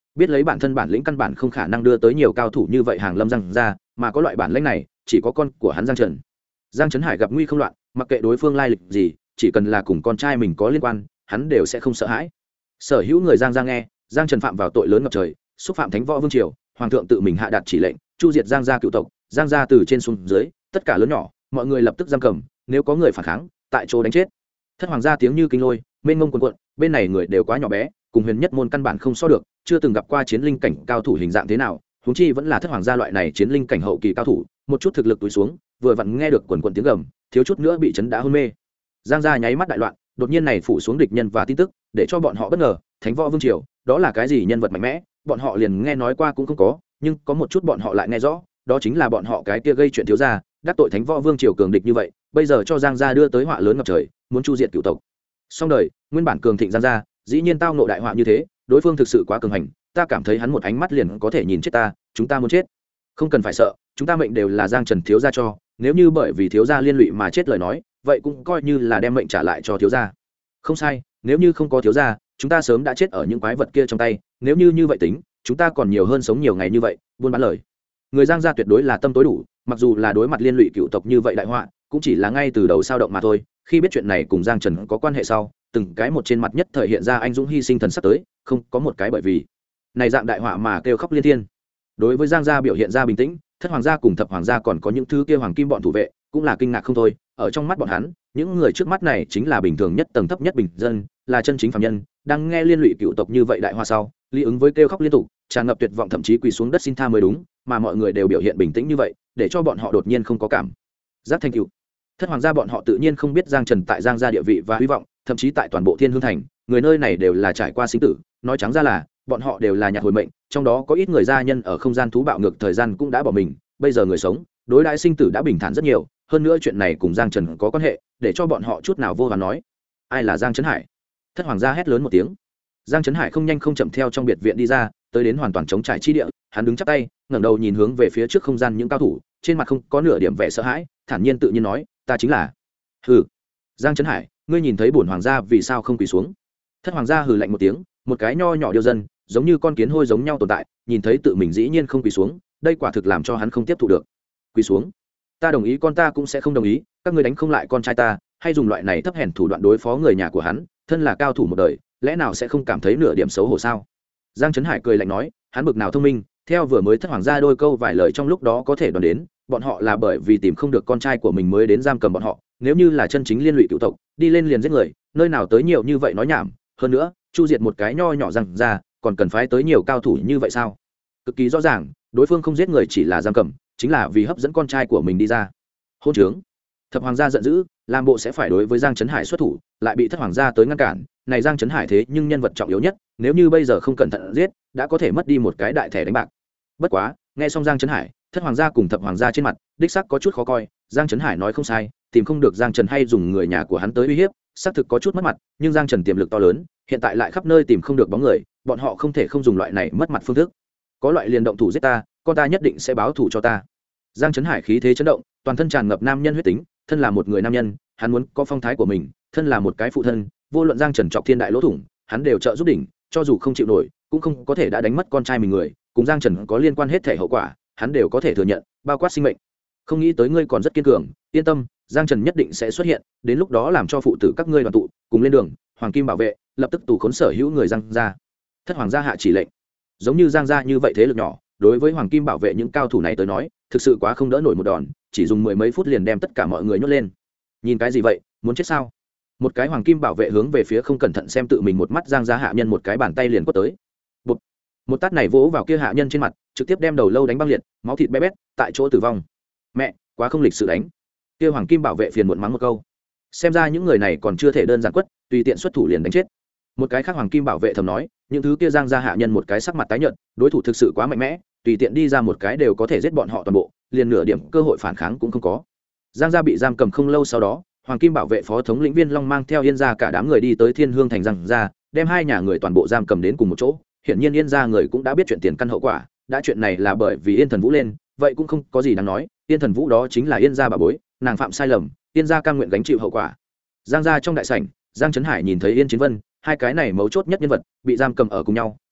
[SPEAKER 1] biết lấy bản thân bản lĩnh căn bản không khả năng đưa tới nhiều cao thủ như vậy hàng lâm Giang ra, mà có loại bản lĩnh này chỉ có con của hắn Giang Trần. Giang Trấn Hải gặp nguy không loạn, mặc kệ đối phương lai lịch gì, chỉ cần là cùng con trai mình có liên quan, hắn đều sẽ không sợ hãi. Sở hữu người Giang nghe, Giang Trần phạm vào tội lớn ngập trời, xúc phạm thánh võ vương triều, hoàng thượng tự mình hạ đạt chỉ lệnh chu diệt Giang gia cựu tộc. Giang gia từ trên xuống dưới tất cả lớn nhỏ mọi người lập tức giam cầm, nếu có người phản kháng tại chỗ đánh chết. Thất hoàng gia tiếng như kinh lôi mênh mông quần quận, bên này người đều quá nhỏ bé, cùng huyền nhất môn căn bản không so được, chưa từng gặp qua chiến linh cảnh cao thủ hình dạng thế nào, huống chi vẫn là thất hoàng gia loại này chiến linh cảnh hậu kỳ cao thủ, một chút thực lực túi xuống, vừa vặn nghe được quần quần tiếng gầm, thiếu chút nữa bị chấn đã hôn mê. Giang gia nháy mắt đại loạn, đột nhiên này phủ xuống địch nhân và tin tức, để cho bọn họ bất ngờ, thánh võ vương triều, đó là cái gì nhân vật mạnh mẽ, bọn họ liền nghe nói qua cũng không có, nhưng có một chút bọn họ lại nghe rõ, đó chính là bọn họ cái kia gây chuyện thiếu gia, đắc tội thánh võ vương triều cường địch như vậy, bây giờ cho Giang gia đưa tới họa lớn ngập trời, muốn chu diệt cửu tộc. Xong đời, nguyên bản cường thịnh Giang gia, dĩ nhiên tao ngộ đại họa như thế, đối phương thực sự quá cường hành, ta cảm thấy hắn một ánh mắt liền có thể nhìn chết ta, chúng ta muốn chết. Không cần phải sợ, chúng ta mệnh đều là Giang Trần thiếu gia cho, nếu như bởi vì thiếu gia liên lụy mà chết lời nói, vậy cũng coi như là đem mệnh trả lại cho thiếu gia. Không sai, nếu như không có thiếu gia, chúng ta sớm đã chết ở những quái vật kia trong tay, nếu như vậy tính, chúng ta còn nhiều hơn sống nhiều ngày như vậy, buôn bán lời. Người Giang gia tuyệt đối là tâm tối đủ, mặc dù là đối mặt liên lụy cựu tộc như vậy đại họa, cũng chỉ là ngay từ đầu sao động mà thôi, khi biết chuyện này cùng Giang Trần có quan hệ sau, từng cái một trên mặt nhất thời hiện ra anh dũng hy sinh thần sắc tới, không có một cái bởi vì này dạng đại họa mà kêu khóc liên thiên. Đối với Giang gia biểu hiện ra bình tĩnh, thất hoàng gia cùng thập hoàng gia còn có những thứ kia hoàng kim bọn thủ vệ cũng là kinh ngạc không thôi, ở trong mắt bọn hắn, những người trước mắt này chính là bình thường nhất tầng thấp nhất bình dân, là chân chính phàm nhân, đang nghe liên lụy cựu tộc như vậy đại họa sau, lý ứng với kêu khóc liên tục, tràn ngập tuyệt vọng, thậm chí quỳ xuống đất xin tha mới đúng, mà mọi người đều biểu hiện bình tĩnh như vậy, để cho bọn họ đột nhiên không có cảm giác thành cựu. Thất hoàng gia bọn họ tự nhiên không biết Giang Trần tại Giang gia địa vị và hy vọng, thậm chí tại toàn bộ Thiên Hương thành, người nơi này đều là trải qua sinh tử, nói trắng ra là bọn họ đều là nhặt hồi mệnh, trong đó có ít người gia nhân ở không gian thú bạo ngược thời gian cũng đã bỏ mình, bây giờ người sống đối đãi sinh tử đã bình thản rất nhiều, hơn nữa chuyện này cùng Giang Trần có quan hệ, để cho bọn họ chút nào vô hoàn nói. Ai là Giang Trấn Hải? Thất hoàng gia hét lớn một tiếng. Giang Trấn Hải không nhanh không chậm theo trong biệt viện đi ra, tới đến hoàn toàn trống trải chi địa, hắn đứng chắp tay, ngẩng đầu nhìn hướng về phía trước không gian những cao thủ, trên mặt không có nửa điểm vẻ sợ hãi, thản nhiên tự nhiên nói, ta chính là. Hừ. Giang Trấn Hải, ngươi nhìn thấy bổn hoàng gia vì sao không quỳ xuống? Thất hoàng gia hừ lạnh một tiếng, một cái nho nhỏ điêu dân, giống như con kiến hôi giống nhau tồn tại, nhìn thấy tự mình dĩ nhiên không quỳ xuống, đây quả thực làm cho hắn không tiếp thu được. Quỳ xuống? Ta đồng ý, con ta cũng sẽ không đồng ý, các ngươi đánh không lại con trai ta, hay dùng loại này thấp hèn thủ đoạn đối phó người nhà của hắn, thân là cao thủ một đời, lẽ nào sẽ không cảm thấy nửa điểm xấu hổ sao? Giang Trấn Hải cười lạnh nói, hắn bực nào thông minh, theo vừa mới thất hoàng gia đôi câu vài lời trong lúc đó có thể đoán đến, bọn họ là bởi vì tìm không được con trai của mình mới đến giam cầm bọn họ, nếu như là chân chính liên lụy cựu tộc, đi lên liền giết người, nơi nào tới nhiều như vậy nói nhảm, hơn nữa, chu diệt một cái nho nhỏ rằng ra, còn cần phái tới nhiều cao thủ như vậy sao? Cực kỳ rõ ràng, đối phương không giết người chỉ là giam cầm, chính là vì hấp dẫn con trai của mình đi ra. Hôn trướng. Thập hoàng gia giận dữ, làm bộ sẽ phải đối với Giang Trấn Hải xuất thủ, lại bị thất hoàng gia tới ngăn cản, này Giang Trấn Hải thế nhưng nhân vật trọng yếu nhất, nếu như bây giờ không cẩn thận giết, đã có thể mất đi một cái đại thẻ đánh bạc. Bất quá, nghe xong Giang Trấn Hải, thất hoàng gia cùng thập hoàng gia trên mặt, đích xác có chút khó coi, Giang Trấn Hải nói không sai, tìm không được Giang Trần hay dùng người nhà của hắn tới uy hiếp, xác thực có chút mất mặt, nhưng Giang Trần tiềm lực to lớn, hiện tại lại khắp nơi tìm không được bóng người, bọn họ không thể không dùng loại này mất mặt phương thức. Có loại liền động thủ giết ta, con ta nhất định sẽ báo thù cho ta. Giang Trấn Hải khí thế chấn động, toàn thân tràn ngập nam nhân huyết tính, thân là một người nam nhân, hắn muốn có phong thái của mình, thân là một cái phụ thân, vô luận Giang Trần chọc thiên đại lỗ thủng, hắn đều trợ giúp đỉnh, cho dù không chịu nổi, cũng không có thể đã đánh mất con trai mình người, cùng Giang Trần có liên quan hết thể hậu quả, hắn đều có thể thừa nhận, bao quát sinh mệnh. Không nghĩ tới ngươi còn rất kiên cường, yên tâm, Giang Trần nhất định sẽ xuất hiện, đến lúc đó làm cho phụ tử các ngươi đoàn tụ, cùng lên đường, hoàng kim bảo vệ, lập tức tù khốn sở hữu người Giang gia. Thất hoàng gia hạ chỉ lệnh. Giống như Giang gia như vậy thế lực nhỏ, đối với hoàng kim bảo vệ những cao thủ này tới nói, thực sự quá không đỡ nổi một đòn, chỉ dùng mười mấy phút liền đem tất cả mọi người nhốt lên. Nhìn cái gì vậy, muốn chết sao? Một cái hoàng kim bảo vệ hướng về phía không cẩn thận xem tự mình một mắt Giang gia hạ nhân một cái bàn tay liền quất tới. Bụp. Một tát này vỗ vào kia hạ nhân trên mặt, trực tiếp đem đầu lâu đánh băng liệt, máu thịt bé bét, tại chỗ tử vong. Mẹ, quá không lịch sự đánh. Kia hoàng kim bảo vệ phiền muộn mắng một câu. Xem ra những người này còn chưa thể đơn giản quất, tùy tiện xuất thủ liền đánh chết. Một cái khác hoàng kim bảo vệ thầm nói, những thứ kia Giang gia hạ nhân một cái sắc mặt tái nhợt, đối thủ thực sự quá mạnh mẽ, tùy tiện đi ra một cái đều có thể giết bọn họ toàn bộ, liền nửa điểm cơ hội phản kháng cũng không có. Giang gia bị giam cầm không lâu sau đó, hoàng kim bảo vệ phó thống lĩnh Viên Long mang theo Yên gia cả đám người đi tới Thiên Hương thành Giang gia, đem hai nhà người toàn bộ giam cầm đến cùng một chỗ. Hiển nhiên Yên gia người cũng đã biết chuyện tiền căn hậu quả, đã chuyện này là bởi vì Yên Thần Vũ lên, vậy cũng không có gì đáng nói, Yên Thần Vũ đó chính là Yên gia bà bối, nàng phạm sai lầm, Yên gia cam nguyện gánh chịu hậu quả. Giang gia trong đại sảnh, Giang Trấn Hải nhìn thấy Yên Chiến Vân, hai cái này mấu chốt nhất nhân vật, bị giam cầm ở cùng nhau,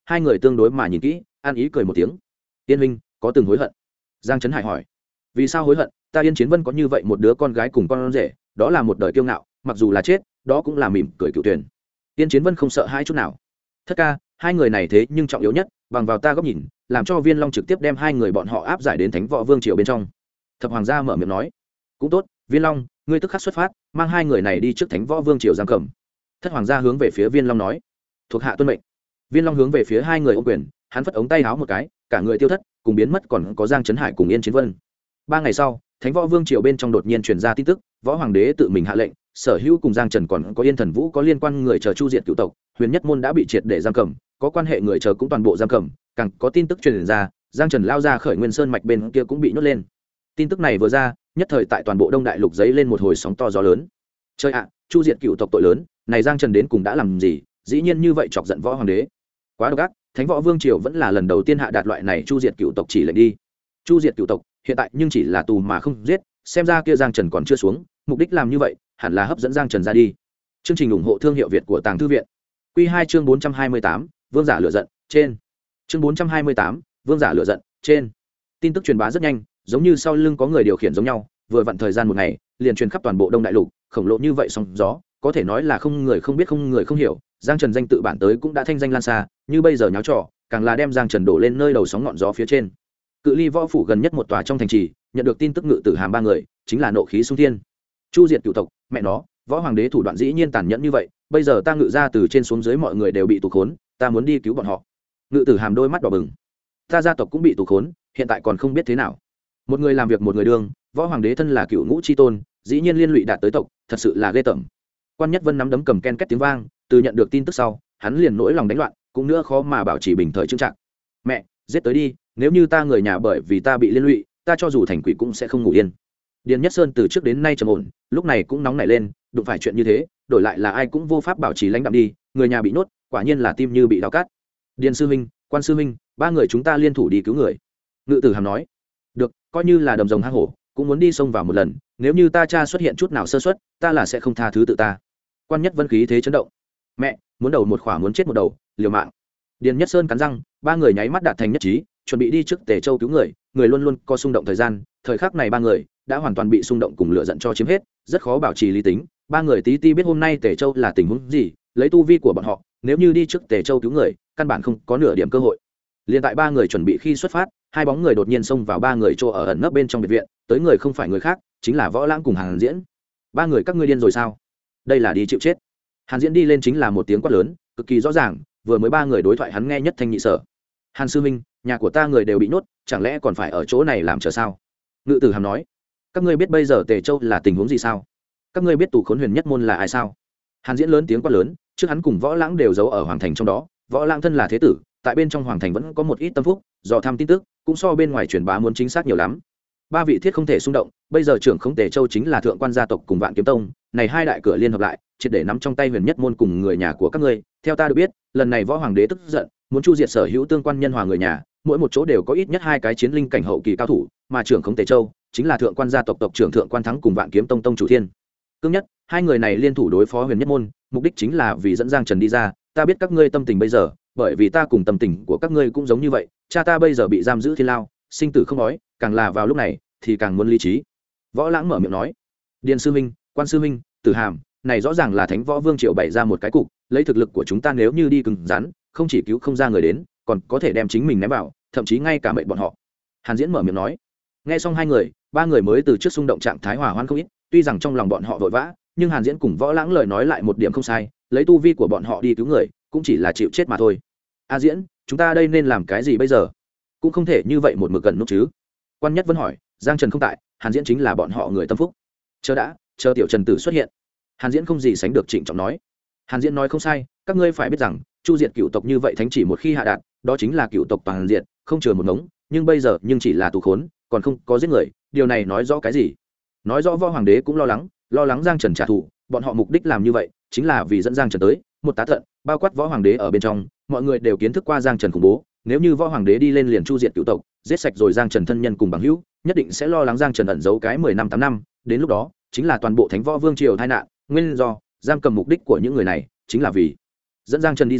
[SPEAKER 1] hai người tương đối mà nhìn kỹ, an ý cười một tiếng. Yên huynh có từng hối hận? Giang Trấn Hải hỏi. Vì sao hối hận? Ta Yên Chiến Vân có như vậy một đứa con gái cùng con rể, đó là một đời kiêu ngạo, mặc dù là chết đó cũng là mỉm cười cựu tuyển. Yên Chiến Vân không sợ hai chút nào. Thất ca, hai người này thế nhưng trọng yếu nhất, bằng vào ta góc nhìn, làm cho Viên Long trực tiếp đem hai người bọn họ áp giải đến Thánh Võ Vương triều bên trong. Thập hoàng gia mở miệng nói. Cũng tốt, Viên Long, ngươi tức khắc xuất phát, mang hai người này đi trước Thánh Võ Vương triều giam cầm. Thất hoàng gia hướng về phía Viên Long nói. Thuộc hạ tuân mệnh. Viên Long hướng về phía hai người ôm quyền, hắn phất ống tay áo một cái, cả người tiêu thất, cùng biến mất còn có Giang Trấn Hải cùng Yên Chiến Vân. 3 ngày sau, Thánh Võ Vương triều bên trong đột nhiên truyền ra tin tức, Võ Hoàng đế tự mình hạ lệnh, sở hữu cùng Giang Trần còn có Yên Thần Vũ có liên quan người chờ chu diệt cựu tộc, Huyền Nhất môn đã bị triệt để giam cầm, có quan hệ người chờ cũng toàn bộ giam cầm, càng có tin tức truyền ra, Giang Trần lao ra Khởi Nguyên Sơn mạch bên kia cũng bị nhốt lên. Tin tức này vừa ra, nhất thời tại toàn bộ Đông Đại Lục giấy lên một hồi sóng to gió lớn. Trời ạ, chu diệt cựu tộc tội lớn, này Giang Trần đến cùng đã làm gì, dĩ nhiên như vậy chọc giận Võ Hoàng đế. Quá độc ác, Thánh Võ Vương triều vẫn là lần đầu tiên hạ đạt loại này chu diệt cựu tộc chỉ lệnh đi. Chu diệt cựu tộc, hiện tại nhưng chỉ là tù mà không giết, xem ra kia Giang Trần còn chưa xuống, mục đích làm như vậy, hẳn là hấp dẫn Giang Trần ra đi. Chương trình ủng hộ thương hiệu Việt của Tàng Thư viện. Quy 2 chương 428, Vương giả lửa giận, trên. Chương 428, Vương giả lửa giận, trên. Tin tức truyền bá rất nhanh, giống như sau lưng có người điều khiển giống nhau, vừa vặn thời gian một ngày, liền truyền khắp toàn bộ Đông Đại Lục, khổng lồ như vậy sóng gió, có thể nói là không người không biết không người không hiểu, Giang Trần danh tự bản tới cũng đã thanh danh lan xa, như bây giờ nháo trò, càng là đem Giang Trần đổ lên nơi đầu sóng ngọn gió phía trên. Cự ly võ phủ gần nhất một tòa trong thành trì, nhận được tin tức Ngự Tử Hàm 3 người, chính là nộ khí xung thiên. Chu diệt cửu tộc, mẹ nó, Võ Hoàng đế thủ đoạn dĩ nhiên tàn nhẫn như vậy, bây giờ ta Ngự gia từ trên xuống dưới mọi người đều bị tù khốn, ta muốn đi cứu bọn họ. Ngự Tử Hàm đôi mắt đỏ bừng. Ta gia tộc cũng bị tù khốn, hiện tại còn không biết thế nào. Một người làm việc một người đương, Võ Hoàng đế thân là cửu ngũ chi tôn, dĩ nhiên liên lụy đạt tới tộc, thật sự là ghê tởm. Quan Nhất Vân nắm đấm cầm ken két tiếng vang, từ nhận được tin tức sau, hắn liền nỗi lòng đánh loạn, cũng nữa khó mà bảo trì bình thời trưng trạng. Mẹ, giết tới đi, nếu như ta người nhà bởi vì ta bị liên lụy, ta cho dù thành quỷ cũng sẽ không ngủ yên. Điền Nhất Sơn từ trước đến nay trầm ổn, lúc này cũng nóng nảy lên, đụng phải chuyện như thế, đổi lại là ai cũng vô pháp bảo trì lãnh đạm đi, người nhà bị nhốt, quả nhiên là tim như bị đau cắt. Điền sư huynh, Quan sư huynh, 3 người chúng ta liên thủ đi cứu người. Ngự Tử Hàm nói. Được, coi như là đầm rồng hang hổ, cũng muốn đi xông vào một lần, nếu như ta cha xuất hiện chút nào sơ suất, ta là sẽ không tha thứ tự ta. Quan Nhất Vân khí thế chấn động. Mẹ, muốn đầu một khỏa muốn chết một đầu, liều mạng. Điền Nhất Sơn cắn răng, 3 người nháy mắt đạt thành nhất trí, chuẩn bị đi trước Tề Châu cứu người, người luôn luôn có xung động thời gian, thời khắc này 3 người đã hoàn toàn bị xung động cùng lửa giận cho chiếm hết, rất khó bảo trì lý tính. 3 người tí ti biết hôm nay Tề Châu là tình huống gì, lấy tu vi của bọn họ, nếu như đi trước Tề Châu cứu người, căn bản không có nửa điểm cơ hội. Liên tại 3 người chuẩn bị khi xuất phát, hai bóng người đột nhiên xông vào 3 người chỗ ở ẩn nấp bên trong biệt viện, tới người không phải người khác, chính là Võ Lãng cùng Hàn Diễn. 3 người các ngươi điên rồi sao? Đây là đi chịu chết. Hàn Diễn đi lên chính là một tiếng quát lớn, cực kỳ rõ ràng, vừa mới 3 người đối thoại hắn nghe nhất thanh nhị sở. Hàn sư minh, nhà của ta người đều bị nhốt, chẳng lẽ còn phải ở chỗ này làm chờ sao? Ngự Tử Hàm nói. Các ngươi biết bây giờ Tề Châu là tình huống gì sao? Các ngươi biết tù khốn Huyền Nhất môn là ai sao? Hàn Diễn lớn tiếng quát lớn, trước hắn cùng Võ Lãng đều giấu ở hoàng thành trong đó, Võ Lãng thân là thế tử, tại bên trong hoàng thành vẫn có một ít tâm phúc, dò thăm tin tức, cũng so bên ngoài truyền bá muốn chính xác nhiều lắm. 3 vị thiết không thể xung động, bây giờ trưởng không Tề Châu chính là thượng quan gia tộc cùng Vạn Kiếm Tông, này hai đại cửa liên hợp lại, triệt để nắm trong tay Huyền Nhất môn cùng người nhà của các ngươi. Theo ta được biết, lần này Võ Hoàng đế tức giận, muốn chu diệt sở hữu tương quan nhân hòa người nhà, mỗi một chỗ đều có ít nhất 2 cái chiến linh cảnh hậu kỳ cao thủ, mà trưởng không Tề Châu chính là thượng quan gia tộc tộc trưởng Thượng quan Thắng cùng Vạn Kiếm Tông tông chủ Thiên Cương Nhất, hai người này liên thủ đối phó Huyền Nhất môn, mục đích chính là vì dẫn Giang Trần đi ra. Ta biết các ngươi tâm tình bây giờ, bởi vì ta cùng tâm tình của các ngươi cũng giống như vậy, cha ta bây giờ bị giam giữ thiên lao, sinh tử không nói, càng là vào lúc này thì càng muốn lý trí. Võ Lãng mở miệng nói. Điền sư minh, Quan sư minh, Tử Hàm, này rõ ràng là Thánh Võ Vương triều bày ra một cái cục, lấy thực lực của chúng ta nếu như đi cứng rắn, không chỉ cứu không ra người đến, còn có thể đem chính mình ném vào, thậm chí ngay cả mệnh bọn họ. Hàn Diễn mở miệng nói. Nghe xong 2 người, 3 người mới từ trước xung động trạng thái hòa hoan không ít, tuy rằng trong lòng bọn họ vội vã, nhưng Hàn Diễn cùng Võ Lãng lời nói lại một điểm không sai, lấy tu vi của bọn họ đi cứu người, cũng chỉ là chịu chết mà thôi. A Diễn, chúng ta đây nên làm cái gì bây giờ? Cũng không thể như vậy một mực gần nút chứ. Quan Nhất Vân hỏi. Giang Trần không tại, Hàn Diễn chính là bọn họ người tâm phúc. Chờ đã, chờ tiểu Trần tử xuất hiện. Hàn Diễn không gì sánh được trịnh trọng nói. Hàn Diễn nói không sai, các ngươi phải biết rằng, chu diệt cựu tộc như vậy thánh chỉ một khi hạ đạt, đó chính là cựu tộc toàn diệt, không chừa một ngống, nhưng bây giờ nhưng chỉ là tù khốn, còn không có giết người, điều này nói rõ cái gì? Nói rõ Võ Hoàng đế cũng lo lắng Giang Trần trả thù, bọn họ mục đích làm như vậy, chính là vì dẫn Giang Trần tới, một tá thận, bao quát Võ Hoàng đế ở bên trong, mọi người đều kiến thức qua Giang Trần khủng bố, nếu như Võ Hoàng đế đi lên liền chu diệt cựu tộc, giết sạch rồi Giang Trần thân nhân cùng bằng hữu, nhất định sẽ lo lắng Giang Trần ẩn giấu cái 10 năm 8 năm, đến lúc đó, chính là toàn bộ Thánh Võ Vương triều tai nạn, nguyên do, giam cầm mục đích của những người này, chính là vì dẫn Giang Trần đi ra,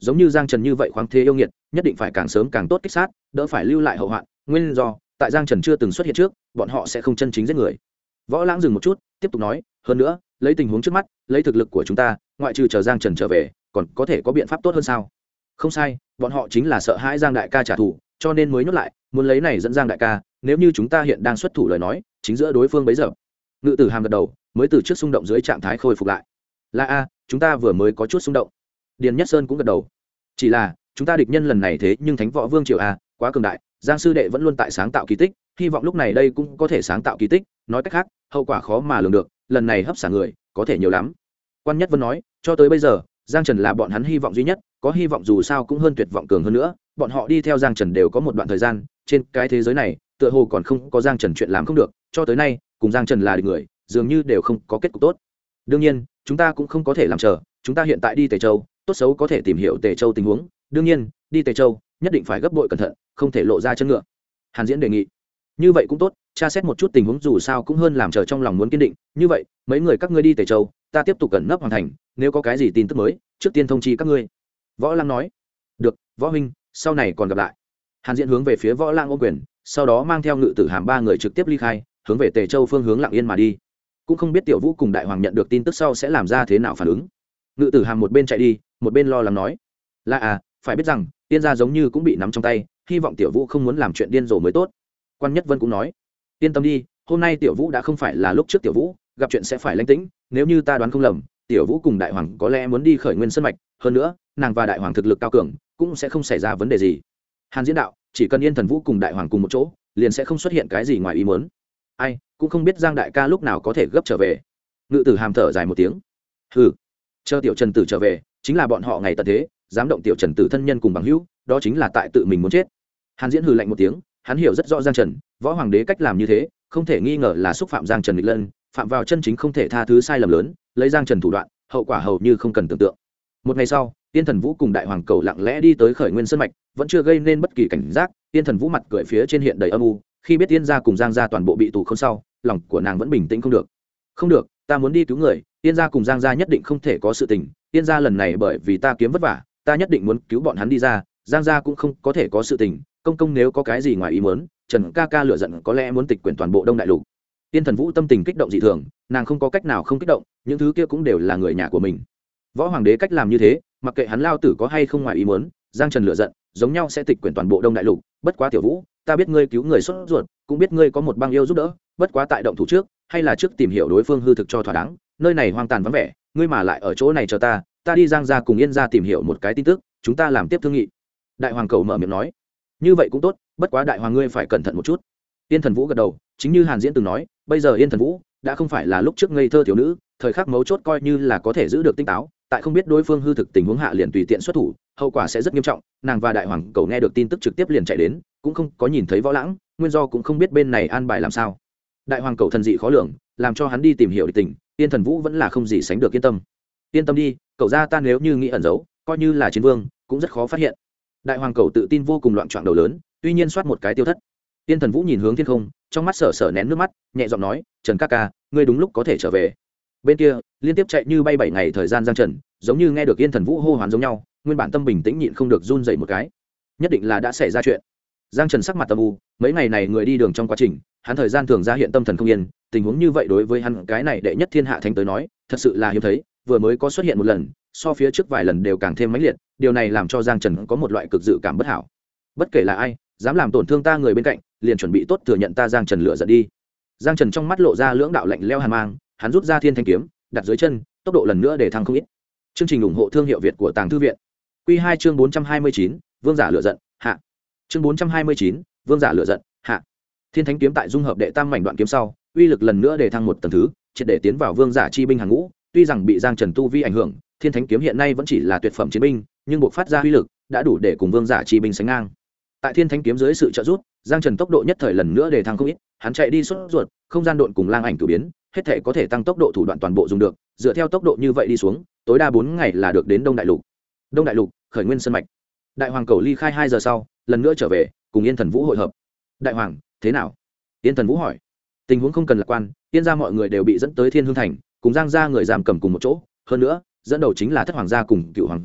[SPEAKER 1] giống như Giang Trần như vậy khoáng thế yêu nghiệt nhất định phải càng sớm càng tốt kích sát, đỡ phải lưu lại hậu hoạn. Nguyên do tại Giang Trần chưa từng xuất hiện trước, bọn họ sẽ không chân chính giết người. Võ Lãng dừng một chút, tiếp tục nói, hơn nữa lấy tình huống trước mắt, lấy thực lực của chúng ta, ngoại trừ chờ Giang Trần trở về, còn có thể có biện pháp tốt hơn sao? Không sai, bọn họ chính là sợ hãi Giang đại ca trả thù, cho nên mới nhốt lại, muốn lấy này dẫn Giang đại ca. Nếu như chúng ta hiện đang xuất thủ lời nói, chính giữa đối phương bấy giờ. Ngự Tử Hàm gật đầu, mới từ trước xung động dưới trạng thái khôi phục lại. Là a, chúng ta vừa mới có chút xung động. Điền Nhất Sơn cũng gật đầu. Chỉ là chúng ta địch nhân lần này thế nhưng Thánh Võ Vương Triều a, quá cường đại, Giang sư đệ vẫn luôn tại sáng tạo kỳ tích, hy vọng lúc này đây cũng có thể sáng tạo kỳ tích. Nói cách khác, hậu quả khó mà lường được, lần này hấp xả người có thể nhiều lắm. Quan Nhất Vân nói, cho tới bây giờ, Giang Trần là bọn hắn hy vọng duy nhất, có hy vọng dù sao cũng hơn tuyệt vọng cường hơn nữa. Bọn họ đi theo Giang Trần đều có một đoạn thời gian, trên cái thế giới này, tựa hồ còn không có Giang Trần chuyện làm không được, cho tới nay, cùng Giang Trần là địch người, dường như đều không có kết cục tốt. Đương nhiên, chúng ta cũng không có thể làm chờ, chúng ta hiện tại đi Tề Châu, tốt xấu có thể tìm hiểu Tề Châu tình huống. Đương nhiên, đi Tề Châu, nhất định phải gấp bội cẩn thận, không thể lộ ra chân ngựa. Hàn Diễn đề nghị. Như vậy cũng tốt, tra xét một chút tình huống dù sao cũng hơn làm chờ trong lòng muốn kiên định. Như vậy, mấy người các ngươi đi Tề Châu, ta tiếp tục cẩn nấp hoàn thành, nếu có cái gì tin tức mới, trước tiên thông chi các ngươi. Võ Lăng nói. Được, Võ huynh, sau này còn gặp lại. Hàn Diễn hướng về phía Võ Lăng ôm quyền, sau đó mang theo Ngự Tử Hàm ba người trực tiếp ly khai, hướng về Tề Châu phương hướng Lặng Yên mà đi. Cũng không biết Tiểu Vũ cùng Đại Hoàng nhận được tin tức sau sẽ làm ra thế nào phản ứng. Ngự Tử Hàm một bên chạy đi, một bên lo lắng nói. Là à, phải biết rằng, Tiên gia giống như cũng bị nắm trong tay, hy vọng Tiểu Vũ không muốn làm chuyện điên rồ mới tốt. Quan Nhất Vân cũng nói. Yên tâm đi, hôm nay Tiểu Vũ đã không phải là lúc trước Tiểu Vũ, gặp chuyện sẽ phải lãnh tĩnh, nếu như ta đoán không lầm, Tiểu Vũ cùng Đại Hoàng có lẽ muốn đi khởi nguyên sơn mạch, hơn nữa, nàng và Đại Hoàng thực lực cao cường, cũng sẽ không xảy ra vấn đề gì. Hàn Diễn đạo, chỉ cần Yên Thần Vũ cùng Đại Hoàng cùng một chỗ, liền sẽ không xuất hiện cái gì ngoài ý muốn. Ai, cũng không biết Giang đại ca lúc nào có thể gấp trở về. Ngự Tử Hàm thở dài một tiếng. Hừ, chờ Tiểu Trần Tử trở về, chính là bọn họ ngày tận thế, dám động Tiểu Trần Tử thân nhân cùng bằng hữu, đó chính là tại tự mình muốn chết. Hàn Diễn hừ lạnh một tiếng, hắn hiểu rất rõ Giang Trần, Võ Hoàng đế cách làm như thế, không thể nghi ngờ là xúc phạm Giang Trần nghịch lân, phạm vào chân chính không thể tha thứ sai lầm lớn, lấy Giang Trần thủ đoạn, hậu quả hầu như không cần tưởng tượng. Một ngày sau, Tiên Thần Vũ cùng Đại Hoàng cầu lặng lẽ đi tới khởi nguyên sơn mạch, vẫn chưa gây nên bất kỳ cảnh giác. Tiên Thần Vũ mặt cười phía trên hiện đầy âm u, khi biết Tiên gia cùng Giang gia toàn bộ bị tù không sau, lòng của nàng vẫn bình tĩnh không được. Không được, ta muốn đi cứu người, Tiên gia cùng Giang gia nhất định không thể có sự tình. Tiên gia lần này bởi vì ta kiếm vất vả, ta nhất định muốn cứu bọn hắn đi ra, Giang gia cũng không có thể có sự tình. Công công nếu có cái gì ngoài ý muốn, Trần ca ca lựa giận có lẽ muốn tịch quyển toàn bộ Đông Đại Lục. Tiên Thần Vũ tâm tình kích động dị thường, nàng không có cách nào không kích động, những thứ kia cũng đều là người nhà của mình. Võ Hoàng đế cách làm như thế, mặc kệ hắn lao tử có hay không ngoài ý muốn, Giang Trần lựa giận, giống nhau sẽ tịch quyển toàn bộ Đông Đại Lục. Bất quá Tiểu Vũ, ta biết ngươi cứu người xuất ruột, cũng biết ngươi có một bang yêu giúp đỡ, bất quá tại động thủ trước, hay là trước tìm hiểu đối phương hư thực cho thỏa đáng. Nơi này hoang tàn vắng vẻ, ngươi mà lại ở chỗ này chờ ta, ta đi Giang gia cùng Yên gia tìm hiểu một cái tin tức, chúng ta làm tiếp thương nghị. Đại Hoàng cầu mở miệng nói. Như vậy cũng tốt, bất quá Đại Hoàng ngươi phải cẩn thận một chút. Yên Thần Vũ gật đầu, chính như Hàn Diễn từng nói, bây giờ Yên Thần Vũ đã không phải là lúc trước ngây thơ thiếu nữ, thời khắc mấu chốt coi như là có thể giữ được tinh táo, tại không biết đối phương hư thực tình huống hạ liền tùy tiện xuất thủ, hậu quả sẽ rất nghiêm trọng. Nàng và Đại Hoàng cầu nghe được tin tức trực tiếp liền chạy đến, cũng không có nhìn thấy Võ Lãng, nguyên do cũng không biết bên này an bài làm sao. Đại Hoàng cầu thần dị khó lường, làm cho hắn đi tìm hiểu địch tình, Yên Thần Vũ vẫn là không gì sánh được yên tâm. Yên tâm đi, cậu gia ta nếu như nghĩ ẩn giấu, coi như là chiến vương, cũng rất khó phát hiện. Đại Hoàng cầu tự tin vô cùng loạn choạng đầu lớn, tuy nhiên soát một cái tiêu thất. Tiên Thần Vũ nhìn hướng thiên không, trong mắt sở nén nước mắt, nhẹ giọng nói, Trần ca ca, ngươi đúng lúc có thể trở về. Bên kia, liên tiếp chạy như bay 7 ngày thời gian Giang Trần, giống như nghe được Yên Thần Vũ hô hoán giống nhau, nguyên bản tâm bình tĩnh nhịn không được run rẩy một cái. Nhất định là đã xảy ra chuyện. Giang Trần sắc mặt âm u, mấy ngày này người đi đường trong quá trình, hắn thời gian thường ra hiện tâm thần không yên, tình huống như vậy đối với hắn cái này đệ nhất thiên hạ thánh tới nói, thật sự là hiếm thấy, vừa mới có xuất hiện một lần, so phía trước vài lần đều càng thêm mãnh liệt, điều này làm cho Giang Trần có một loại cực dự cảm bất hảo. Bất kể là ai, dám làm tổn thương ta người bên cạnh, liền chuẩn bị tốt thừa nhận ta Giang Trần lựa giận đi. Giang Trần trong mắt lộ ra lưỡng đạo lạnh lẽo hàn mang, hắn rút ra Thiên Thanh kiếm, đặt dưới chân, tốc độ lần nữa để thăng không ít. Chương trình ủng hộ thương hiệu Việt của Tàng Thư viện. Quy 2 chương 429, Vương giả lựa giận, hạ. Chương 429, Vương giả lựa giận, hạ. Thiên Thánh kiếm tại dung hợp đệ tam mảnh đoạn kiếm sau, uy lực lần nữa để thăng một tầng thứ, triệt để tiến vào vương giả chi binh hàng ngũ. Tuy rằng bị Giang Trần tu vi ảnh hưởng, Thiên Thánh kiếm hiện nay vẫn chỉ là tuyệt phẩm chiến binh, nhưng buộc phát ra uy lực đã đủ để cùng vương giả chi binh sánh ngang. Tại Thiên Thánh kiếm dưới sự trợ giúp, Giang Trần tốc độ nhất thời lần nữa để thăng không ít, hắn chạy đi sốt ruột, không gian độn cùng lang ảnh cử biến, hết thể có thể tăng tốc độ thủ đoạn toàn bộ dùng được, dựa theo tốc độ như vậy đi xuống, tối đa 4 ngày là được đến Đông Đại Lục. Đông Đại Lục, khởi nguyên sơn mạch. Đại Hoàng cầu ly khai 2 giờ sau, lần nữa trở về, cùng Yên Thần Vũ hội hợp. Đại Hoàng, thế nào? Yên Thần Vũ hỏi. Tình huống không cần lạc quan, Yên gia mọi người đều bị dẫn tới Thiên Hương thành, cùng Giang gia người giam cầm cùng một chỗ, hơn nữa, dẫn đầu chính là Thất Hoàng gia cùng Cựu Hoàng gia,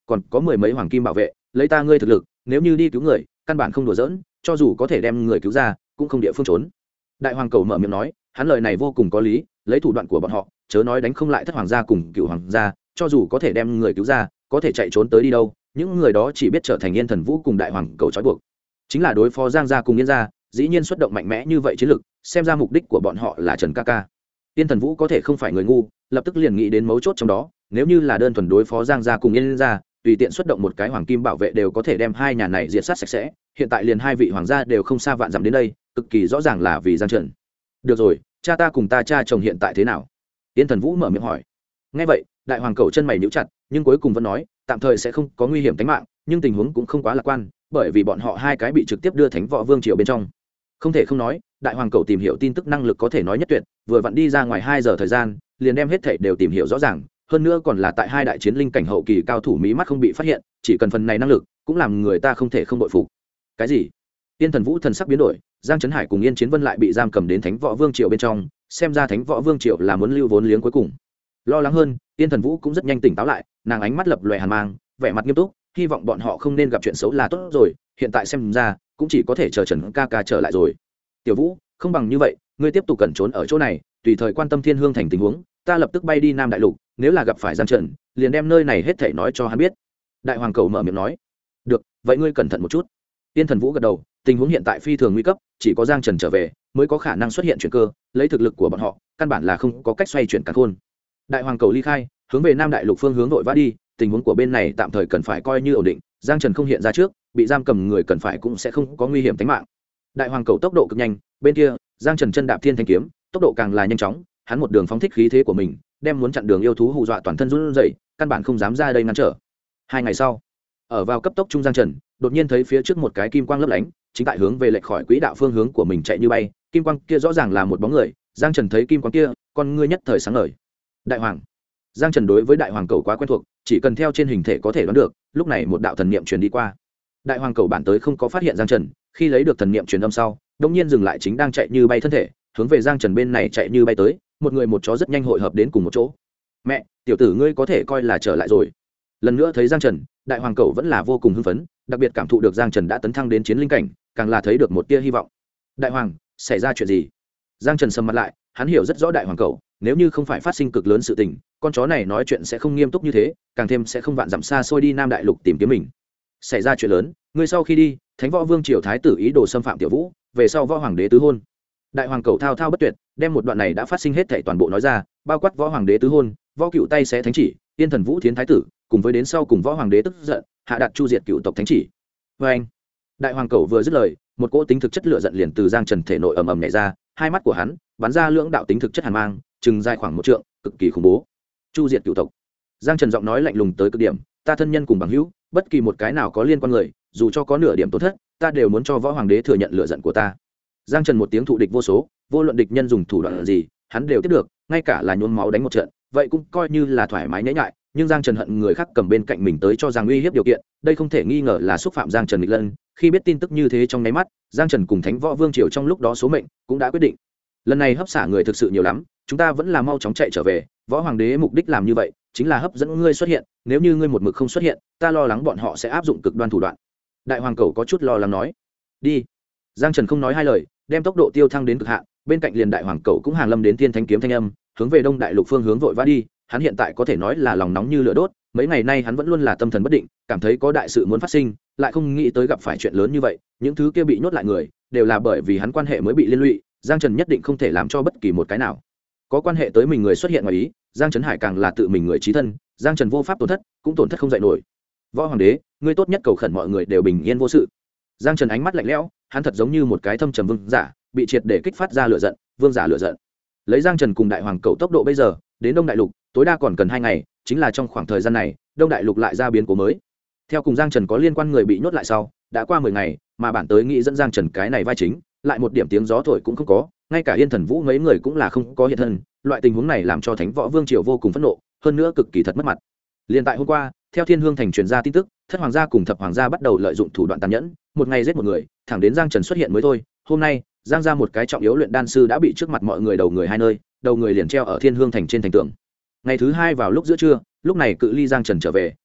[SPEAKER 1] còn có mười mấy hoàng kim bảo vệ, lấy ta ngươi thực lực, nếu như đi cứu người, căn bản không đùa giỡn, cho dù có thể đem người cứu ra cũng không địa phương trốn. Đại hoàng cầu mở miệng nói, hắn lời này vô cùng có lý, lấy thủ đoạn của bọn họ, chớ nói đánh không lại thất hoàng gia cùng cựu hoàng gia, cho dù có thể đem người cứu ra, có thể chạy trốn tới đi đâu, những người đó chỉ biết trở thành Yên Thần Vũ cùng đại hoàng cầu trói buộc. Chính là đối phó Giang gia cùng Yên gia, dĩ nhiên xuất động mạnh mẽ như vậy chiến lực, xem ra mục đích của bọn họ là Trần ca ca. Yên Thần Vũ có thể không phải người ngu, lập tức liền nghĩ đến mấu chốt trong đó, nếu như là đơn thuần đối phó Giang gia cùng Yên gia, tùy tiện xuất động một cái hoàng kim bảo vệ đều có thể đem hai nhà này diệt sát sạch sẽ, hiện tại liền hai vị hoàng gia đều không xa vạn dặm đến đây, cực kỳ rõ ràng là vì Giang Trần. Được rồi, cha ta cùng ta cha chồng hiện tại thế nào? Yên Thần Vũ mở miệng hỏi. Nghe vậy, đại hoàng cầu chân mày nhíu chặt, nhưng cuối cùng vẫn nói, tạm thời sẽ không có nguy hiểm tính mạng, nhưng tình huống cũng không quá lạc quan, bởi vì bọn họ hai cái bị trực tiếp đưa Thánh Võ Vương triều bên trong. Không thể không nói, đại hoàng cầu tìm hiểu tin tức năng lực có thể nói nhất tuyệt, vừa vặn đi ra ngoài 2 giờ thời gian, liền đem hết thảy đều tìm hiểu rõ ràng, hơn nữa còn là tại hai đại chiến linh cảnh hậu kỳ cao thủ mí mắt không bị phát hiện, chỉ cần phần này năng lực, cũng làm người ta không thể không bội phục. Cái gì? Yên Thần Vũ thần sắc biến đổi, Giang Trấn Hải cùng Yên Chiến Vân lại bị giam cầm đến Thánh Võ Vương triều bên trong, xem ra Thánh Võ Vương triều là muốn lưu vốn liếng cuối cùng. Lo lắng hơn, Yên Thần Vũ cũng rất nhanh tỉnh táo lại, nàng ánh mắt lập lòe hàn mang, vẻ mặt nghiêm túc, hy vọng bọn họ không nên gặp chuyện xấu là tốt rồi, hiện tại xem ra, cũng chỉ có thể chờ Trần ca ca trở lại rồi. Tiểu Vũ, không bằng như vậy, ngươi tiếp tục cẩn trốn ở chỗ này, tùy thời quan tâm Thiên Hương thành tình huống, ta lập tức bay đi Nam Đại Lục, nếu là gặp phải Giang Trần, liền đem nơi này hết thảy nói cho hắn biết. Đại hoàng cầu mở miệng nói. Được, vậy ngươi cẩn thận một chút. Yên Thần Vũ gật đầu, tình huống hiện tại phi thường nguy cấp, chỉ có Giang Trần trở về mới có khả năng xuất hiện chuyển cơ, lấy thực lực của bọn họ, căn bản là không có cách xoay chuyển càn khôn. Đại hoàng cầu ly khai, hướng về Nam Đại Lục phương hướng vội vã đi, tình huống của bên này tạm thời cần phải coi như ổn định, Giang Trần không hiện ra trước, bị giam cầm người cần phải cũng sẽ không có nguy hiểm tính mạng. Đại hoàng cầu tốc độ cực nhanh, bên kia, Giang Trần chân đạp thiên thanh kiếm, tốc độ càng là nhanh chóng, hắn một đường phóng thích khí thế của mình, đem muốn chặn đường yêu thú hù dọa toàn thân run rẩy, căn bản không dám ra đây ngăn trở. 2 ngày sau, ở vào cấp tốc trung Giang Trần, đột nhiên thấy phía trước một cái kim quang lấp lánh, chính tại hướng về lệch khỏi quỹ đạo phương hướng của mình chạy như bay, kim quang kia rõ ràng là một bóng người, Giang Trần thấy kim quang kia, con ngươi nhất thời sáng ngời. Đại hoàng. Giang Trần đối với đại hoàng cầu quá quen thuộc, chỉ cần theo trên hình thể có thể đoán được, lúc này một đạo thần niệm truyền đi qua. Đại hoàng cầu bản tới không có phát hiện Giang Trần, khi lấy được thần niệm truyền âm sau, đột nhiên dừng lại chính đang chạy như bay thân thể, hướng về Giang Trần bên này chạy như bay tới, một người một chó rất nhanh hội hợp đến cùng một chỗ. Mẹ, tiểu tử ngươi có thể coi là trở lại rồi. Lần nữa thấy Giang Trần, đại hoàng cầu vẫn là vô cùng hưng phấn, đặc biệt cảm thụ được Giang Trần đã tấn thăng đến chiến linh cảnh, càng là thấy được một tia hy vọng. Đại hoàng, xảy ra chuyện gì? Giang Trần sầm mặt lại, hắn hiểu rất rõ đại hoàng cầu, nếu như không phải phát sinh cực lớn sự tình, con chó này nói chuyện sẽ không nghiêm túc như thế, càng thêm sẽ không vạn dặm xa xôi đi Nam Đại Lục tìm kiếm mình. Xảy ra chuyện lớn, ngươi sau khi đi, Thánh Võ Vương triều thái tử ý đồ xâm phạm Tiểu Vũ, về sau võ hoàng đế tứ hôn. Đại hoàng cầu thao thao bất tuyệt, đem một đoạn này đã phát sinh hết thảy toàn bộ nói ra, bao quát võ hoàng đế tứ hôn, võ cựu tay xé thánh chỉ, Yên Thần Vũ thiến thái tử, cùng với đến sau cùng võ hoàng đế tức giận, hạ đạt chu diệt cựu tộc thánh chỉ. Và anh, đại hoàng cầu vừa dứt lời, một cỗ tính thực chất lửa giận liền từ Giang Trần thể nội ầm ầm nhảy ra, hai mắt của hắn bắn ra lưỡng đạo tính thực chất hàn mang, chừng dài khoảng 1 trượng, cực kỳ khủng bố. Chu diệt cựu tộc. Giang Trần giọng nói lạnh lùng tới cực điểm, ta thân nhân cùng bằng hữu, bất kỳ một cái nào có liên quan người, dù cho có nửa điểm tổn thất, ta đều muốn cho võ hoàng đế thừa nhận lửa giận của ta. Giang Trần một tiếng thụ địch vô số, vô luận địch nhân dùng thủ đoạn gì, hắn đều tiếp được, ngay cả là nhuốm máu đánh một trận, vậy cũng coi như là thoải mái nhễ nhại. Nhưng Giang Trần hận người khác cầm bên cạnh mình tới cho rằng uy hiếp điều kiện, đây không thể nghi ngờ là xúc phạm Giang Trần nghịch lân. Khi biết tin tức như thế trong nháy mắt, Giang Trần cùng Thánh Võ Vương triều trong lúc đó số mệnh cũng đã quyết định. Lần này hấp xả người thực sự nhiều lắm, chúng ta vẫn là mau chóng chạy trở về. Võ hoàng đế mục đích làm như vậy chính là hấp dẫn ngươi xuất hiện, nếu như ngươi một mực không xuất hiện, ta lo lắng bọn họ sẽ áp dụng cực đoan thủ đoạn. Đại hoàng cầu có chút lo lắng nói. Đi. Giang Trần không nói hai lời, đem tốc độ tiêu thăng đến cực hạn, bên cạnh liền đại hoàng cầu cũng hàng lâm đến thiên thanh kiếm thanh âm, hướng về Đông Đại Lục phương hướng vội vã đi. Hắn hiện tại có thể nói là lòng nóng như lửa đốt, mấy ngày nay hắn vẫn luôn là tâm thần bất định, cảm thấy có đại sự muốn phát sinh, lại không nghĩ tới gặp phải chuyện lớn như vậy. Những thứ kia bị nhốt lại người, đều là bởi vì hắn quan hệ mới bị liên lụy, Giang Trần nhất định không thể làm cho bất kỳ một cái nào có quan hệ tới mình người xuất hiện ngoài ý. Giang Trấn Hải càng là tự mình người chí thân, Giang Trần vô pháp tổn thất, cũng tổn thất không dậy nổi. Võ hoàng đế, ngươi tốt nhất cầu khẩn mọi người đều bình yên vô sự. Giang Trần ánh mắt lạnh lẽo, hắn thật giống như một cái thâm trầm vương giả, bị triệt để kích phát ra lửa giận, vương giả lửa giận. Lấy Giang Trần cùng đại hoàng cầu tốc độ bây giờ, đến Đông Đại Lục, tối đa còn cần 2 ngày, chính là trong khoảng thời gian này, Đông Đại Lục lại ra biến cố mới. Theo cùng Giang Trần có liên quan người bị nhốt lại sau, đã qua 10 ngày, mà bản tới nghĩ dẫn Giang Trần cái này vai chính, lại một điểm tiếng gió thổi cũng không có, ngay cả Yên Thần Vũ mấy người cũng là không có hiện thân. Loại tình huống này làm cho Thánh Võ Vương triều vô cùng phẫn nộ, hơn nữa cực kỳ thật mất mặt. Liên tại hôm qua, theo Thiên Hương thành truyền ra tin tức, thất hoàng gia cùng thập hoàng gia bắt đầu lợi dụng thủ đoạn tàn nhẫn, một ngày giết một người, thẳng đến Giang Trần xuất hiện mới thôi. Hôm nay, Giang gia một cái trọng yếu luyện đan sư đã bị trước mặt mọi người đầu người 2 nơi, đầu người liền treo ở Thiên Hương thành trên thành tường. Ngày thứ 2 vào lúc giữa trưa, lúc này cự ly Giang Trần trở về,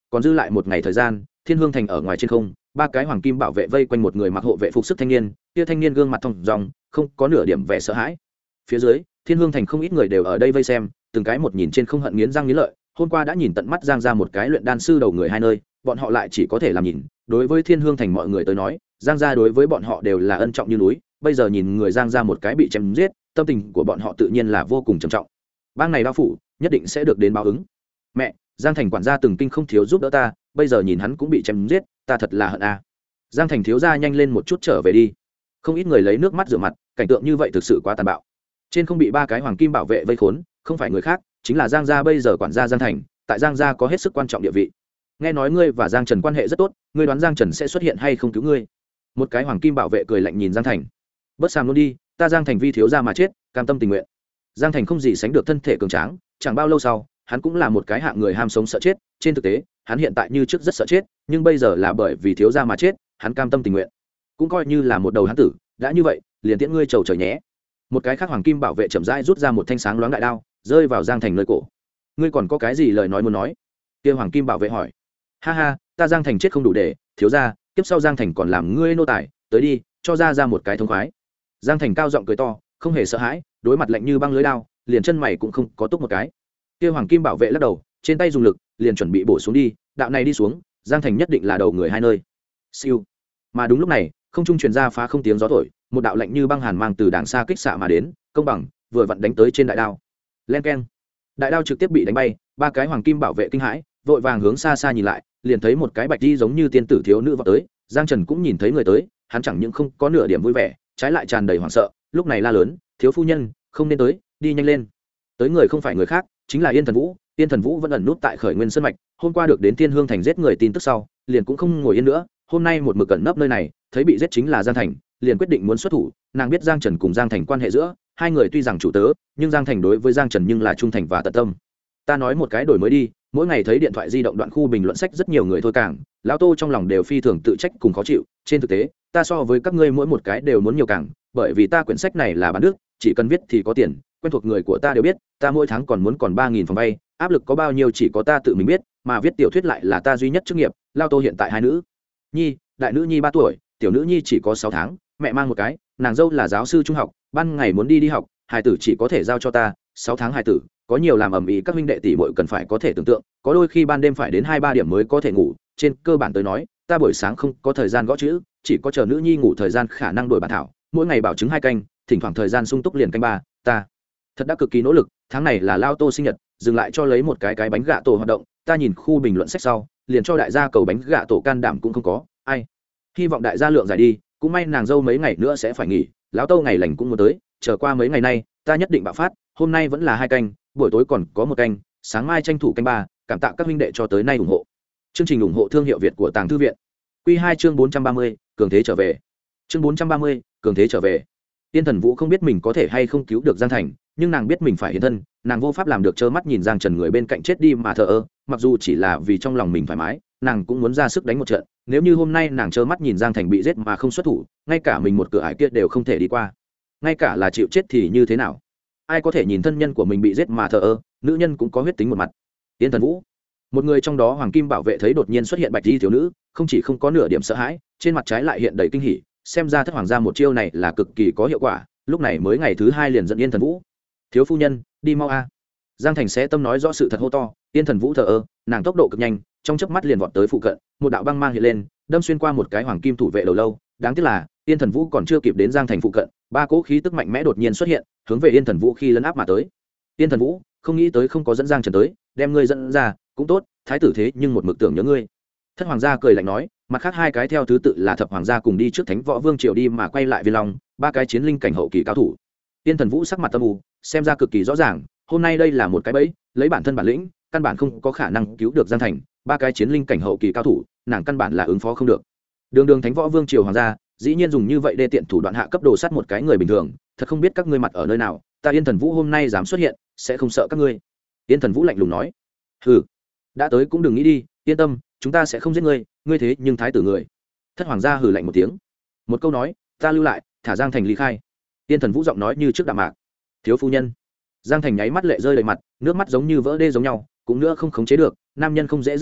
[SPEAKER 1] còn dư lại một ngày thời gian, Thiên Hương thành ở ngoài trên không, ba cái hoàng kim bảo vệ vây quanh một người mặc hộ vệ phục sức thanh niên, kia thanh niên gương mặt thong dong, không có nửa điểm vẻ sợ hãi. Phía dưới, Thiên Hương thành không ít người đều ở đây vây xem, từng cái một nhìn trên không hận nghiến răng nghiến lợi, hôm qua đã nhìn tận mắt Giang gia một cái luyện đan sư đầu người hai nơi, bọn họ lại chỉ có thể làm nhìn. Đối với Thiên Hương thành mọi người tới nói, Giang gia đối với bọn họ đều là ân trọng như núi, bây giờ nhìn người Giang gia một cái bị chém giết, tâm tình của bọn họ tự nhiên là vô cùng trầm trọng. Bang này đao phủ nhất định sẽ được đến báo ứng. Mẹ, Giang thành quản gia từng kinh không thiếu giúp đỡ ta, bây giờ nhìn hắn cũng bị chém giết, ta thật là hận a. Giang thành thiếu gia nhanh lên một chút trở về đi. Không ít người lấy nước mắt rửa mặt, cảnh tượng như vậy thực sự quá tàn bạo. Trên không bị ba cái hoàng kim bảo vệ vây khốn, không phải người khác, chính là Giang gia bây giờ quản gia Giang thành, tại Giang gia có hết sức quan trọng địa vị. Nghe nói ngươi và Giang Trần quan hệ rất tốt, ngươi đoán Giang Trần sẽ xuất hiện hay không cứu ngươi? Một cái hoàng kim bảo vệ cười lạnh nhìn Giang thành. Bớt sàm luôn đi, ta Giang thành vi thiếu gia mà chết, cam tâm tình nguyện. Giang thành không gì sánh được thân thể cường tráng, chẳng bao lâu sau, hắn cũng là một cái hạng người ham sống sợ chết. Trên thực tế, hắn hiện tại như trước rất sợ chết, nhưng bây giờ là bởi vì thiếu gia mà chết, hắn cam tâm tình nguyện, cũng coi như là một đầu hắn tử. Đã như vậy, liền tiễn ngươi trầu trời nhé. Một cái khác hoàng kim bảo vệ chậm rãi rút ra một thanh sáng loáng đại đao, rơi vào Giang thành nơi cổ. Ngươi còn có cái gì lời nói muốn nói? Kia hoàng kim bảo vệ hỏi. Ha ha, ta Giang thành chết không đủ để, thiếu gia, tiếp sau Giang thành còn làm ngươi nô tài, tới đi, cho ra một cái thông khoái. Giang thành cao giọng cười to, không hề sợ hãi, đối mặt lạnh như băng lưới đao, liền chân mày cũng không có túc một cái. Kia hoàng kim bảo vệ lắc đầu, trên tay dùng lực, liền chuẩn bị bổ xuống đi, đạo này đi xuống, Giang thành nhất định là đầu người hai nơi. Siêu. Mà đúng lúc này, không trung truyền ra phá không tiếng gió thổi, một đạo lạnh như băng hàn mang từ đàng xa kích xạ mà đến, công bằng, vừa vặn đánh tới trên đại đao. Len keng. Đại đao trực tiếp bị đánh bay, ba cái hoàng kim bảo vệ kinh hãi, vội vàng hướng xa xa nhìn lại, liền thấy một cái bạch y giống như tiên tử thiếu nữ vọt tới. Giang Trần cũng nhìn thấy người tới, hắn chẳng những không có nửa điểm vui vẻ, trái lại tràn đầy hoảng sợ, lúc này la lớn, thiếu phu nhân, không nên tới, đi nhanh lên. Tới người không phải người khác, chính là Yên Thần Vũ. Yên Thần Vũ vẫn ẩn nút tại Khởi Nguyên Sơn mạch, hôm qua được đến Thiên Hương thành giết người tin tức sau, liền cũng không ngồi yên nữa, hôm nay một mực ẩn nấp nơi này, thấy bị giết chính là Giang thành, liền quyết định muốn xuất thủ. Nàng biết Giang Trần cùng Giang thành quan hệ giữa hai người tuy rằng chủ tớ, nhưng Giang thành đối với Giang Trần nhưng là trung thành và tận tâm. Ta nói một cái đổi mới đi, mỗi ngày thấy điện thoại di động đoạn khu bình luận sách rất nhiều người thôi càng, lão Tô trong lòng đều phi thường tự trách cùng khó chịu. Trên thực tế, ta so với các ngươi mỗi một cái đều muốn nhiều càng, bởi vì ta quyển sách này là bán nước, chỉ cần viết thì có tiền, quen thuộc người của ta đều biết, ta mỗi tháng còn muốn còn 3.000 phòng vay, áp lực có bao nhiêu chỉ có ta tự mình biết, mà viết tiểu thuyết lại là ta duy nhất chức nghiệp. Lão Tô hiện tại hai nữ nhi, đại nữ nhi 3 tuổi, tiểu nữ nhi chỉ có 6 tháng, mẹ mang một cái, nàng dâu là giáo sư trung học, ban ngày muốn đi học, hài tử chỉ có thể giao cho ta. 6 tháng hài tử có nhiều làm ầm ĩ, các huynh đệ tỷ muội cần phải có thể tưởng tượng, có đôi khi ban đêm phải đến 2-3 điểm mới có thể ngủ. Trên cơ bản tới nói, ta buổi sáng không có thời gian gõ chữ, chỉ có chờ nữ nhi ngủ thời gian khả năng đổi bản thảo, mỗi ngày bảo chứng 2 canh, thỉnh thoảng thời gian sung túc liền canh 3. Ta thật đã cực kỳ nỗ lực, tháng này là Lao Tô sinh nhật, dừng lại cho lấy một cái bánh gạ tổ hoạt động, ta nhìn khu bình luận sách sau, liền cho đại gia cầu bánh gạ tổ, can đảm cũng không có. Ai hy vọng đại gia lượng giải đi, cũng may nàng dâu mấy ngày nữa sẽ phải nghỉ, lão Tô ngày lành cũng muốn tới, chờ qua mấy ngày nay ta nhất định bạo phát. Hôm nay vẫn là 2 canh, buổi tối còn có 1 canh, sáng mai tranh thủ canh 3. Cảm tạ các huynh đệ cho tới nay ủng hộ. Chương trình ủng hộ thương hiệu Việt của Tàng Thư viện. Quy 2 chương 430, cường thế trở về. Chương 430, cường thế trở về. Tiên Thần Vũ không biết mình có thể hay không cứu được Giang thành, nhưng nàng biết mình phải hiện thân, nàng vô pháp làm được trơ mắt nhìn Giang Trần người bên cạnh chết đi mà thờ ơ, mặc dù chỉ là vì trong lòng mình thoải mái, nàng cũng muốn ra sức đánh một trận. Nếu như hôm nay nàng trơ mắt nhìn Giang thành bị giết mà không xuất thủ, ngay cả mình một cửa ải kia đều không thể đi qua, ngay cả là chịu chết thì như thế nào? Ai có thể nhìn thân nhân của mình bị giết mà thờ ơ? Nữ nhân cũng có huyết tính một mặt. Tiên Thần Vũ, một người trong đó hoàng kim bảo vệ thấy đột nhiên xuất hiện bạch y thiếu nữ, không chỉ không có nửa điểm sợ hãi, trên mặt trái lại hiện đầy kinh hỉ, xem ra thất hoàng gia một chiêu này là cực kỳ có hiệu quả. Lúc này mới ngày thứ 2 liền dẫn Yên Thần Vũ. Thiếu phu nhân, đi mau a. Giang thành sẽ tâm nói rõ sự thật hô to. Yên Thần Vũ thờ ơ, nàng tốc độ cực nhanh, trong chớp mắt liền vọt tới phụ cận, một đạo băng mang hiện lên, đâm xuyên qua một cái hoàng kim thủ vệ đầu lâu. Đáng tiếc là Yên Thần Vũ còn chưa kịp đến Giang thành phụ cận, 3 cỗ khí tức mạnh mẽ đột nhiên xuất hiện, hướng về Yên Thần Vũ khi lấn áp mà tới. Yên Thần Vũ, không nghĩ tới không có dẫn Giang Trần tới, đem ngươi dẫn ra cũng tốt, thái tử thế nhưng một mực tưởng nhớ ngươi. Thất hoàng gia cười lạnh nói, mặt khác 2 cái theo thứ tự là Thập hoàng gia cùng đi trước Thánh Võ Vương triều đi mà quay lại Viên Long, 3 cái chiến linh cảnh hậu kỳ cao thủ. Yên Thần Vũ sắc mặt âm u, xem ra cực kỳ rõ ràng, hôm nay đây là một cái bẫy, lấy bản thân bản lĩnh, căn bản không có khả năng cứu được Giang thành, 3 cái chiến linh cảnh hậu kỳ cao thủ, nàng căn bản là ứng phó không được. Đường Thánh Võ Vương triều hoàng gia, dĩ nhiên dùng như vậy đê tiện thủ đoạn hạ cấp đồ sát một cái người bình thường, thật không biết các ngươi mặt ở nơi nào, ta Yên Thần Vũ hôm nay dám xuất hiện, sẽ không sợ các ngươi. Yên Thần Vũ lạnh lùng nói. Hừ, đã tới cũng đừng nghĩ đi, yên tâm, chúng ta sẽ không giết ngươi, ngươi thế nhưng thái tử người. Thất hoàng gia hừ lạnh một tiếng, một câu nói, ta lưu lại, thả Giang thành ly khai. Yên Thần Vũ giọng nói như trước đạm mạc. Thiếu phu nhân. Giang thành nháy mắt lệ rơi đầy mặt, nước mắt giống như vỡ đê giống nhau, cũng nữa không khống chế được, nam nhân không dễ rơi lệ,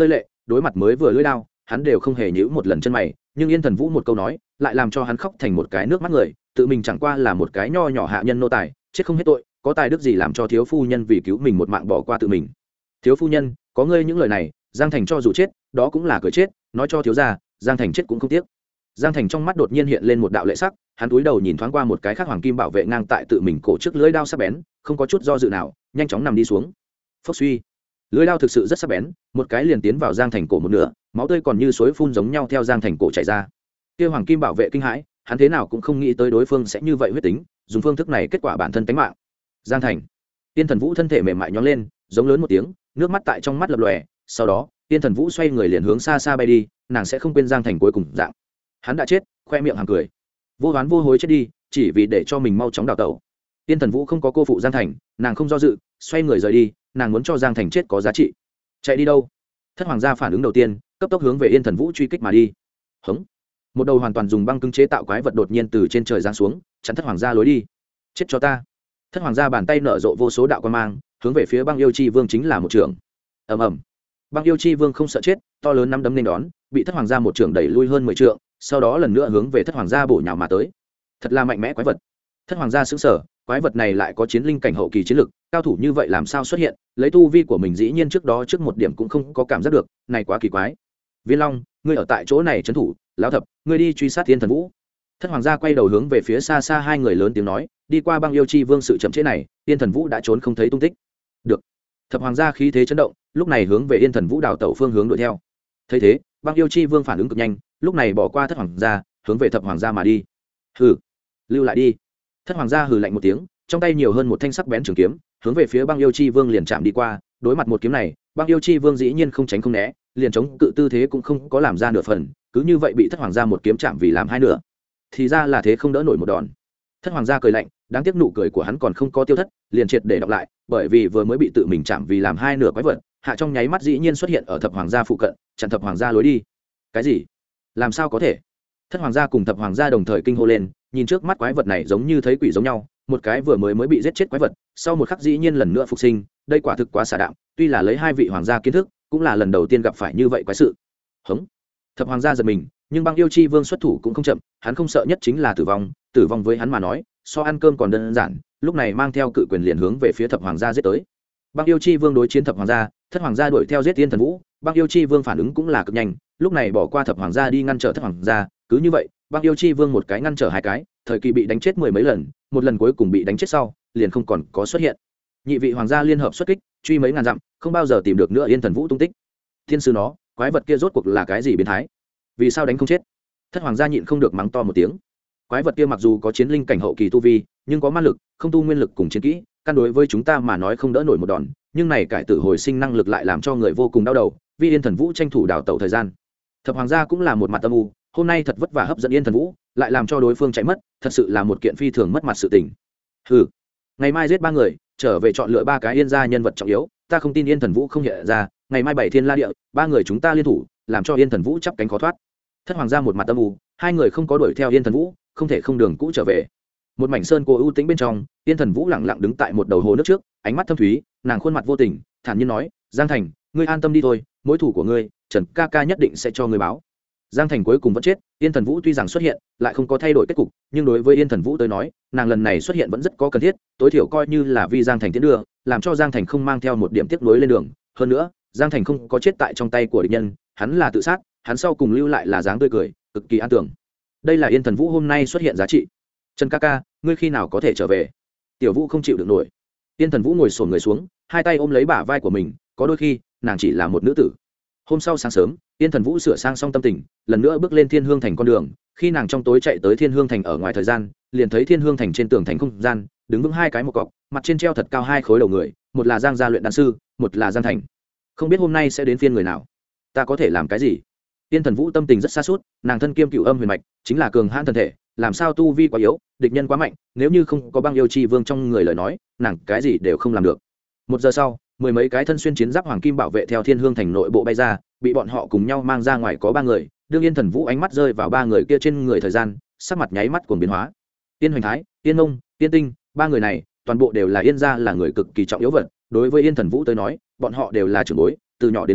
[SPEAKER 1] đối mặt mới vừa lưỡi đao hắn đều không hề nhíu một lần chân mày, nhưng Yên Thần Vũ một câu nói lại làm cho hắn khóc thành một cái nước mắt người, tự mình chẳng qua là một cái nho nhỏ hạ nhân nô tài, chết không hết tội, có tài đức gì làm cho thiếu phu nhân vì cứu mình một mạng bỏ qua tự mình. Thiếu phu nhân, có ngươi những lời này, Giang Thành cho dù chết đó cũng là cười chết, nói cho thiếu gia, Giang Thành chết cũng không tiếc. Giang Thành trong mắt đột nhiên hiện lên một đạo lệ sắc, hắn cúi đầu nhìn thoáng qua một cái khác hoàng kim bảo vệ ngang tại tự mình cổ trước lưỡi đao sắc bén, không có chút do dự nào, nhanh chóng nằm đi xuống. Phốc suy, lưỡi đao thực sự rất sắc bén, một cái liền tiến vào Giang Thành cổ một nửa, máu tươi còn như suối phun giống nhau theo Giang Thành cổ chảy ra. Kia hoàng kim bảo vệ kinh hãi, hắn thế nào cũng không nghĩ tới đối phương sẽ như vậy huyết tính, dùng phương thức này kết quả bản thân tánh mạng. Giang Thành, Tiên Thần Vũ thân thể mềm mại nhón lên, giống lớn một tiếng, nước mắt tại trong mắt lập lòe, sau đó Tiên Thần Vũ xoay người liền hướng xa xa bay đi, nàng sẽ không quên Giang Thành cuối cùng dạng. Hắn đã chết, khoe miệng hàng cười, vô oán vô hối chết đi, chỉ vì để cho mình mau chóng đào tẩu. Tiên Thần Vũ không có cô phụ Giang Thành, nàng không do dự, xoay người rời đi, nàng muốn cho Giang Thành chết có giá trị. Chạy đi đâu? Thất hoàng gia phản ứng đầu tiên, cấp tốc hướng về Yên Thần Vũ truy kích mà đi. Hống! Một đầu hoàn toàn dùng băng cứng chế tạo quái vật đột nhiên từ trên trời giáng xuống, chắn Thất hoàng gia lối đi. Chết cho ta! Thất hoàng gia bàn tay nở rộ vô số đạo quang mang, hướng về phía Băng Yêu Chi Vương chính là một trường. Ầm ầm! Băng Yêu Chi Vương không sợ chết, to lớn nắm đấm nên đón, bị Thất hoàng gia một trường đẩy lui hơn 10 trượng, sau đó lần nữa hướng về Thất hoàng gia bổ nhào mà tới. Thật là mạnh mẽ quái vật. Thất hoàng gia sững sờ, quái vật này lại có chiến linh cảnh hậu kỳ chiến lực, cao thủ như vậy làm sao xuất hiện, lấy tu vi của mình dĩ nhiên trước đó trước một điểm cũng không có cảm giác được, này quá kỳ quái. Viên Long, ngươi ở tại chỗ này trấn thủ, lão thập, ngươi đi truy sát Thiên Thần Vũ. Thất hoàng gia quay đầu hướng về phía xa xa hai người lớn tiếng nói, đi qua Băng Yêu Chi Vương sự chậm trễ này, Thiên Thần Vũ đã trốn không thấy tung tích. Được. Thập hoàng gia khí thế chấn động, lúc này hướng về Thiên Thần Vũ đào tẩu phương hướng đuổi theo. Thấy thế, Băng Yêu Chi Vương phản ứng cực nhanh, lúc này bỏ qua Thất hoàng gia, hướng về Thập hoàng gia mà đi. Hừ, lưu lại đi. Thất hoàng gia hừ lạnh một tiếng, trong tay nhiều hơn một thanh sắc bén trường kiếm, hướng về phía Băng Yêu Chi Vương liền chạm đi qua. Đối mặt một kiếm này, Băng Yêu Chi Vương dĩ nhiên không tránh không né, liền chống cự tư thế cũng không có làm ra nửa phần, cứ như vậy bị Thất hoàng gia một kiếm chạm vì làm hai nửa. Thì ra là thế, không đỡ nổi một đòn. Thất hoàng gia cười lạnh, đáng tiếc nụ cười của hắn còn không có tiêu thất, liền triệt để đọc lại, bởi vì vừa mới bị tự mình chạm vì làm hai nửa quái vật, hạ trong nháy mắt dĩ nhiên xuất hiện ở Thập hoàng gia phụ cận, chặn Thập hoàng gia lối đi. Cái gì? Làm sao có thể? Thất hoàng gia cùng Thập hoàng gia đồng thời kinh hô lên, nhìn trước mắt quái vật này giống như thấy quỷ giống nhau, một cái vừa mới bị giết chết quái vật, sau một khắc dĩ nhiên lần nữa phục sinh, đây quả thực quá xả đạm, tuy là lấy hai vị hoàng gia kiến thức, cũng là lần đầu tiên gặp phải như vậy quái sự. Hống! Thập hoàng gia giật mình, nhưng Băng Yêu Chi Vương xuất thủ cũng không chậm, hắn không sợ nhất chính là tử vong, tử vong với hắn mà nói, so ăn cơm còn đơn giản, lúc này mang theo cự quyền liền hướng về phía Thập hoàng gia giết tới. Băng Yêu Chi Vương đối chiến Thập hoàng gia, Thất hoàng gia đuổi theo giết Tiên Thần Vũ, Băng Yêu Chi Vương phản ứng cũng là cực nhanh, lúc này bỏ qua Thập hoàng gia đi ngăn trở Thất hoàng gia, cứ như vậy, Băng Yêu Chi Vương một cái ngăn trở hai cái, thời kỳ bị đánh chết mười mấy lần, một lần cuối cùng bị đánh chết sau, liền không còn có xuất hiện. Nhị vị hoàng gia liên hợp xuất kích, truy mấy ngàn dặm, không bao giờ tìm được nữa Yên Thần Vũ tung tích. Thiên sư nó, quái vật kia rốt cuộc là cái gì biến thái? Vì sao đánh không chết? Thất hoàng gia nhịn không được mắng to một tiếng. Quái vật kia mặc dù có chiến linh cảnh hậu kỳ tu vi, nhưng có ma lực, không tu nguyên lực cùng chiến kỹ, căn đối với chúng ta mà nói không đỡ nổi một đòn, nhưng này cải tử hồi sinh năng lực lại làm cho người vô cùng đau đầu, vì Yên Thần Vũ tranh thủ đào tẩu thời gian. Thập hoàng gia cũng là một mặt âm u, hôm nay thật vất vả hấp dẫn Yên Thần Vũ, lại làm cho đối phương chạy mất, thật sự là một kiện phi thường mất mặt sự tình. Hừ, ngày mai giết ba người, trở về chọn lựa ba cái Yên gia nhân vật trọng yếu, ta không tin Yên Thần Vũ không hiện ra, ngày mai bảy thiên la địa, ba người chúng ta liên thủ, làm cho Yên Thần Vũ chắp cánh khó thoát. Thất hoàng gia một mặt âm u, hai người không có đuổi theo Yên Thần Vũ, không thể không đường cũ trở về. Một mảnh sơn cô ưu tĩnh bên trong, Yên Thần Vũ lặng lặng đứng tại một đầu hồ nước trước, ánh mắt thâm thúy, nàng khuôn mặt vô tình, thản nhiên nói, Giang Thành, ngươi an tâm đi thôi, mối thủ của ngươi, Trần ca ca nhất định sẽ cho ngươi báo. Giang Thành cuối cùng vẫn chết, Yên Thần Vũ tuy rằng xuất hiện, lại không có thay đổi kết cục, nhưng đối với Yên Thần Vũ tới nói, nàng lần này xuất hiện vẫn rất có cần thiết, tối thiểu coi như là vì Giang Thành tiến đưa, làm cho Giang Thành không mang theo một điểm tiếc nuối lên đường. Hơn nữa, Giang Thành không có chết tại trong tay của địch nhân, hắn là tự sát, hắn sau cùng lưu lại là dáng tươi cười, cực kỳ an tưởng. Đây là Yên Thần Vũ hôm nay xuất hiện giá trị. Trần ca ca, ngươi khi nào có thể trở về? Tiểu Vũ không chịu được nổi. Yên Thần Vũ ngồi xổm người xuống, hai tay ôm lấy bả vai của mình, có đôi khi, nàng chỉ là một nữ tử. Hôm sau sáng sớm, Yên Thần Vũ sửa sang xong tâm tình, lần nữa bước lên Thiên Hương Thành con đường. Khi nàng trong tối chạy tới Thiên Hương Thành ở ngoài thời gian, liền thấy Thiên Hương Thành trên tường thành không gian, đứng vững hai cái một cọc, mặt trên treo thật cao hai khối đầu người, một là Giang gia luyện đan sư, một là Giang Thành. Không biết hôm nay sẽ đến phiên người nào, ta có thể làm cái gì? Yên Thần Vũ tâm tình rất xa suốt, nàng thân kiêm cửu âm huyền mạch, chính là cường hãn thân thể, làm sao tu vi quá yếu, địch nhân quá mạnh, nếu như không có Băng Yêu Chi Vương trong người lời nói, nàng cái gì đều không làm được. Một giờ sau, mười mấy cái thân xuyên chiến giáp hoàng kim bảo vệ theo Thiên Hương Thành nội bộ bay ra, bị bọn họ cùng nhau mang ra ngoài có ba người. Đương Yên Thần Vũ ánh mắt rơi vào ba người kia trên người thời gian, sắc mặt nháy mắt cuồng biến hóa. Yên Hoành Thái, Yên Mông, Yên Tinh, ba người này, toàn bộ đều là Yên gia là người cực kỳ trọng yếu vật. Đối với Yên Thần Vũ tới nói, bọn họ đều là trưởng bối, từ nhỏ đến lớn,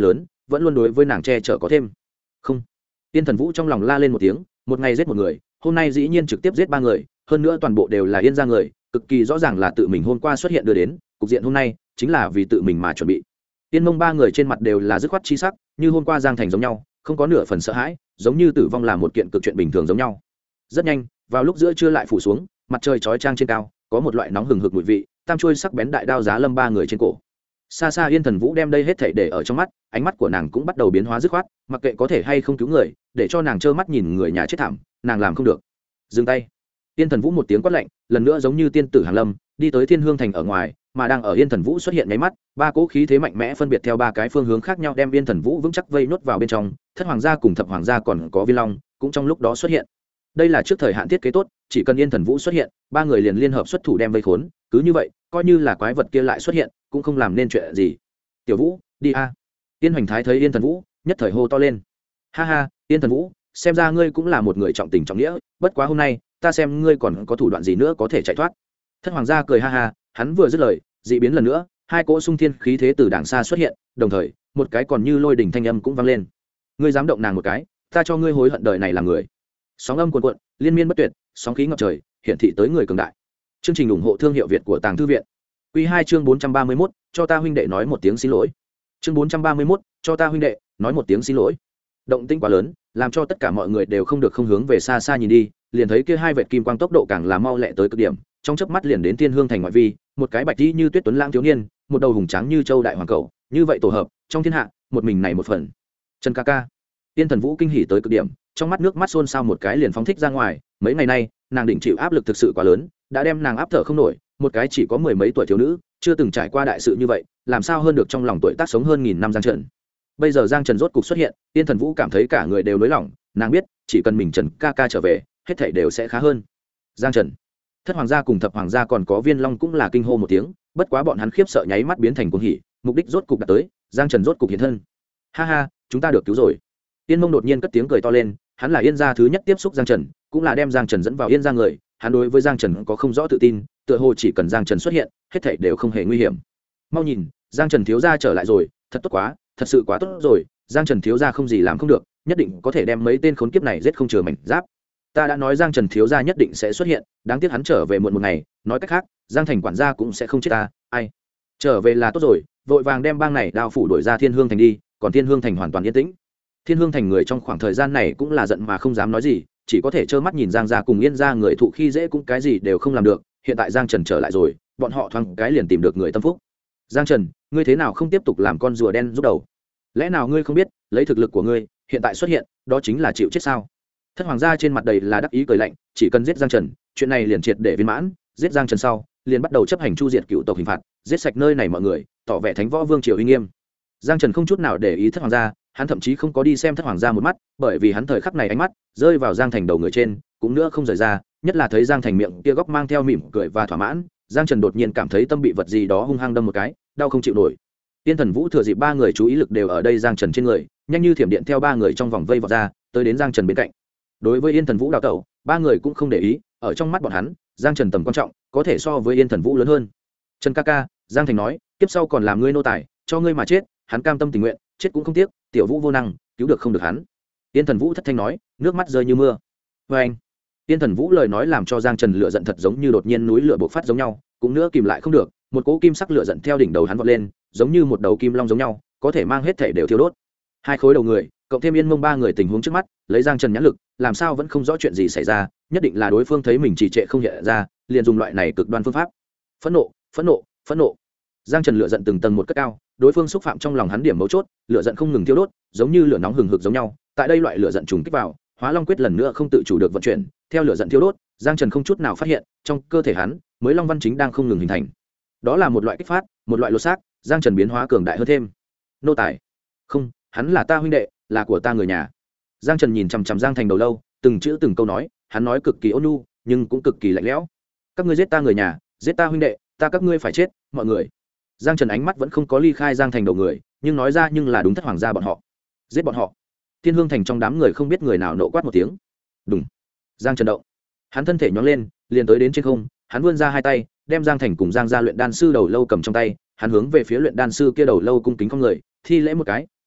[SPEAKER 1] vẫn luôn đối với nàng che chở có thêm. Không. Yên Thần Vũ trong lòng la lên một tiếng, một ngày giết một người, hôm nay dĩ nhiên trực tiếp giết 3 người, hơn nữa toàn bộ đều là Yên gia người, cực kỳ rõ ràng là tự mình hôm qua xuất hiện đưa đến, cục diện hôm nay chính là vì tự mình mà chuẩn bị. Yên Mông 3 người trên mặt đều là dứt khoát chi sắc, như hôm qua Giang Thành giống nhau, không có nửa phần sợ hãi, giống như tử vong là một kiện cực chuyện bình thường giống nhau. Rất nhanh, vào lúc giữa trưa lại phủ xuống, mặt trời chói chang trên cao, có một loại nóng hừng hực mùi vị, tam chuôi sắc bén đại đao giá lâm 3 người trên cổ. Xa xa Yên Thần Vũ đem đây hết thảy để ở trong mắt, ánh mắt của nàng cũng bắt đầu biến hóa dứt khoát, mặc kệ có thể hay không cứu người, để cho nàng trơ mắt nhìn người nhà chết thảm, nàng làm không được. Dừng tay. Yên Thần Vũ một tiếng quát lạnh, lần nữa giống như tiên tử hàng lâm, đi tới Thiên Hương thành ở ngoài, mà đang ở Yên Thần Vũ xuất hiện nháy mắt, 3 cỗ khí thế mạnh mẽ phân biệt theo 3 cái phương hướng khác nhau đem Yên Thần Vũ vững chắc vây nốt vào bên trong, Thất Hoàng gia cùng Thập Hoàng gia còn có Vi Long, cũng trong lúc đó xuất hiện. Đây là trước thời hạn thiết kế tốt, chỉ cần Yên Thần Vũ xuất hiện, 3 người liền liên hợp xuất thủ đem vây khốn, cứ như vậy, coi như là quái vật kia lại xuất hiện, cũng không làm nên chuyện gì. Tiểu Vũ, đi a. Yên Hoành Thái thấy Yên Thần Vũ, nhất thời hô to lên. Ha ha, Yên Thần Vũ, xem ra ngươi cũng là một người trọng tình trọng nghĩa, bất quá hôm nay, ta xem ngươi còn có thủ đoạn gì nữa có thể chạy thoát. Thất Hoàng gia cười ha ha, hắn vừa dứt lời, dị biến lần nữa, 2 cỗ xung thiên khí thế từ đàng xa xuất hiện, đồng thời, một cái còn như lôi đình thanh âm cũng vang lên. Ngươi dám động nàng một cái, ta cho ngươi hối hận đời này làm người. Sóng âm cuồn cuộn, liên miên bất tuyệt, sóng khí ngập trời, hiển thị tới người cường đại. Chương trình ủng hộ thương hiệu Việt của Tàng Thư viện. Quy 2 chương 431, cho ta huynh đệ nói một tiếng xin lỗi. Chương 431, cho ta huynh đệ nói một tiếng xin lỗi. Động tĩnh quá lớn, làm cho tất cả mọi người đều không được không hướng về xa xa nhìn đi, liền thấy kia 2 vệt kim quang tốc độ càng là mau lẹ tới cực điểm, trong chớp mắt liền đến Thiên Hương thành ngoại vi, một cái bạch y như tuyết tuấn lãng thiếu niên, một đầu hùng tráng như châu đại hoàng cẩu, như vậy tổ hợp, trong thiên hạ, một mình này một phần. Trần ca ca. Tiên Thần Vũ kinh hỉ tới cực điểm, trong mắt nước mắt xôn xao một cái liền phóng thích ra ngoài, mấy ngày nay, nàng định chịu áp lực thực sự quá lớn, đã đem nàng áp thở không nổi, một cái chỉ có 10 mấy tuổi thiếu nữ, chưa từng trải qua đại sự như vậy, làm sao hơn được trong lòng tuổi tác sống hơn 1000 năm Giang Trần. Bây giờ Giang Trần rốt cục xuất hiện, Tiên Thần Vũ cảm thấy cả người đều nới lỏng, nàng biết, chỉ cần mình Trần ca ca trở về, hết thảy đều sẽ khá hơn. Giang Trần, Thất Hoàng gia cùng Thập Hoàng gia còn có Viên Long cũng là kinh hô một tiếng, bất quá bọn hắn khiếp sợ nháy mắt biến thành cuồng hỉ, mục đích rốt cục đạt tới, Giang Trần rốt cục hiện thân. Ha ha, chúng ta được cứu rồi. Yên Mông đột nhiên cất tiếng cười to lên, hắn là Yên gia thứ nhất tiếp xúc Giang Trần, cũng là đem Giang Trần dẫn vào Yên gia người, hắn đối với Giang Trần có không rõ tự tin, tựa hồ chỉ cần Giang Trần xuất hiện, hết thảy đều không hề nguy hiểm. Mau nhìn, Giang Trần thiếu gia trở lại rồi, thật tốt quá, thật sự quá tốt rồi, Giang Trần thiếu gia không gì làm không được, nhất định có thể đem mấy tên khốn kiếp này giết không chừa mảnh giáp. Ta đã nói Giang Trần thiếu gia nhất định sẽ xuất hiện, đáng tiếc hắn trở về muộn một ngày, nói cách khác, Giang Thành quản gia cũng sẽ không chết ta, ai. Trở về là tốt rồi, vội vàng đem bang này đao phủ đuổi ra Thiên Hương thành đi, còn Thiên Hương thành hoàn toàn yên tĩnh. Thiên Hương thành người trong khoảng thời gian này cũng là giận mà không dám nói gì, chỉ có thể trơ mắt nhìn Giang gia cùng Yên gia người thụ khi dễ cũng cái gì đều không làm được, hiện tại Giang Trần trở lại rồi, bọn họ thoáng cái liền tìm được người tâm phúc. Giang Trần, ngươi thế nào không tiếp tục làm con rùa đen giúp đầu? Lẽ nào ngươi không biết, lấy thực lực của ngươi, hiện tại xuất hiện, đó chính là chịu chết sao? Thất Hoàng gia trên mặt đầy là đắc ý cười lạnh, chỉ cần giết Giang Trần, chuyện này liền triệt để viên mãn, giết Giang Trần sau, liền bắt đầu chấp hành chu diệt cựu tộc hình phạt, giết sạch nơi này mọi người, tỏ vẻ Thánh Võ Vương triều uy nghiêm. Giang Trần không chút nào để ý Thất Hoàng gia, hắn thậm chí không có đi xem Thất Hoàng gia một mắt, bởi vì hắn thời khắc này ánh mắt rơi vào Giang Thành đầu người trên, cũng nữa không rời ra, nhất là thấy Giang Thành miệng kia góc mang theo mỉm cười và thỏa mãn, Giang Trần đột nhiên cảm thấy tâm bị vật gì đó hung hăng đâm một cái, đau không chịu nổi. Tiên Thần Vũ thừa dịp 3 người chú ý lực đều ở đây Giang Trần trên người, nhanh như thiểm điện theo 3 người trong vòng vây vọt ra, tới đến Giang Trần bên cạnh. Đối với Yên Thần Vũ đào tẩu, 3 người cũng không để ý, ở trong mắt bọn hắn, Giang Trần tầm quan trọng, có thể so với Yên Thần Vũ lớn hơn. Trần ca ca, Giang Thành nói, tiếp sau còn làm ngươi nô tài, cho ngươi mà chết, hắn cam tâm tình nguyện, chết cũng không tiếc, tiểu Vũ vô năng, cứu được không được hắn. Yên Thần Vũ thất thanh nói, nước mắt rơi như mưa. Và anh, Yên Thần Vũ lời nói làm cho Giang Trần lửa giận thật giống như đột nhiên núi lửa bộc phát giống nhau, cũng nữa kìm lại không được, một cỗ kim sắc lửa giận theo đỉnh đầu hắn vọt lên, giống như một đầu kim long giống nhau, có thể mang hết thể đều thiêu đốt. 2 khối đầu người, cộng thêm Yên Mông 3 người tình huống trước mắt, lấy Giang Trần nhãn lực, làm sao vẫn không rõ chuyện gì xảy ra, nhất định là đối phương thấy mình trì trệ không hiện ra, liền dùng loại này cực đoan phương pháp. Phẫn nộ, phẫn nộ, phẫn nộ. Giang Trần lửa giận từng tầng một cất cao, đối phương xúc phạm trong lòng hắn điểm mấu chốt, lửa giận không ngừng thiêu đốt, giống như lửa nóng hừng hực giống nhau. Tại đây loại lửa giận trùng kích vào, Hóa Long quyết lần nữa không tự chủ được vận chuyển, theo lửa giận thiêu đốt, Giang Trần không chút nào phát hiện, trong cơ thể hắn, mới Long Văn chính đang không ngừng hình thành. Đó là một loại kích phát, một loại lột xác, Giang Trần biến hóa cường đại hơn thêm. Nô tài? Không, hắn là ta huynh đệ, là của ta người nhà. Giang Trần nhìn chằm chằm Giang Thành đầu lâu, từng chữ từng câu nói, hắn nói cực kỳ ôn nhu, nhưng cũng cực kỳ lạnh lẽo. Các ngươi giết ta người nhà, giết ta huynh đệ, ta các ngươi phải chết, mọi người. Giang Trần ánh mắt vẫn không có ly khai Giang Thành đầu người, nhưng nói ra nhưng là đúng Thất Hoàng gia bọn họ. Giết bọn họ. Thiên Hương thành trong đám người không biết người nào nộ quát một tiếng. Đùng. Giang Trần động. Hắn thân thể nhón lên, liền tới đến trên không, hắn vươn ra 2 tay, đem Giang Thành cùng Giang gia luyện đan sư đầu lâu cầm trong tay, hắn hướng về phía luyện đan sư kia đầu lâu cung kính không người, thi lễ một cái,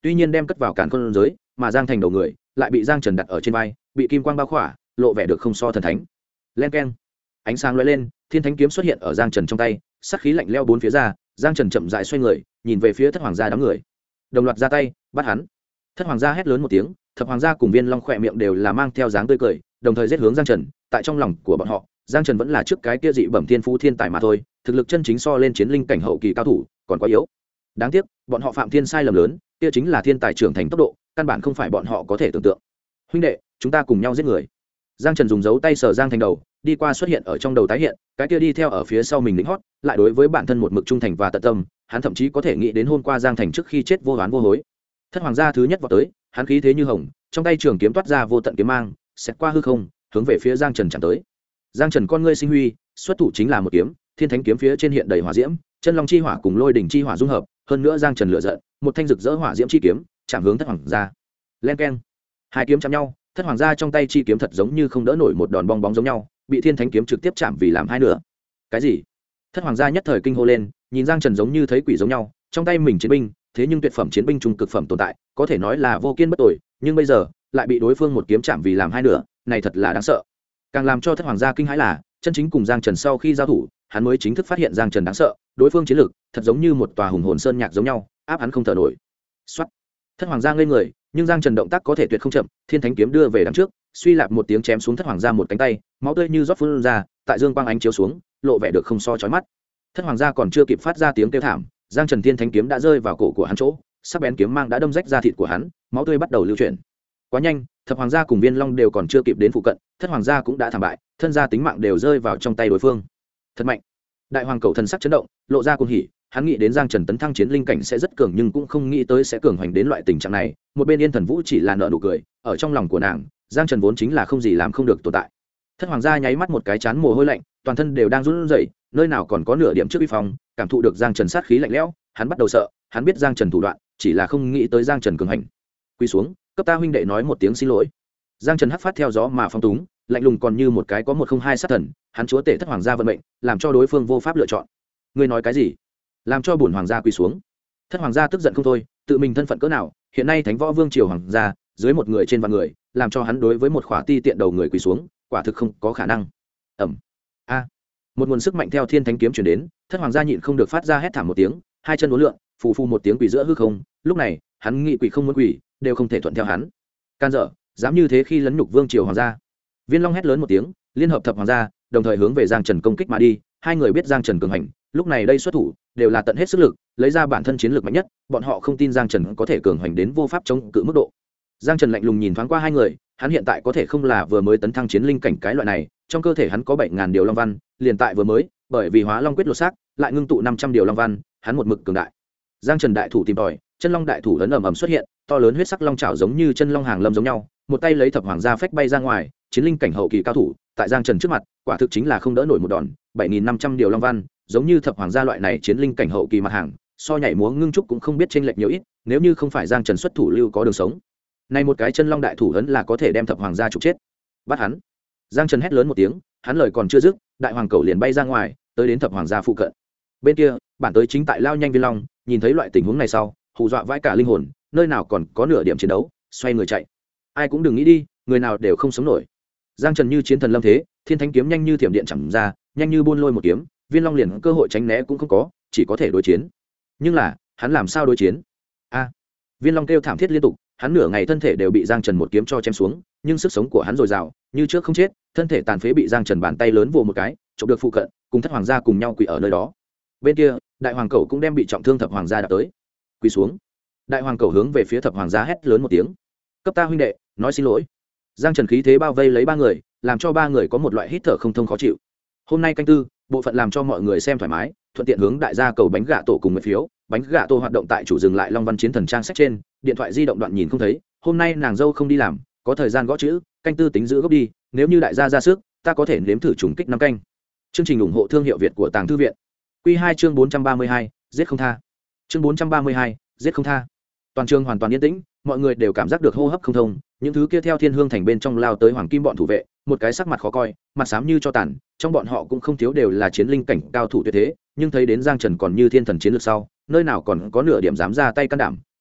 [SPEAKER 1] tuy nhiên đem cất vào càn khôn giới, mà giang thành đầu người lại bị giang trần đặt ở trên vai, bị kim quang bao khỏa, lộ vẻ được không so thần thánh. Len keng, ánh sáng lóe lên, thiên thánh kiếm xuất hiện ở giang trần trong tay, sát khí lạnh lẽo bốn phía ra. Giang trần chậm rãi xoay người, nhìn về phía thất hoàng gia đám người, đồng loạt ra tay bắt hắn. Thất hoàng gia hét lớn một tiếng, thập hoàng gia cùng Viên Long khỏe miệng đều là mang theo dáng tươi cười, đồng thời giết hướng Giang Trần. Tại trong lòng của bọn họ, Giang Trần vẫn là trước cái kia dị bẩm thiên phú thiên tài mà thôi, thực lực chân chính so lên chiến linh cảnh hậu kỳ cao thủ còn quá yếu. Đáng tiếc, bọn họ phạm thiên sai lầm lớn, kia chính là thiên tài trưởng thành tốc độ, căn bản không phải bọn họ có thể tưởng tượng. Huynh đệ, chúng ta cùng nhau giết người. Giang Trần dùng dấu tay sờ Giang Thành đầu, đi qua xuất hiện ở trong đầu tái hiện, cái kia đi theo ở phía sau mình lĩnh hót, lại đối với bản thân một mực trung thành và tận tâm, hắn thậm chí có thể nghĩ đến hôm qua Giang Thành trước khi chết vô oán vô hối. Thất hoàng gia thứ nhất vọt tới, hắn khí thế như hồng, trong tay trường kiếm toát ra vô tận kiếm mang, xẹt qua hư không, hướng về phía Giang Trần chạm tới. Giang Trần con ngươi sinh huy, xuất thủ chính là một kiếm, thiên thánh kiếm phía trên hiện đầy hỏa diễm, chân long chi hỏa cùng lôi đỉnh chi hỏa dung hợp, hơn nữa Giang Trần lửa giận, một thanh rực rỡ hỏa diễm chi kiếm, chạm hướng thất hoàng gia. Len keng, hai kiếm chạm nhau, thất hoàng gia trong tay chi kiếm thật giống như không đỡ nổi một đòn bong bóng giống nhau, bị thiên thánh kiếm trực tiếp chạm vì làm hai nửa. Cái gì? Thất hoàng gia nhất thời kinh hô lên, nhìn Giang Trần giống như thấy quỷ giống nhau, trong tay mình chiến binh, thế nhưng tuyệt phẩm chiến binh trung cực phẩm tồn tại, có thể nói là vô kiên bất tồi, nhưng bây giờ lại bị đối phương một kiếm chạm vì làm hai nửa, này thật là đáng sợ. Càng làm cho thất hoàng gia kinh hãi là, chân chính cùng Giang Trần sau khi giao thủ, hắn mới chính thức phát hiện Giang Trần đáng sợ, đối phương chiến lực thật giống như một tòa hùng hồn sơn nhạc giống nhau, áp hắn không thở nổi. Soát. Thất hoàng gia ngây người, nhưng Giang Trần động tác có thể tuyệt không chậm, thiên thánh kiếm đưa về đằng trước, suy lạp một tiếng chém xuống thất hoàng gia một cánh tay, máu tươi như rót phun ra, tại dương quang ánh chiếu xuống, lộ vẻ được không so chói mắt. Thất hoàng gia còn chưa kịp phát ra tiếng kêu thảm, Giang Trần thiên thánh kiếm đã rơi vào cổ của hắn chỗ, sắc bén kiếm mang đã đâm rách da thịt của hắn, máu tươi bắt đầu lưu chuyển. Quá nhanh, thập hoàng gia cùng Viên Long đều còn chưa kịp đến phụ cận, thất hoàng gia cũng đã thảm bại, thân gia tính mạng đều rơi vào trong tay đối phương. Thật mạnh. Đại hoàng cầu thần sắc chấn động, lộ ra cuồng hỉ, hắn nghĩ đến Giang Trần tấn thăng chiến linh cảnh sẽ rất cường, nhưng cũng không nghĩ tới sẽ cường hoành đến loại tình trạng này. Một bên Yên Thần Vũ chỉ là nở nụ cười, ở trong lòng của nàng, Giang Trần vốn chính là không gì làm không được tồn tại. Thất hoàng gia nháy mắt một cái chán mồ hôi lạnh, toàn thân đều đang run rẩy, nơi nào còn có nửa điểm trước uy phong, cảm thụ được Giang Trần sát khí lạnh lẽo, hắn bắt đầu sợ, hắn biết Giang Trần thủ đoạn, chỉ là không nghĩ tới Giang Trần cường hành. Quỳ xuống, cấp ta huynh đệ nói một tiếng xin lỗi. Giang Trần hất phát theo gió mà phong túng, lạnh lùng còn như một cái có 102 sát thần, hắn chúa tể thất hoàng gia vận mệnh, làm cho đối phương vô pháp lựa chọn. Ngươi nói cái gì? Làm cho bổn hoàng gia quỳ xuống. Thất hoàng gia tức giận không thôi, tự mình thân phận cỡ nào, hiện nay Thánh Võ Vương triều hoàng gia, dưới một người trên vạn người, làm cho hắn đối với một khỏa ti tiện đầu người quỳ xuống, quả thực không có khả năng. Ầm. A. Một nguồn sức mạnh theo thiên thánh kiếm truyền đến, thất hoàng gia nhịn không được phát ra hét thảm một tiếng, hai chân uốn lượn, phù phù một tiếng quỳ giữa hư không, lúc này, hắn nghĩ quỳ không muốn quỳ, đều không thể thuận theo hắn. Can dở, dám như thế khi lấn nhục vương triều hoàng gia. Viên Long hét lớn một tiếng, liên hợp thập hoàng gia, đồng thời hướng về Giang Trần công kích mà đi. Hai người biết Giang Trần cường hành, lúc này đây xuất thủ đều là tận hết sức lực, lấy ra bản thân chiến lược mạnh nhất, bọn họ không tin Giang Trần có thể cường hành đến vô pháp chống cự mức độ. Giang Trần lạnh lùng nhìn thoáng qua hai người, hắn hiện tại có thể không là vừa mới tấn thăng chiến linh cảnh cái loại này, trong cơ thể hắn có 7000 điều long văn, liền tại vừa mới, bởi vì Hóa Long quyết lột xác, lại ngưng tụ 500 điều long văn, hắn một mực cường đại. Giang Trần đại thủ tìm tòi, chân long đại thủ ấn ầm ầm xuất hiện, to lớn huyết sắc long chảo giống như chân long hàng lâm giống nhau, một tay lấy thập hoàng gia phách bay ra ngoài, chiến linh cảnh hậu kỳ cao thủ, tại Giang Trần trước mặt, quả thực chính là không đỡ nổi một đòn, 7500 điều long văn, giống như thập hoàng gia loại này chiến linh cảnh hậu kỳ mặt hàng, so nhảy múa ngưng trúc cũng không biết chênh lệch nhiều ít, nếu như không phải Giang Trần xuất thủ lưu có đường sống. Này một cái chân long đại thủ ấn là có thể đem thập hoàng gia trục chết. Bắt hắn. Giang Trần hét lớn một tiếng, hắn lời còn chưa dứt, đại hoàng cầu liền bay ra ngoài, tới đến thập hoàng gia phụ cận. Bên kia, bản tới chính tại lao nhanh Viên Long, nhìn thấy loại tình huống này sau, hù dọa vãi cả linh hồn, nơi nào còn có nửa điểm chiến đấu, xoay người chạy. Ai cũng đừng nghĩ đi, người nào đều không sống nổi. Giang Trần như chiến thần lâm thế, thiên thánh kiếm nhanh như thiểm điện chậm ra, nhanh như buôn lôi một kiếm, Viên Long liền cơ hội tránh né cũng không có, chỉ có thể đối chiến. Nhưng là, hắn làm sao đối chiến? A! Viên Long kêu thảm thiết liên tục, hắn nửa ngày thân thể đều bị Giang Trần một kiếm cho chém xuống, nhưng sức sống của hắn dồi dào, như trước không chết, thân thể tàn phế bị Giang Trần bàn tay lớn vồ một cái, chụp được phụ cận, cùng thất hoàng gia cùng nhau quỳ ở nơi đó. Bên kia, đại hoàng cẩu cũng đem bị trọng thương thập hoàng gia đạp tới. Quỳ xuống. Đại hoàng cẩu hướng về phía thập hoàng gia hét lớn một tiếng. Cấp ta huynh đệ, nói xin lỗi. Giang Trần khí thế bao vây lấy ba người, làm cho ba người có một loại hít thở không thông khó chịu. Hôm nay canh tư, bộ phận làm cho mọi người xem thoải mái, thuận tiện hướng đại gia cầu bánh gạ tổ cùng một phiếu. Bánh gạ tổ hoạt động tại chủ dừng lại Long Văn Chiến Thần trang sách trên, điện thoại di động đoạn nhìn không thấy. Hôm nay nàng dâu không đi làm, có thời gian gõ chữ, canh tư tính giữ gốc đi, nếu như đại gia ra sức, ta có thể nếm thử trùng kích 5 canh. Chương trình ủng hộ thương hiệu Việt của Tàng Thư viện. Quy 2 chương 432, giết không tha. Chương 432, giết không tha. Toàn trường hoàn toàn yên tĩnh, mọi người đều cảm giác được hô hấp không thông, những thứ kia theo Thiên Hương thành bên trong lao tới hoàng kim bọn thủ vệ, một cái sắc mặt khó coi, mặt xám như cho tàn, trong bọn họ cũng không thiếu đều là chiến linh cảnh cao thủ tuyệt thế, nhưng thấy đến Giang Trần còn như thiên thần chiến lược sau, nơi nào còn có nửa điểm dám ra tay can đảm,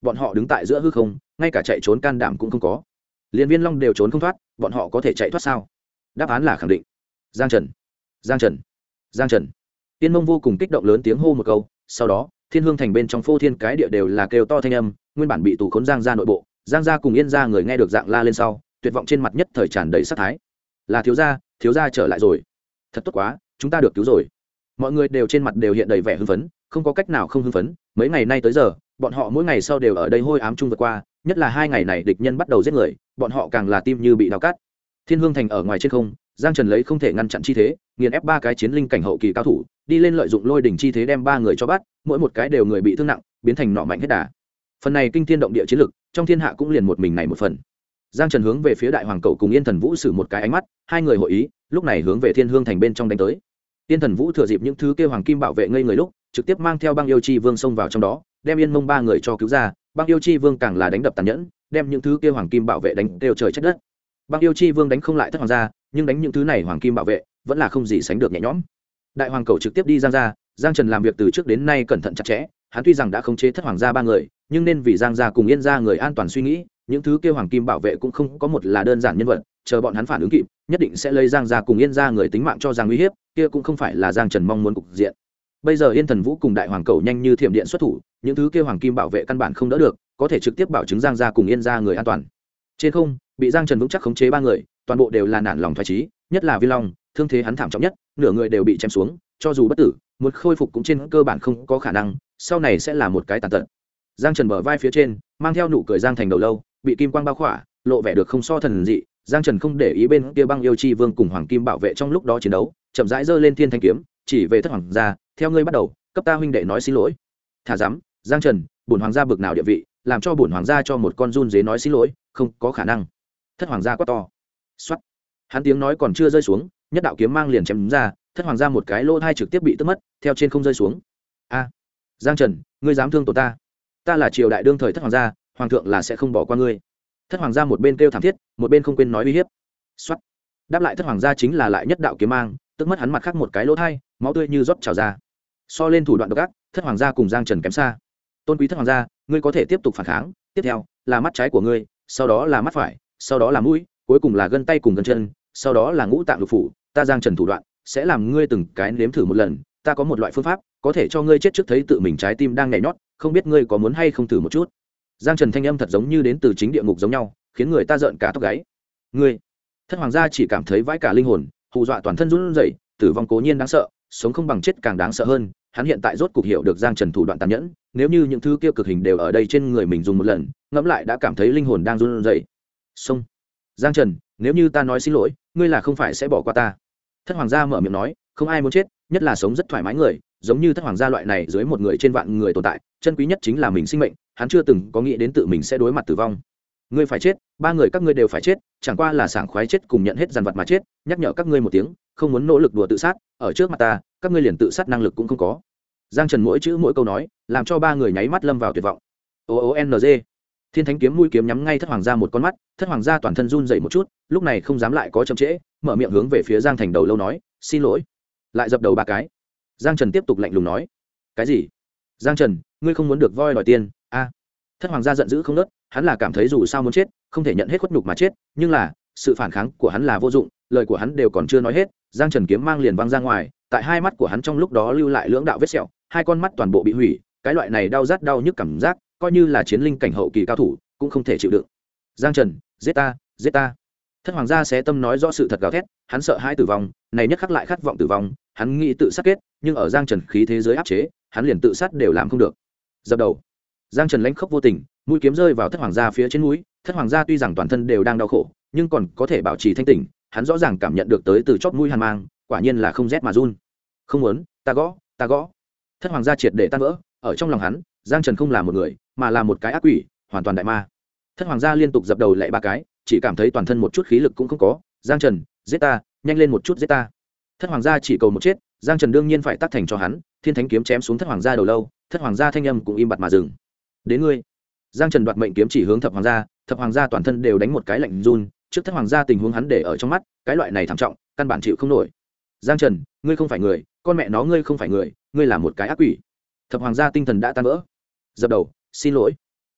[SPEAKER 1] bọn họ đứng tại giữa hư không, ngay cả chạy trốn can đảm cũng không có. Liên Viên Long đều trốn không thoát, bọn họ có thể chạy thoát sao? Đáp án là khẳng định. Giang Trần, Giang Trần, Giang Trần. Tiên Mông vô cùng kích động lớn tiếng hô một câu, sau đó Thiên Hương thành bên trong phô thiên cái địa đều là kêu to thanh âm, nguyên bản bị tù khốn Giang gia nội bộ, Giang gia cùng Yên gia người nghe được dạng la lên sau, tuyệt vọng trên mặt nhất thời tràn đầy sát thái. Là thiếu gia trở lại rồi, thật tốt quá, chúng ta được cứu rồi. Mọi người đều trên mặt đều hiện đầy vẻ hưng phấn, không có cách nào không hưng phấn. Mấy ngày nay tới giờ, bọn họ mỗi ngày sau đều ở đây hôi ám chung vượt qua, nhất là 2 ngày này địch nhân bắt đầu giết người, bọn họ càng là tim như bị đào cắt. Thiên Hương thành ở ngoài trên không, Giang Trần lấy không thể ngăn chặn chi thế, nghiền ép 3 cái chiến linh cảnh hậu kỳ cao thủ, đi lên lợi dụng lôi đỉnh chi thế đem 3 người cho bắt, mỗi một cái đều người bị thương nặng, biến thành nọ mạnh hết đà. Phần này kinh thiên động địa chiến lực, trong thiên hạ cũng liền một mình này một phần. Giang Trần hướng về phía Đại Hoàng Cẩu cùng Yên Thần Vũ sử một cái ánh mắt, hai người hội ý, lúc này hướng về Thiên Hương thành bên trong đánh tới. Yên Thần Vũ thừa dịp những thứ kia hoàng kim bảo vệ ngây người lúc, trực tiếp mang theo Băng Yêu Chi Vương xông vào trong đó, đem Yên Mông 3 người cho cứu ra. Băng Yêu Chi Vương càng là đánh đập tàn nhẫn, đem những thứ kia hoàng kim bảo vệ đánh đều trời trách đất. Băng Yêu Chi Vương đánh không lại Thất Hoàng gia, nhưng đánh những thứ này hoàng kim bảo vệ vẫn là không gì sánh được nhẹ nhõm. Đại Hoàng Cẩu trực tiếp đi Giang gia, Giang Trần làm việc từ trước đến nay cẩn thận chặt chẽ, hắn tuy rằng đã khống chế Thất Hoàng gia 3 người, nhưng nên vì Giang gia cùng Yên gia người an toàn suy nghĩ, những thứ kia hoàng kim bảo vệ cũng không có một là đơn giản nhân vật, chờ bọn hắn phản ứng kịp, nhất định sẽ lấy Giang gia cùng Yên gia người tính mạng cho Giang uy hiếp, kia cũng không phải là Giang Trần mong muốn cục diện. Bây giờ Yên Thần Vũ cùng Đại Hoàng Cẩu nhanh như thiểm điện xuất thủ, những thứ kia hoàng kim bảo vệ căn bản không đỡ được, có thể trực tiếp bảo chứng Giang gia cùng Yên gia người an toàn. Trên không, bị Giang Trần vững chắc khống chế 3 người, toàn bộ đều là nản lòng thoái chí, nhất là Vi Long, thương thế hắn thảm trọng nhất, nửa người đều bị chém xuống, cho dù bất tử, muốn khôi phục cũng trên cơ bản không có khả năng, sau này sẽ là một cái tàn tật. Giang Trần bờ vai phía trên, mang theo nụ cười Giang thành đầu lâu, bị kim quang bao khỏa, lộ vẻ được không so thần dị. Giang Trần không để ý bên kia Băng Yêu Chi Vương cùng hoàng kim bảo vệ trong lúc đó chiến đấu, chậm rãi giơ lên thiên thanh kiếm, chỉ về Thất Hoàng gia, theo ngươi bắt đầu, cấp ta huynh đệ nói xin lỗi. Thả dám, Giang Trần, bổn hoàng gia bực nào địa vị, làm cho bổn hoàng gia cho một con run dế nói xin lỗi, không có khả năng. Thất Hoàng gia quát to. Soát. Hắn tiếng nói còn chưa rơi xuống, nhất đạo kiếm mang liền chém ra, Thất Hoàng gia một cái lỗ thai trực tiếp bị tức mất, theo trên không rơi xuống. A, Giang Trần, ngươi dám thương tổ ta? Ta là triều đại đương thời Thất Hoàng gia, hoàng thượng là sẽ không bỏ qua ngươi. Thất Hoàng gia một bên kêu thảm thiết, một bên không quên nói uy hiếp. Soát. Đáp lại Thất Hoàng gia chính là lại nhất đạo kiếm mang, tức mất hắn mặt khác một cái lỗ thai, máu tươi như rót trào ra. So lên thủ đoạn độc ác, Thất Hoàng gia cùng Giang Trần kém xa. Tôn quý Thất Hoàng gia, ngươi có thể tiếp tục phản kháng, tiếp theo là mắt trái của ngươi, sau đó là mắt phải, sau đó là mũi, cuối cùng là gân tay cùng gân chân, sau đó là ngũ tạng lục phủ. Ta Giang Trần thủ đoạn sẽ làm ngươi từng cái nếm thử một lần. Ta có một loại phương pháp có thể cho ngươi chết trước thấy tự mình trái tim đang nhảy nhót, không biết ngươi có muốn hay không thử một chút. Giang Trần thanh âm thật giống như đến từ chính địa ngục giống nhau, khiến người ta rợn cả tóc gáy. Ngươi, Thất Hoàng gia chỉ cảm thấy vãi cả linh hồn, hù dọa toàn thân run rẩy. Tử vong cố nhiên đáng sợ, sống không bằng chết càng đáng sợ hơn. Hắn hiện tại rốt cục hiểu được Giang Trần thủ đoạn tàn nhẫn, nếu như những thứ kia cực hình đều ở đây trên người mình dùng một lần, ngẫm lại đã cảm thấy linh hồn đang run rẩy. Xong, Giang Trần, nếu như ta nói xin lỗi, ngươi là không phải sẽ bỏ qua ta. Thất Hoàng gia mở miệng nói, không ai muốn chết, nhất là sống rất thoải mái người, giống như Thất Hoàng gia loại này dưới một người trên vạn người tồn tại, chân quý nhất chính là mình sinh mệnh, hắn chưa từng có nghĩ đến tự mình sẽ đối mặt tử vong. Ngươi phải chết, 3 người các ngươi đều phải chết, chẳng qua là sảng khoái chết cùng nhận hết dằn vặt mà chết, nhắc nhở các ngươi một tiếng, không muốn nỗ lực đùa tự sát, ở trước mặt ta, các ngươi liền tự sát năng lực cũng không có. Giang Trần mỗi chữ mỗi câu nói, làm cho 3 người nháy mắt lâm vào tuyệt vọng. OONG. Thiên Thánh kiếm mũi kiếm nhắm ngay Thất Hoàng gia một con mắt, Thất Hoàng gia toàn thân run rẩy một chút, lúc này không dám lại có chậm trễ, mở miệng hướng về phía Giang Thành đầu lâu nói, "Xin lỗi." Lại dập đầu 3 cái. Giang Trần tiếp tục lạnh lùng nói, "Cái gì? Giang Trần, ngươi không muốn được voi đòi tiền a?" Thất Hoàng gia giận dữ không ngớt, hắn là cảm thấy dù sao muốn chết, không thể nhận hết khuất nhục mà chết, nhưng là, sự phản kháng của hắn là vô dụng, lời của hắn đều còn chưa nói hết, Giang Trần kiếm mang liền văng ra ngoài, tại hai mắt của hắn trong lúc đó lưu lại lưỡng đạo vết sẹo, hai con mắt toàn bộ bị hủy, cái loại này đau rát đau nhức cảm giác, coi như là chiến linh cảnh hậu kỳ cao thủ cũng không thể chịu đựng. Giang Trần, giết ta, giết ta. Thất Hoàng gia xé tâm nói rõ sự thật gào thét, hắn sợ hai tử vong, này nhất khắc lại khát vọng tử vong, hắn nghĩ tự sát kết, nhưng ở Giang Trần khí thế giới áp chế, hắn liền tự sát đều làm không được. Dập đầu. Giang Trần lãnh khốc vô tình, mũi kiếm rơi vào Thất Hoàng gia phía trên mũi, Thất Hoàng gia tuy rằng toàn thân đều đang đau khổ, nhưng còn có thể bảo trì thanh tỉnh, hắn rõ ràng cảm nhận được tới từ chóp mũi hàn mang, quả nhiên là không rét mà run. Không muốn, ta gõ, ta gõ. Thất Hoàng gia triệt để tan vỡ, ở trong lòng hắn, Giang Trần không là một người, mà là một cái ác quỷ, hoàn toàn đại ma. Thất Hoàng gia liên tục dập đầu lại 3 cái, chỉ cảm thấy toàn thân một chút khí lực cũng không có. Giang Trần, giết ta, nhanh lên một chút giết ta. Thất Hoàng gia chỉ cầu một chết, Giang Trần đương nhiên phải tác thành cho hắn, Thiên Thánh kiếm chém xuống Thất Hoàng gia đầu lâu, Thất Hoàng gia thanh âm cũng im bặt mà dừng. Đến ngươi. Giang Trần đoạt mệnh kiếm chỉ hướng Thập Hoàng gia toàn thân đều đánh một cái lạnh run, trước Thất Hoàng gia tình huống hắn để ở trong mắt, cái loại này thảm trọng, căn bản chịu không nổi. Giang Trần, ngươi không phải người, con mẹ nó ngươi không phải người, ngươi là một cái ác quỷ. Thập Hoàng gia tinh thần đã tan vỡ. Dập đầu, xin lỗi.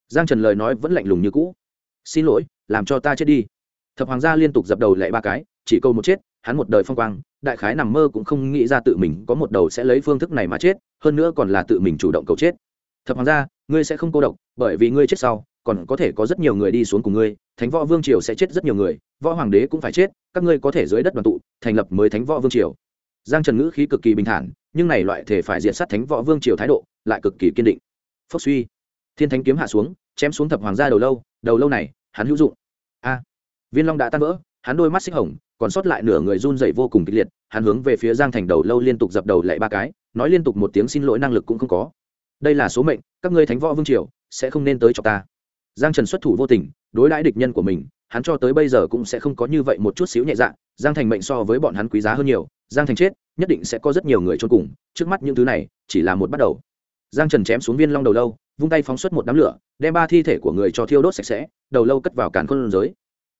[SPEAKER 1] Giang Trần lời nói vẫn lạnh lùng như cũ. Xin lỗi, làm cho ta chết đi. Thập hoàng gia liên tục dập đầu lạy ba cái, chỉ câu một chết, hắn một đời phong quang, đại khái nằm mơ cũng không nghĩ ra tự mình có một đầu sẽ lấy phương thức này mà chết, hơn nữa còn là tự mình chủ động cầu chết. Thập hoàng gia, ngươi sẽ không cô độc, bởi vì ngươi chết sau còn có thể có rất nhiều người đi xuống cùng ngươi, Thánh Võ Vương triều sẽ chết rất nhiều người, võ hoàng đế cũng phải chết, các ngươi có thể dưới đất đoàn tụ, thành lập mới Thánh Võ Vương triều. Giang Trần ngữ khí cực kỳ bình thản, nhưng này loại thể phải diệt sát Thánh Võ Vương triều thái độ lại cực kỳ kiên định. Phốc suy, thiên thánh kiếm hạ xuống, chém xuống thập hoàng gia đầu lâu này hắn hữu dụng. A, viên long đã tan vỡ, hắn đôi mắt xích hồng, còn sót lại nửa người run rẩy vô cùng kịch liệt, hắn hướng về phía Giang Thành đầu lâu liên tục dập đầu lạy ba cái, nói liên tục một tiếng xin lỗi năng lực cũng không có. Đây là số mệnh, các ngươi Thánh Võ Vương triều sẽ không nên tới chọc ta. Giang Trần xuất thủ vô tình, đối đãi địch nhân của mình, hắn cho tới bây giờ cũng sẽ không có như vậy một chút xíu nhẹ dạ. Giang Thành mệnh so với bọn hắn quý giá hơn nhiều, Giang Thành chết, nhất định sẽ có rất nhiều người chôn cùng, trước mắt những thứ này chỉ là một bắt đầu. Giang Trần chém xuống viên long đầu lâu, vung tay phóng xuất một đám lửa, đem ba thi thể của người cho thiêu đốt sạch sẽ, đầu lâu cất vào càn khôn giới.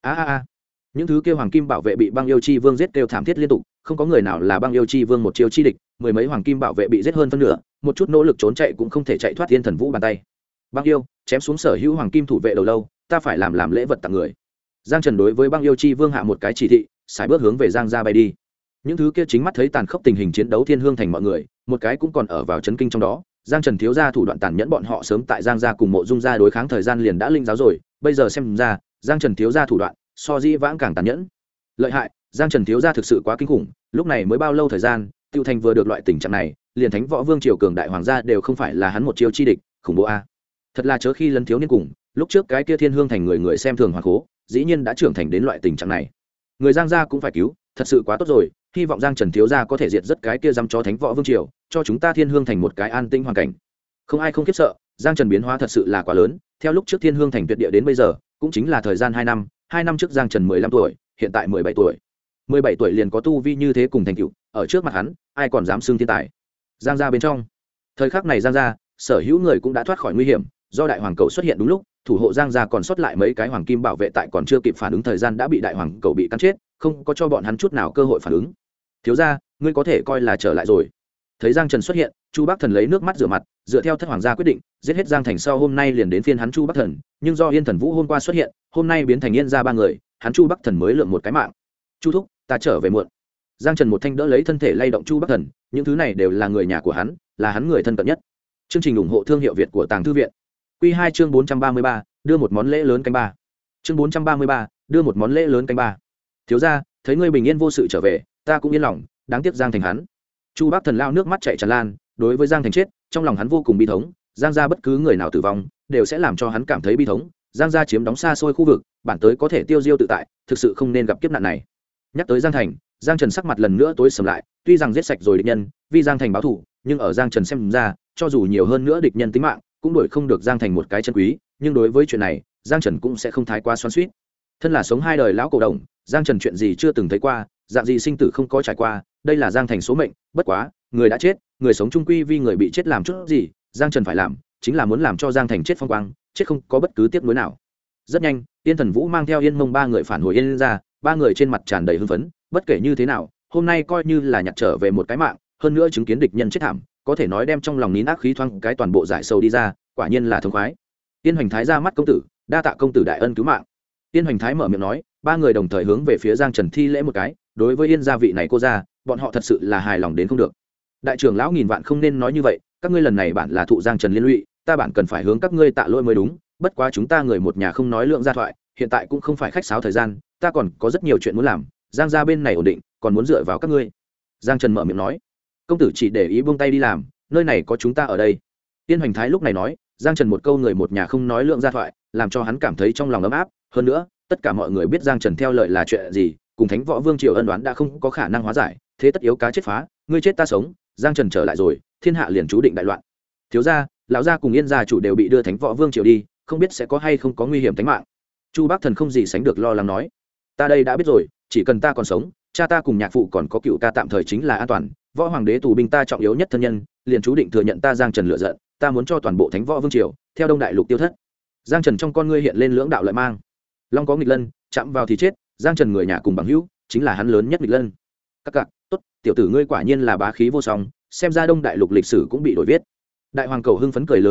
[SPEAKER 1] Những thứ kêu hoàng kim bảo vệ bị băng yêu chi vương giết kêu thảm thiết liên tục, không có người nào là băng yêu chi vương một chiêu chi địch, mười mấy hoàng kim bảo vệ bị giết hơn phân nửa, một chút nỗ lực trốn chạy cũng không thể chạy thoát thiên thần vũ bàn tay. Băng yêu chém xuống sở hữu hoàng kim thủ vệ đầu lâu, ta phải làm lễ vật tặng người. Giang Trần đối với băng yêu chi vương hạ một cái chỉ thị, sải bước hướng về Giang gia bay đi. Những thứ kia chính mắt thấy tàn khốc tình hình chiến đấu thiên hương thành mọi người, một cái cũng còn ở vào chấn kinh trong đó. Giang Trần thiếu gia thủ đoạn tàn nhẫn, bọn họ sớm tại Giang gia cùng Mộ Dung gia đối kháng thời gian liền đã linh giáo rồi, bây giờ xem ra Giang Trần thiếu gia thủ đoạn so dĩ vãng càng tàn nhẫn. Lợi hại, Giang Trần thiếu gia thực sự quá kinh khủng, lúc này mới bao lâu thời gian, Tiêu Thành vừa được loại tình trạng này, liền Thánh Võ Vương triều cường đại hoàng gia đều không phải là hắn một chiêu chi địch, khủng bố a. Thật là chớ khi lấn thiếu niên cùng, lúc trước cái kia thiên hương thành người xem thường hoàng cố, dĩ nhiên đã trưởng thành đến loại tình trạng này. Người Giang gia cũng phải cứu, thật sự quá tốt rồi, hy vọng Giang Trần thiếu gia có thể diệt rất cái kia dăm cho Thánh Võ Vương triều, cho chúng ta thiên hương thành một cái an tĩnh hoàn cảnh. Không ai không khiếp sợ, Giang Trần biến hóa thật sự là quá lớn, theo lúc trước thiên hương thành tuyệt địa đến bây giờ, cũng chính là thời gian 2 năm trước Giang Trần 15 tuổi, hiện tại 17 tuổi. 17 tuổi liền có tu vi như thế cùng thành tựu, ở trước mặt hắn, ai còn dám xưng thiên tài. Giang gia bên trong, thời khắc này Giang gia, sở hữu người cũng đã thoát khỏi nguy hiểm, do đại hoàng cầu xuất hiện đúng lúc, thủ hộ Giang gia còn sót lại mấy cái hoàng kim bảo vệ tại còn chưa kịp phản ứng thời gian đã bị đại hoàng cầu bị cắn chết, không có cho bọn hắn chút nào cơ hội phản ứng. Thiếu gia, ngươi có thể coi là trở lại rồi. Thấy Giang Trần xuất hiện, Chu Bắc Thần lấy nước mắt rửa mặt, dựa theo thất hoàng gia quyết định, giết hết Giang Thành sau hôm nay liền đến phiên hắn Chu Bắc Thần, nhưng do Yên Thần Vũ hôm qua xuất hiện, hôm nay biến thành Yên gia ba người, hắn Chu Bắc Thần mới lượng một cái mạng. Chu thúc, ta trở về muộn. Giang Trần một thanh đỡ lấy thân thể lay động Chu Bắc Thần, những thứ này đều là người nhà của hắn, là hắn người thân cận nhất. Chương trình ủng hộ thương hiệu Việt của Tàng Thư viện. Quy 2 chương 433, đưa một món lễ lớn canh ba. Chương 433, đưa một món lễ lớn canh ba. Thiếu gia, thấy ngươi bình yên vô sự trở về, ta cũng yên lòng, đáng tiếc Giang Thành hắn. Chu Bắc Thần lao nước mắt chảy tràn lan, đối với Giang Thành chết, trong lòng hắn vô cùng bi thống, Giang gia bất cứ người nào tử vong, đều sẽ làm cho hắn cảm thấy bi thống, Giang gia chiếm đóng xa xôi khu vực, bản tới có thể tiêu diêu tự tại, thực sự không nên gặp kiếp nạn này. Nhắc tới Giang Thành, Giang Trần sắc mặt lần nữa tối sầm lại, tuy rằng giết sạch rồi địch nhân, vì Giang Thành báo thù, nhưng ở Giang Trần xem ra, cho dù nhiều hơn nữa địch nhân tính mạng, cũng đổi không được Giang Thành một cái chân quý, nhưng đối với chuyện này, Giang Trần cũng sẽ không thái quá xoắn xuýt. Thân là sống hai đời lão cổ đồng, Giang Trần chuyện gì chưa từng thấy qua, dạng gì sinh tử không có trải qua, đây là Giang Thành số mệnh, bất quá, người đã chết, người sống chung quy vì người bị chết làm chút gì, Giang Trần phải làm, chính là muốn làm cho Giang Thành chết phong quang, chết không có bất cứ tiếc nuối nào. Rất nhanh, Yên Thần Vũ mang theo Yên Mông ba người phản hồi Yên ra, ba người trên mặt tràn đầy hưng phấn, bất kể như thế nào, hôm nay coi như là nhặt trở về một cái mạng, hơn nữa chứng kiến địch nhân chết thảm, có thể nói đem trong lòng nín ác khí thoáng cái toàn bộ giải sầu đi ra, quả nhiên là thống khoái. Tiên Hoành Thái ra mắt công tử, đa tạ công tử đại ân cứu mạng. Tiên Hoành Thái mở miệng nói, ba người đồng thời hướng về phía Giang Trần thi lễ một cái, đối với Yên gia vị này cô gia, bọn họ thật sự là hài lòng đến không được. Đại trưởng lão nghìn vạn không nên nói như vậy, các ngươi lần này bản là thụ Giang Trần liên lụy, ta bản cần phải hướng các ngươi tạ lỗi mới đúng, bất quá chúng ta người một nhà không nói lượng gia thoại, hiện tại cũng không phải khách sáo thời gian, ta còn có rất nhiều chuyện muốn làm, Giang gia bên này ổn định, còn muốn dựa vào các ngươi. Giang Trần mở miệng nói, công tử chỉ để ý buông tay đi làm, nơi này có chúng ta ở đây. Tiên Hoành Thái lúc này nói, Giang Trần một câu người một nhà không nói lượng gia thoại, làm cho hắn cảm thấy trong lòng ấm áp, hơn nữa, tất cả mọi người biết Giang Trần theo lời là chuyện gì, cùng Thánh Võ Vương triều ân oán đã không có khả năng hóa giải, thế tất yếu cá chết phá, ngươi chết ta sống, Giang Trần trở lại rồi, thiên hạ liền chú định đại loạn. Thiếu gia, lão gia cùng Yên gia chủ đều bị đưa Thánh Võ Vương triều đi, không biết sẽ có hay không có nguy hiểm tính mạng. Chu Bắc Thần không gì sánh được lo lắng nói, ta đây đã biết rồi, chỉ cần ta còn sống, cha ta cùng nhạc phụ còn có cựu ca tạm thời chính là an toàn, võ hoàng đế tù binh ta trọng yếu nhất thân nhân, liền chú định thừa nhận ta Giang Trần lựa giận, ta muốn cho toàn bộ Thánh Võ Vương triều theo Đông Đại Lục tiêu thất. Giang Trần trong con ngươi hiện lên lưỡng đạo lợi mang, long có nghịch lân, chạm vào thì chết, Giang Trần người nhà cùng bằng hữu chính là hắn lớn nhất nghịch lân. Các cặc, tốt, tiểu tử ngươi quả nhiên là bá khí vô song, xem ra Đông Đại Lục lịch sử cũng bị đổi viết. Đại hoàng cầu hưng phấn cười lớn khẳng khặc,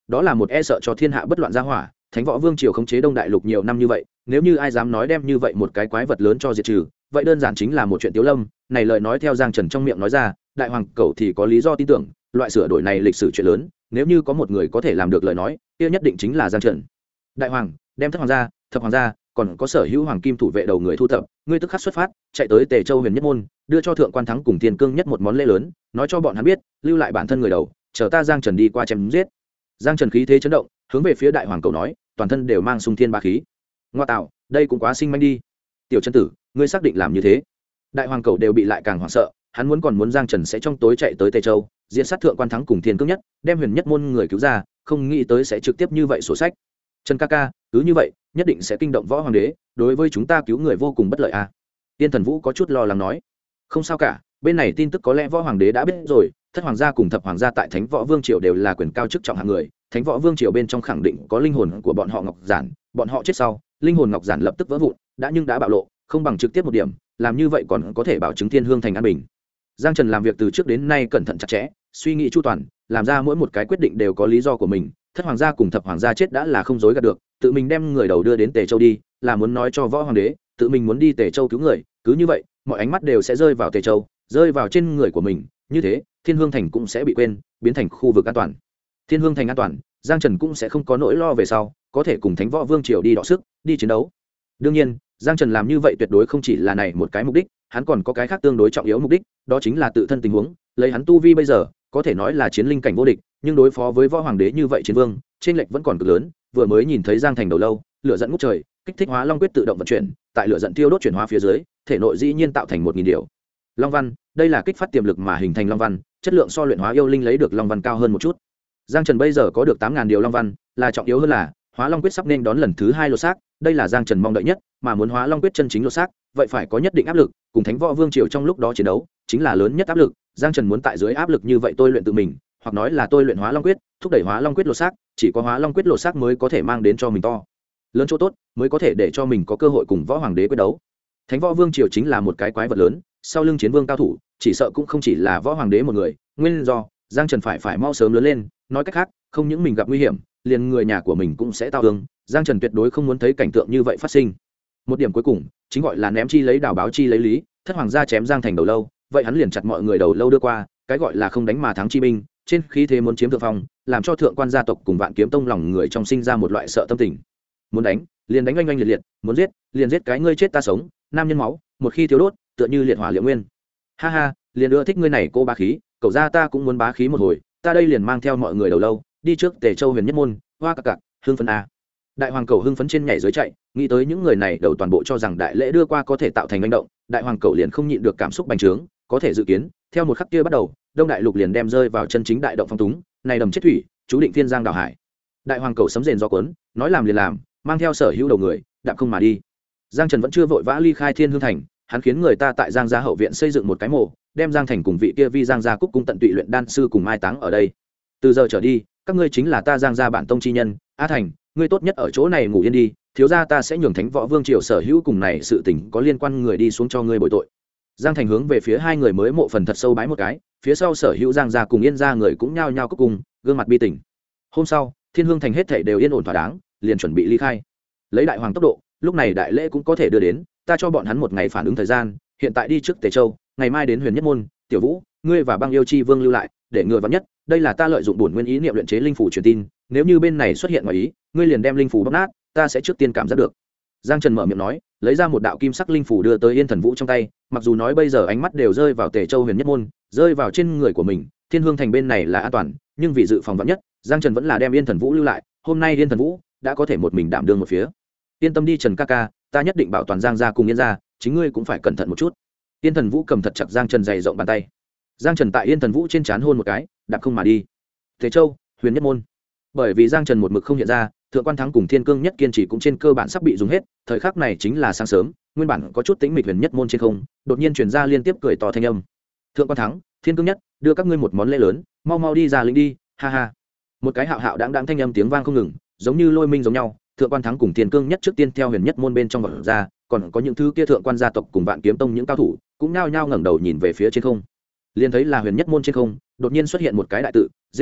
[SPEAKER 1] đó là một e sợ cho thiên hạ bất loạn gia hỏa. Thánh Võ Vương triều khống chế Đông Đại Lục nhiều năm như vậy, nếu như ai dám nói đem như vậy một cái quái vật lớn cho diệt trừ, vậy đơn giản chính là một chuyện tiếu lâm. Này lời nói theo Giang Trần trong miệng nói ra, đại hoàng cẩu thì có lý do tin tưởng, loại sửa đổi này lịch sử chuyện lớn, nếu như có một người có thể làm được lời nói, kia nhất định chính là Giang Trần. Đại hoàng, đem thất hoàng gia, thập hoàng gia, còn có sở hữu hoàng kim thủ vệ đầu người thu thập, ngươi tức khắc xuất phát, chạy tới Tề Châu Huyền Nhất môn, đưa cho thượng quan thắng cùng Thiên Cương Nhất một món lễ lớn, nói cho bọn hắn biết, lưu lại bản thân người đầu, chờ ta Giang Trần đi qua chém giết. Giang Trần khí thế chấn động, hướng về phía đại hoàng cầu nói, toàn thân đều mang xung thiên ba khí. Ngoa tạo, đây cũng quá sinh manh đi. Tiểu chân tử, ngươi xác định làm như thế? Đại hoàng cầu đều bị lại càng hoảng sợ, hắn muốn Giang Trần sẽ trong tối chạy tới Tề Châu, diễn sát thượng quan thắng cùng Thiên Cương Nhất, đem Huyền Nhất môn người cứu ra, không nghĩ tới sẽ trực tiếp như vậy sổ sách. Trần ca ca, cứ như vậy, nhất định sẽ kinh động võ hoàng đế, đối với chúng ta cứu người vô cùng bất lợi à? Tiên Thần Vũ có chút lo lắng nói. Không sao cả, bên này tin tức có lẽ võ hoàng đế đã biết rồi, thất hoàng gia cùng thập hoàng gia tại Thánh Võ Vương triều đều là quyền cao chức trọng hạng người, Thánh Võ Vương triều bên trong khẳng định có linh hồn của bọn họ ngọc giản, bọn họ chết sau, linh hồn ngọc giản lập tức vỡ vụn, đã bạo lộ, không bằng trực tiếp một điểm, làm như vậy còn có thể bảo chứng Thiên Hương thành an bình. Giang Trần làm việc từ trước đến nay cẩn thận chặt chẽ, suy nghĩ chu toàn, làm ra mỗi một cái quyết định đều có lý do của mình, thất hoàng gia cùng thập hoàng gia chết đã là không dối gạt được, tự mình đem người đầu đưa đến Tề Châu đi, là muốn nói cho võ hoàng đế, tự mình muốn đi Tề Châu cứu người, cứ như vậy, mọi ánh mắt đều sẽ rơi vào Tề Châu, rơi vào trên người của mình, như thế, Thiên Hương thành cũng sẽ bị quên, biến thành khu vực an toàn. Thiên Hương thành an toàn, Giang Trần cũng sẽ không có nỗi lo về sau, có thể cùng Thánh Võ Vương triều đi đọ sức, đi chiến đấu. Đương nhiên, Giang Trần làm như vậy tuyệt đối không chỉ là này một cái mục đích, hắn còn có cái khác tương đối trọng yếu mục đích, đó chính là tự thân tình huống, lấy hắn tu vi bây giờ, có thể nói là chiến linh cảnh vô địch, nhưng đối phó với võ hoàng đế như vậy chiến vương, trên lệch vẫn còn cực lớn, vừa mới nhìn thấy Giang Thành đầu lâu, lửa giận ngút trời, kích thích Hóa Long quyết tự động vận chuyển, tại lửa giận tiêu đốt chuyển hóa phía dưới, thể nội dĩ nhiên tạo thành 1000 điều. Long văn, đây là kích phát tiềm lực mà hình thành long văn, chất lượng so luyện hóa yêu linh lấy được long văn cao hơn một chút. Giang Trần bây giờ có được 8000 điều long văn, là trọng yếu hơn là Hóa Long quyết sắp nên đón lần thứ 2 lột xác, đây là Giang Trần mong đợi nhất, mà muốn Hóa Long quyết chân chính lột xác, vậy phải có nhất định áp lực, cùng Thánh Võ Vương triều trong lúc đó chiến đấu, chính là lớn nhất áp lực. Giang Trần muốn tại dưới áp lực như vậy tôi luyện tự mình, hoặc nói là tôi luyện Hóa Long quyết, thúc đẩy Hóa Long quyết lột xác, chỉ có Hóa Long quyết lột xác mới có thể mang đến cho mình to lớn chỗ tốt, mới có thể để cho mình có cơ hội cùng võ hoàng đế quyết đấu. Thánh Võ Vương triều chính là một cái quái vật lớn, sau lưng chiến vương cao thủ, chỉ sợ cũng không chỉ là võ hoàng đế một người, nguyên do Giang Trần phải mau sớm lớn lên, nói cách khác, không những mình gặp nguy hiểm, liền người nhà của mình cũng sẽ tao thương. Giang Trần tuyệt đối không muốn thấy cảnh tượng như vậy phát sinh. Một điểm cuối cùng, chính gọi là ném chi lấy đào báo chi lấy lý, thất hoàng gia chém Giang Thành đầu lâu, vậy hắn liền chặt mọi người đầu lâu đưa qua, cái gọi là không đánh mà thắng chi binh, trên khí thế muốn chiếm thượng phong, làm cho thượng quan gia tộc cùng Vạn Kiếm Tông lòng người trong sinh ra một loại sợ tâm tình. Muốn đánh, liền đánh oanh oanh liệt liệt, muốn giết, liền giết cái ngươi chết ta sống, nam nhân máu, một khi thiếu đốt, tựa như liệt hỏa liệu nguyên. Ha ha, liền ưa thích ngươi này cô bá khí, cậu gia ta cũng muốn bá khí một hồi, ta đây liền mang theo mọi người đầu lâu, đi trước Tề Châu Huyền Nhất môn, hoa cặc cặc, hưng phấn a. Đại hoàng cầu hưng phấn trên nhảy dưới chạy, nghĩ tới những người này đầu toàn bộ cho rằng đại lễ đưa qua có thể tạo thành hành động, đại hoàng cầu liền không nhịn được cảm xúc bành trướng, có thể dự kiến, theo một khắc kia bắt đầu, Đông Đại Lục liền đem rơi vào chân chính đại động phong túng, này đầm chết thủy, chú định thiên giang đảo hải. Đại hoàng cầu sấm rền gió cuốn, nói làm liền làm, mang theo sở hữu đầu người, đạp không mà đi. Giang Trần vẫn chưa vội vã ly khai Thiên Hương thành, hắn khiến người ta tại Giang gia hậu viện xây dựng một cái mộ, đem Giang Thành cùng vị kia vi Giang gia cúc cung tận tụy luyện đan sư cùng mai táng ở đây. Từ giờ trở đi, các ngươi chính là ta Giang gia bản tông chi nhân. A Thành, ngươi tốt nhất ở chỗ này ngủ yên đi, thiếu gia ta sẽ nhường Thánh Võ Vương triều sở hữu cùng này sự tình có liên quan người đi xuống cho ngươi bồi tội. Giang Thành hướng về phía hai người mới mộ phần thật sâu bái một cái, phía sau sở hữu Giang gia cùng Yên gia người cũng nhao nhao cúc cung, gương mặt bi tình. Hôm sau, Thiên Hương thành hết thảy đều yên ổn thỏa đáng, liền chuẩn bị ly khai. Lấy đại hoàng tốc độ, lúc này đại lễ cũng có thể đưa đến, ta cho bọn hắn một ngày phản ứng thời gian, hiện tại đi trước Tề Châu, ngày mai đến Huyền Nhất môn. Tiểu Vũ, ngươi và Băng Yêu Chi Vương lưu lại, để ngừa vắn nhất, đây là ta lợi dụng bổn nguyên ý niệm luyện chế linh phủ truyền tin, nếu như bên này xuất hiện ngoài ý, ngươi liền đem linh phủ bóc nát, ta sẽ trước tiên cảm giác được. Giang Trần mở miệng nói, lấy ra một đạo kim sắc linh phủ đưa tới Yên Thần Vũ trong tay, mặc dù nói bây giờ ánh mắt đều rơi vào Tề Châu Huyền Nhất môn, rơi vào trên người của mình, Thiên Hương thành bên này là an toàn, nhưng vì dự phòng vắn nhất, Giang Trần vẫn là đem Yên Thần Vũ lưu lại, hôm nay Yên Thần Vũ đã có thể một mình đảm đương một phía. Yên tâm đi Trần ca ca, ta nhất định bảo toàn Giang gia cùng Yên gia, chính ngươi cũng phải cẩn thận một chút. Yên Thần Vũ cầm thật chặt Giang Trần dày rộng bàn tay. Giang Trần tại Yên Thần Vũ trên trán hôn một cái, đạp không mà đi. Tề Châu, Huyền Nhất môn. Bởi vì Giang Trần một mực không hiện ra, Thượng Quan Thắng cùng Thiên Cương Nhất kiên trì cũng trên cơ bản sắp bị dùng hết, thời khắc này chính là sáng sớm, nguyên bản có chút tĩnh mịch Huyền Nhất môn trên không, đột nhiên truyền ra liên tiếp cười to thanh âm. Thượng Quan Thắng, Thiên Cương Nhất, đưa các ngươi một món lễ lớn, mau mau đi ra lính đi, ha ha. Một cái hạo hạo đãng đãng thanh âm tiếng vang không ngừng, giống như lôi minh giống nhau. Thượng Quan Thắng cùng Thiên Cương Nhất trước tiên theo Huyền Nhất môn bên trong vọt ra, còn có những thứ kia thượng quan gia tộc cùng Vạn Kiếm Tông những cao thủ, cũng nhao nhao ngẩng đầu nhìn về phía trên không. Liền thấy là Huyền Nhất môn trên không, đột nhiên xuất hiện một cái đại tự, giết.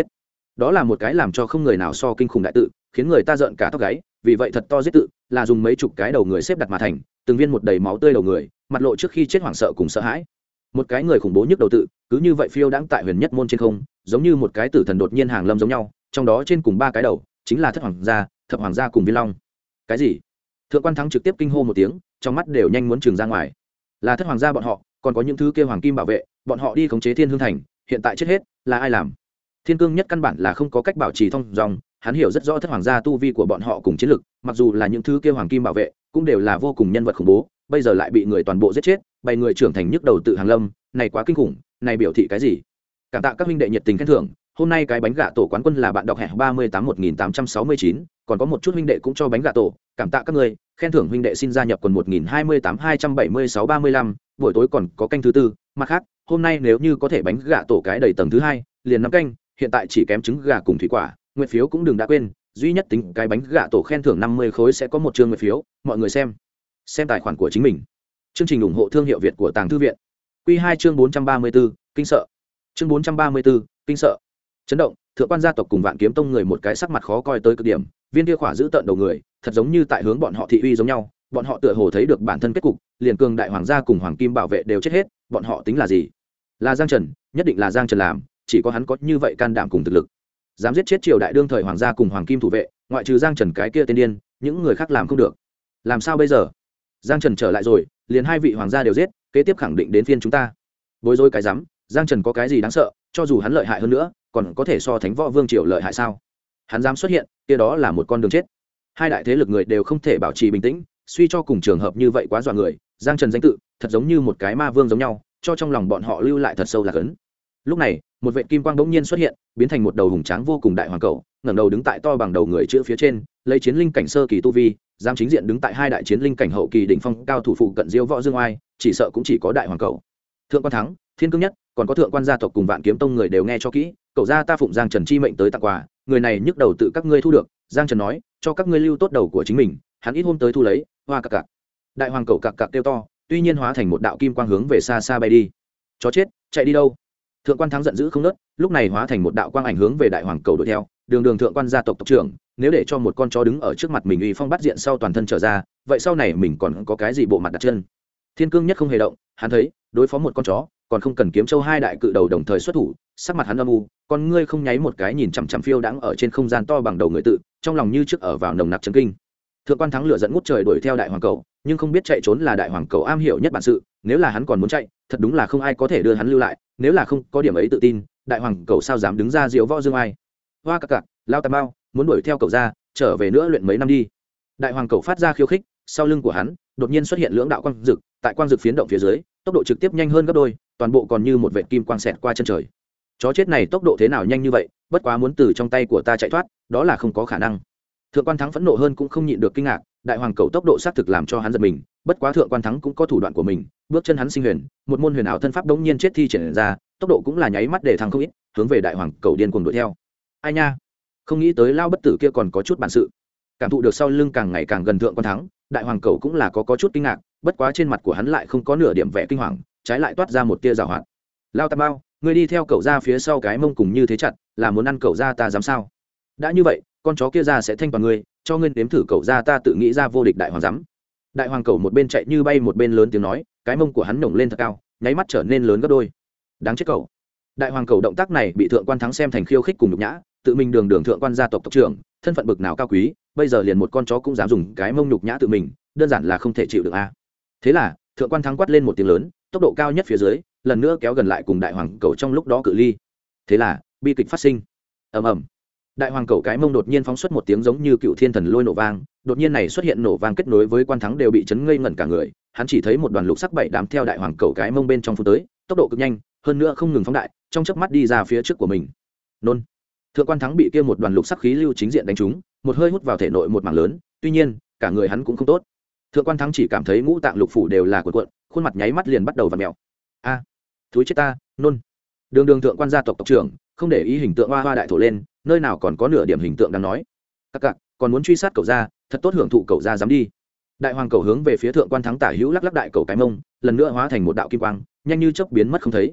[SPEAKER 1] đó là một cái làm cho không người nào so kinh khủng đại tự, khiến người ta rợn cả tóc gáy. Vì vậy thật to giết tự là dùng mấy chục cái đầu người xếp đặt mà thành, từng viên một đầy máu tươi đầu người, mặt lộ trước khi chết hoảng sợ cùng sợ hãi. Một cái người khủng bố nhất đầu tự cứ như vậy phiêu đãng tại huyền nhất môn trên không, giống như một cái tử thần đột nhiên hàng lâm giống nhau. Trong đó trên cùng ba cái đầu chính là thất hoàng gia, thập hoàng gia cùng viên long. Cái gì? Thượng quan Thắng trực tiếp kinh hô một tiếng, trong mắt đều nhanh muốn trừng ra ngoài. Là thất hoàng gia bọn họ, còn có những thứ kia hoàng kim bảo vệ, bọn họ đi khống chế Thiên Hương thành, hiện tại chết hết, là ai làm? Thiên Cương Nhất căn bản là không có cách bảo trì thông dòng, hắn hiểu rất rõ thất hoàng gia tu vi của bọn họ cùng chiến lực, mặc dù là những thứ kia hoàng kim bảo vệ, cũng đều là vô cùng nhân vật khủng bố, bây giờ lại bị người toàn bộ giết chết, bày người trưởng thành nhức đầu tự hàng lâm, này quá kinh khủng, này biểu thị cái gì? Cảm tạ các huynh đệ nhiệt tình khen thưởng, hôm nay cái bánh gà tổ quán quân là bạn đọc hẹn 381869, còn có một chút huynh đệ cũng cho bánh gà tổ, cảm tạ các người, khen thưởng huynh đệ xin gia nhập quần 1028-276-35, buổi tối còn có canh thứ tư, mặt khác, hôm nay nếu như có thể bánh gà tổ cái đầy tầng thứ hai, liền 5 canh, hiện tại chỉ kém trứng gà cùng thủy quả, nguyện phiếu cũng đừng đã quên, duy nhất tính cái bánh gà tổ khen thưởng 50 khối sẽ có một chương nguyện phiếu, mọi người xem tài khoản của chính mình. Chương trình ủng hộ thương hiệu Việt của Tàng Thư viện. Quy 2 chương 434, kinh sợ. Chương 434, kinh sợ. Chấn động, thượng quan gia tộc cùng Vạn Kiếm Tông người một cái sắc mặt khó coi tới cực điểm, viên kia khỏa giữ tận đầu người, thật giống như tại hướng bọn họ thị uy giống nhau, bọn họ tựa hồ thấy được bản thân kết cục, liền cường đại hoàng gia cùng hoàng kim bảo vệ đều chết hết, bọn họ tính là gì? Là Giang Trần, nhất định là Giang Trần làm, chỉ có hắn có như vậy can đảm cùng thực lực. Dám giết chết triều đại đương thời hoàng gia cùng hoàng kim thủ vệ, ngoại trừ Giang Trần cái kia tên điên, những người khác làm không được. Làm sao bây giờ? Giang Trần trở lại rồi, liền hai vị hoàng gia đều giết, kế tiếp khẳng định đến phiên chúng ta. Bối rối cái rắm, Giang Trần có cái gì đáng sợ, cho dù hắn lợi hại hơn nữa, còn có thể so Thánh Võ Vương triều lợi hại sao? Hắn dám xuất hiện, kia đó là một con đường chết. Hai đại thế lực người đều không thể bảo trì bình tĩnh, suy cho cùng trường hợp như vậy quá dọa người, Giang Trần danh tự, thật giống như một cái ma vương giống nhau, cho trong lòng bọn họ lưu lại thật sâu là cấn. Lúc này, một vệt kim quang bỗng nhiên xuất hiện, biến thành một đầu hùng tráng vô cùng đại hoàng cẩu, ngẩng đầu đứng tại to bằng đầu người chữ phía trên, lấy chiến linh cảnh sơ kỳ tu vi, dám chính diện đứng tại hai đại chiến linh cảnh hậu kỳ đỉnh phong cao thủ phụ cận Diêu Võ Dương Oai, chỉ sợ cũng chỉ có đại hoàng cẩu. Thượng quan Thắng, Thiên Cương Nhất, còn có thượng quan gia tộc cùng Vạn Kiếm Tông người đều nghe cho kỹ, cậu gia ta phụng Giang Trần chi mệnh tới tặng quà, người này nhức đầu tự các ngươi thu được, Giang Trần nói, cho các ngươi lưu tốt đầu của chính mình, hắn ít hôm tới thu lấy, hoa cặc cặc. Đại hoàng cẩu cặc cặc kêu to, tuy nhiên hóa thành một đạo kim quang hướng về xa xa bay đi. Chó chết, chạy đi đâu? Thượng quan Thắng giận dữ không nớt, lúc này hóa thành một đạo quang ảnh hướng về đại hoàng cẩu đuổi theo, đường thượng quan gia tộc tộc trưởng, nếu để cho một con chó đứng ở trước mặt mình uy phong bắt diện sau toàn thân trở ra, vậy sau này mình còn có cái gì bộ mặt đặt chân? Thiên Cương Nhất không hề động, hắn thấy, đối phó một con chó, còn không cần Kiếm Châu hai đại cự đầu đồng thời xuất thủ, sắc mặt hắn âm u, con ngươi không nháy một cái nhìn chằm chằm phiêu đãng ở trên không gian to bằng đầu người tự, trong lòng như trước ở vào nồng nặc chấn kinh. Thượng quan Thắng lửa giận ngút trời đuổi theo đại hoàng cẩu, nhưng không biết chạy trốn là đại hoàng cẩu am hiểu nhất bản sự, nếu là hắn còn muốn chạy, thật đúng là không ai có thể đưa hắn lưu lại, nếu là không có điểm ấy tự tin, đại hoàng cẩu sao dám đứng ra Diêu Võ Dương Ai? Hoa cặc cặc, lao tam bao, muốn đuổi theo cậu ra, trở về nữa luyện mấy năm đi. Đại hoàng cẩu phát ra khiêu khích, sau lưng của hắn đột nhiên xuất hiện lưỡng đạo quang dực, tại quang dực phiến động phía dưới, tốc độ trực tiếp nhanh hơn gấp đôi, toàn bộ còn như một vệt kim quang xẹt qua chân trời. Chó chết này tốc độ thế nào nhanh như vậy, bất quá muốn từ trong tay của ta chạy thoát, đó là không có khả năng. Thượng quan Thắng phẫn nộ hơn cũng không nhịn được kinh ngạc, đại hoàng cẩu tốc độ xác thực làm cho hắn giật mình, bất quá thượng quan Thắng cũng có thủ đoạn của mình, bước chân hắn sinh huyền, một môn huyền ảo thân pháp đống nhiên chết thi triển ra, tốc độ cũng là nháy mắt để thằng không ít, hướng về đại hoàng cẩu điên cuồng đuổi theo. Ai nha, không nghĩ tới lao bất tử kia còn có chút bản sự. Cảm thụ được sau lưng càng ngày càng gần thượng quan Thắng, đại hoàng cẩu cũng là có chút kinh ngạc, bất quá trên mặt của hắn lại không có nửa điểm vẻ kinh hoàng, trái lại toát ra một tia giảo hoạt. Lao tam bao, ngươi đi theo cậu ra phía sau cái mông cùng như thế chặt, là muốn ăn cậu ra ta dám sao? Đã như vậy, con chó kia ra sẽ thanh toàn ngươi, cho ngươi nếm thử cậu ra ta tự nghĩ ra vô địch đại hoàng dám. Đại hoàng cẩu một bên chạy như bay một bên lớn tiếng nói, cái mông của hắn nổng lên thật cao, nháy mắt trở nên lớn gấp đôi. Đáng chết cậu. Đại hoàng cẩu động tác này bị thượng quan Thắng xem thành khiêu khích cùng nhục nhã, tự mình đường thượng quan gia tộc tộc trưởng, thân phận bực nào cao quý, bây giờ liền một con chó cũng dám dùng cái mông nhục nhã tự mình, đơn giản là không thể chịu được a. Thế là, thượng quan Thắng quát lên một tiếng lớn, tốc độ cao nhất phía dưới, lần nữa kéo gần lại cùng đại hoàng cẩu trong lúc đó cự ly. Thế là, bi kịch phát sinh. Ầm ầm. Đại hoàng cẩu cái mông đột nhiên phóng xuất một tiếng giống như cựu thiên thần lôi nổ vang, đột nhiên này xuất hiện nổ vang kết nối với quan Thắng đều bị chấn ngây ngẩn cả người, hắn chỉ thấy một đoàn lục sắc bảy đám theo đại hoàng cẩu cái mông bên trong phun tới, tốc độ cực nhanh, hơn nữa không ngừng phóng đại, trong chớp mắt đi ra phía trước của mình. Nôn. Thượng quan Thắng bị kia một đoàn lục sắc khí lưu chính diện đánh trúng, một hơi hút vào thể nội một mảng lớn, tuy nhiên, cả người hắn cũng không tốt. Thượng quan Thắng chỉ cảm thấy ngũ tạng lục phủ đều là cuộn, khuôn mặt nháy mắt liền bắt đầu vặn mèo. A, thúi chết ta, nôn. Đường thượng quan gia tộc tộc trưởng, không để ý hình tượng hoa hoa đại thổ lên, nơi nào còn có nửa điểm hình tượng đang nói. Các cặc, còn muốn truy sát cậu ra, thật tốt hưởng thụ cậu ra dám đi. Đại hoàng cẩu hướng về phía thượng quan Thắng tả hữu lắc lắc đại cẩu cái mông, lần nữa hóa thành một đạo kim quang, nhanh như chớp biến mất không thấy.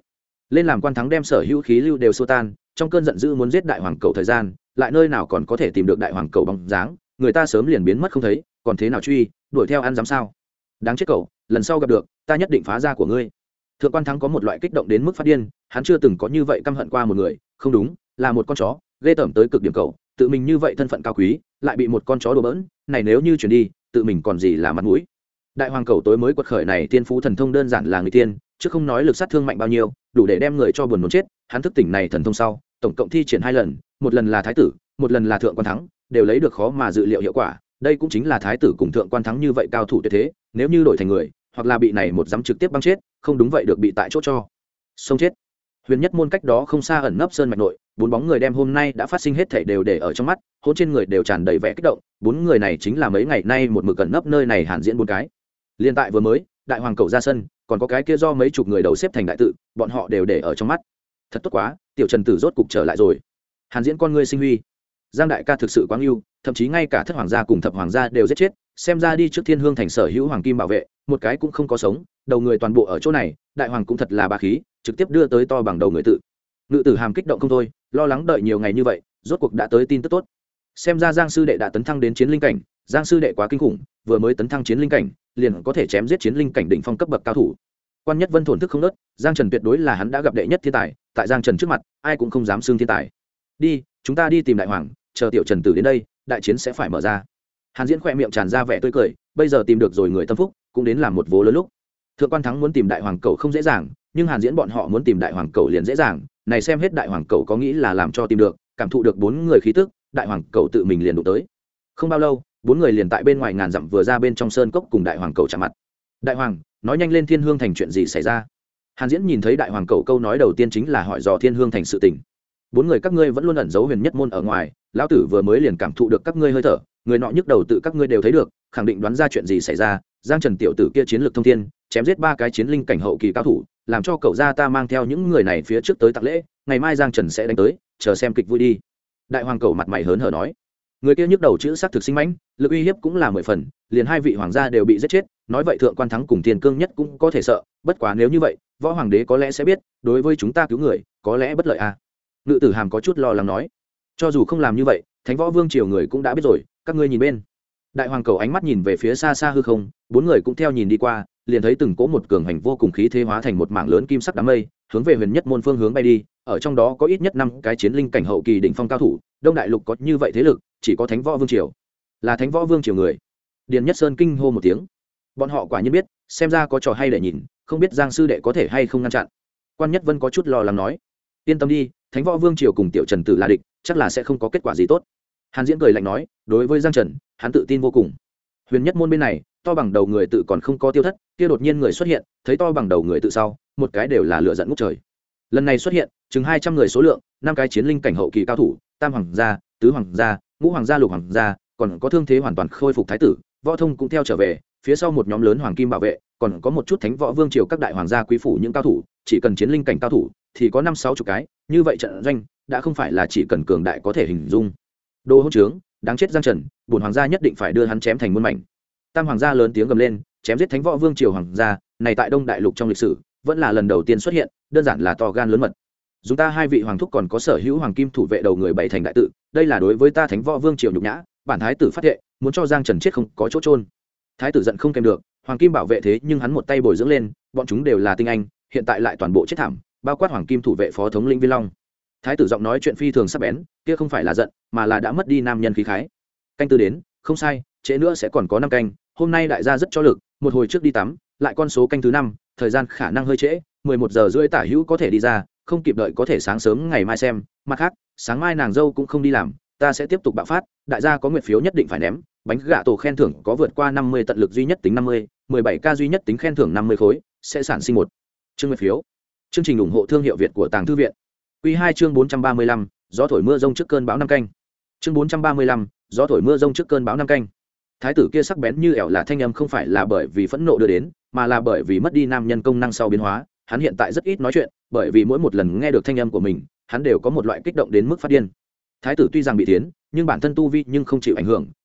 [SPEAKER 1] lên làm quan thắng đem sở hữu khí lưu đều xua tan, trong cơn giận dữ muốn giết đại hoàng cầu thời gian lại nơi nào còn có thể tìm được đại hoàng cầu bóng dáng, người ta sớm liền biến mất không thấy, còn thế nào truy đuổi theo ăn dám sao? Đáng chết cậu, lần sau gặp được ta nhất định phá ra của ngươi. Thượng quan thắng có một loại kích động đến mức phát điên, hắn chưa từng có như vậy căm hận qua một người, không đúng, là một con chó, ghê tởm tới cực điểm cậu, tự mình như vậy thân phận cao quý lại bị một con chó đùa bỡn, này nếu như chuyển đi tự mình còn gì là mặt mũi. Đại hoàng cầu tối mới quật khởi này tiên phú thần thông đơn giản là người tiên, chứ không nói lực sát thương mạnh bao nhiêu, đủ để đem người cho buồn muốn chết. Hắn thức tỉnh này thần thông sau tổng cộng thi triển 2 lần, một lần là thái tử, một lần là thượng quan thắng, đều lấy được khó mà dự liệu hiệu quả. Đây cũng chính là thái tử cùng thượng quan thắng như vậy cao thủ tuyệt thế, nếu như đổi thành người hoặc là bị này một dám trực tiếp băng chết, không đúng vậy được bị tại chỗ cho sống chết. Huyền nhất môn cách đó không xa ẩn nấp sơn mạch nội, 4 bóng người đem hôm nay đã phát sinh hết thảy đều để ở trong mắt, hôn trên người đều tràn đầy vẻ kích động. 4 người này chính là mấy ngày nay một mực ẩn nấp nơi này Hàn Diễn 4 cái. Liên tại vừa mới đại hoàng cầu ra sân, còn có cái kia do mấy chục người đầu xếp thành đại tự, bọn họ đều để ở trong mắt. Thật tốt quá, tiểu Trần Tử rốt cục trở lại rồi. Hàn Diễn con ngươi sinh huy, Giang đại ca thực sự quá ưu, thậm chí ngay cả thất hoàng gia cùng thập hoàng gia đều giết chết, xem ra đi trước Thiên Hương thành sở hữu hoàng kim bảo vệ, một cái cũng không có sống, đầu người toàn bộ ở chỗ này, đại hoàng cũng thật là bá khí, trực tiếp đưa tới to bằng đầu người tự. Ngự tử Hàm kích động không thôi, lo lắng đợi nhiều ngày như vậy, rốt cuộc đã tới tin tức tốt. Xem ra Giang sư đệ đã tấn thăng đến chiến linh cảnh, Giang sư đệ quá kinh khủng, vừa mới tấn thăng chiến linh cảnh, liền có thể chém giết chiến linh cảnh đỉnh phong cấp bậc cao thủ. Quan Nhất Vân thổn thức không nớt, Giang Trần tuyệt đối là hắn đã gặp đệ nhất thiên tài, tại Giang Trần trước mặt, ai cũng không dám xưng thiên tài. Đi, chúng ta đi tìm đại hoàng, chờ tiểu Trần Tử đến đây, đại chiến sẽ phải mở ra. Hàn Diễn khỏe miệng tràn ra vẻ tươi cười, bây giờ tìm được rồi người tâm phúc, cũng đến làm một vố lớn lúc. Thượng quan thắng muốn tìm đại hoàng cầu không dễ dàng, nhưng Hàn Diễn bọn họ muốn tìm đại hoàng cầu liền dễ dàng, này xem hết đại hoàng cầu có nghĩ là làm cho tìm được, cảm thụ được 4 người khí tức, đại hoàng cầu tự mình liền đụng tới. Không bao lâu, 4 người liền tại bên ngoài ngàn dặm vừa ra bên trong sơn cốc cùng đại hoàng cầu chạm mặt. Đại hoàng, nói nhanh lên Thiên Hương thành chuyện gì xảy ra? Hàn Diễn nhìn thấy đại hoàng cầu câu nói đầu tiên chính là hỏi dò Thiên Hương thành sự tình. 4 người các ngươi vẫn luôn ẩn giấu huyền nhất môn ở ngoài, lão tử vừa mới liền cảm thụ được các ngươi hơi thở, người nọ nhức đầu tự các ngươi đều thấy được, khẳng định đoán ra chuyện gì xảy ra. Giang Trần tiểu tử kia chiến lược thông thiên, chém giết 3 cái chiến linh cảnh hậu kỳ cao thủ, làm cho cậu gia ta mang theo những người này phía trước tới tặng lễ, ngày mai Giang Trần sẽ đánh tới, chờ xem kịch vui đi. Đại hoàng cầu mặt mày hớn hở nói. Người kia nhức đầu chữ sắc thực sinh mãnh, lực uy hiếp cũng là 10 phần, liền 2 vị hoàng gia đều bị giết chết, nói vậy thượng quan thắng cùng Thiên Cương nhất cũng có thể sợ, bất quá nếu như vậy, võ hoàng đế có lẽ sẽ biết, đối với chúng ta cứu người, có lẽ bất lợi a. Ngự tử Hàm có chút lo lắng nói. Cho dù không làm như vậy, Thánh Võ Vương triều người cũng đã biết rồi, các ngươi nhìn bên. Đại hoàng cầu ánh mắt nhìn về phía xa xa hư không, 4 người cũng theo nhìn đi qua, liền thấy từng cỗ một cường hành vô cùng khí thế hóa thành một mảng lớn kim sắc đám mây, hướng về huyền nhất môn phương hướng bay đi, ở trong đó có ít nhất 5 cái chiến linh cảnh hậu kỳ đỉnh phong cao thủ, Đông Đại Lục có như vậy thế lực, chỉ có Thánh Võ Vương triều. Là Thánh Võ Vương triều người. Điền Nhất Sơn kinh hô một tiếng. Bọn họ quả nhiên biết, xem ra có trò hay để nhìn, không biết Giang sư đệ có thể hay không ngăn chặn. Quan Nhất Vân có chút lo lắng nói, yên tâm đi, Thánh Võ Vương triều cùng tiểu Trần Tử là địch, chắc là sẽ không có kết quả gì tốt. Hàn Diễn cười lạnh nói, đối với Giang Trần, hắn tự tin vô cùng. Huyền nhất môn bên này, to bằng đầu người tự còn không có tiêu thất, kia đột nhiên người xuất hiện, thấy to bằng đầu người tự sau, một cái đều là lửa giận ngút trời. Lần này xuất hiện, chừng 200 người số lượng, 5 cái chiến linh cảnh hậu kỳ cao thủ, tam hoàng gia, tứ hoàng gia, ngũ hoàng gia, lục hoàng gia, còn có thương thế hoàn toàn khôi phục thái tử, võ thông cũng theo trở về, phía sau một nhóm lớn hoàng kim bảo vệ, còn có một chút Thánh Võ Vương triều các đại hoàng gia quý phủ những cao thủ, chỉ cần chiến linh cảnh cao thủ thì có 5-60 cái, như vậy trận doanh đã không phải là chỉ cần cường đại có thể hình dung. Đồ hỗn trướng, đáng chết Giang Trần, bổn hoàng gia nhất định phải đưa hắn chém thành muôn mảnh. Tam hoàng gia lớn tiếng gầm lên, chém giết Thánh Võ Vương triều hoàng gia, này tại Đông Đại Lục trong lịch sử vẫn là lần đầu tiên xuất hiện, đơn giản là to gan lớn mật. Chúng ta 2 vị hoàng thúc còn có sở hữu hoàng kim thủ vệ đầu người bảy thành đại tự, đây là đối với ta Thánh Võ Vương triều nhục nhã, bản thái tử phát thệ, muốn cho Giang Trần chết không có chỗ trôn. Thái tử giận không kèm được, hoàng kim bảo vệ thế nhưng hắn một tay bồi dưỡng lên, bọn chúng đều là tinh anh, hiện tại lại toàn bộ chết thảm, bao quát hoàng kim thủ vệ phó thống lĩnh Viên Long. Thái tử giọng nói chuyện phi thường sắc bén, kia không phải là giận, mà là đã mất đi nam nhân khí khái. Canh tư đến, không sai, trễ nữa sẽ còn có 5 canh, hôm nay đại gia rất cho lực, một hồi trước đi tắm, lại con số canh thứ 5, thời gian khả năng hơi trễ, 11 giờ rưỡi tả hữu có thể đi ra, không kịp đợi có thể sáng sớm ngày mai xem, mặt khác, sáng mai nàng dâu cũng không đi làm, ta sẽ tiếp tục bạo phát, đại gia có nguyện phiếu nhất định phải ném, bánh gạ tổ khen thưởng có vượt qua 50 tận lực duy nhất tính 50, 17k duy nhất tính khen thưởng 50 khối, sẽ sản sinh một chương nguyện phiếu. Chương trình ủng hộ thương hiệu Việt của Tàng Thư viện. Quy 2 chương 435, gió thổi mưa rông trước cơn bão năm canh. Chương 435, gió thổi mưa rông trước cơn bão năm canh. Thái tử kia sắc bén như ẻo là thanh âm không phải là bởi vì phẫn nộ đưa đến, mà là bởi vì mất đi nam nhân công năng sau biến hóa, hắn hiện tại rất ít nói chuyện, bởi vì mỗi một lần nghe được thanh âm của mình, hắn đều có một loại kích động đến mức phát điên. Thái tử tuy rằng bị thiến, nhưng bản thân tu vi nhưng không chịu ảnh hưởng,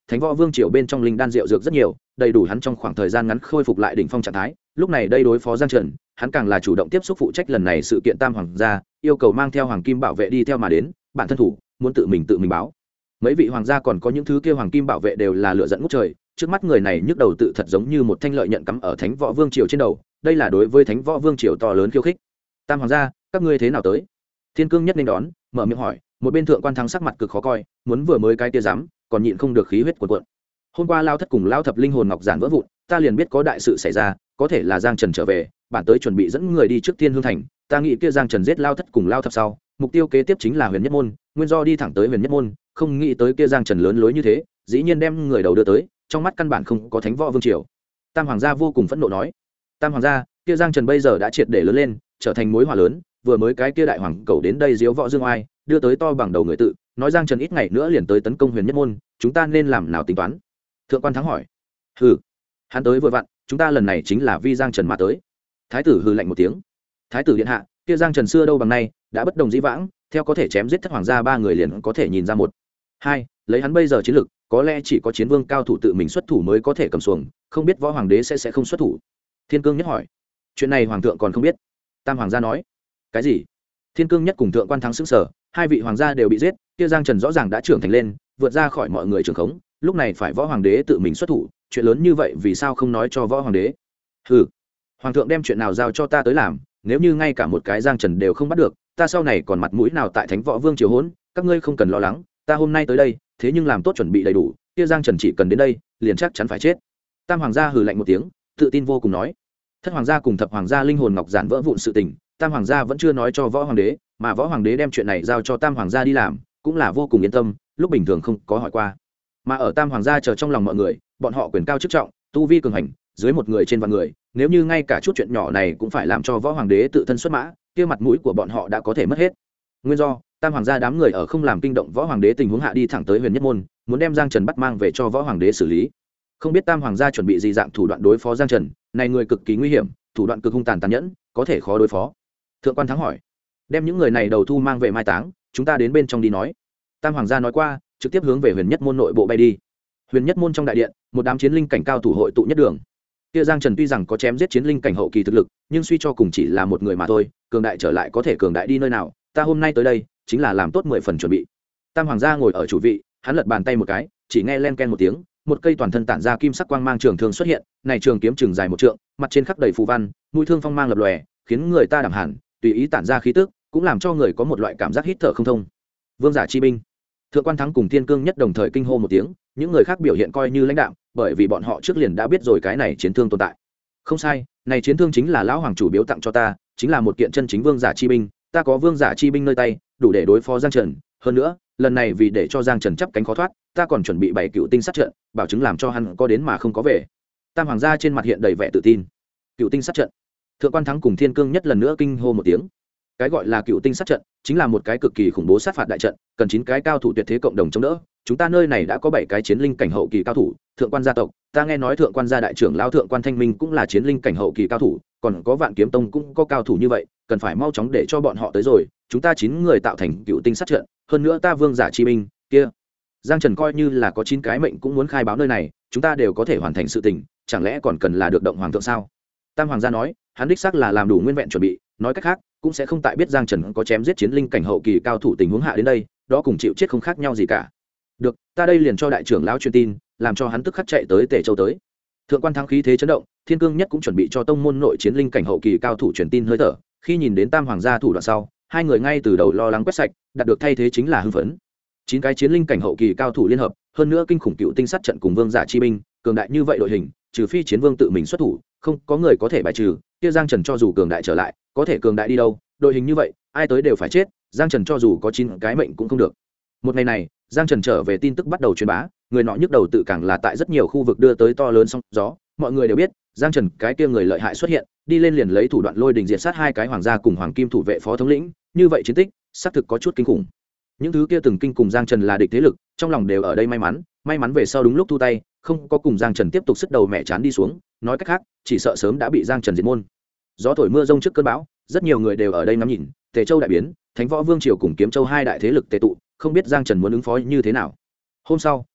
[SPEAKER 1] thánh võ vương triều bên trong linh đan rượu dược rất nhiều, đầy đủ hắn trong khoảng thời gian ngắn khôi phục lại đỉnh phong trạng thái. Lúc này đây đối phó Giang Trần, hắn càng là chủ động tiếp xúc phụ trách lần này sự kiện tam hoàng gia, yêu cầu mang theo hoàng kim bảo vệ đi theo mà đến, bản thân thủ muốn tự mình báo. Mấy vị hoàng gia còn có những thứ kia hoàng kim bảo vệ đều là lựa dẫn ngút trời, trước mắt người này nhức đầu tự thật giống như một thanh lợi nhận cắm ở thánh võ vương triều trên đầu, đây là đối với thánh võ vương triều to lớn khiêu khích. Tam hoàng gia, các ngươi thế nào tới? Thiên Cương Nhất nên đón, mở miệng hỏi, một bên thượng quan thắng sắc mặt cực khó coi, muốn vừa mới cái tia dám, còn nhịn không được khí huyết cuồn cuộn. Hôm qua lao thất cùng lao thập linh hồn ngọc giản vỡ vụn, ta liền biết có đại sự xảy ra, có thể là Giang Trần trở về, bản tới chuẩn bị dẫn người đi trước Thiên Hương thành, ta nghĩ kia Giang Trần giết lao thất cùng lao thập sau, mục tiêu kế tiếp chính là Huyền Nhất môn, nguyên do đi thẳng tới Huyền Nhất môn, không nghĩ tới kia Giang Trần lớn lối như thế, dĩ nhiên đem người đầu đưa tới, trong mắt căn bản không có thánh võ vương triều. Tam hoàng gia vô cùng phẫn nộ nói, tam hoàng gia, kia Giang Trần bây giờ đã triệt để lớn lên, trở thành mối hỏa lớn, vừa mới cái kia đại hoàng cầu đến đây diếu võ dương oai, đưa tới to bằng đầu người tự, nói Giang Trần ít ngày nữa liền tới tấn công Huyền Nhất môn, chúng ta nên làm nào tính toán? Thượng quan thắng hỏi. Hừ, hắn tới vừa vặn, chúng ta lần này chính là vi Giang Trần mà tới. Thái tử hừ lạnh một tiếng. Thái tử điện hạ, kia Giang Trần xưa đâu bằng nay, đã bất đồng dĩ vãng, theo có thể chém giết thất hoàng gia ba người liền có thể nhìn ra một. Hai, lấy hắn bây giờ chiến lực, có lẽ chỉ có chiến vương cao thủ tự mình xuất thủ mới có thể cầm xuồng, không biết võ hoàng đế sẽ không xuất thủ. Thiên Cương Nhất hỏi. Chuyện này hoàng thượng còn không biết. Tam hoàng gia nói. Cái gì? Thiên Cương Nhất cùng thượng quan thắng sững sờ, hai vị hoàng gia đều bị giết, kia Giang Trần rõ ràng đã trưởng thành lên, vượt ra khỏi mọi người trường khống, lúc này phải võ hoàng đế tự mình xuất thủ, chuyện lớn như vậy vì sao không nói cho võ hoàng đế? Hừ, hoàng thượng đem chuyện nào giao cho ta tới làm, nếu như ngay cả một cái Giang Trần đều không bắt được, ta sau này còn mặt mũi nào tại thánh võ vương triều hỗn? Các ngươi không cần lo lắng, ta hôm nay tới đây, thế nhưng làm tốt chuẩn bị đầy đủ, kia Giang Trần chỉ cần đến đây, liền chắc chắn phải chết. Tam hoàng gia hừ lạnh một tiếng, tự tin vô cùng nói. Thất hoàng gia cùng thập hoàng gia linh hồn ngọc giản vỡ vụn sự tình, tam hoàng gia vẫn chưa nói cho võ hoàng đế, mà võ hoàng đế đem chuyện này giao cho tam hoàng gia đi làm, cũng là vô cùng yên tâm, lúc bình thường không có hỏi qua. Mà ở tam hoàng gia chờ trong lòng mọi người, bọn họ quyền cao chức trọng, tu vi cường hành, dưới một người trên vạn người, nếu như ngay cả chút chuyện nhỏ này cũng phải làm cho võ hoàng đế tự thân xuất mã, kia mặt mũi của bọn họ đã có thể mất hết. Nguyên do, tam hoàng gia đám người ở không làm kinh động võ hoàng đế tình huống hạ đi thẳng tới Huyền Nhất môn, muốn đem Giang Trần bắt mang về cho võ hoàng đế xử lý. Không biết tam hoàng gia chuẩn bị gì dạng thủ đoạn đối phó Giang Trần, này người cực kỳ nguy hiểm, thủ đoạn cực hung tàn nhẫn, có thể khó đối phó. Thượng quan thắng hỏi, đem những người này đầu thu mang về mai táng, chúng ta đến bên trong đi nói. Tam hoàng gia nói qua, trực tiếp hướng về Huyền Nhất môn nội bộ bay đi. Huyền Nhất môn trong đại điện, một đám chiến linh cảnh cao thủ hội tụ nhất đường. Kia Giang Trần tuy rằng có chém giết chiến linh cảnh hậu kỳ thực lực, nhưng suy cho cùng chỉ là một người mà thôi, cường đại trở lại có thể cường đại đi nơi nào, ta hôm nay tới đây, chính là làm tốt 10 phần chuẩn bị. Tam hoàng gia ngồi ở chủ vị, hắn lật bàn tay một cái, chỉ nghe len ken một tiếng, một cây toàn thân tản ra kim sắc quang mang trường thương xuất hiện, này trường kiếm chừng dài 1 trượng, mặt trên khắc đầy phù văn, mũi thương phong mang lập lòe, khiến người ta đảm hẳn, tùy ý tản ra khí tức, cũng làm cho người có một loại cảm giác hít thở không thông. Vương giả chi binh. Thượng quan thắng cùng Thiên Cương Nhất đồng thời kinh hô một tiếng, những người khác biểu hiện coi như lãnh đạm, bởi vì bọn họ trước liền đã biết rồi cái này chiến thương tồn tại. Không sai, này chiến thương chính là lão hoàng chủ biếu tặng cho ta, chính là một kiện chân chính vương giả chi binh, ta có vương giả chi binh nơi tay, đủ để đối phó Giang Trần, hơn nữa, lần này vì để cho Giang Trần chắp cánh khó thoát, ta còn chuẩn bị 7 cựu tinh sát trận, bảo chứng làm cho hắn có đến mà không có về. Tam hoàng gia trên mặt hiện đầy vẻ tự tin. Cựu tinh sát trận. Thượng quan thắng cùng Thiên Cương Nhất lần nữa kinh hô một tiếng. Cái gọi là cựu tinh sát trận chính là một cái cực kỳ khủng bố sát phạt đại trận, cần 9 cái cao thủ tuyệt thế cộng đồng chống đỡ. Chúng ta nơi này đã có 7 cái chiến linh cảnh hậu kỳ cao thủ, thượng quan gia tộc, ta nghe nói thượng quan gia đại trưởng lão thượng quan Thanh Minh cũng là chiến linh cảnh hậu kỳ cao thủ, còn có Vạn Kiếm Tông cũng có cao thủ như vậy, cần phải mau chóng để cho bọn họ tới rồi, chúng ta 9 người tạo thành cựu tinh sát trận, hơn nữa ta vương giả chi binh, kia Giang Trần coi như là có 9 cái mệnh cũng muốn khai báo nơi này, chúng ta đều có thể hoàn thành sự tình, chẳng lẽ còn cần là được động hoàng thượng sao? Tam hoàng gia nói, hắn đích xác là làm đủ nguyên vẹn chuẩn bị, nói cách khác, cũng sẽ không tại biết Giang Trần có chém giết chiến linh cảnh hậu kỳ cao thủ tình huống hạ đến đây, đó cùng chịu chết không khác nhau gì cả. Được, ta đây liền cho đại trưởng lão truyền tin, làm cho hắn tức khắc chạy tới Tề Châu tới. Thượng quan thắng khí thế chấn động, Thiên Cương Nhất cũng chuẩn bị cho tông môn nội chiến linh cảnh hậu kỳ cao thủ truyền tin hơi thở, khi nhìn đến tam hoàng gia thủ đoạn sau, hai người ngay từ đầu lo lắng quét sạch, đạt được thay thế chính là hưng phấn. 9 cái chiến linh cảnh hậu kỳ cao thủ liên hợp, hơn nữa kinh khủng cựu tinh sát trận cùng vương giả chi binh, cường đại như vậy đội hình, trừ phi chiến vương tự mình xuất thủ, không có người có thể bài trừ. Kia Giang Trần cho dù cường đại trở lại, có thể cường đại đi đâu, đội hình như vậy, ai tới đều phải chết, Giang Trần cho dù có 9 cái mệnh cũng không được. Một ngày này, Giang Trần trở về tin tức bắt đầu truyền bá, người nọ nhức đầu tự càng là tại rất nhiều khu vực đưa tới to lớn sóng gió, mọi người đều biết, Giang Trần cái kia người lợi hại xuất hiện, đi lên liền lấy thủ đoạn lôi đình diệt sát 2 cái hoàng gia cùng hoàng kim thủ vệ phó thống lĩnh, như vậy chiến tích, xác thực có chút kinh khủng. Những thứ kia từng kinh cùng Giang Trần là địch thế lực, trong lòng đều ở đây may mắn về sau đúng lúc thu tay, không có cùng Giang Trần tiếp tục sức đầu mẹ chán đi xuống, nói cách khác, chỉ sợ sớm đã bị Giang Trần diệt môn. Gió thổi mưa rông trước cơn bão, rất nhiều người đều ở đây ngắm nhìn, Tề Châu đại biến, Thánh Võ Vương triều cùng Kiếm Châu 2 đại thế lực tề tụ, không biết Giang Trần muốn ứng phó như thế nào. Hôm sau,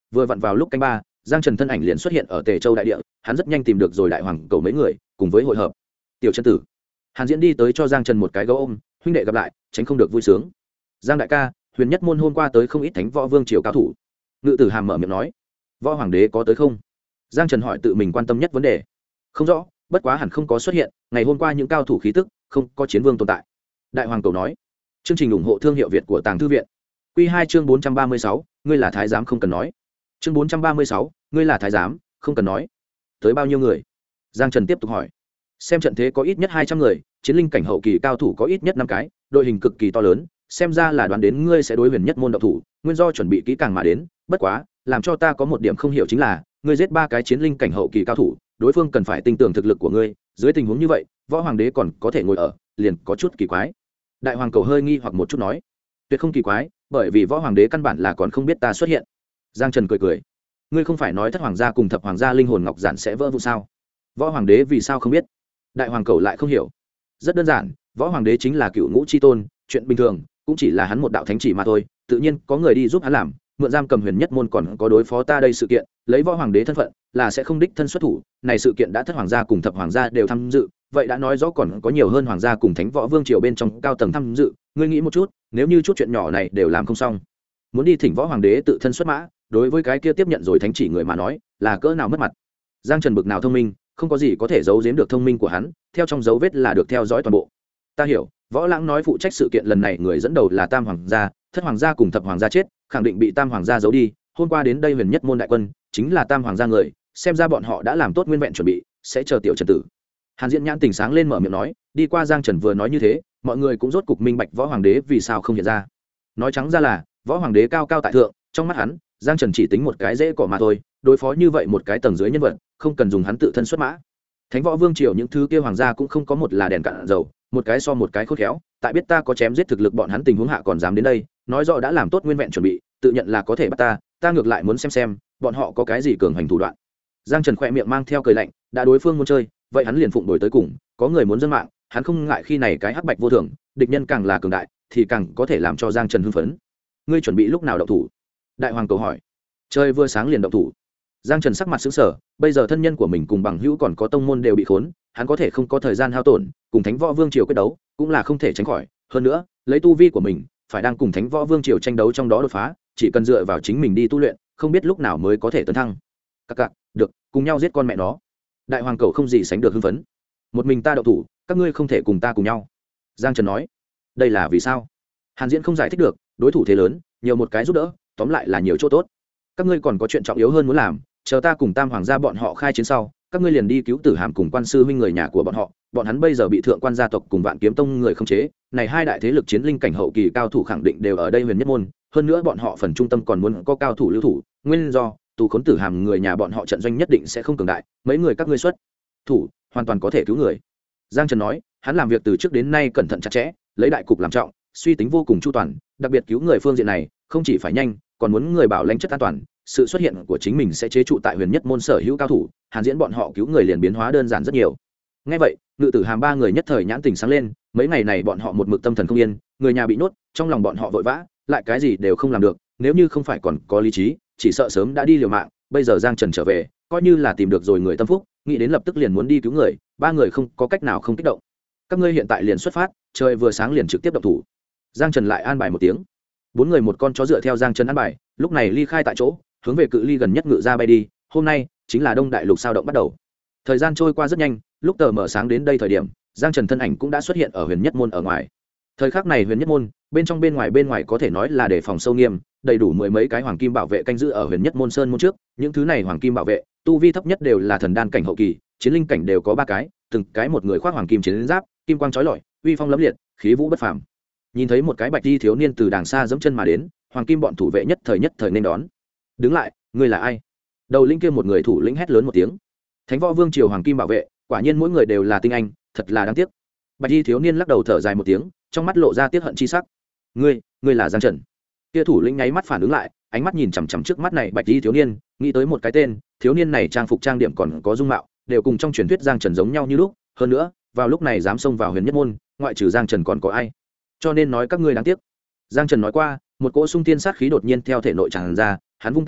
[SPEAKER 1] vừa vặn vào lúc canh ba, Giang Trần thân ảnh liền xuất hiện ở Tề Châu đại địa, hắn rất nhanh tìm được rồi đại hoàng cầu mấy người, cùng với hội hợp. Tiểu Chân Tử, Hàn Diễn đi tới cho Giang Trần một cái gấu ôm, huynh đệ gặp lại, tránh không được vui sướng. Giang đại ca, Huyền Nhất môn hôm qua tới không ít Thánh Võ Vương triều cao thủ. Ngự Tử Hàm mở miệng nói, Võ Hoàng đế có tới không? Giang Trần hỏi tự mình quan tâm nhất vấn đề. Không rõ, bất quá hẳn không có xuất hiện, ngày hôm qua những cao thủ khí tức, không có chiến vương tồn tại. Đại hoàng cầu nói. Chương trình ủng hộ thương hiệu Việt của Tàng Thư viện. Quy 2 chương 436, ngươi là thái giám không cần nói. Chương 436, ngươi là thái giám, không cần nói. Tới bao nhiêu người? Giang Trần tiếp tục hỏi. Xem trận thế có ít nhất 200 người, chiến linh cảnh hậu kỳ cao thủ có ít nhất 5 cái, đội hình cực kỳ to lớn, xem ra là đoán đến ngươi sẽ đối Huyền Nhất môn động thủ, nguyên do chuẩn bị kỹ càng mà đến, bất quá, làm cho ta có một điểm không hiểu chính là, ngươi giết 3 cái chiến linh cảnh hậu kỳ cao thủ, đối phương cần phải tin tưởng thực lực của ngươi, dưới tình huống như vậy, Võ Hoàng đế còn có thể ngồi ở, liền có chút kỳ quái. Đại hoàng cầu hơi nghi hoặc một chút nói, tuyệt không kỳ quái, bởi vì Võ Hoàng đế căn bản là còn không biết ta xuất hiện. Giang Trần cười cười, ngươi không phải nói thất hoàng gia cùng thập hoàng gia linh hồn ngọc giản sẽ vỡ vụn sao? Võ Hoàng đế vì sao không biết? Đại hoàng cầu lại không hiểu. Rất đơn giản, Võ Hoàng đế chính là cựu ngũ chi tôn, chuyện bình thường, cũng chỉ là hắn một đạo thánh chỉ mà thôi, tự nhiên có người đi giúp hắn làm, mượn giam cầm Huyền Nhất môn còn có đối phó ta đây sự kiện, lấy Võ Hoàng đế thân phận, là sẽ không đích thân xuất thủ, này sự kiện đã thất hoàng gia cùng thập hoàng gia đều tham dự, vậy đã nói rõ còn có nhiều hơn hoàng gia cùng Thánh Võ Vương triều bên trong cao tầng tham dự, ngươi nghĩ một chút, nếu như chút chuyện nhỏ này đều làm không xong, muốn đi thỉnh Võ Hoàng đế tự thân xuất mã, đối với cái kia tiếp nhận rồi thánh chỉ người mà nói, là cỡ nào mất mặt. Giang Trần bực nào thông minh, không có gì có thể giấu giếm được thông minh của hắn, theo trong dấu vết là được theo dõi toàn bộ. Ta hiểu, Võ Lãng nói phụ trách sự kiện lần này người dẫn đầu là Tam hoàng gia, thất hoàng gia cùng thập hoàng gia chết, khẳng định bị Tam hoàng gia giấu đi, hôm qua đến đây Huyền Nhất môn đại quân, chính là Tam hoàng gia người, xem ra bọn họ đã làm tốt nguyên vẹn chuẩn bị, sẽ chờ Tiểu Trần Tử. Hàn Diễn nhãn tỉnh sáng lên mở miệng nói, đi qua Giang Trần vừa nói như thế, mọi người cũng rốt cục minh bạch Võ Hoàng đế vì sao không hiện ra. Nói trắng ra là, Võ Hoàng đế cao cao tại thượng, trong mắt hắn, Giang Trần chỉ tính một cái dễ cỏ mà thôi, đối phó như vậy một cái tầng dưới nhân vật, không cần dùng hắn tự thân xuất mã. Thánh Võ Vương triều những thứ kia hoàng gia cũng không có một là đèn cạn dầu, một cái so một cái khôn khéo, tại biết ta có chém giết thực lực bọn hắn tình huống hạ còn dám đến đây, nói rõ đã làm tốt nguyên vẹn chuẩn bị, tự nhận là có thể bắt ta ngược lại muốn xem bọn họ có cái gì cường hành thủ đoạn. Giang Trần khỏe miệng mang theo cười lạnh, đã đối phương muốn chơi, vậy hắn liền phụng đổi tới cùng, có người muốn dân mạng, hắn không ngại khi này cái hắc bạch vô thường, địch nhân càng là cường đại, thì càng có thể làm cho Giang Trần hưng phấn. Ngươi chuẩn bị lúc nào động thủ? Đại hoàng cầu hỏi. Trời vừa sáng liền động thủ. Giang Trần sắc mặt sững sờ, bây giờ thân nhân của mình cùng bằng hữu còn có tông môn đều bị khốn, hắn có thể không có thời gian hao tổn, cùng Thánh Võ Vương triều quyết đấu, cũng là không thể tránh khỏi, hơn nữa, lấy tu vi của mình, phải đang cùng Thánh Võ Vương triều tranh đấu trong đó đột phá, chỉ cần dựa vào chính mình đi tu luyện, không biết lúc nào mới có thể tấn thăng. Các được, cùng nhau giết con mẹ nó. Đại hoàng cầu không gì sánh được hưng phấn. Một mình ta động thủ, các ngươi không thể cùng ta cùng nhau. Giang Trần nói. Đây là vì sao? Hàn Diễn không giải thích được, đối thủ thế lớn, nhiều một cái giúp đỡ, tóm lại là nhiều chỗ tốt. Các ngươi còn có chuyện trọng yếu hơn muốn làm, chờ ta cùng Tam hoàng gia bọn họ khai chiến sau, các ngươi liền đi cứu Tử Hàm cùng Quan sư huynh người nhà của bọn hắn bây giờ bị thượng quan gia tộc cùng Vạn Kiếm tông người khống chế, này hai đại thế lực chiến linh cảnh hậu kỳ cao thủ khẳng định đều ở đây Huyền Nhất môn, hơn nữa bọn họ phần trung tâm còn muốn có cao thủ lưu thủ, nguyên do tù khốn Tử Hàm người nhà bọn họ trận doanh nhất định sẽ không cường đại, mấy người các ngươi xuất thủ hoàn toàn có thể cứu người. Giang Trần nói, hắn làm việc từ trước đến nay cẩn thận chặt chẽ, lấy đại cục làm trọng, suy tính vô cùng chu toàn, đặc biệt cứu người phương diện này không chỉ phải nhanh, còn muốn người bảo lãnh chất an toàn, sự xuất hiện của chính mình sẽ chế trụ tại Huyền Nhất môn sở hữu cao thủ, Hàn Diễn bọn họ cứu người liền biến hóa đơn giản rất nhiều. Nghe vậy, Ngự Tử Hàm ba người nhất thời nhãn tình sáng lên, mấy ngày này bọn họ một mực tâm thần không yên, người nhà bị nhốt, trong lòng bọn họ vội vã, lại cái gì đều không làm được, nếu như không phải còn có lý trí, chỉ sợ sớm đã đi liều mạng, bây giờ Giang Trần trở về, coi như là tìm được rồi người tâm phúc, nghĩ đến lập tức liền muốn đi cứu người, ba người không có cách nào không kích động. Các ngươi hiện tại liền xuất phát, trời vừa sáng liền trực tiếp động thủ. Giang Trần lại an bài một tiếng. Bốn người một con chó dựa theo Giang Trần an bài, lúc này ly khai tại chỗ, hướng về cự ly gần nhất ngự ra bay đi. Hôm nay chính là Đông Đại Lục sao động bắt đầu. Thời gian trôi qua rất nhanh, lúc tờ mở sáng đến đây thời điểm, Giang Trần thân ảnh cũng đã xuất hiện ở Huyền Nhất môn ở ngoài. Thời khắc này Huyền Nhất môn, bên trong bên ngoài có thể nói là đề phòng sâu nghiêm, đầy đủ mười mấy cái hoàng kim bảo vệ canh giữ ở Huyền Nhất môn sơn môn trước, những thứ này hoàng kim bảo vệ, tu vi thấp nhất đều là thần đan cảnh hậu kỳ, chiến linh cảnh đều có ba cái, từng cái một người khoác hoàng kim chiến giáp, kim quang chói lọi, uy phong lẫm liệt, khí vũ bất phàm. Nhìn thấy một cái bạch y thiếu niên từ đàng xa giẫm chân mà đến, hoàng kim bọn thủ vệ nhất thời nên đón. Đứng lại, ngươi là ai? Đầu lĩnh kia một người thủ lĩnh hét lớn một tiếng. Thánh Võ Vương triều hoàng kim bảo vệ, quả nhiên mỗi người đều là tinh anh, thật là đáng tiếc. Bạch y thiếu niên lắc đầu thở dài một tiếng, trong mắt lộ ra tiếc hận chi sắc. Ngươi là Giang Trần. Kia thủ lĩnh nháy mắt phản ứng lại, ánh mắt nhìn chằm chằm trước mắt này bạch y thiếu niên, nghĩ tới một cái tên, thiếu niên này trang phục trang điểm còn có dung mạo, đều cùng trong truyền thuyết Giang Trần giống nhau như lúc, hơn nữa, vào lúc này dám xông vào Huyền Nhất môn, ngoại trừ Giang Trần còn có ai? Cho nên nói các ngươi đáng tiếc. Giang Trần nói qua, một cỗ xung tiên sát khí đột nhiên theo thể nội tràn ra, hắn vung tay lên,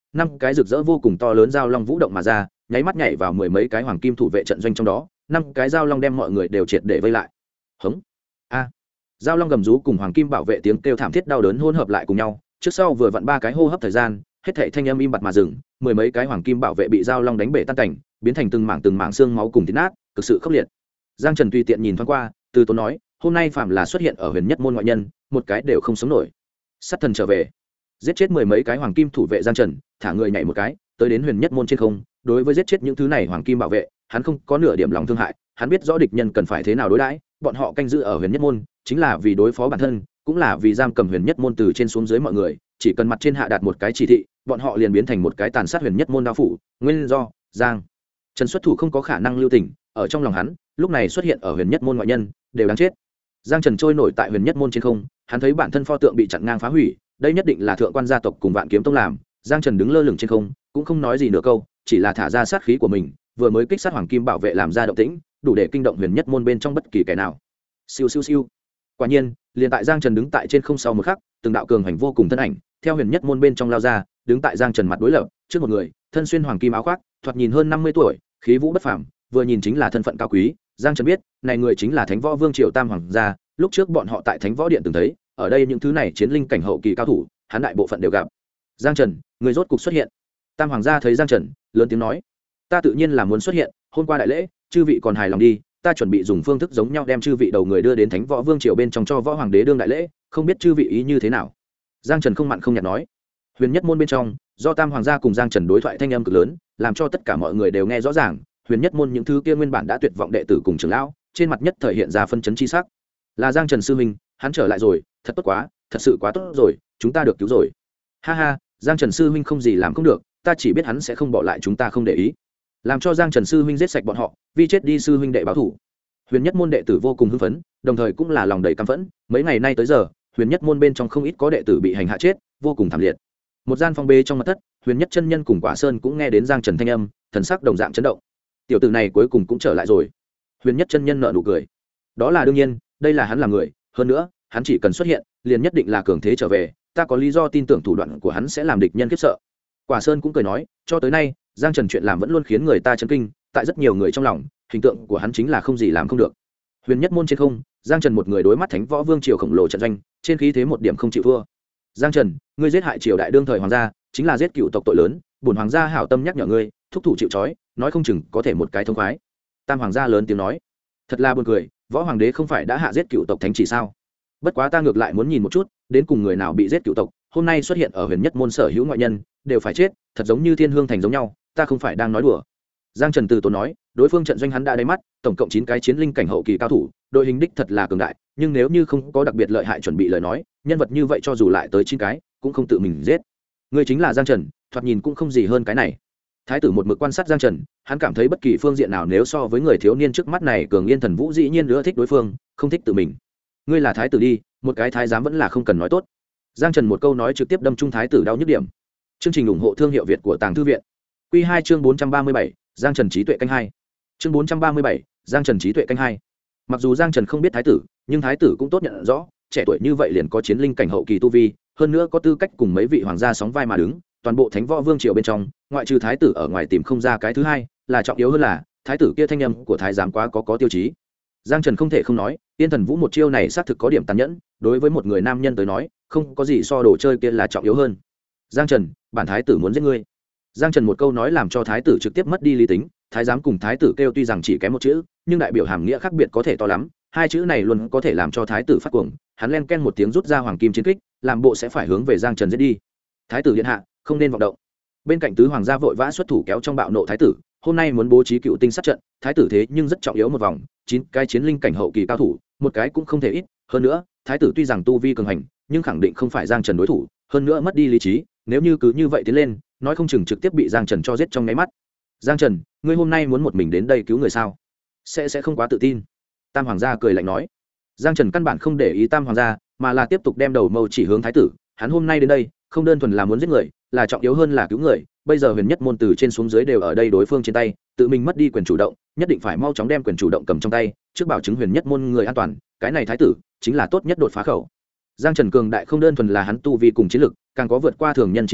[SPEAKER 1] năm cái rực rỡ vô cùng to lớn dao long vũ động mà ra, nháy mắt nhảy vào mười mấy cái hoàng kim thủ vệ trận doanh trong đó, năm cái dao long đem mọi người đều triệt để vây lại. Hống a dao long gầm rú cùng hoàng kim bảo vệ tiếng kêu thảm thiết đau đớn hỗn hợp lại cùng nhau, trước sau vừa vặn 3 cái hô hấp thời gian, hết thảy thanh âm im bặt mà dừng, mười mấy cái hoàng kim bảo vệ bị dao long đánh bể tan cảnh, biến thành từng mảng xương máu cùng thịt nát, cực sự khốc liệt. Giang Trần tùy tiện nhìn thoáng qua, từ tốn nói, hôm nay phạm là xuất hiện ở huyền nhất môn ngoại nhân, một cái đều không sống nổi. Sát thần trở về, giết chết mười mấy cái hoàng kim thủ vệ Giang Trần, thả người nhảy một cái, tới đến huyền nhất môn trên không. Đối với giết chết những thứ này hoàng kim bảo vệ, hắn không có nửa điểm lòng thương hại, hắn biết rõ địch nhân cần phải thế nào đối đãi, bọn họ canh giữ ở huyền nhất môn, chính là vì đối phó bản thân, cũng là vì giam cầm huyền nhất môn từ trên xuống dưới mọi người, chỉ cần mặt trên hạ đạt một cái chỉ thị, bọn họ liền biến thành một cái tàn sát huyền nhất môn đao phủ. Nguyên do, Giang Trần xuất thủ không có khả năng lưu tình, ở trong lòng hắn, lúc này xuất hiện ở huyền nhất môn ngoại nhân đều đáng chết. Giang Trần trôi nổi tại huyền nhất môn trên không, hắn thấy bản thân pho tượng bị chặn ngang phá hủy, đây nhất định là thượng quan gia tộc cùng Vạn Kiếm Tông làm. Giang Trần đứng lơ lửng trên không, cũng không nói gì nửa câu, chỉ là thả ra sát khí của mình, vừa mới kích sát hoàng kim bảo vệ làm ra động tĩnh, đủ để kinh động huyền nhất môn bên trong bất kỳ kẻ nào. Siêu siêu siêu. Quả nhiên, liền tại Giang Trần đứng tại trên không sau một khắc, từng đạo cường hành vô cùng thân ảnh theo huyền nhất môn bên trong lao ra, đứng tại Giang Trần mặt đối lập, trước một người, thân xuyên hoàng kim áo khoác, thoạt nhìn hơn 50 tuổi, khí vũ bất phàm, vừa nhìn chính là thân phận cao quý. Giang Trần biết, này người chính là Thánh Võ Vương Triều Tam Hoàng gia, lúc trước bọn họ tại Thánh Võ Điện từng thấy, ở đây những thứ này chiến linh cảnh hậu kỳ cao thủ, hắn đại bộ phận đều gặp. Giang Trần, người rốt cục xuất hiện. Tam Hoàng gia thấy Giang Trần, lớn tiếng nói, ta tự nhiên là muốn xuất hiện, hôm qua đại lễ, chư vị còn hài lòng đi, ta chuẩn bị dùng phương thức giống nhau đem chư vị đầu người đưa đến Thánh Võ Vương Triều bên trong cho Võ Hoàng đế đương đại lễ, không biết chư vị ý như thế nào. Giang Trần không mặn không nhạt nói. Huyền nhất môn bên trong, do Tam Hoàng gia cùng Giang Trần đối thoại thanh âm cực lớn, làm cho tất cả mọi người đều nghe rõ ràng. Huyền nhất môn những thứ kia nguyên bản đã tuyệt vọng đệ tử cùng trưởng lão, trên mặt nhất thời hiện ra phân chấn chi sắc. Là Giang Trần sư huynh, hắn trở lại rồi, thật tốt quá, thật sự quá tốt rồi, chúng ta được cứu rồi. Ha ha, Giang Trần sư huynh không gì làm không được, ta chỉ biết hắn sẽ không bỏ lại chúng ta không để ý. Làm cho Giang Trần sư huynh giết sạch bọn họ, vì chết đi sư huynh đệ báo thủ. Huyền nhất môn đệ tử vô cùng hưng phấn, đồng thời cũng là lòng đầy căm phẫn, mấy ngày nay tới giờ, huyền nhất môn bên trong không ít có đệ tử bị hành hạ chết, vô cùng thảm liệt. Một gian phòng bê trong mật thất, huyền nhất chân nhân cùng Quả Sơn cũng nghe đến Giang Trần thanh âm, thần sắc đồng dạng chấn động. Tiểu tử này cuối cùng cũng trở lại rồi. Huyền nhất chân nhân nở nụ cười. Đó là đương nhiên, đây là hắn là người, hơn nữa, hắn chỉ cần xuất hiện, liền nhất định là cường thế trở về, ta có lý do tin tưởng thủ đoạn của hắn sẽ làm địch nhân khiếp sợ. Quả Sơn cũng cười nói, cho tới nay, Giang Trần chuyện làm vẫn luôn khiến người ta chấn kinh, tại rất nhiều người trong lòng, hình tượng của hắn chính là không gì làm không được. Huyền nhất môn trên không, Giang Trần một người đối mắt Thánh Võ Vương triều khổng lồ trận doanh, trên khí thế một điểm không chịu thua. Giang Trần, ngươi giết hại triều đại đương thời hoàng gia, chính là giết cựu tộc tội lớn, bổn hoàng gia hảo tâm nhắc nhở ngươi, thúc thủ chịu trói, nói không chừng có thể một cái thông khoái. Tam hoàng gia lớn tiếng nói, thật là buồn cười, võ hoàng đế không phải đã hạ giết cựu tộc thánh chỉ sao? Bất quá ta ngược lại muốn nhìn một chút, đến cùng người nào bị giết cựu tộc, hôm nay xuất hiện ở huyền nhất môn sở hữu ngoại nhân, đều phải chết, thật giống như thiên hương thành giống nhau, ta không phải đang nói đùa. Giang Trần từ tốn nói, đối phương trận doanh hắn đã đáy mắt, tổng cộng 9 cái chiến linh cảnh hậu kỳ cao thủ, đội hình đích thật là cường đại, nhưng nếu như không có đặc biệt lợi hại chuẩn bị lời nói, nhân vật như vậy cho dù lại tới 9 cái, cũng không tự mình giết. Người chính là Giang Trần, thoạt nhìn cũng không gì hơn cái này. Thái tử một mực quan sát Giang Trần, hắn cảm thấy bất kỳ phương diện nào nếu so với người thiếu niên trước mắt này cường yên thần vũ dĩ nhiên nữa thích đối phương, không thích tự mình. Ngươi là thái tử đi, một cái thái giám vẫn là không cần nói tốt. Giang Trần một câu nói trực tiếp đâm trung thái tử đau nhức điểm. Chương trình ủng hộ thương hiệu Việt của Tàng Thư viện. Quy 2 chương 437, Giang Trần trí tuệ canh 2. Chương 437, Giang Trần trí tuệ canh 2. Mặc dù Giang Trần không biết thái tử, nhưng thái tử cũng tốt nhận rõ, trẻ tuổi như vậy liền có chiến linh cảnh hậu kỳ tu vi, hơn nữa có tư cách cùng mấy vị hoàng gia sóng vai mà đứng, toàn bộ Thánh Võ Vương triều bên trong, ngoại trừ thái tử ở ngoài tìm không ra cái thứ hai, là trọng yếu hơn là, thái tử kia thanh âm của thái giám quá có tiêu chí. Giang Trần không thể không nói, Tiên Thần Vũ một chiêu này xác thực có điểm tàn nhẫn, đối với một người nam nhân tới nói, không có gì so đồ chơi kia là trọng yếu hơn. Giang Trần, bản thái tử muốn giết ngươi. Giang Trần một câu nói làm cho thái tử trực tiếp mất đi lý tính, thái giám cùng thái tử kêu tuy rằng chỉ kém một chữ, nhưng đại biểu hàm nghĩa khác biệt có thể to lắm, hai chữ này luôn có thể làm cho thái tử phát cuồng, hắn len ken một tiếng rút ra hoàng kim chiến kích, làm bộ sẽ phải hướng về Giang Trần giết đi. Thái tử điện hạ, không nên vọng động. Bên cạnh tứ hoàng gia vội vã xuất thủ kéo trong bạo nộ thái tử, hôm nay muốn bố trí cựu tinh sát trận, thái tử thế nhưng rất trọng yếu một vòng, 9 cái chiến linh cảnh hậu kỳ cao thủ, một cái cũng không thể ít, hơn nữa, thái tử tuy rằng tu vi cường hành, nhưng khẳng định không phải Giang Trần đối thủ, hơn nữa mất đi lý trí, nếu như cứ như vậy tiến lên, nói không chừng trực tiếp bị Giang Trần cho giết trong nháy mắt. Giang Trần, ngươi hôm nay muốn một mình đến đây cứu người sao? Sẽ không quá tự tin. Tam hoàng gia cười lạnh nói. Giang Trần căn bản không để ý Tam hoàng gia, mà là tiếp tục đem đầu mâu chỉ hướng thái tử, hắn hôm nay đến đây, không đơn thuần là muốn giết người, là trọng yếu hơn là cứu người, bây giờ huyền nhất môn từ trên xuống dưới đều ở đây đối phương trên tay, tự mình mất đi quyền chủ động, nhất định phải mau chóng đem quyền chủ động cầm trong tay, trước bảo chứng huyền nhất môn người an toàn, cái này thái tử chính là tốt nhất đột phá khẩu. Giang Trần cường đại không đơn thuần là hắn tu vi cùng chiến lực, càng có vượt qua thường nhân trí tuệ,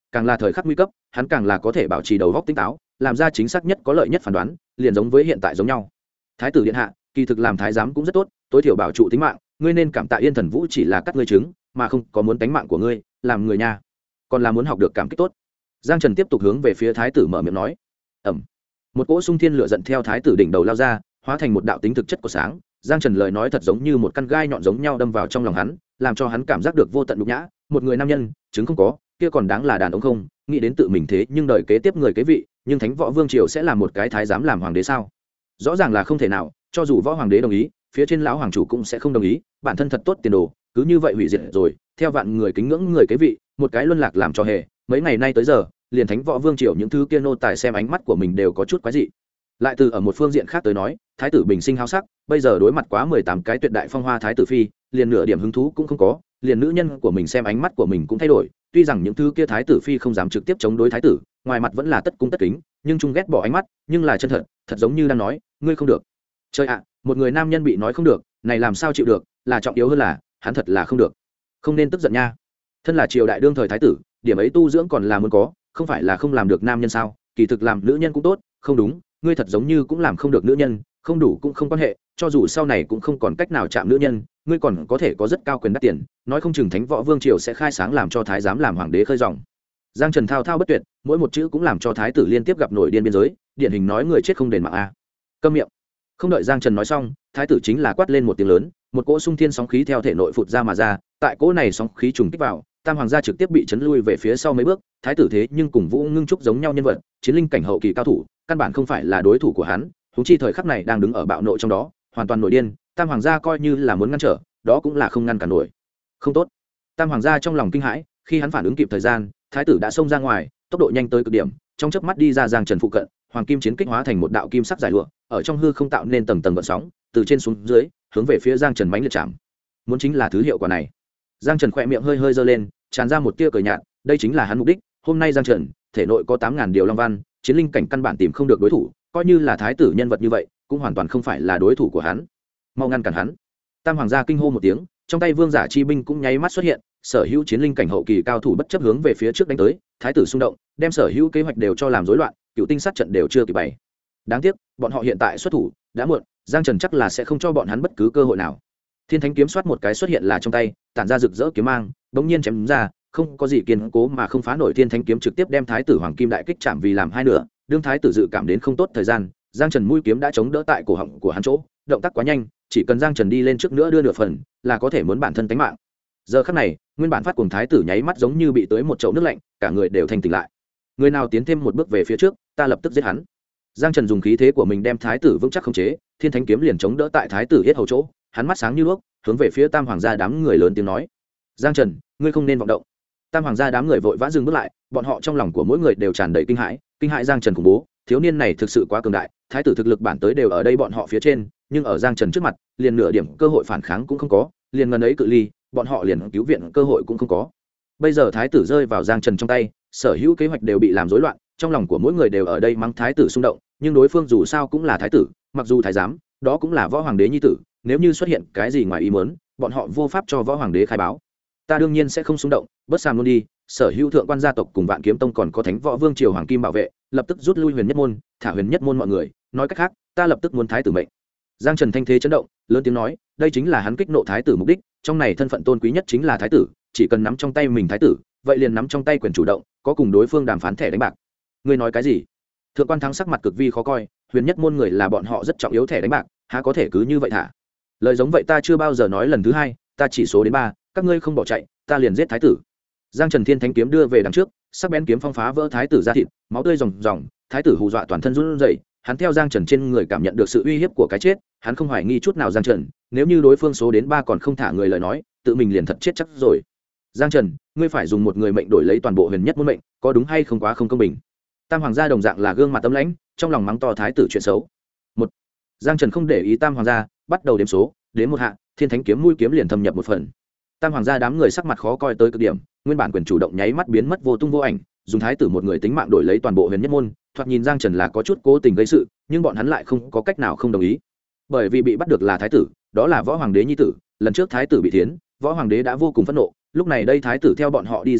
[SPEAKER 1] càng là thời khắc nguy cấp hắn càng là có thể bảo trì đầu góc tinh táo, làm ra chính xác nhất có lợi nhất phán đoán, liền giống với hiện tại giống nhau. Thái tử điện hạ, kỳ thực làm thái giám cũng rất tốt, tối thiểu bảo trụ tính mạng, ngươi nên cảm tạ Yên Thần Vũ chỉ là cắt ngươi trứng, mà không có muốn tính mạng của ngươi, làm người nha, còn là muốn học được cảm kích tốt. Giang Trần tiếp tục hướng về phía thái tử mở miệng nói. Ẩm. Một cỗ xung thiên lửa giận theo thái tử đỉnh đầu lao ra, hóa thành một đạo tính thực chất của sáng. Giang Trần lời nói thật giống như một căn gai nhọn giống nhau đâm vào trong lòng hắn, làm cho hắn cảm giác được vô tận nhục nhã. Một người nam nhân, chứng không có, kia còn đáng là đàn ông không? Nghĩ đến tự mình thế, nhưng đời kế tiếp người kế vị, nhưng Thánh Võ Vương triều sẽ là một cái thái giám làm hoàng đế sao? Rõ ràng là không thể nào, cho dù võ hoàng đế đồng ý, phía trên lão hoàng chủ cũng sẽ không đồng ý, bản thân thật tốt tiền đồ, cứ như vậy hủy diệt rồi, theo vạn người kính ngưỡng người kế vị, một cái luân lạc làm cho hề. Mấy ngày nay tới giờ, liền Thánh Võ Vương triều những thứ kia nô tài xem ánh mắt của mình đều có chút quái dị. Lại từ ở một phương diện khác tới nói, thái tử bình sinh háo sắc, bây giờ đối mặt quá 18 cái tuyệt đại phong hoa thái tử phi, liền nửa điểm hứng thú cũng không có, liền nữ nhân của mình xem ánh mắt của mình cũng thay đổi. Tuy rằng những thứ kia thái tử phi không dám trực tiếp chống đối thái tử, ngoài mặt vẫn là tất cung tất kính, nhưng chung ghét bỏ ánh mắt, nhưng là chân thật, thật giống như đang nói, ngươi không được. Trời ạ, một người nam nhân bị nói không được, này làm sao chịu được, là trọng yếu hơn là, hắn thật là không được. Không nên tức giận nha. Thân là triều đại đương thời thái tử, điểm ấy tu dưỡng còn là muốn có, không phải là không làm được nam nhân sao? Kỳ thực làm nữ nhân cũng tốt, không đúng, ngươi thật giống như cũng làm không được nữ nhân, không đủ cũng không quan hệ, cho dù sau này cũng không còn cách nào chạm nữ nhân, ngươi còn có thể có rất cao quyền đắt tiền, nói không chừng Thánh Võ Vương triều sẽ khai sáng làm cho thái giám làm hoàng đế khơi dòng. Giang Trần thao thao bất tuyệt, mỗi một chữ cũng làm cho thái tử liên tiếp gặp nổi điên biên giới, điển hình nói người chết không đền mạng a. Câm miệng. Không đợi Giang Trần nói xong, thái tử chính là quát lên một tiếng lớn, một cỗ xung thiên sóng khí theo thể nội phụt ra mà ra, tại cỗ này sóng khí trùng kích vào, tam hoàng gia trực tiếp bị chấn lui về phía sau mấy bước. Thái tử thế nhưng cùng Vũ Ngưng Trúc giống nhau nhân vật, chiến linh cảnh hậu kỳ cao thủ, căn bản không phải là đối thủ của hắn, huống chi thời khắc này đang đứng ở bạo nộ trong đó, hoàn toàn nổi điên. Tam hoàng gia coi như là muốn ngăn trở, đó cũng là không ngăn cản nổi. Không tốt. Tam hoàng gia trong lòng kinh hãi, khi hắn phản ứng kịp thời gian, thái tử đã xông ra ngoài, tốc độ nhanh tới cực điểm, trong chớp mắt đi ra Giang Trần phụ cận, hoàng kim chiến kích hóa thành một đạo kim sắc dài lụa, ở trong hư không tạo nên tầng tầng gợn sóng, từ trên xuống dưới, hướng về phía Giang Trần mãnh liệt chạm. Muốn chính là thứ hiệu quả này. Giang Trần khẽ miệng hơi hơi giơ lên, tràn ra một tia cười nhạt, đây chính là hắn mục đích. Hôm nay Giang Trần, thể nội có 8000 điều long văn, chiến linh cảnh căn bản tìm không được đối thủ, coi như là thái tử nhân vật như vậy, cũng hoàn toàn không phải là đối thủ của hắn. Mau ngăn cản hắn. Tam hoàng gia kinh hô một tiếng, trong tay vương giả chi binh cũng nháy mắt xuất hiện, sở hữu chiến linh cảnh hậu kỳ cao thủ bất chấp hướng về phía trước đánh tới, thái tử xung động, đem sở hữu kế hoạch đều cho làm rối loạn, cựu tinh sát trận đều chưa kịp bày. Đáng tiếc, bọn họ hiện tại xuất thủ đã muộn, Giang Trần chắc là sẽ không cho bọn hắn bất cứ cơ hội nào. Thiên Thánh kiếm xoát một cái xuất hiện là trong tay, tản ra rực rỡ kiếm mang, bỗng nhiên chém ra, không có gì kiên cố mà không phá nổi. Thiên Thánh kiếm trực tiếp đem thái tử hoàng kim đại kích chạm vì làm hai nửa, đương thái tử dự cảm đến không tốt thời gian, Giang Trần mũi kiếm đã chống đỡ tại cổ họng của hắn chỗ, động tác quá nhanh, chỉ cần Giang Trần đi lên trước nữa đưa nửa phần, là có thể muốn bản thân tính mạng. Giờ khắc này, nguyên bản phát cuồng thái tử nháy mắt giống như bị tưới một chậu nước lạnh, cả người đều thanh tỉnh lại. Người nào tiến thêm một bước về phía trước, ta lập tức giết hắn. Giang Trần dùng khí thế của mình đem thái tử vững chắc khống chế, Thiên Thánh kiếm liền chống đỡ tại thái tử yết hầu chỗ, hắn mắt sáng như đuốc, hướng về phía Tam hoàng gia đám người lớn tiếng nói: "Giang Trần, ngươi không nên vọng động." Tam hoàng gia đám người vội vã dừng bước lại, bọn họ trong lòng của mỗi người đều tràn đầy kinh hãi Giang Trần khủng bố, thiếu niên này thực sự quá cường đại, thái tử thực lực bản tới đều ở đây bọn họ phía trên, nhưng ở Giang Trần trước mặt, liền nửa điểm cơ hội phản kháng cũng không có, liền ngần ấy cự ly, bọn họ liền cứu viện cơ hội cũng không có. Bây giờ thái tử rơi vào Giang Trần trong tay, sở hữu kế hoạch đều bị làm rối loạn, trong lòng của mỗi người đều ở đây mắng thái tử xung động, nhưng đối phương dù sao cũng là thái tử, mặc dù thái giám, đó cũng là võ hoàng đế nhi tử, nếu như xuất hiện cái gì ngoài ý muốn, bọn họ vô pháp cho võ hoàng đế khai báo. Ta đương nhiên sẽ không xung động, bớt sàm luôn đi, sở hữu thượng quan gia tộc cùng Vạn Kiếm Tông còn có Thánh Võ Vương triều hoàng kim bảo vệ, lập tức rút lui Huyền Nhất môn, thả Huyền Nhất môn mọi người, nói cách khác, ta lập tức muốn thái tử mệnh. Giang Trần thanh thế chấn động, lớn tiếng nói, đây chính là hắn kích nộ thái tử mục đích, trong này thân phận tôn quý nhất chính là thái tử, chỉ cần nắm trong tay mình thái tử, vậy liền nắm trong tay quyền chủ động, có cùng đối phương đàm phán thẻ đánh bạc. Ngươi nói cái gì? Thượng quan Thắng sắc mặt cực vi khó coi, Huyền Nhất môn người là bọn họ rất trọng yếu thẻ đánh bạc, há có thể cứ như vậy thả. Lời giống vậy ta chưa bao giờ nói lần thứ hai, ta chỉ số đến 3, các ngươi không bỏ chạy, ta liền giết thái tử. Giang Trần Thiên Thánh kiếm đưa về đằng trước, sắc bén kiếm phong phá vỡ thái tử ra thịt, máu tươi ròng ròng, thái tử hù dọa toàn thân run rẩy, hắn theo Giang Trần trên người cảm nhận được sự uy hiếp của cái chết, hắn không hoài nghi chút nào Giang Trần, nếu như đối phương số đến 3 còn không thả người lời nói, tự mình liền thật chết chắc rồi. Giang Trần, ngươi phải dùng một người mệnh đổi lấy toàn bộ Huyền Nhất môn mệnh, có đúng hay không quá không công bình. Tam hoàng gia đồng dạng là gương mặt tâm lãnh, trong lòng mắng to thái tử chuyện xấu. Một, Giang Trần không để ý Tam hoàng gia, bắt đầu đếm số, đến một hạ, Thiên Thánh kiếm mũi kiếm liền thâm nhập một phần. Tam hoàng gia đám người sắc mặt khó coi tới cực điểm, nguyên bản quyền chủ động nháy mắt biến mất vô tung vô ảnh, dùng thái tử một người tính mạng đổi lấy toàn bộ Huyền Nhất môn, thoạt nhìn Giang Trần là có chút cố tình gây sự, nhưng bọn hắn lại không có cách nào không đồng ý. Bởi vì bị bắt được là thái tử, đó là võ hoàng đế nhi tử, lần trước thái tử bị thiến, võ hoàng đế đã vô cùng phẫn nộ, lúc này đây thái tử theo bọn họ đi ra tới,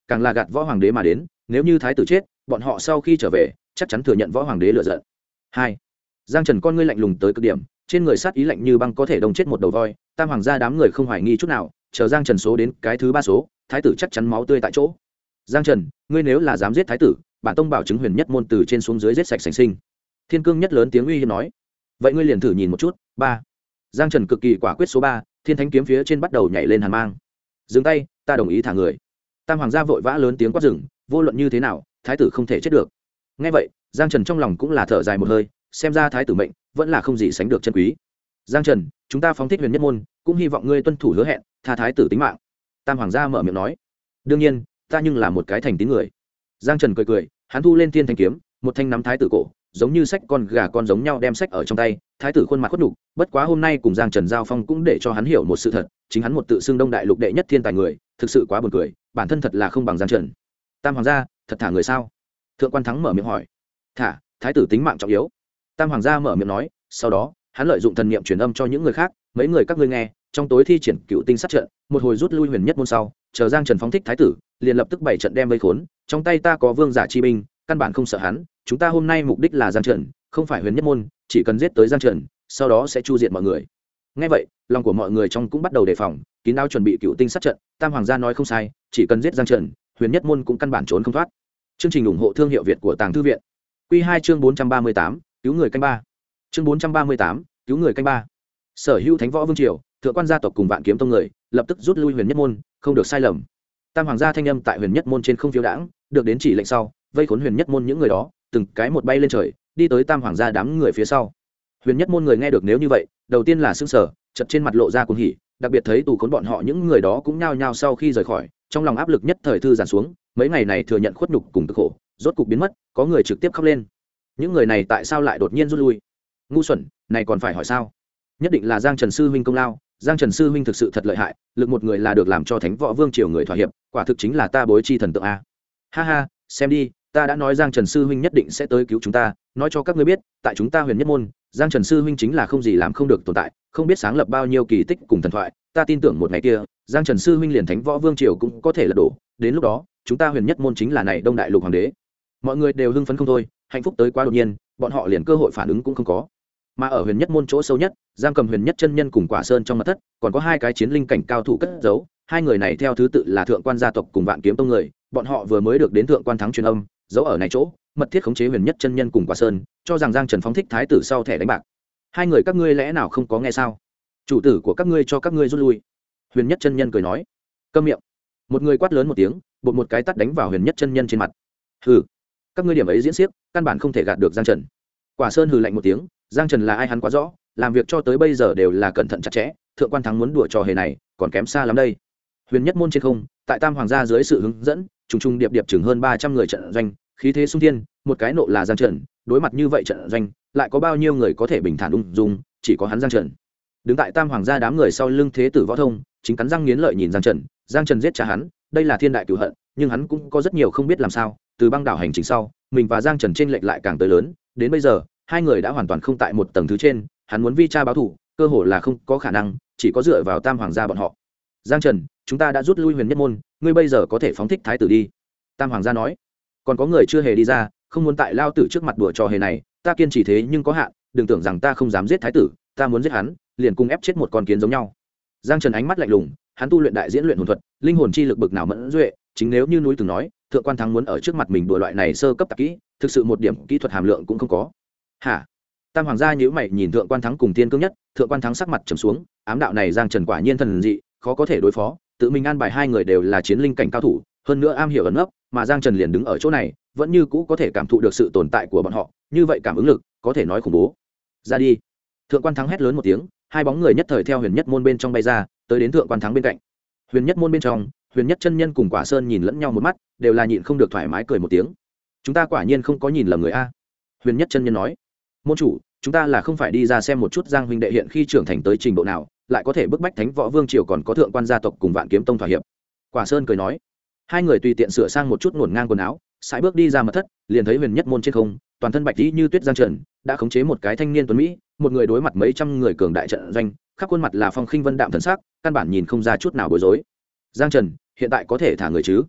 [SPEAKER 1] càng là gạt võ hoàng đế mà đến, nếu như thái tử chết, bọn họ sau khi trở về chắc chắn thừa nhận võ hoàng đế lựa giận. Hai, Giang Trần con ngươi lạnh lùng tới cực điểm, trên người sát ý lạnh như băng có thể đông chết một đầu voi. Tam hoàng gia đám người không hoài nghi chút nào, chờ Giang Trần số đến cái thứ 3 số, thái tử chắc chắn máu tươi tại chỗ. Giang Trần, ngươi nếu là dám giết thái tử, bản tông bảo chứng huyền nhất môn từ trên xuống dưới giết sạch sành sinh. Thiên Cương Nhất lớn tiếng uy hiếp nói. Vậy ngươi liền thử nhìn một chút. 3. Giang Trần cực kỳ quả quyết số 3, Thiên Thánh kiếm phía trên bắt đầu nhảy lên hàn mang. Dừng tay, ta đồng ý thả người. Tam hoàng gia vội vã lớn tiếng quát dừng, vô luận như thế nào, thái tử không thể chết được. Nghe vậy, Giang Trần trong lòng cũng là thở dài một hơi, xem ra thái tử mệnh vẫn là không gì sánh được chân quý. Giang Trần, chúng ta phóng thích huyền nhất môn, cũng hy vọng ngươi tuân thủ hứa hẹn, tha thái tử tính mạng. Tam hoàng gia mở miệng nói. Đương nhiên, ta nhưng là một cái thành tín người. Giang Trần cười cười, hắn thu lên Thiên Thanh kiếm, một thanh nắm thái tử cổ, giống như sách con gà con giống nhau đem sách ở trong tay. Thái tử khuôn mặt khuất nhục, bất quá hôm nay cùng Giang Trần giao phong cũng để cho hắn hiểu một sự thật, chính hắn một tự xưng Đông Đại Lục đệ nhất thiên tài người, thực sự quá buồn cười, bản thân thật là không bằng Giang Trần. Tam hoàng gia, thật thả người sao? Thượng quan Thắng mở miệng hỏi. Thả, thái tử tính mạng trọng yếu. Tam hoàng gia mở miệng nói, sau đó hắn lợi dụng thần niệm truyền âm cho những người khác, mấy người các ngươi nghe, trong tối thi triển cựu tinh sát trận, một hồi rút lui huyền nhất môn sau, chờ Giang Trần phóng thích thái tử, liền lập tức bảy trận đem vây khốn, trong tay ta có vương giả chi binh, căn bản không sợ hắn, chúng ta hôm nay mục đích là Giang Trần, không phải huyền nhất môn, chỉ cần giết tới Giang Trần, sau đó sẽ chu diệt mọi người. Nghe vậy, lòng của mọi người trong cũng bắt đầu đề phòng, kín đáo chuẩn bị cựu tinh sát trận. Tam hoàng gia nói không sai, chỉ cần giết Giang Trần, huyền nhất môn cũng căn bản trốn không thoát. Chương trình ủng hộ thương hiệu Việt của Tàng Thư viện. Quy 2 chương 438, cứu người canh ba. Chương 438, cứu người canh ba. Sở hữu Thánh Võ Vương triều, thượng quan gia tộc cùng Vạn Kiếm tông người, lập tức rút lui huyền nhất môn, không được sai lầm. Tam hoàng gia thanh âm tại huyền nhất môn trên không phiêu đãng, được đến chỉ lệnh sau, vây khốn huyền nhất môn những người đó, từng cái một bay lên trời, đi tới tam hoàng gia đám người phía sau. Huyền nhất môn người nghe được nếu như vậy, đầu tiên là sững sờ, chợt trên mặt lộ ra cuồng hỉ, đặc biệt thấy tù khốn bọn họ những người đó cũng nhao nhao sau khi rời khỏi, trong lòng áp lực nhất thời thư giãn xuống, mấy ngày này thừa nhận khuất nhục cùng cực khổ, rốt cục biến mất, có người trực tiếp khóc lên. Những người này tại sao lại đột nhiên rút lui? Ngu xuẩn, này còn phải hỏi sao? Nhất định là Giang Trần sư huynh công lao, Giang Trần sư huynh thực sự thật lợi hại, lực một người là được làm cho Thánh Võ Vương triều người thỏa hiệp, quả thực chính là ta bối chi thần tượng a. Ha ha, xem đi, ta đã nói Giang Trần sư huynh nhất định sẽ tới cứu chúng ta, nói cho các ngươi biết, tại chúng ta huyền nhất môn, Giang Trần sư huynh chính là không gì làm không được tồn tại, không biết sáng lập bao nhiêu kỳ tích cùng thần thoại, ta tin tưởng một ngày kia, Giang Trần sư huynh liền Thánh Võ Vương triều cũng có thể lật đổ, đến lúc đó, chúng ta huyền nhất môn chính là này Đông Đại Lục hoàng đế. Mọi người đều hưng phấn không thôi, hạnh phúc tới quá đột nhiên, bọn họ liền cơ hội phản ứng cũng không có. Mà ở huyền nhất môn chỗ sâu nhất, Giang Cầm huyền nhất chân nhân cùng Quả Sơn trong mật thất, còn có hai cái chiến linh cảnh cao thủ cất giấu, hai người này theo thứ tự là thượng quan gia tộc cùng Vạn Kiếm tông người, bọn họ vừa mới được đến thượng quan Thắng truyền âm, giấu ở này chỗ, mật thiết khống chế huyền nhất chân nhân cùng Quả Sơn, cho rằng Giang Trần phóng thích thái tử sau thẻ đánh bạc. Hai người các ngươi lẽ nào không có nghe sao? Chủ tử của các ngươi cho các ngươi rút lui. Huyền nhất chân nhân cười nói. Câm miệng. Một người quát lớn một tiếng, bột một cái tát đánh vào huyền nhất chân nhân trên mặt. Hừ, các ngươi điểm ấy diễn xiếc, căn bản không thể gạt được Giang Trần. Quả Sơn hừ lạnh một tiếng, Giang Trần là ai hắn quá rõ, làm việc cho tới bây giờ đều là cẩn thận chặt chẽ, thượng quan Thắng muốn đùa trò hề này, còn kém xa lắm đây. Huyền nhất môn trên không, tại Tam hoàng gia dưới sự hướng dẫn, trùng trùng điệp điệp chừng hơn 300 người trận doanh, khí thế sung thiên, một cái nộ là Giang Trần, đối mặt như vậy trận doanh, lại có bao nhiêu người có thể bình thản ung dung, chỉ có hắn Giang Trần. Đứng tại Tam hoàng gia đám người sau lưng thế tử Võ Thông, chính cắn răng nghiến lợi nhìn Giang Trần giết cha hắn, đây là thiên đại cửu hận, nhưng hắn cũng có rất nhiều không biết làm sao, từ băng đảo hành trình sau, mình và Giang Trần chênh lệch lại càng tới lớn, đến bây giờ, hai người đã hoàn toàn không tại một tầng thứ trên, hắn muốn vi cha báo thù, cơ hội là không có khả năng, chỉ có dựa vào Tam hoàng gia bọn họ. Giang Trần, chúng ta đã rút lui huyền nhất môn, ngươi bây giờ có thể phóng thích thái tử đi. Tam hoàng gia nói. Còn có người chưa hề đi ra, không muốn tại lao tử trước mặt đùa trò hề này, ta kiên trì thế nhưng có hạn, đừng tưởng rằng ta không dám giết thái tử, ta muốn giết hắn, liền cùng ép chết một con kiến giống nhau. Giang Trần ánh mắt lạnh lùng, hắn tu luyện đại diễn luyện hồn thuật, linh hồn chi lực bực nào mẫn duệ, chính nếu như núi từng nói, thượng quan Thắng muốn ở trước mặt mình đùa loại này sơ cấp tạp kỹ, thực sự một điểm kỹ thuật hàm lượng cũng không có. Hả? Tam hoàng gia nhíu mày nhìn thượng quan Thắng cùng Thiên Cương Nhất, thượng quan Thắng sắc mặt trầm xuống, ám đạo này Giang Trần quả nhiên thần dị, khó có thể đối phó, tự mình an bài hai người đều là chiến linh cảnh cao thủ, hơn nữa am hiểu ẩn nấp, mà Giang Trần liền đứng ở chỗ này, vẫn như cũ có thể cảm thụ được sự tồn tại của bọn họ, như vậy cảm ứng lực, có thể nói khủng bố. Ra đi! Thượng quan Thắng hét lớn một tiếng, hai bóng người nhất thời theo huyền nhất môn bên trong bay ra, tới đến thượng quan Thắng bên cạnh. Huyền nhất môn bên trong, huyền nhất chân nhân cùng Quả Sơn nhìn lẫn nhau một mắt, đều là nhịn không được thoải mái cười một tiếng. Chúng ta quả nhiên không có nhìn lầm người a. Huyền nhất chân nhân nói. Môn chủ, chúng ta là không phải đi ra xem một chút Giang huynh đệ hiện khi trưởng thành tới trình độ nào, lại có thể bức bách Thánh Võ Vương triều còn có thượng quan gia tộc cùng Vạn Kiếm tông thỏa hiệp. Quả Sơn cười nói. Hai người tùy tiện sửa sang một chút ngổn ngang quần áo, sải bước đi ra mật thất, liền thấy huyền nhất môn trên không, toàn thân bạch tí như tuyết Giang Trần đã khống chế một cái thanh niên tuấn mỹ, một người đối mặt mấy trăm người cường đại trận doanh, khắp khuôn mặt là phong khinh vân đạm thần sắc, căn bản nhìn không ra chút nào bối rối. Giang Trần, hiện tại có thể thả người chứ?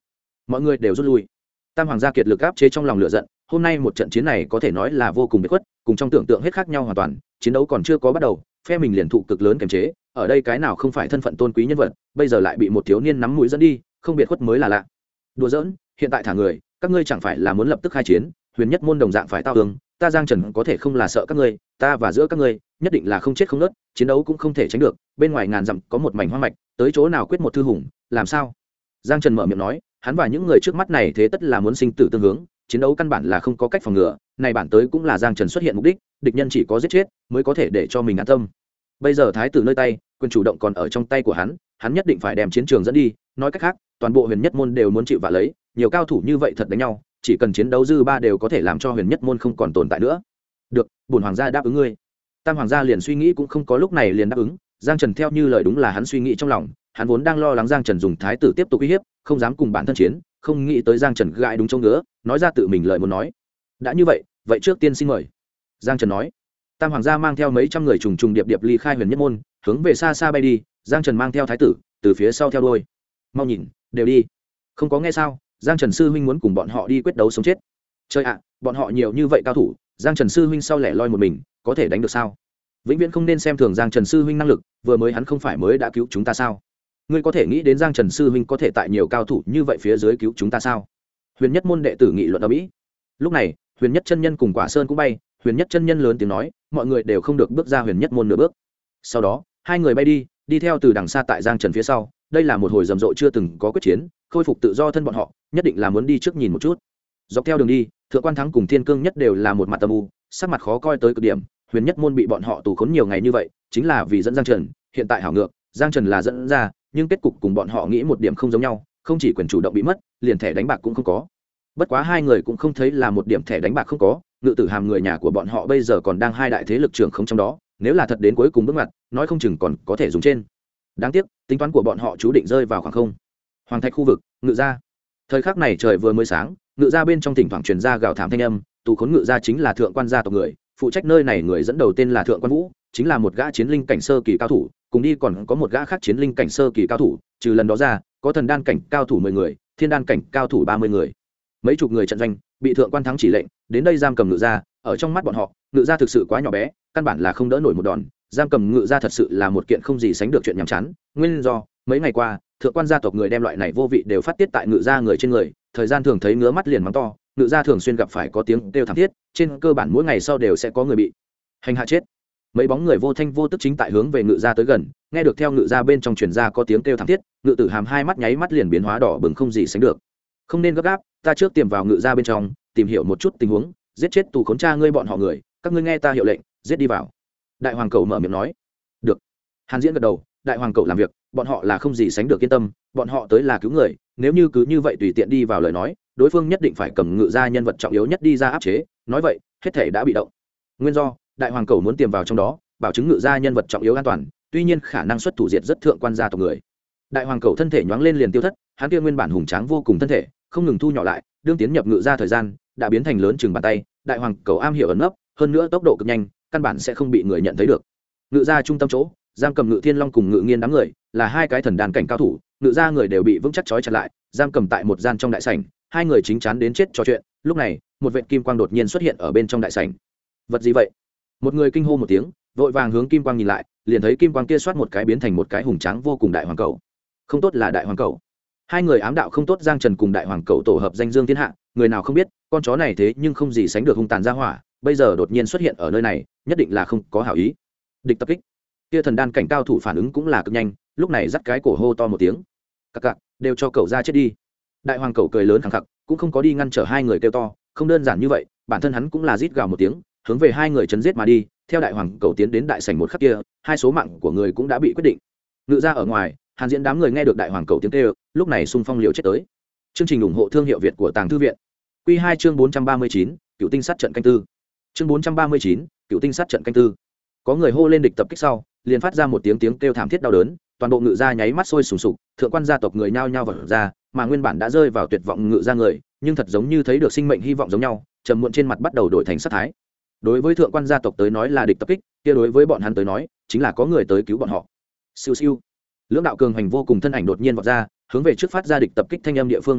[SPEAKER 1] mọi người đều rút lui. Tam hoàng gia kiệt lực áp chế trong lòng lửa giận, hôm nay một trận chiến này có thể nói là vô cùng biệt khuất, cùng trong tưởng tượng hết khác nhau hoàn toàn. Chiến đấu còn chưa có bắt đầu, phe mình liền thụ cực lớn kiềm chế, ở đây cái nào không phải thân phận tôn quý nhân vật, bây giờ lại bị một thiếu niên nắm mũi dẫn đi, không biệt khuất mới là lạ. Đùa giỡn, hiện tại thả người, các ngươi chẳng phải là muốn lập tức khai chiến? Huyền Nhất môn đồng dạng phải tao tường, ta Giang Trần có thể không là sợ các ngươi, ta và giữa các ngươi nhất định là không chết không nứt, chiến đấu cũng không thể tránh được, bên ngoài ngàn dặm có một mảnh hoang mạch, tới chỗ nào quyết một thư hùng, làm sao? Giang Trần mở miệng nói, hắn và những người trước mắt này thế tất là muốn sinh tử tương hướng, chiến đấu căn bản là không có cách phòng ngừa, này bản tới cũng là Giang Trần xuất hiện mục đích, địch nhân chỉ có giết chết mới có thể để cho mình an tâm. Bây giờ thái tử nơi tay, quyền chủ động còn ở trong tay của hắn nhất định phải đem chiến trường dẫn đi, nói cách khác, toàn bộ Huyền Nhất môn đều muốn chịu vạ lấy, nhiều cao thủ như vậy thật đánh nhau, chỉ cần chiến đấu dư ba đều có thể làm cho Huyền Nhất môn không còn tồn tại nữa. Được, bổn hoàng gia đáp ứng ngươi. Tam hoàng gia liền suy nghĩ cũng không có lúc này liền đáp ứng, Giang Trần theo như lời đúng là hắn suy nghĩ trong lòng, hắn vốn đang lo lắng Giang Trần dùng thái tử tiếp tục uy hiếp, không dám cùng bản thân chiến, không nghĩ tới Giang Trần gãi đúng chỗ ngứa, nói ra tự mình lời muốn nói. Đã như vậy, vậy trước tiên xin mời. Giang Trần nói. Tam hoàng gia mang theo mấy trăm người trùng trùng điệp điệp ly khai Huyền Nhất môn, hướng về xa xa bay đi, Giang Trần mang theo thái tử, từ phía sau theo đuôi. Mau nhìn, đều đi. Không có nghe sao? Giang Trần sư huynh muốn cùng bọn họ đi quyết đấu sống chết. Chơi ạ, bọn họ nhiều như vậy cao thủ, Giang Trần sư huynh sau lẻ loi một mình, có thể đánh được sao? Vĩnh viễn không nên xem thường Giang Trần sư huynh năng lực, vừa mới hắn không phải mới đã cứu chúng ta sao? Ngươi có thể nghĩ đến Giang Trần sư huynh có thể tại nhiều cao thủ như vậy phía dưới cứu chúng ta sao? Huyền Nhất môn đệ tử nghị luận ở mỹ. Lúc này, Huyền Nhất chân nhân cùng Quả Sơn cũng bay, Huyền Nhất chân nhân lớn tiếng nói, mọi người đều không được bước ra Huyền Nhất môn nửa bước. Sau đó, hai người bay đi theo từ đằng xa tại Giang Trần phía sau, đây là một hồi rầm rộ chưa từng có quyết chiến, khôi phục tự do thân bọn họ, nhất định là muốn đi trước nhìn một chút. Dọc theo đường đi, Thượng Quan Thắng cùng Thiên Cương Nhất đều là một mặt âm u, sắc mặt khó coi tới cực điểm. Huyền Nhất môn bị bọn họ tù khốn nhiều ngày như vậy, chính là vì dẫn Giang Trần, hiện tại hảo ngược, Giang Trần là dẫn ra, nhưng kết cục cùng bọn họ nghĩ một điểm không giống nhau, không chỉ quyền chủ động bị mất, liền thẻ đánh bạc cũng không có. Bất quá hai người cũng không thấy là một điểm thẻ đánh bạc không có, Ngự Tử Hàm người nhà của bọn họ bây giờ còn đang hai đại thế lực trưởng không trong đó, nếu là thật đến cuối cùng bước ngoặt, nói không chừng còn có thể dùng trên. Đáng tiếc, tính toán của bọn họ chú định rơi vào khoảng không. Hoàng Thạch khu vực, Ngự gia. Thời khắc này trời vừa mới sáng, Ngự gia bên trong thỉnh thoảng truyền ra gào thảm thanh âm, tù khốn Ngự gia chính là Thượng Quan gia tộc người, phụ trách nơi này người dẫn đầu tên là Thượng Quan Vũ, chính là một gã chiến linh cảnh sơ kỳ cao thủ, cùng đi còn có một gã khác chiến linh cảnh sơ kỳ cao thủ, trừ lần đó ra, có thần đan cảnh cao thủ 10 người, thiên đan cảnh cao thủ 30 người. Mấy chục người trận doanh, bị Thượng Quan Thắng chỉ lệnh, đến đây giam cầm Ngự gia, ở trong mắt bọn họ, Ngự gia thực sự quá nhỏ bé, căn bản là không đỡ nổi một đòn, giam cầm Ngự gia thật sự là một kiện không gì sánh được chuyện nhàm chán. Nguyên do, mấy ngày qua, Thượng Quan gia tộc người đem loại này vô vị đều phát tiết tại Ngự gia người trên người, thời gian thường thấy ngứa mắt liền mắng to, Ngự gia thường xuyên gặp phải có tiếng kêu thảm thiết, trên cơ bản mỗi ngày sau đều sẽ có người bị hành hạ chết. Mấy bóng người vô thanh vô tức chính tại hướng về Ngự gia tới gần, nghe được theo Ngự gia bên trong truyền ra có tiếng kêu thảm thiết, Ngự Tử Hàm hai mắt nháy mắt liền biến hóa đỏ bừng không gì sánh được. Không nên gấp gáp, ta trước tiềm vào Ngự gia bên trong, tìm hiểu một chút tình huống, giết chết tù khốn cha ngươi bọn họ người, các ngươi nghe ta hiệu lệnh, giết đi vào. Đại hoàng cầu mở miệng nói. Được. Hàn Diễn gật đầu, đại hoàng cầu làm việc, bọn họ là không gì sánh được yên tâm, bọn họ tới là cứu người, nếu như cứ như vậy tùy tiện đi vào lời nói, đối phương nhất định phải cầm Ngự gia nhân vật trọng yếu nhất đi ra áp chế, nói vậy, hết thể đã bị động. Nguyên do, đại hoàng cầu muốn tiềm vào trong đó, bảo chứng Ngự gia nhân vật trọng yếu an toàn, tuy nhiên khả năng xuất thủ diệt rất Thượng Quan gia tộc người. Đại hoàng cầu thân thể nhoáng lên liền tiêu thất, hắn kia nguyên bản hùng tráng vô cùng thân thể, không ngừng thu nhỏ lại, đương tiến nhập Ngự gia thời gian, đã biến thành lớn chừng bàn tay. Đại hoàng cầu am hiểu ẩn nấp, hơn nữa tốc độ cực nhanh, căn bản sẽ không bị người nhận thấy được. Ngự gia trung tâm chỗ, giam cầm Ngự Thiên Long cùng Ngự Nghiên đám người, là hai cái thần đàn cảnh cao thủ, Ngự gia người đều bị vững chắc trói chặt lại, giam cầm tại một gian trong đại sảnh, hai người chính chắn đến chết trò chuyện. Lúc này, một vệt kim quang đột nhiên xuất hiện ở bên trong đại sảnh. Vật gì vậy? Một người kinh hô một tiếng, vội vàng hướng kim quang nhìn lại, liền thấy kim quang kia xoát một cái biến thành một cái hùng tráng vô cùng đại hoàng cầu. Không tốt là đại hoàng cầu. Hai người ám đạo không tốt, Giang Trần cùng đại hoàng cầu tổ hợp danh dương thiên hạ, người nào không biết, con chó này thế nhưng không gì sánh được hung tàn ra hỏa, bây giờ đột nhiên xuất hiện ở nơi này, nhất định là không có hảo ý. Địch tập kích. Kia thần đan cảnh cao thủ phản ứng cũng là cực nhanh, lúc này dắt cái cổ hô to một tiếng. Cặc cặc, đều cho cậu ra chết đi. Đại hoàng cầu cười lớn khẳng khặc, cũng không có đi ngăn trở hai người kêu to, không đơn giản như vậy, bản thân hắn cũng là rít gào một tiếng, hướng về hai người chấn giết mà đi. Theo đại hoàng cầu tiến đến đại sảnh một khắc kia, hai số mạng của người cũng đã bị quyết định. Ngự gia ở ngoài, Hàn Diễn đám người nghe được đại hoàng cầu tiếng kêu, lúc này xung phong liều chết tới. Chương trình ủng hộ thương hiệu Việt của Tàng Thư viện. Quy 2 chương 439, Cựu tinh sát trận canh tư. Chương 439, Cựu tinh sát trận canh tư. Có người hô lên địch tập kích sau, liền phát ra một tiếng kêu thảm thiết đau đớn, toàn bộ Ngự gia nháy mắt sôi sùng sục, Thượng Quan gia tộc người nhao nhao vào ra, mà nguyên bản đã rơi vào tuyệt vọng Ngự gia người, nhưng thật giống như thấy được sinh mệnh hy vọng giống nhau, trầm muộn trên mặt bắt đầu đổi thành sát thái. Đối với Thượng Quan gia tộc tới nói là địch tập kích, kia đối với bọn hắn tới nói, chính là có người tới cứu bọn họ. Siêu siêu. Lưỡng đạo cường hành vô cùng thân ảnh đột nhiên vọt ra, hướng về trước phát ra địch tập kích thanh âm địa phương mà đi,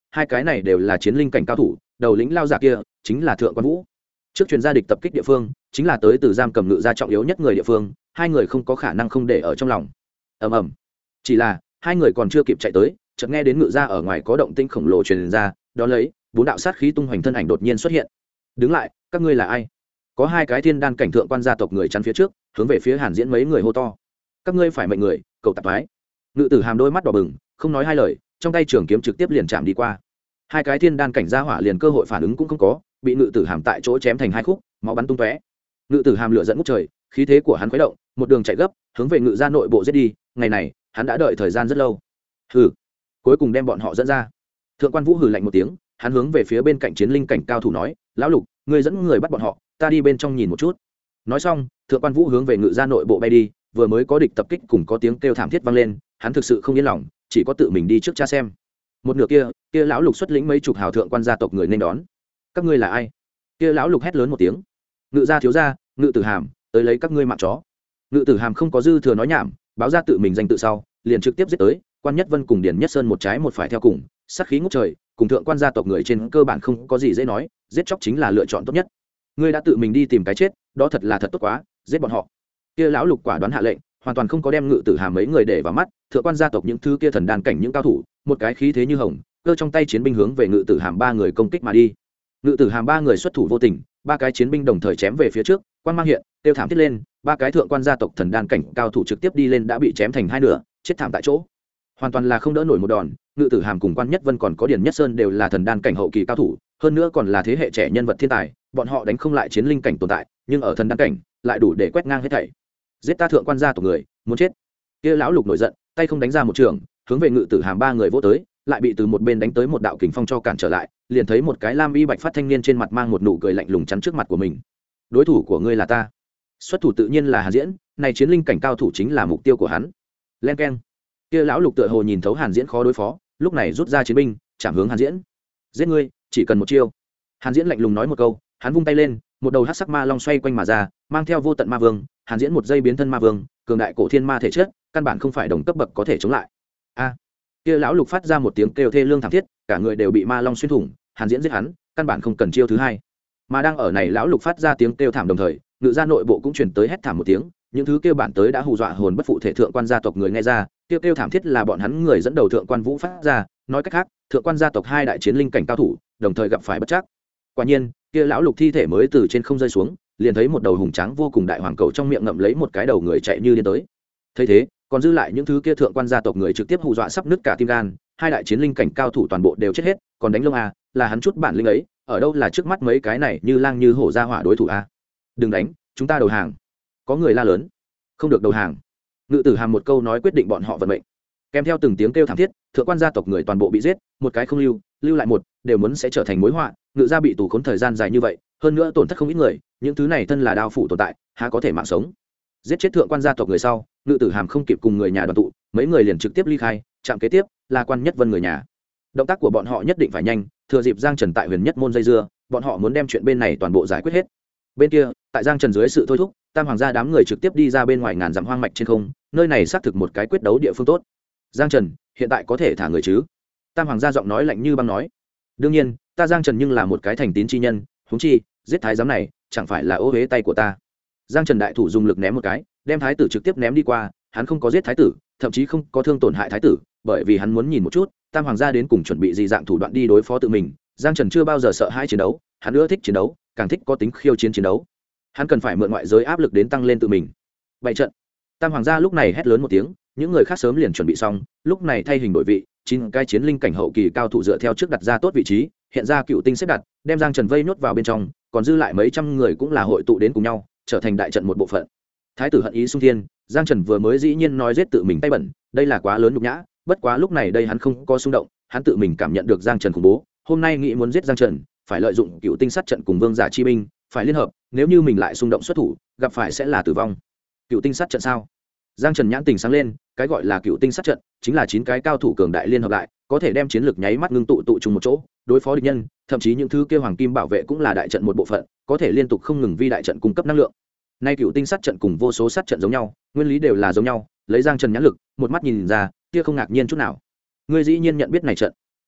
[SPEAKER 1] hai cái này đều là chiến linh cảnh cao thủ, đầu lĩnh lao giả kia chính là Thượng Quan Vũ. Trước truyền gia địch tập kích địa phương chính là tới từ giam cầm Ngự gia trọng yếu nhất người địa phương, hai người không có khả năng không để ở trong lòng. Ầm ầm. Chỉ là hai người còn chưa kịp chạy tới, chợt nghe đến Ngự gia ở ngoài có động tĩnh khổng lồ truyền ra, đó lấy bốn đạo sát khí tung hoành thân ảnh đột nhiên xuất hiện. Đứng lại, các ngươi là ai? Có hai cái thiên đan cảnh thượng quan gia tộc người chắn phía trước, hướng về phía Hàn Diễn mấy người hô to. Các ngươi phải mệnh người, cầu tạp thoái. Ngự Tử Hàm đôi mắt đỏ bừng, không nói hai lời, trong tay trường kiếm trực tiếp liền chạm đi qua. Hai cái thiên đan cảnh gia hỏa liền cơ hội phản ứng cũng không có, bị Ngự Tử Hàm tại chỗ chém thành hai khúc, máu bắn tung tóe. Ngự Tử Hàm lửa giận ngút trời, khí thế của hắn khuấy động, một đường chạy gấp, hướng về Ngự gia nội bộ giết đi. Ngày này, hắn đã đợi thời gian rất lâu. Hừ, cuối cùng đem bọn họ dẫn ra. Thượng Quan Vũ hừ lạnh một tiếng, hắn hướng về phía bên cạnh chiến linh cảnh cao thủ nói, lão Lục, ngươi dẫn người bắt bọn họ, ta đi bên trong nhìn một chút. Nói xong, Thượng Quan Vũ hướng về Ngự gia nội bộ bay đi, vừa mới có địch tập kích cùng có tiếng kêu thảm thiết vang lên, hắn thực sự không yên lòng, chỉ có tự mình đi trước tra xem. Một nửa kia lão Lục xuất lĩnh mấy chục hào thượng quan gia tộc người nên đón. Các ngươi là ai? Kia lão Lục hét lớn một tiếng. Ngự gia thiếu gia, Ngự Tử Hàm, tới lấy các ngươi mạng chó. Ngự Tử Hàm không có dư thừa nói nhảm, báo ra tự mình danh tự sau, liền trực tiếp giết tới. Quan Nhất Vân cùng Điền Nhất Sơn một trái một phải theo cùng, sát khí ngút trời, cùng thượng quan gia tộc người trên cơ bản không có gì dễ nói, giết chóc chính là lựa chọn tốt nhất. Ngươi đã tự mình đi tìm cái chết, đó thật là thật tốt quá, giết bọn họ. Kia lão Lục quả đoán hạ lệnh, hoàn toàn không có đem Ngự Tử Hàm mấy người để vào mắt. Thượng quan gia tộc những thứ kia thần đan cảnh những cao thủ, một cái khí thế như hồng, cơ trong tay chiến binh hướng về Ngự Tử Hàm ba người công kích mà đi. Ngự Tử Hàm ba người xuất thủ vô tình, ba cái chiến binh đồng thời chém về phía trước, quan mang hiện, tiêu thảm thiết lên, ba cái thượng quan gia tộc thần đan cảnh cao thủ trực tiếp đi lên đã bị chém thành hai nửa, chết thảm tại chỗ. Hoàn toàn là không đỡ nổi một đòn. Ngự Tử Hàm cùng Quan Nhất Vân còn có Điền Nhất Sơn đều là thần đan cảnh hậu kỳ cao thủ, hơn nữa còn là thế hệ trẻ nhân vật thiên tài, bọn họ đánh không lại chiến linh cảnh tồn tại, nhưng ở thần đan cảnh lại đủ để quét ngang hết thảy. Giết ta thượng quan gia tộc người, muốn chết. Kia lão Lục nổi giận, tay không đánh ra một trường, hướng về Ngự Tử Hàm ba người vỗ tới, lại bị từ một bên đánh tới một đạo kình phong cho cản trở lại, liền thấy một cái lam y bạch phát thanh niên trên mặt mang một nụ cười lạnh lùng chắn trước mặt của mình. Đối thủ của ngươi là ta. Xuất thủ tự nhiên là Hàn Diễn, này chiến linh cảnh cao thủ chính là mục tiêu của hắn. Len keng. Kia lão Lục tựa hồ nhìn thấu Hàn Diễn khó đối phó, lúc này rút ra chiến binh, chạm hướng Hàn Diễn. Giết ngươi, chỉ cần một chiêu. Hàn Diễn lạnh lùng nói một câu, hắn vung tay lên, một đầu hắc sắc ma long xoay quanh mà ra, mang theo vô tận ma vương. Hàn Diễn một giây biến thân ma vương, cường đại cổ thiên ma thể chất, căn bản không phải đồng cấp bậc có thể chống lại. A! Kia lão Lục phát ra một tiếng kêu thê lương thảm thiết, cả người đều bị ma long xuyên thủng. Hàn Diễn giết hắn, căn bản không cần chiêu thứ hai. Mà đang ở này lão Lục phát ra tiếng kêu thảm đồng thời, Ngự gia nội bộ cũng truyền tới hét thảm một tiếng, những thứ kêu bản tới đã hù dọa hồn bất phụ thể thượng quan gia tộc người nghe ra, kêu thảm thiết là bọn hắn người dẫn đầu thượng quan Vũ phát ra, nói cách khác, thượng quan gia tộc hai đại chiến linh cảnh cao thủ, đồng thời gặp phải bất trắc. Quả nhiên, kia lão Lục thi thể mới từ trên không rơi xuống, liền thấy một đầu hùng tráng vô cùng đại hoàng cầu trong miệng ngậm lấy một cái đầu người chạy như điên tới. Thấy thế, còn dư lại những thứ kia thượng quan gia tộc người trực tiếp hù dọa sắp nứt cả tim gan, hai đại chiến linh cảnh cao thủ toàn bộ đều chết hết, còn đánh lông a, là hắn chút bản lĩnh ấy, ở đâu là trước mắt mấy cái này như lang như hổ ra hỏa đối thủ a. Đừng đánh, chúng ta đầu hàng. Có người la lớn. Không được đầu hàng. Ngự Tử Hàm một câu nói quyết định bọn họ vận mệnh. Kèm theo từng tiếng kêu thảm thiết, thượng quan gia tộc người toàn bộ bị giết, một cái không lưu lại một, đều muốn sẽ trở thành mối họa. Ngự gia bị tù khốn thời gian dài như vậy, hơn nữa tổn thất không ít người, những thứ này thân là đao phủ tồn tại, há có thể mạng sống. Giết chết thượng quan gia tộc người sau, Ngự Tử Hàm không kịp cùng người nhà đoàn tụ, mấy người liền trực tiếp ly khai, chạm kế tiếp là Quan Nhất Vân người nhà. Động tác của bọn họ nhất định phải nhanh, thừa dịp Giang Trần tại Huyền Nhất môn dây dưa, bọn họ muốn đem chuyện bên này toàn bộ giải quyết hết. Bên kia, tại Giang Trần dưới sự thôi thúc, Tam Hoàng gia đám người trực tiếp đi ra bên ngoài ngàn dặm hoang mạch trên không, nơi này xác thực một cái quyết đấu địa phương tốt. Giang Trần, hiện tại có thể thả người chứ? Tam Hoàng gia giọng nói lạnh như băng nói. Đương nhiên, ta Giang Trần nhưng là một cái thành tín chi nhân, huống chi, giết thái giám này, chẳng phải là ô uế tay của ta. Giang Trần đại thủ dùng lực ném một cái, đem thái tử trực tiếp ném đi qua, hắn không có giết thái tử, thậm chí không có thương tổn hại thái tử, bởi vì hắn muốn nhìn một chút, Tam Hoàng gia đến cùng chuẩn bị gì dạng thủ đoạn đi đối phó tự mình. Giang Trần chưa bao giờ sợ hãi chiến đấu, hắn ưa thích chiến đấu, càng thích có tính khiêu chiến chiến đấu. Hắn cần phải mượn ngoại giới áp lực đến tăng lên tự mình. Bảy trận. Tam Hoàng gia lúc này hét lớn một tiếng, những người khác sớm liền chuẩn bị xong, lúc này thay hình đổi vị, 9 cái chiến linh cảnh hậu kỳ cao thủ dựa theo trước đặt ra tốt vị trí, hiện ra cựu tinh xếp đặt, đem Giang Trần vây nhốt vào bên trong, còn dư lại mấy trăm người cũng là hội tụ đến cùng nhau, trở thành đại trận một bộ phận. Thái tử hận ý xung thiên, Giang Trần vừa mới dĩ nhiên nói giết tự mình tay bẩn, đây là quá lớn nhục nhã, bất quá lúc này đây hắn không có xung động, hắn tự mình cảm nhận được Giang Trần khủng bố, hôm nay nghĩ muốn giết Giang Trần, phải lợi dụng cựu tinh sát trận cùng vương giả chi binh, phải liên hợp, nếu như mình lại xung động xuất thủ, gặp phải sẽ là tử vong. Cựu tinh sát trận sao? Giang Trần nhãn tình sáng lên, cái gọi là cựu tinh sát trận, chính là 9 cái cao thủ cường đại liên hợp lại, có thể đem chiến lực nháy mắt ngưng tụ chung một chỗ, đối phó địch nhân, thậm chí những thứ kia hoàng kim bảo vệ cũng là đại trận một bộ phận, có thể liên tục không ngừng vi đại trận cung cấp năng lượng. Nay cựu tinh sát trận cùng vô số sát trận giống nhau, nguyên lý đều là giống nhau, lấy Giang Trần nhãn lực, một mắt nhìn ra, kia không ngạc nhiên chút nào. Ngươi dĩ nhiên nhận biết này trận.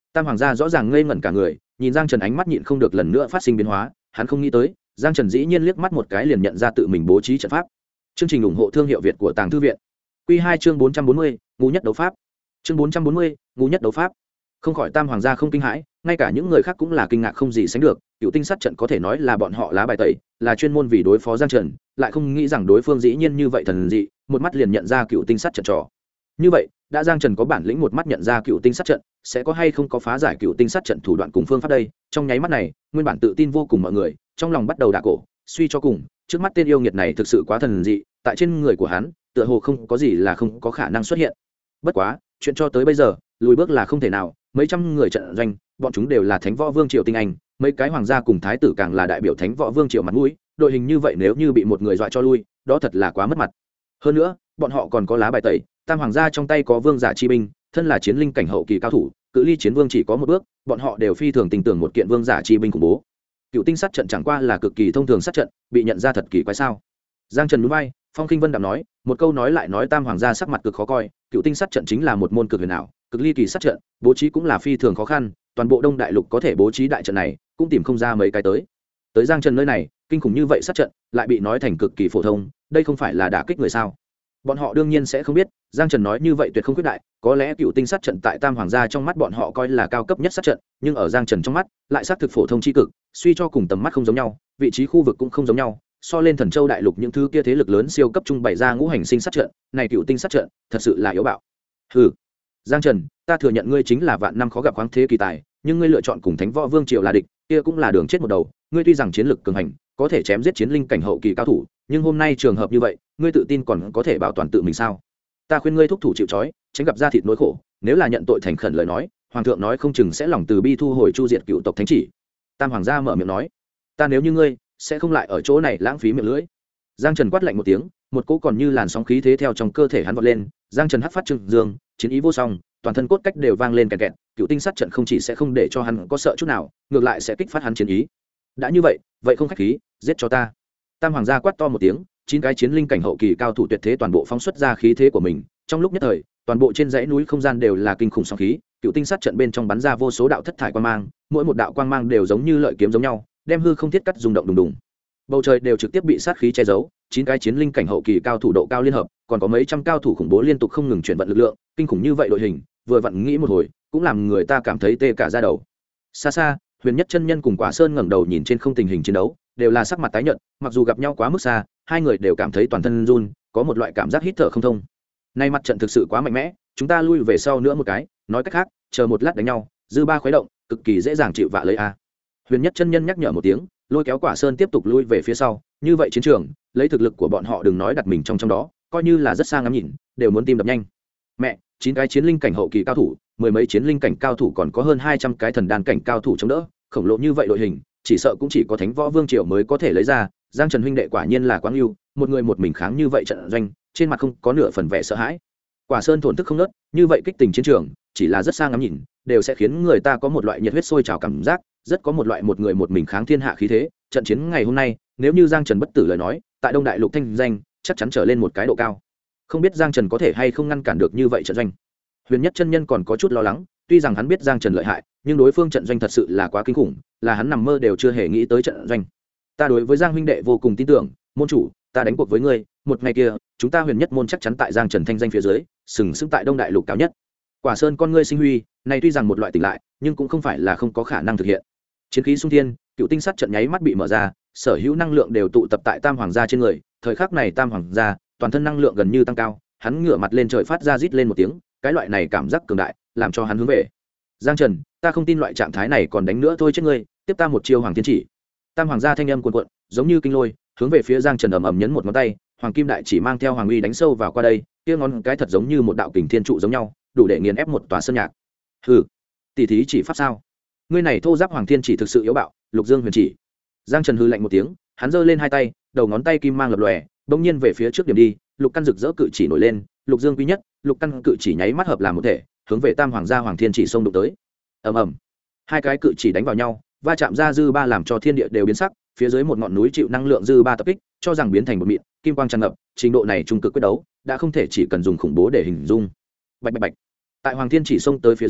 [SPEAKER 1] Tam hoàng gia rõ ràng ngây ngẩn cả người, nhìn Giang Trần ánh mắt nhịn không được lần nữa phát sinh biến hóa, hắn không nghĩ tới Giang Trần dĩ nhiên liếc mắt một cái liền nhận ra tự mình bố trí trận pháp. Chương trình ủng hộ thương hiệu Việt của Tàng Thư viện. Quy 2 chương 440, ngu nhất đấu pháp. Chương 440, ngu nhất đấu pháp. Không khỏi Tam hoàng gia không kinh hãi, ngay cả những người khác cũng là kinh ngạc không gì sánh được, Cựu Tinh sát trận có thể nói là bọn họ lá bài tẩy, là chuyên môn vì đối phó Giang Trần, lại không nghĩ rằng đối phương dĩ nhiên như vậy thần dị, một mắt liền nhận ra Cựu Tinh sát trận trò. Như vậy, đã Giang Trần có bản lĩnh một mắt nhận ra Cựu Tinh sát trận, sẽ có hay không có phá giải Cựu Tinh sát trận thủ đoạn cùng phương pháp đây? Trong nháy mắt này, nguyên bản tự tin vô cùng mọi người, trong lòng bắt đầu đả cổ, suy cho cùng, trước mắt tên yêu nghiệt này thực sự quá thần dị, tại trên người của hắn, tựa hồ không có gì là không có khả năng xuất hiện. Bất quá, chuyện cho tới bây giờ, lùi bước là không thể nào, mấy trăm người trận doanh, bọn chúng đều là Thánh Võ Vương triều tinh anh, mấy cái hoàng gia cùng thái tử càng là đại biểu Thánh Võ Vương triều mặt mũi, đội hình như vậy nếu như bị một người dọa cho lui, đó thật là quá mất mặt. Hơn nữa, bọn họ còn có lá bài tẩy, Tam hoàng gia trong tay có vương giả chi binh, thân là chiến linh cảnh hậu kỳ cao thủ, cự ly chiến vương chỉ có một bước, bọn họ đều phi thường tin tưởng một kiện vương giả chi binh khủng bố. Cựu Tinh sát trận chẳng qua là cực kỳ thông thường sát trận, bị nhận ra thật kỳ quái sao? Giang Trần nhún vai, Phong Khinh Vân đạm nói, một câu nói lại nói Tam hoàng gia sắc mặt cực khó coi, Cựu Tinh sát trận chính là một môn cực huyền ảo, cực ly kỳ sát trận, bố trí cũng là phi thường khó khăn, toàn bộ Đông Đại Lục có thể bố trí đại trận này, cũng tìm không ra mấy cái tới. Tới Giang Trần nơi này, kinh khủng như vậy sát trận, lại bị nói thành cực kỳ phổ thông, đây không phải là đả kích người sao? Bọn họ đương nhiên sẽ không biết, Giang Trần nói như vậy tuyệt không khuyết đại, có lẽ Cựu Tinh sát trận tại Tam hoàng gia trong mắt bọn họ coi là cao cấp nhất sát trận, nhưng ở Giang Trần trong mắt, lại xác thực phổ thông chi cực, suy cho cùng tầm mắt không giống nhau, vị trí khu vực cũng không giống nhau, so lên Thần Châu Đại Lục những thứ kia thế lực lớn siêu cấp trung bày ra ngũ hành sinh sát trận, này Cựu Tinh sát trận, thật sự là yếu bạo. Hừ, Giang Trần, ta thừa nhận ngươi chính là vạn năm khó gặp khoáng thế kỳ tài, nhưng ngươi lựa chọn cùng Thánh Võ Vương triều là địch, kia cũng là đường chết một đầu, ngươi tuy rằng chiến lực cường hành, có thể chém giết chiến linh cảnh hậu kỳ cao thủ, nhưng hôm nay trường hợp như vậy, ngươi tự tin còn có thể bảo toàn tự mình sao? Ta khuyên ngươi thúc thủ chịu trói, tránh gặp ra thịt nỗi khổ, nếu là nhận tội thành khẩn lời nói, hoàng thượng nói không chừng sẽ lòng từ bi thu hồi chu diệt cựu tộc thánh chỉ. Tam hoàng gia mở miệng nói, ta nếu như ngươi, sẽ không lại ở chỗ này lãng phí miệng lưỡi. Giang Trần quát lạnh một tiếng, một cỗ còn như làn sóng khí thế theo trong cơ thể hắn vọt lên, Giang Trần hất phát trừng dương, chiến ý vô song, toàn thân cốt cách đều vang lên kẹt kẹt, Cựu Tinh sát trận không chỉ sẽ không để cho hắn có sợ chút nào, ngược lại sẽ kích phát hắn chiến ý. Đã như vậy, vậy không khách khí, giết cho ta. Tam hoàng gia quát to một tiếng, 9 cái chiến linh cảnh hậu kỳ cao thủ tuyệt thế toàn bộ phóng xuất ra khí thế của mình, trong lúc nhất thời, toàn bộ trên dãy núi không gian đều là kinh khủng sóng khí, Cựu Tinh sát trận bên trong bắn ra vô số đạo thất thải quang mang, mỗi một đạo quang mang đều giống như lợi kiếm giống nhau, đem hư không thiết cắt rung động đùng đùng. Bầu trời đều trực tiếp bị sát khí che giấu, 9 cái chiến linh cảnh hậu kỳ cao thủ độ cao liên hợp, còn có mấy trăm cao thủ khủng bố liên tục không ngừng chuyển vận lực lượng, kinh khủng như vậy đội hình, vừa vặn nghĩ một hồi, cũng làm người ta cảm thấy tê cả da đầu. Xa xa, Huyền Nhất chân nhân cùng Quả Sơn ngẩng đầu nhìn trên không tình hình chiến đấu, đều là sắc mặt tái nhợt, mặc dù gặp nhau quá mức xa, hai người đều cảm thấy toàn thân run, có một loại cảm giác hít thở không thông. Nay mặt trận thực sự quá mạnh mẽ, chúng ta lui về sau nữa một cái, nói cách khác, chờ một lát đánh nhau, dư ba khuấy động, cực kỳ dễ dàng chịu vạ lấy a. Huyền Nhất chân nhân nhắc nhở một tiếng, lôi kéo Quả Sơn tiếp tục lui về phía sau, như vậy chiến trường, lấy thực lực của bọn họ đừng nói đặt mình trong đó, coi như là rất xa ngắm nhìn, đều muốn tim đập nhanh. Mẹ, 9 cái chiến linh cảnh hậu kỳ cao thủ, mười mấy chiến linh cảnh cao thủ còn có hơn 200 cái thần đan cảnh cao thủ chống đỡ, khổng lồ như vậy đội hình, chỉ sợ cũng chỉ có Thánh Võ Vương triều mới có thể lấy ra. Giang Trần huynh đệ quả nhiên là quáng lưu, một người một mình kháng như vậy trận doanh, trên mặt không có nửa phần vẻ sợ hãi. Quả Sơn thổn thức không nớt, như vậy kích tình chiến trường, chỉ là rất xa ngắm nhìn, đều sẽ khiến người ta có một loại nhiệt huyết sôi trào cảm giác, rất có một loại một người một mình kháng thiên hạ khí thế. Trận chiến ngày hôm nay, nếu như Giang Trần bất tử lời nói, tại Đông Đại Lục thanh danh chắc chắn trở lên một cái độ cao. Không biết Giang Trần có thể hay không ngăn cản được như vậy trận doanh. Huyền Nhất chân nhân còn có chút lo lắng, tuy rằng hắn biết Giang Trần lợi hại, nhưng đối phương trận doanh thật sự là quá kinh khủng, là hắn nằm mơ đều chưa hề nghĩ tới trận doanh. Ta đối với Giang huynh đệ vô cùng tin tưởng, môn chủ, ta đánh cuộc với ngươi, một ngày kia, chúng ta Huyền Nhất môn chắc chắn tại Giang Trần thanh danh phía dưới, sừng sững tại Đông Đại Lục cao nhất. Quả Sơn con ngươi sinh huy, này tuy rằng một loại tỉnh lại, nhưng cũng không phải là không có khả năng thực hiện. Chiến khí xung thiên, Cựu Tinh sát trận nháy mắt bị mở ra, sở hữu năng lượng đều tụ tập tại Tam hoàng gia trên người, thời khắc này Tam hoàng gia, toàn thân năng lượng gần như tăng cao, hắn ngửa mặt lên trời phát ra rít lên một tiếng, cái loại này cảm giác cường đại, làm cho hắn hướng về. Giang Trần, ta không tin loại trạng thái này còn đánh nữa thôi chết ngươi, tiếp ta một chiêu Hoàng Thiên Chỉ. Tam hoàng gia thanh âm cuồn cuộn, giống như kinh lôi, hướng về phía Giang Trần ầm ầm nhấn một ngón tay, Hoàng Kim Đại Chỉ mang theo hoàng uy đánh sâu vào qua đây, kia ngón cái thật giống như một đạo kình thiên trụ giống nhau, đủ để nghiền ép một tòa sơn nhạc. Hừ, tỷ thí chỉ pháp sao? Ngươi này thô giáp Hoàng Thiên Chỉ thực sự yếu bạo, Lục Dương Huyền Chỉ. Giang Trần hừ lạnh một tiếng, hắn giơ lên hai tay, đầu ngón tay kim mang lập lòe, bỗng nhiên về phía trước điểm đi, lục căn rực rỡ cự chỉ nổi lên, Lục Dương quý nhất, lục căn cự chỉ nháy mắt hợp làm một thể, hướng về Tam hoàng gia Hoàng Thiên Chỉ xông đụng tới. Ầm ầm, hai cái cự chỉ đánh vào nhau, va chạm ra dư ba làm cho thiên địa đều biến sắc, phía dưới một ngọn núi chịu năng lượng dư ba tập kích, cho rằng biến thành một mịn, kim quang tràn ngập, trình độ này trung cực quyết đấu, đã không thể chỉ cần dùng khủng bố để hình dung. Bạch bạch bạch. Tại Hoàng Thiên Chỉ xông tới phía dưới,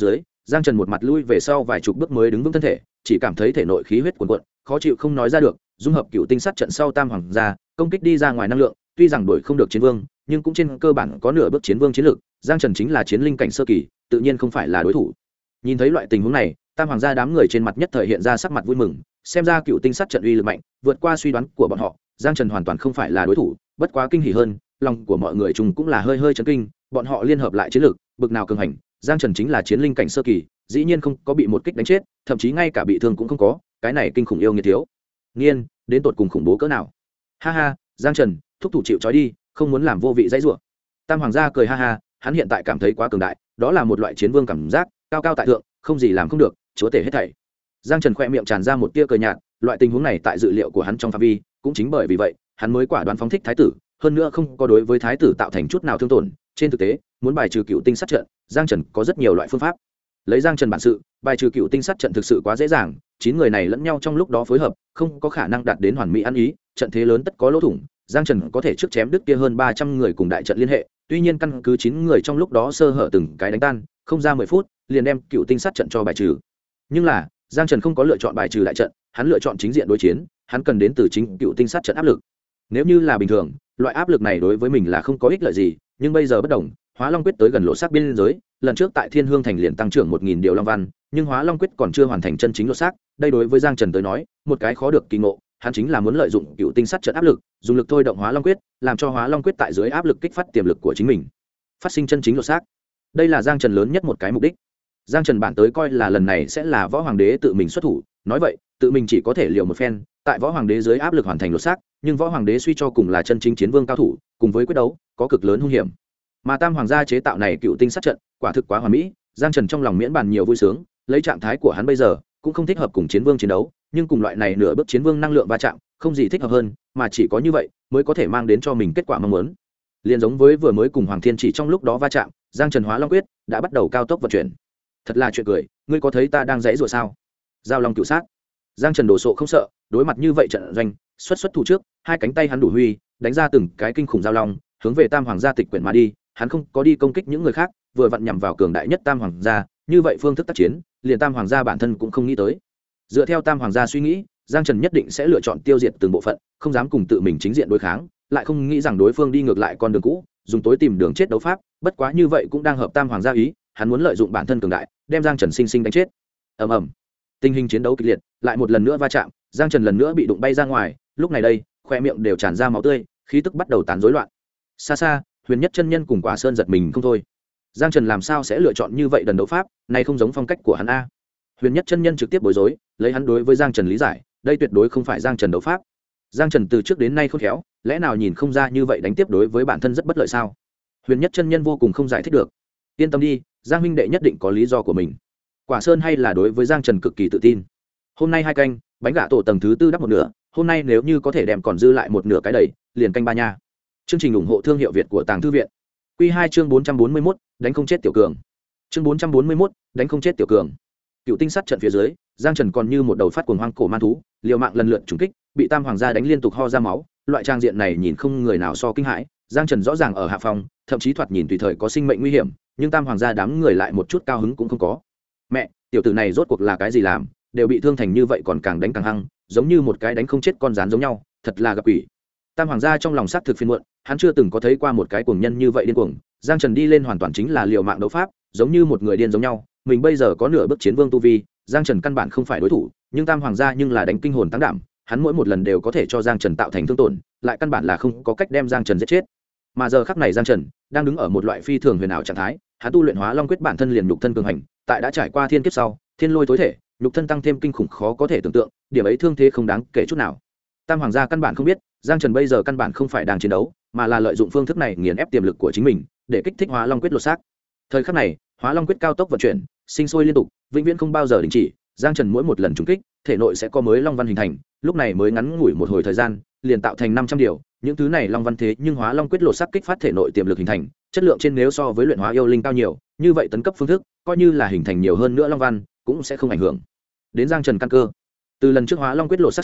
[SPEAKER 1] Giang Trần một mặt lui về sau vài chục bước mới đứng vững thân thể, chỉ cảm thấy thể nội khí huyết cuồn cuộn, khó chịu không nói ra được. Dung hợp cựu tinh sát trận sau tam hoàng gia công kích đi ra ngoài năng lượng, tuy rằng đuổi không được chiến vương, nhưng cũng trên cơ bản có nửa bước chiến vương chiến lực. Giang Trần chính là chiến linh cảnh sơ kỳ, tự nhiên không phải là đối thủ. Nhìn thấy loại tình huống này, tam hoàng gia đám người trên mặt nhất thời hiện ra sắc mặt vui mừng, xem ra cựu tinh sát trận uy lực mạnh, vượt qua suy đoán của bọn họ. Giang Trần hoàn toàn không phải là đối thủ, bất quá kinh hỉ hơn, lòng của mọi người chung cũng là hơi hơi chấn kinh, bọn họ liên hợp lại chiến lực, bực nào cường hành. Giang Trần chính là chiến linh cảnh sơ kỳ, dĩ nhiên không có bị một kích đánh chết, thậm chí ngay cả bị thương cũng không có, cái này kinh khủng yêu nghiệt thiếu niên đến tột cùng khủng bố cỡ nào. Ha ha, Giang Trần, thúc thủ chịu trói đi, không muốn làm vô vị dãy rủa. Tam hoàng gia cười ha ha, hắn hiện tại cảm thấy quá cường đại, đó là một loại chiến vương cảm giác, cao cao tại thượng, không gì làm không được, chúa tể hết thảy. Giang Trần khẽ miệng tràn ra một tia cười nhạt, loại tình huống này tại dự liệu của hắn trong phạm vi, cũng chính bởi vì vậy, hắn mới quả đoán phóng thích thái tử, hơn nữa không có đối với thái tử tạo thành chút nào thương tổn. Trên thực tế, muốn bài trừ cựu tinh sát trận, Giang Trần có rất nhiều loại phương pháp. Lấy Giang Trần bản sự, bài trừ cựu tinh sát trận thực sự quá dễ dàng, 9 người này lẫn nhau trong lúc đó phối hợp, không có khả năng đạt đến hoàn mỹ ăn ý, trận thế lớn tất có lỗ thủng. Giang Trần có thể trước chém đứt kia hơn 300 người cùng đại trận liên hệ, tuy nhiên căn cứ 9 người trong lúc đó sơ hở từng cái đánh tan, không ra 10 phút, liền đem cựu tinh sát trận cho bài trừ. Nhưng là, Giang Trần không có lựa chọn bài trừ đại trận, hắn lựa chọn chính diện đối chiến, hắn cần đến từ chính cựu tinh sát trận áp lực. Nếu như là bình thường, loại áp lực này đối với mình là không có ích lợi gì, nhưng bây giờ bất đồng, Hóa Long quyết tới gần lộ sắc biên giới, lần trước tại Thiên Hương thành liền tăng trưởng 1000 điều long văn, nhưng Hóa Long quyết còn chưa hoàn thành chân chính lộ sắc, đây đối với Giang Trần tới nói, một cái khó được kỳ ngộ, hắn chính là muốn lợi dụng cựu tinh sát trận áp lực, dùng lực thôi động Hóa Long quyết, làm cho Hóa Long quyết tại dưới áp lực kích phát tiềm lực của chính mình, phát sinh chân chính lộ sắc. Đây là Giang Trần lớn nhất một cái mục đích. Giang Trần bản tới coi là lần này sẽ là Võ Hoàng đế tự mình xuất thủ, nói vậy, tự mình chỉ có thể liều một phen, tại Võ Hoàng đế dưới áp lực hoàn thành lột xác, nhưng Võ Hoàng đế suy cho cùng là chân chính chiến vương cao thủ, cùng với quyết đấu, có cực lớn hung hiểm. Mà Tam Hoàng gia chế tạo này cựu tinh sát trận, quả thực quá hoàn mỹ, Giang Trần trong lòng miễn bàn nhiều vui sướng, lấy trạng thái của hắn bây giờ, cũng không thích hợp cùng chiến vương chiến đấu, nhưng cùng loại này nửa bước chiến vương năng lượng va chạm, không gì thích hợp hơn, mà chỉ có như vậy mới có thể mang đến cho mình kết quả mong muốn. Liên giống với vừa mới cùng Hoàng Thiên Chỉ trong lúc đó va chạm, Giang Trần Hóa Long quyết đã bắt đầu cao tốc vận chuyển. Thật là chuyện cười, ngươi có thấy ta đang dãy rủa sao? Giao long cựu sát. Giang Trần đồ sộ không sợ, đối mặt như vậy trận doanh, xuất thủ trước, hai cánh tay hắn đủ huy, đánh ra từng cái kinh khủng giao long, hướng về Tam Hoàng gia tịch quyển mà đi, hắn không có đi công kích những người khác, vừa vặn nhằm vào cường đại nhất Tam Hoàng gia, như vậy phương thức tác chiến, liền Tam Hoàng gia bản thân cũng không nghĩ tới. Dựa theo Tam Hoàng gia suy nghĩ, Giang Trần nhất định sẽ lựa chọn tiêu diệt từng bộ phận, không dám cùng tự mình chính diện đối kháng, lại không nghĩ rằng đối phương đi ngược lại con đường cũ, dùng tối tìm đường chết đấu pháp, bất quá như vậy cũng đang hợp Tam Hoàng gia ý, hắn muốn lợi dụng bản thân cường đại, đem Giang Trần sinh sinh đánh chết. Ầm ầm. Tình hình chiến đấu kịch liệt, lại một lần nữa va chạm, Giang Trần lần nữa bị đụng bay ra ngoài, lúc này đây, khoe miệng đều tràn ra máu tươi, khí tức bắt đầu tán rối loạn. Xa xa, Huyền Nhất chân nhân cùng Quả Sơn giật mình không thôi. Giang Trần làm sao sẽ lựa chọn như vậy đần đấu pháp, này không giống phong cách của hắn a. Huyền Nhất chân nhân trực tiếp bối rối, lấy hắn đối với Giang Trần lý giải, đây tuyệt đối không phải Giang Trần đấu pháp. Giang Trần từ trước đến nay khôn khéo, lẽ nào nhìn không ra như vậy đánh tiếp đối với bản thân rất bất lợi sao? Huyền Nhất chân nhân vô cùng không giải thích được. Yên tâm đi, Giang huynh đệ nhất định có lý do của mình. Quả Sơn hay là đối với Giang Trần cực kỳ tự tin. Hôm nay 2 canh, bánh gà tổ tầng thứ 4 đắp một nửa, hôm nay nếu như có thể đem còn dư lại một nửa cái đầy, liền canh 3 nha. Chương trình ủng hộ thương hiệu Việt của Tàng Thư viện. Quy 2 chương 441, đánh không chết tiểu cường. Chương 441, đánh không chết tiểu cường. Cựu tinh sát trận phía dưới, Giang Trần còn như một đầu phát cuồng hoang cổ man thú, liều mạng lần lượt trúng kích, bị Tam Hoàng gia đánh liên tục ho ra máu, loại trang diện này nhìn không người nào so kinh hãi. Giang Trần rõ ràng ở hạ phòng, thậm chí thoạt nhìn tùy thời có sinh mệnh nguy hiểm, nhưng Tam Hoàng gia đám người lại một chút cao hứng cũng không có. Mẹ, tiểu tử này rốt cuộc là cái gì làm, đều bị thương thành như vậy còn càng đánh càng hăng, giống như một cái đánh không chết con rán giống nhau, thật là gặp quỷ. Tam Hoàng gia trong lòng xác thực phiền muộn, hắn chưa từng có thấy qua một cái cuồng nhân như vậy điên cuồng. Giang Trần đi lên hoàn toàn chính là liều mạng đấu pháp, giống như một người điên giống nhau. Mình bây giờ có nửa bước chiến vương tu vi, Giang Trần căn bản không phải đối thủ, nhưng Tam Hoàng gia nhưng là đánh kinh hồn tăng đảm, hắn mỗi một lần đều có thể cho Giang Trần tạo thành thương tổn, lại căn bản là không có cách đem Giang Trần giết chết. Mà giờ khắc này Giang Trần đang đứng ở một loại phi thường huyền ảo trạng thái, hắn tu luyện Hóa Long quyết bản thân liền nhục thân cường hành, tại đã trải qua thiên kiếp sau, thiên lôi tối thể, nhục thân tăng thêm kinh khủng khó có thể tưởng tượng, điểm ấy thương thế không đáng kể chút nào. Tam Hoàng gia căn bản không biết, Giang Trần bây giờ căn bản không phải đang chiến đấu, mà là lợi dụng phương thức này nghiền ép tiềm lực của chính mình, để kích thích Hóa Long quyết lột xác. Thời khắc này, Hóa Long quyết cao tốc vận chuyển, sinh sôi liên tục, vĩnh viễn không bao giờ đình chỉ. Giang Trần mỗi một lần trúng kích, thể nội sẽ có mới long văn hình thành, lúc này mới ngắn ngủi một hồi thời gian, liền tạo thành 500 điều, những thứ này long văn thế nhưng Hóa Long quyết lột xác kích phát thể nội tiềm lực hình thành, chất lượng trên nếu so với luyện hóa yêu linh cao nhiều, như vậy tấn cấp phương thức, coi như là hình thành nhiều hơn nữa long văn, cũng sẽ không ảnh hưởng đến Giang Trần căn cơ. Từ lần trước Hóa Long quyết lột xác sau,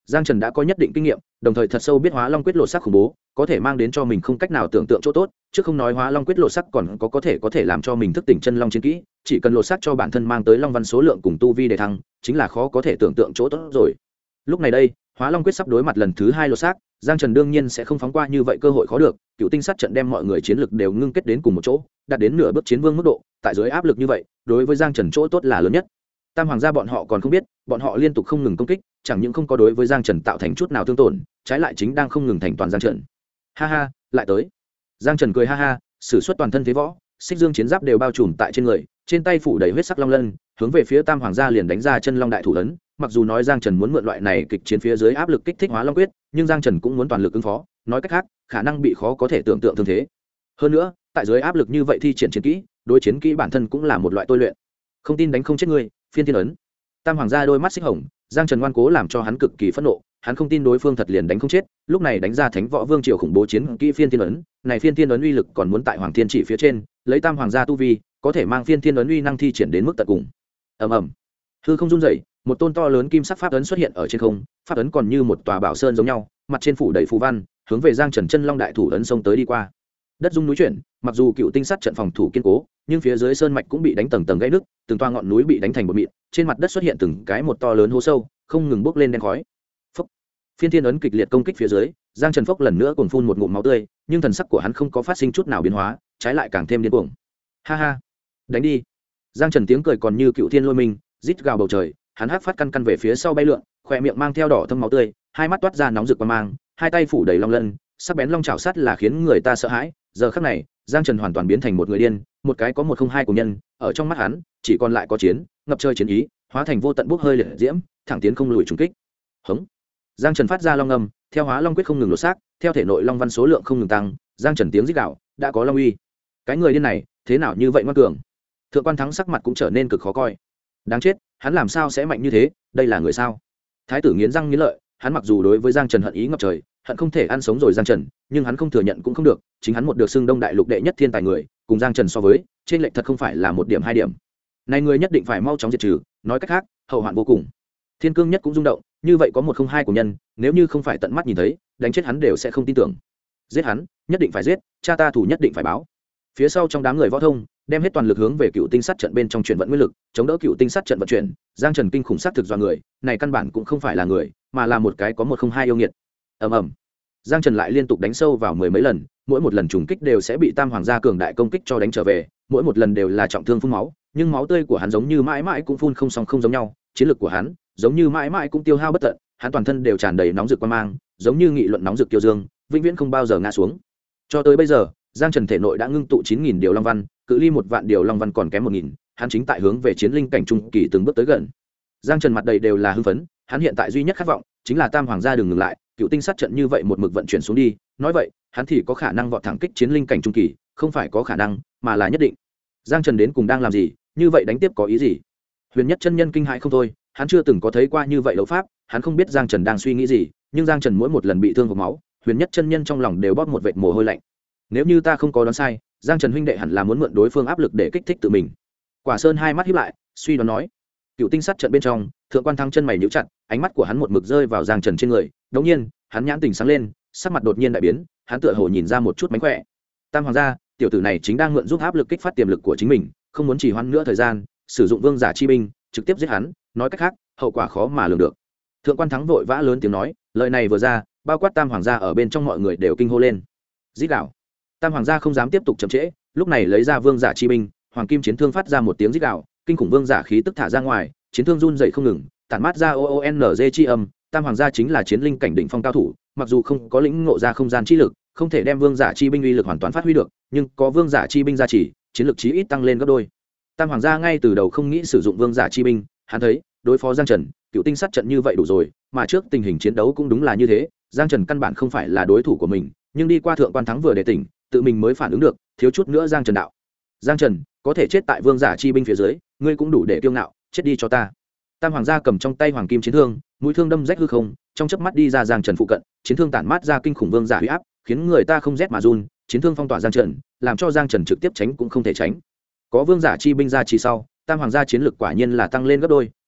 [SPEAKER 1] Giang Trần đã có nhất định kinh nghiệm, đồng thời thật sâu biết Hóa Long quyết lột xác khủng bố, có thể mang đến cho mình không cách nào tưởng tượng chỗ tốt, chứ không nói Hóa Long quyết lột xác còn có thể làm cho mình thức tỉnh chân long chiến kỹ, chỉ cần lột xác cho bản thân mang tới long văn số lượng cùng tu vi để thăng, chính là khó có thể tưởng tượng chỗ tốt rồi. Lúc này đây, Hóa Long quyết sắp đối mặt lần thứ 2 lột xác, Giang Trần đương nhiên sẽ không phóng qua như vậy cơ hội khó được, Cựu Tinh sát trận đem mọi người chiến lực đều ngưng kết đến cùng một chỗ, đạt đến nửa bước chiến vương mức độ, tại dưới áp lực như vậy, đối với Giang Trần chỗ tốt là lớn nhất. Tam hoàng gia bọn họ còn không biết, bọn họ liên tục không ngừng công kích, chẳng những không có đối với Giang Trần tạo thành chút nào thương tổn, trái lại chính đang không ngừng thành toàn Giang Trần. Ha ha, lại tới. Giang Trần cười ha ha, sử xuất toàn thân thế võ, xích dương chiến giáp đều bao trùm tại trên người, trên tay phủ đầy huyết sắc long lân, hướng về phía Tam hoàng gia liền đánh ra chân long đại thủ ấn. Mặc dù nói Giang Trần muốn mượn loại này kịch chiến phía dưới áp lực kích thích Hóa Long quyết, nhưng Giang Trần cũng muốn toàn lực ứng phó, nói cách khác, khả năng bị khó có thể tưởng tượng thương thế. Hơn nữa, tại dưới áp lực như vậy thi triển chiến kỹ, đối chiến kỹ bản thân cũng là một loại tôi luyện. Không tin đánh không chết ngươi, phiên thiên ấn. Tam hoàng gia đôi mắt xích hồng, Giang Trần ngoan cố làm cho hắn cực kỳ phẫn nộ, hắn không tin đối phương thật liền đánh không chết, lúc này đánh ra Thánh Võ Vương triều khủng bố chiến kỹ phiên thiên ấn, này phiên thiên ấn uy lực còn muốn tại Hoàng Thiên Chỉ phía trên, lấy Tam hoàng gia tu vi, có thể mang phiên thiên ấn uy năng thi triển đến mức tận cùng. Ầm ầm. Hư không rung rẩy, một tôn to lớn kim sắc pháp ấn xuất hiện ở trên không, pháp ấn còn như một tòa bảo sơn giống nhau, mặt trên phủ đầy phù văn, hướng về Giang Trần chân long đại thủ ấn xông tới đi qua. Đất rung núi chuyển, mặc dù Cựu Tinh sát trận phòng thủ kiên cố, nhưng phía dưới sơn mạch cũng bị đánh tầng tầng gãy nứt, từng toa ngọn núi bị đánh thành bột mịn, trên mặt đất xuất hiện từng cái một to lớn hố sâu, không ngừng bốc lên đen khói. Phốc. Phiên thiên ấn kịch liệt công kích phía dưới, Giang Trần phốc lần nữa cuồng phun một ngụm máu tươi, nhưng thần sắc của hắn không có phát sinh chút nào biến hóa, trái lại càng thêm điên cuồng. Ha ha, đánh đi. Giang Trần tiếng cười còn như cựu thiên lôi minh, rít gào bầu trời, hắn hắc phát căn căn về phía sau bay lượn, khóe miệng mang theo đỏ thâm máu tươi, hai mắt toát ra nóng rực quang mang, hai tay phủ đầy long lân, sắc bén long chảo sắt là khiến người ta sợ hãi. Giờ khắc này, Giang Trần hoàn toàn biến thành một người điên, một cái có 102 của nhân, ở trong mắt hắn, chỉ còn lại có chiến, ngập trời chiến ý, hóa thành vô tận bốc hơi liệt diễm, thẳng tiến không lùi trùng kích. Hống. Giang Trần phát ra long ngâm, theo Hóa Long quyết không ngừng lột xác, theo thể nội long văn số lượng không ngừng tăng, Giang Trần tiếng rít gào, đã có long uy. Cái người điên này, thế nào như vậy ngoan cường? Thượng quan Thắng sắc mặt cũng trở nên cực khó coi. Đáng chết, hắn làm sao sẽ mạnh như thế, đây là người sao? Thái tử nghiến răng nghiến lợi, hắn mặc dù đối với Giang Trần hận ý ngập trời, hận không thể ăn sống rồi Giang Trần, nhưng hắn không thừa nhận cũng không được, chính hắn một được xưng Đông Đại Lục đệ nhất thiên tài người, cùng Giang Trần so với, trên lệch thật không phải là một điểm hai điểm. Này người nhất định phải mau chóng diệt trừ, nói cách khác, hậu hoạn vô cùng. Thiên Cương nhất cũng rung động, như vậy có 102 của nhân, nếu như không phải tận mắt nhìn thấy, đánh chết hắn đều sẽ không tin tưởng. Giết hắn, nhất định phải giết, cha ta thủ nhất định phải báo. Phía sau trong đám người võ thông, đem hết toàn lực hướng về Cựu Tinh sát trận bên trong chuyển vận nguyên lực, chống đỡ Cựu Tinh sát trận vận chuyển. Giang Trần kinh khủng sát thực do người, này căn bản cũng không phải là người, mà là một cái có 102 yêu nghiệt. Ầm ầm. Giang Trần lại liên tục đánh sâu vào mười mấy lần, mỗi một lần trùng kích đều sẽ bị Tam hoàng gia cường đại công kích cho đánh trở về, mỗi một lần đều là trọng thương phun máu, nhưng máu tươi của hắn giống như mãi mãi cũng phun không xong không giống nhau, chiến lực của hắn giống như mãi mãi cũng tiêu hao bất tận, hắn toàn thân đều tràn đầy nóng rực quang mang, giống như nghị luận nóng rực tiêu dương, vĩnh viễn không bao giờ ngã xuống. Cho tới bây giờ, Giang Trần thể nội đã ngưng tụ 9000 điều long văn, cự ly 1 vạn điều long văn còn kém 1000, hắn chính tại hướng về chiến linh cảnh trung kỳ từng bước tới gần. Giang Trần mặt đầy đều là hưng phấn, hắn hiện tại duy nhất khát vọng chính là Tam hoàng gia đừng ngừng lại, Cựu Tinh sát trận như vậy một mực vận chuyển xuống đi, nói vậy, hắn thì có khả năng vọt thẳng kích chiến linh cảnh trung kỳ, không phải có khả năng, mà là nhất định. Giang Trần đến cùng đang làm gì, như vậy đánh tiếp có ý gì? Huyền Nhất chân nhân kinh hãi không thôi, hắn chưa từng có thấy qua như vậy đấu pháp, hắn không biết Giang Trần đang suy nghĩ gì, nhưng Giang Trần mỗi một lần bị thương hộc máu, Huyền Nhất chân nhân trong lòng đều bóp một vệt mồ hôi lạnh. Nếu như ta không có đoán sai, Giang Trần huynh đệ hẳn là muốn mượn đối phương áp lực để kích thích tự mình. Quả Sơn hai mắt híp lại, suy đoán nói. Cựu Tinh sát trận bên trong, Thượng quan Thắng chân mày nhíu chặt, ánh mắt của hắn một mực rơi vào Giang Trần trên người, đột nhiên, hắn nhãn tình sáng lên, sắc mặt đột nhiên đại biến, hắn tựa hồ nhìn ra một chút mánh khỏe. Tam hoàng gia, tiểu tử này chính đang mượn giúp áp lực kích phát tiềm lực của chính mình, không muốn trì hoãn nữa thời gian, sử dụng vương giả chi binh, trực tiếp giết hắn, nói cách khác, hậu quả khó mà lường được. Thượng quan Thắng vội vã lớn tiếng nói, lời này vừa ra, bao quát Tam hoàng gia ở bên trong mọi người đều kinh hô lên. Rít gào. Tam hoàng gia không dám tiếp tục chậm trễ, lúc này lấy ra vương giả chi binh, hoàng kim chiến thương phát ra một tiếng rít gào, kinh khủng vương giả khí tức thả ra ngoài, chiến thương run dậy không ngừng, tản mát ra oonz chi âm. Tam hoàng gia chính là chiến linh cảnh đỉnh phong cao thủ, mặc dù không có lĩnh ngộ ra không gian chi lực, không thể đem vương giả chi binh uy lực hoàn toàn phát huy được, nhưng có vương giả chi binh gia trì, chiến lực chí ít tăng lên gấp đôi. Tam hoàng gia ngay từ đầu không nghĩ sử dụng vương giả chi binh, hắn thấy đối phó Giang Trần, Cựu Tinh sát trận như vậy đủ rồi, mà trước tình hình chiến đấu cũng đúng là như thế, Giang Trần căn bản không phải là đối thủ của mình, nhưng đi qua Thượng quan Thắng vừa để tỉnh, tự mình mới phản ứng được, thiếu chút nữa Giang Trần đạo. Giang Trần, có thể chết tại vương giả chi binh phía dưới, ngươi cũng đủ để kiêu ngạo, chết đi cho ta. Tam hoàng gia cầm trong tay hoàng kim chiến thương, mũi thương đâm rách hư không, trong chớp mắt đi ra Giang Trần phụ cận, chiến thương tản mát ra kinh khủng vương giả uy áp, khiến người ta không rét mà run, chiến thương phong tỏa Giang Trần, làm cho Giang Trần trực tiếp tránh cũng không thể tránh. Có vương giả chi binh ra chỉ sau, Tam hoàng gia chiến lực quả nhiên là tăng lên gấp đôi,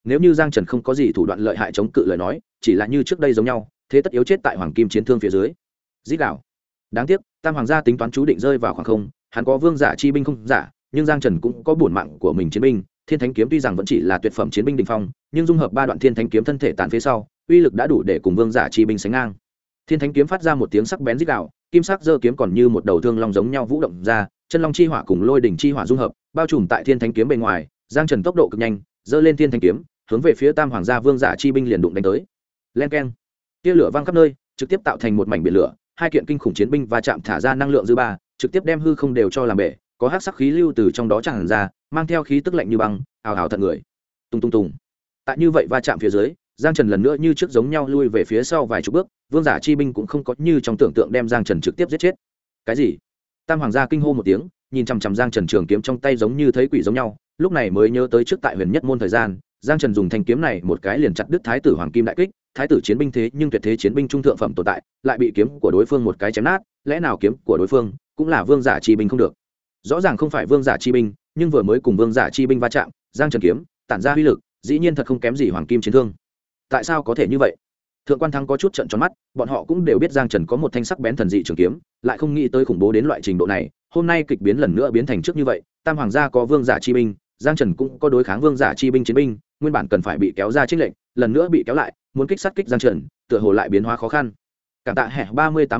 [SPEAKER 1] nếu như giang trần không có gì thủ đoạn lợi hại chống cự lời nói chỉ là như trước đây giống nhau thế tất yếu chết tại hoàng kim chiến thương phía dưới. Dít đảo. Đáng tiếc tam hoàng gia tính toán chú định rơi vào khoảng không, hắn có vương giả chi binh không giả, nhưng giang trần cũng có bổn mạng của mình chiến binh. Thiên Thánh kiếm tuy rằng vẫn chỉ là tuyệt phẩm chiến binh đỉnh phong, nhưng dung hợp 3 đoạn Thiên Thánh kiếm thân thể tàn phía sau, uy lực đã đủ để cùng vương giả chi binh sánh ngang. Thiên Thánh kiếm phát ra một tiếng sắc bén rít gào, kim sắc giơ kiếm còn như một đầu thương long giống nhau vũ động ra, chân long chi hỏa cùng lôi đỉnh chi hỏa dung hợp, bao trùm tại Thiên Thánh kiếm bên ngoài. Giang Trần tốc độ cực nhanh, giơ lên Thiên Thánh kiếm, hướng về phía tam hoàng gia vương giả chi binh liền đụng đánh tới. Len keng, tia lửa vang khắp nơi, trực tiếp tạo thành một mảnh biển lửa. Hai kiện kinh khủng chiến binh va chạm thả ra năng lượng dư ba, trực tiếp đem hư không đều cho làm bể, có hắc sắc khí lưu từ trong đó tràn ra, mang theo khí tức lạnh như băng, ào ào thận người. Tung tung tung. Tại như vậy va chạm phía dưới, Giang Trần lần nữa như trước giống nhau lui về phía sau vài chục bước, vương giả chi binh cũng không có như trong tưởng tượng đem Giang Trần trực tiếp giết chết. Cái gì? Tam hoàng gia kinh hô một tiếng, nhìn chằm chằm Giang Trần trường kiếm trong tay giống như thấy quỷ giống nhau, lúc này mới nhớ tới trước tại Huyền Nhất môn thời gian, Giang Trần dùng thanh kiếm này một cái liền chặt đứt thái tử hoàng kim đại kích, thái tử chiến binh thế nhưng tuyệt thế chiến binh trung thượng phẩm tồn tại, lại bị kiếm của đối phương một cái chém nát, lẽ nào kiếm của đối phương cũng là vương giả chi binh không được? Rõ ràng không phải vương giả chi binh, nhưng vừa mới cùng vương giả chi binh va chạm, Giang Trần kiếm tản ra uy lực, dĩ nhiên thật không kém gì hoàng kim chiến thương. Tại sao có thể như vậy? Thượng quan Thắng có chút trợn tròn mắt, bọn họ cũng đều biết Giang Trần có một thanh sắc bén thần dị trường kiếm, lại không nghĩ tới khủng bố đến loại trình độ này. Hôm nay kịch biến lần nữa biến thành trước như vậy, tam hoàng gia có vương giả chi binh, Giang Trần cũng có đối kháng vương giả chi binh chiến binh, nguyên bản cần phải bị kéo ra chênh lệnh, lần nữa bị kéo lại, muốn kích sát kích Giang Trần, tựa hồ lại biến hóa khó khăn. Cảm tạ hẻ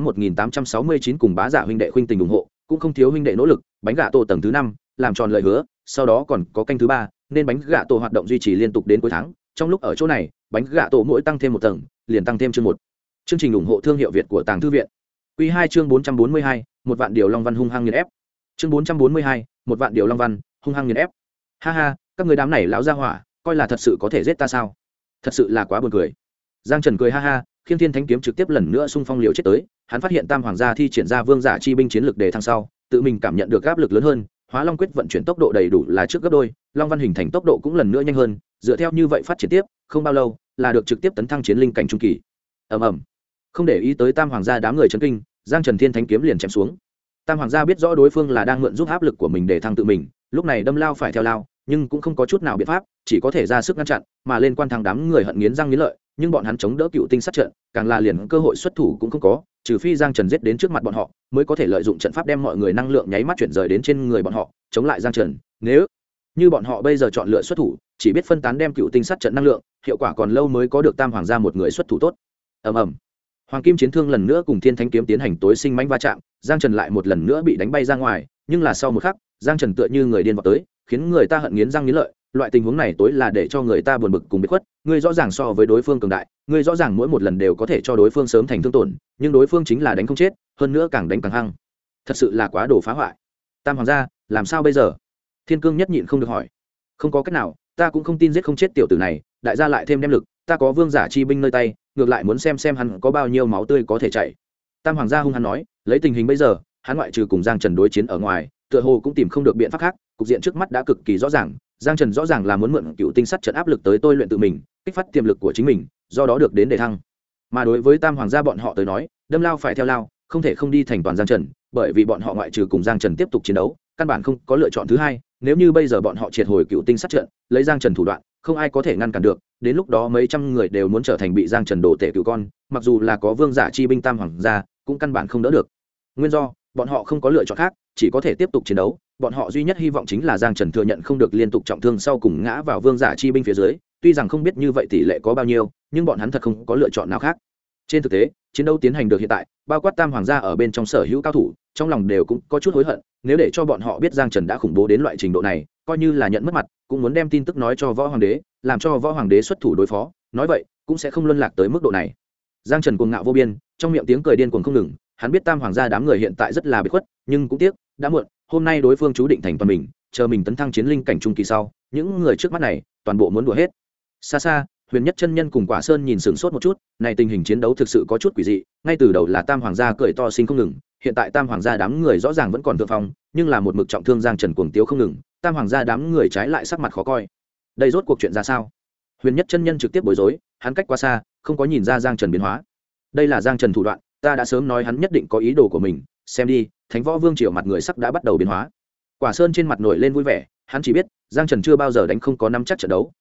[SPEAKER 1] 381869 cùng bá giả huynh đệ khuynh tình ủng hộ, cũng không thiếu huynh đệ nỗ lực, bánh gà tổ tầng thứ 5, làm tròn lời hứa, sau đó còn có canh thứ 3, nên bánh gà tổ hoạt động duy trì liên tục đến cuối tháng. Trong lúc ở chỗ này, bánh gà tổ mỗi tăng thêm một tầng, liền tăng thêm chương 1. Chương trình ủng hộ thương hiệu Việt của Tàng Thư viện. Quy 2 chương 442, một vạn điều long văn hung hăng nghiền ép. Chương 442, một vạn điều long văn hung hăng nghiền ép. Ha ha, các người đám này lão gia hỏa, coi là thật sự có thể giết ta sao? Thật sự là quá buồn cười. Giang Trần cười ha ha, Khiên Thiên Thánh kiếm trực tiếp lần nữa xung phong liều chết tới, hắn phát hiện tam hoàng gia thi triển ra vương giả chi binh chiến lực đề thăng sau, tự mình cảm nhận được áp lực lớn hơn, Hóa Long quyết vận chuyển tốc độ đầy đủ là trước gấp đôi, long văn hình thành tốc độ cũng lần nữa nhanh hơn, dựa theo như vậy phát triển tiếp, không bao lâu là được trực tiếp tấn thăng chiến linh cảnh trung kỳ. Ầm ầm. Không để ý tới tam hoàng gia đám người chấn kinh, Giang Trần Thiên Thánh kiếm liền chém xuống. Tam hoàng gia biết rõ đối phương là đang mượn giúp áp lực của mình để thăng tự mình, lúc này đâm lao phải theo lao, nhưng cũng không có chút nào biện pháp, chỉ có thể ra sức ngăn chặn, mà lên quan thằng đám người hận nghiến răng nghiến lợi, nhưng bọn hắn chống đỡ cựu tinh sát trận, càng là liền cơ hội xuất thủ cũng không có, trừ phi Giang Trần giết đến trước mặt bọn họ, mới có thể lợi dụng trận pháp đem mọi người năng lượng nháy mắt chuyển rời đến trên người bọn họ, chống lại Giang Trần. Nếu như bọn họ bây giờ chọn lựa xuất thủ, chỉ biết phân tán đem cựu tinh sát trận năng lượng, hiệu quả còn lâu mới có được tam hoàng gia một người xuất thủ tốt. Ầm ầm. Hoàng kim chiến thương lần nữa cùng Thiên Thánh kiếm tiến hành tối sinh mãnh va chạm, Giang Trần lại một lần nữa bị đánh bay ra ngoài, nhưng là sau một khắc, Giang Trần tựa như người điên vọt tới, khiến người ta hận nghiến răng nghiến lợi. Loại tình huống này tối là để cho người ta buồn bực cùng biệt khuất, ngươi rõ ràng so với đối phương cường đại, ngươi rõ ràng mỗi một lần đều có thể cho đối phương sớm thành thương tổn, nhưng đối phương chính là đánh không chết, hơn nữa càng đánh càng hăng. Thật sự là quá đồ phá hoại. Tam hoàng gia, làm sao bây giờ? Thiên Cương nhất nhịn không được hỏi. Không có cách nào, ta cũng không tin giết không chết tiểu tử này, đại gia lại thêm đem lực, ta có vương giả chi binh nơi tay, ngược lại muốn xem hắn có bao nhiêu máu tươi có thể chảy. Tam hoàng gia hung hăng nói, lấy tình hình bây giờ, hắn ngoại trừ cùng Giang Trần đối chiến ở ngoài, tựa hồ cũng tìm không được biện pháp khác, cục diện trước mắt đã cực kỳ rõ ràng, Giang Trần rõ ràng là muốn mượn cựu tinh sắt trận áp lực tới tôi luyện tự mình, kích phát tiềm lực của chính mình, do đó được đến đề thăng. Mà đối với tam hoàng gia bọn họ tới nói, đâm lao phải theo lao, không thể không đi thành toàn Giang Trần, bởi vì bọn họ ngoại trừ cùng Giang Trần tiếp tục chiến đấu, căn bản không có lựa chọn thứ hai. Nếu như bây giờ bọn họ triệt hồi cựu tinh sắt trận, lấy Giang Trần thủ đoạn, không ai có thể ngăn cản được, đến lúc đó mấy trăm người đều muốn trở thành bị Giang Trần đổ tể cựu con, mặc dù là có vương giả chi binh tam hoàng gia, cũng căn bản không đỡ được. Nguyên do, bọn họ không có lựa chọn khác, chỉ có thể tiếp tục chiến đấu. Bọn họ duy nhất hy vọng chính là Giang Trần thừa nhận không được liên tục trọng thương sau cùng ngã vào vương giả chi binh phía dưới, tuy rằng không biết như vậy tỷ lệ có bao nhiêu, nhưng bọn hắn thật không có lựa chọn nào khác. Trên thực tế, chiến đấu tiến hành được hiện tại, bao quát tam hoàng gia ở bên trong sở hữu cao thủ, trong lòng đều cũng có chút hối hận, nếu để cho bọn họ biết Giang Trần đã khủng bố đến loại trình độ này, coi như là nhận mất mặt, cũng muốn đem tin tức nói cho võ hoàng đế, làm cho võ hoàng đế xuất thủ đối phó, nói vậy, cũng sẽ không luân lạc tới mức độ này. Giang Trần cuồng ngạo vô biên, trong miệng tiếng cười điên cuồng không ngừng, hắn biết tam hoàng gia đám người hiện tại rất là bị khuất, nhưng cũng tiếc, đã muộn, hôm nay đối phương chú định thành toàn mình, chờ mình tấn thăng chiến linh cảnh trung kỳ sau, những người trước mắt này, toàn bộ muốn đùa hết. Xa xa, Huyền Nhất chân nhân cùng Quả Sơn nhìn sửng sốt một chút, này tình hình chiến đấu thực sự có chút quỷ dị, ngay từ đầu là tam hoàng gia cười to sinh không ngừng, hiện tại tam hoàng gia đám người rõ ràng vẫn còn thượng phong, nhưng là một mực trọng thương Giang Trần cuồng tiếu không ngừng, tam hoàng gia đám người trái lại sắc mặt khó coi. Đây rốt cuộc chuyện ra sao? Huyền Nhất chân nhân trực tiếp bối rối, hắn cách quá xa, không có nhìn ra Giang Trần biến hóa. Đây là Giang Trần thủ đoạn, ta đã sớm nói hắn nhất định có ý đồ của mình, xem đi, Thánh Võ Vương triều mặt người sắc đã bắt đầu biến hóa. Quả Sơn trên mặt nổi lên vui vẻ, hắn chỉ biết Giang Trần chưa bao giờ đánh không có nắm chắc trận đấu,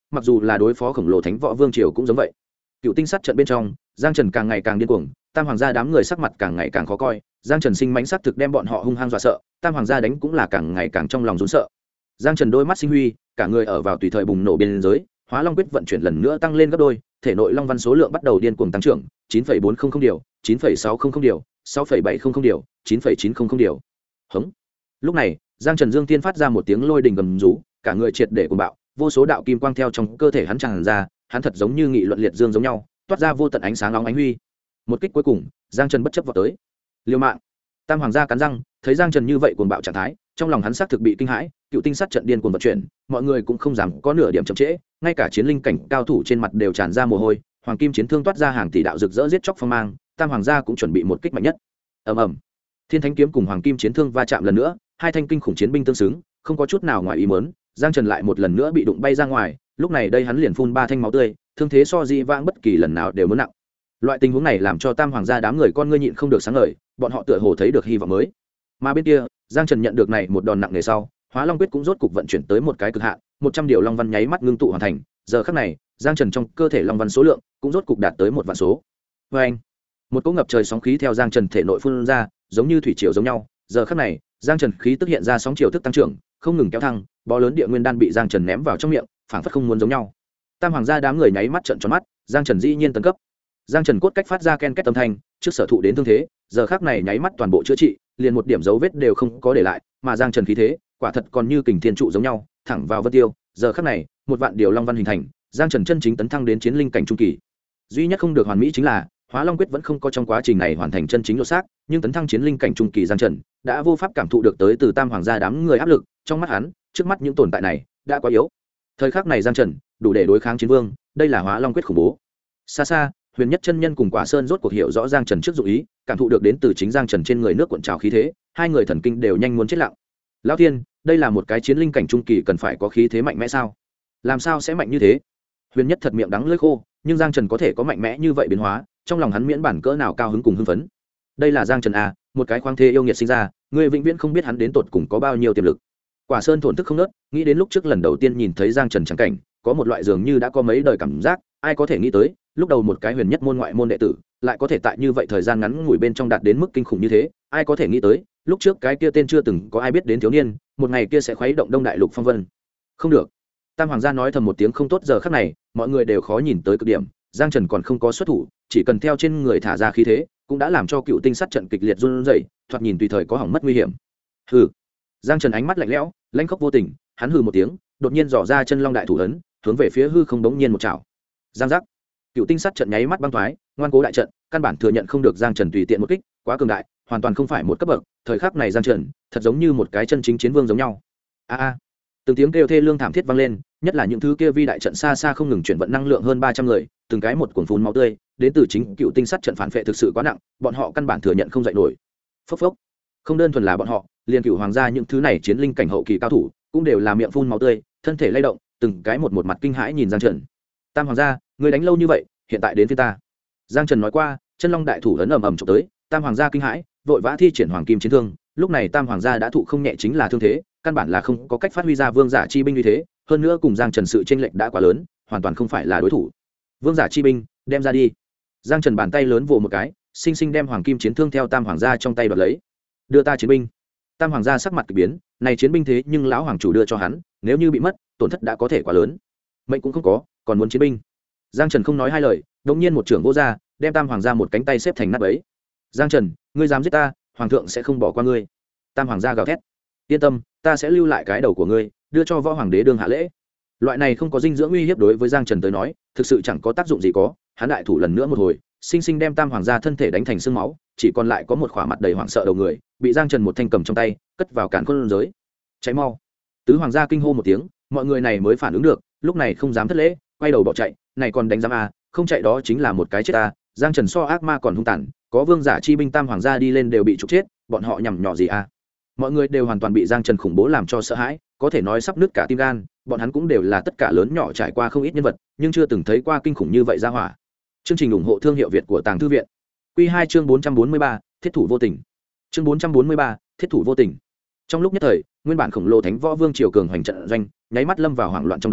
[SPEAKER 1] mặc dù là đối phó khổng lồ thánh võ vương triều cũng giống vậy. Cựu tinh sát trận bên trong, Giang Trần càng ngày càng điên cuồng, tam hoàng gia đám người sắc mặt càng ngày càng khó coi. Giang Trần sinh mãnh sát thực đem bọn họ hung hăng dọa sợ, tam hoàng gia đánh cũng là càng ngày càng trong lòng run sợ. Giang Trần đôi mắt sinh huy, cả người ở vào tùy thời bùng nổ biên giới, Hóa Long quyết vận chuyển lần nữa tăng lên gấp đôi, thể nội long văn số lượng bắt đầu điên cuồng tăng trưởng, 9,400 điều, 9,600 điều, 6,700 điều, 9,900 điều. Hống. Lúc này, Giang Trần Dương Tiên phát ra một tiếng lôi đình gầm rú, cả người triệt để cuồng bạo, vô số đạo kim quang theo trong cơ thể hắn tràn ra, hắn thật giống như nghị luận liệt dương giống nhau, toát ra vô tận ánh sáng nóng ánh huy. Một kích cuối cùng, Giang Trần bất chấp vọt tới. Liều mạng. Tam hoàng gia cắn răng, thấy Giang Trần như vậy cuồng bạo trạng thái, trong lòng hắn xác thực bị kinh hãi, cựu tinh sát trận điên cuồng vận chuyển, mọi người cũng không dám có nửa điểm chậm trễ, ngay cả chiến linh cảnh cao thủ trên mặt đều tràn ra mồ hôi, hoàng kim chiến thương toát ra hàng tỷ đạo rực rỡ giết chóc phong mang, tam hoàng gia cũng chuẩn bị một kích mạnh nhất. Ầm ầm. Thiên Thánh kiếm cùng hoàng kim chiến thương va chạm lần nữa, hai thanh kinh khủng chiến binh tương xứng, không có chút nào ngoài ý muốn, Giang Trần lại một lần nữa bị đụng bay ra ngoài, lúc này đây hắn liền phun ba thanh máu tươi, thương thế so di vãng bất kỳ lần nào đều muốn nặng. Loại tình huống này làm cho tam hoàng gia đám người con ngươi nhịn không được sáng ngời, bọn họ tựa hồ thấy được hy vọng mới. Mà bên kia, Giang Trần nhận được này một đòn nặng nề sau, Hóa Long quyết cũng rốt cục vận chuyển tới một cái cực hạn, 100 điều long văn nháy mắt ngưng tụ hoàn thành, giờ khắc này, Giang Trần trong cơ thể long văn số lượng cũng rốt cục đạt tới một vạn số. Oeng! Một cỗ ngập trời sóng khí theo Giang Trần thể nội phun ra, giống như thủy triều giống nhau, giờ khắc này, Giang Trần khí tức hiện ra sóng chiều thức tăng trưởng, không ngừng kéo thăng, bó lớn địa nguyên đan bị Giang Trần ném vào trong miệng, phảng phất không muốn giống nhau. Tam hoàng gia đám người nháy mắt trợn tròn mắt, Giang Trần dĩ nhiên tấn cấp. Giang Trần cốt cách phát ra ken két âm thanh, trước sở thụ đến thương thế, giờ khắc này nháy mắt toàn bộ chữa trị, liền một điểm dấu vết đều không có để lại, mà Giang Trần khí thế, quả thật còn như kình thiên trụ giống nhau, thẳng vào vân tiêu, giờ khắc này, một vạn điều long văn hình thành, Giang Trần chân chính tấn thăng đến chiến linh cảnh trung kỳ. Duy nhất không được hoàn mỹ chính là, Hóa Long quyết vẫn không có trong quá trình này hoàn thành chân chính lột xác, nhưng tấn thăng chiến linh cảnh trung kỳ Giang Trần đã vô pháp cảm thụ được tới từ tam hoàng gia đám người áp lực, trong mắt hắn, trước mắt những tồn tại này đã quá yếu. Thời khắc này Giang Trần đủ để đối kháng chiến vương, đây là Hóa Long quyết khủng bố. Xa xa, Huyền Nhất chân nhân cùng Quả Sơn rốt cuộc hiểu rõ Giang Trần trước dụng ý, cảm thụ được đến từ chính Giang Trần trên người nước cuộn trào khí thế, hai người thần kinh đều nhanh muốn chết lặng. Lão Thiên, đây là một cái chiến linh cảnh trung kỳ cần phải có khí thế mạnh mẽ sao? Làm sao sẽ mạnh như thế? Huyền Nhất thật miệng đắng lưỡi khô, nhưng Giang Trần có thể có mạnh mẽ như vậy biến hóa, trong lòng hắn miễn bản cỡ nào cao hứng cùng hưng phấn. Đây là Giang Trần à, một cái khoáng thế yêu nghiệt sinh ra, người vĩnh viễn không biết hắn đến tột cùng có bao nhiêu tiềm lực. Quả Sơn thổn thức không nớt, nghĩ đến lúc trước lần đầu tiên nhìn thấy Giang Trần trắng cảnh, có một loại dường như đã có mấy đời cảm giác, ai có thể nghĩ tới, lúc đầu một cái huyền nhất môn ngoại môn đệ tử, lại có thể tại như vậy thời gian ngắn ngủi bên trong đạt đến mức kinh khủng như thế, ai có thể nghĩ tới, lúc trước cái kia tên chưa từng có ai biết đến thiếu niên, một ngày kia sẽ khuấy động Đông Đại Lục phong vân. Không được. Tam hoàng gia nói thầm một tiếng không tốt, giờ khắc này, mọi người đều khó nhìn tới cực điểm, Giang Trần còn không có xuất thủ, chỉ cần theo trên người thả ra khí thế, cũng đã làm cho cựu tinh sát trận kịch liệt run rẩy, thoạt nhìn tùy thời có hỏng mất nguy hiểm. Hừ. Giang Trần ánh mắt lạnh lẽo, lãnh khốc vô tình, hắn hừ một tiếng, đột nhiên dò ra chân long đại thủ ấn, hướng về phía hư không đống nhiên một chảo. Giang giác. Cựu tinh sát trận nháy mắt băng thoái, ngoan cố đại trận, căn bản thừa nhận không được Giang Trần tùy tiện một kích, quá cường đại, hoàn toàn không phải một cấp bậc, thời khắc này Giang Trần, thật giống như một cái chân chính chiến vương giống nhau. A a. Từng tiếng kêu thê lương thảm thiết vang lên, nhất là những thứ kia vi đại trận xa xa không ngừng chuyển vận năng lượng hơn 300 người, từng cái một cuồn phun máu tươi, đến từ chính cựu tinh sát trận phản phệ thực sự quá nặng, bọn họ căn bản thừa nhận không dậy nổi. Phốc phốc. Không đơn thuần là bọn họ, liền cựu hoàng gia những thứ này chiến linh cảnh hậu kỳ cao thủ, cũng đều là miệng phun máu tươi, thân thể lay động, từng cái một mặt kinh hãi nhìn Giang Trần. Tam hoàng gia, ngươi đánh lâu như vậy, hiện tại đến phía ta. Giang Trần nói qua, chân long đại thủ ấn ầm ầm chụp tới, tam hoàng gia kinh hãi, vội vã thi triển hoàng kim chiến thương, lúc này tam hoàng gia đã thụ không nhẹ chính là thương thế, căn bản là không có cách phát huy ra vương giả chi binh như thế, hơn nữa cùng Giang Trần sự chênh lệch đã quá lớn, hoàn toàn không phải là đối thủ. Vương giả chi binh, đem ra đi. Giang Trần bàn tay lớn vồ một cái, sinh sinh đem hoàng kim chiến thương theo tam hoàng gia trong tay đoạt lấy. Đưa ta chiến binh. Tam hoàng gia sắc mặt kỳ biến, này chiến binh thế nhưng lão hoàng chủ đưa cho hắn, nếu như bị mất, tổn thất đã có thể quá lớn. Mệnh cũng không có, còn muốn chiến binh. Giang Trần không nói hai lời, đột nhiên một trưởng vỗ ra, đem tam hoàng gia một cánh tay xếp thành nát bấy. Giang Trần, ngươi dám giết ta, hoàng thượng sẽ không bỏ qua ngươi. Tam hoàng gia gào thét. Yên tâm, ta sẽ lưu lại cái đầu của ngươi, đưa cho võ hoàng đế đương hạ lễ. Loại này không có dinh dưỡng uy hiếp đối với Giang Trần tới nói, thực sự chẳng có tác dụng gì có, hắn đại thủ lần nữa một hồi, sinh sinh đem tam hoàng gia thân thể đánh thành xương máu, chỉ còn lại có một khỏa mặt đầy hoảng sợ đầu người, bị Giang Trần một thanh cầm trong tay, cất vào cản khôn giới. Cháy mau. Tứ hoàng gia kinh hô một tiếng, mọi người này mới phản ứng được, lúc này không dám thất lễ, quay đầu bỏ chạy, này còn đánh giám à, không chạy đó chính là một cái chết à. Giang Trần so ác ma còn hung tàn, có vương giả chi binh tam hoàng gia đi lên đều bị trục chết, bọn họ nhằm nhỏ gì à. Mọi người đều hoàn toàn bị Giang Trần khủng bố làm cho sợ hãi, có thể nói sắp nứt cả tim gan, bọn hắn cũng đều là tất cả lớn nhỏ trải qua không ít nhân vật, nhưng chưa từng thấy qua kinh khủng như vậy ra hỏa. Chương trình ủng hộ thương hiệu Việt của Tàng Thư viện. Quy 2 chương 443, thiết thủ vô tình. Chương 443, thiết thủ vô tình. Trong lúc nhất thời, nguyên bản khổng lồ thánh võ vương triều cường hoành trận doanh, nháy mắt lâm vào hoảng loạn trong đó,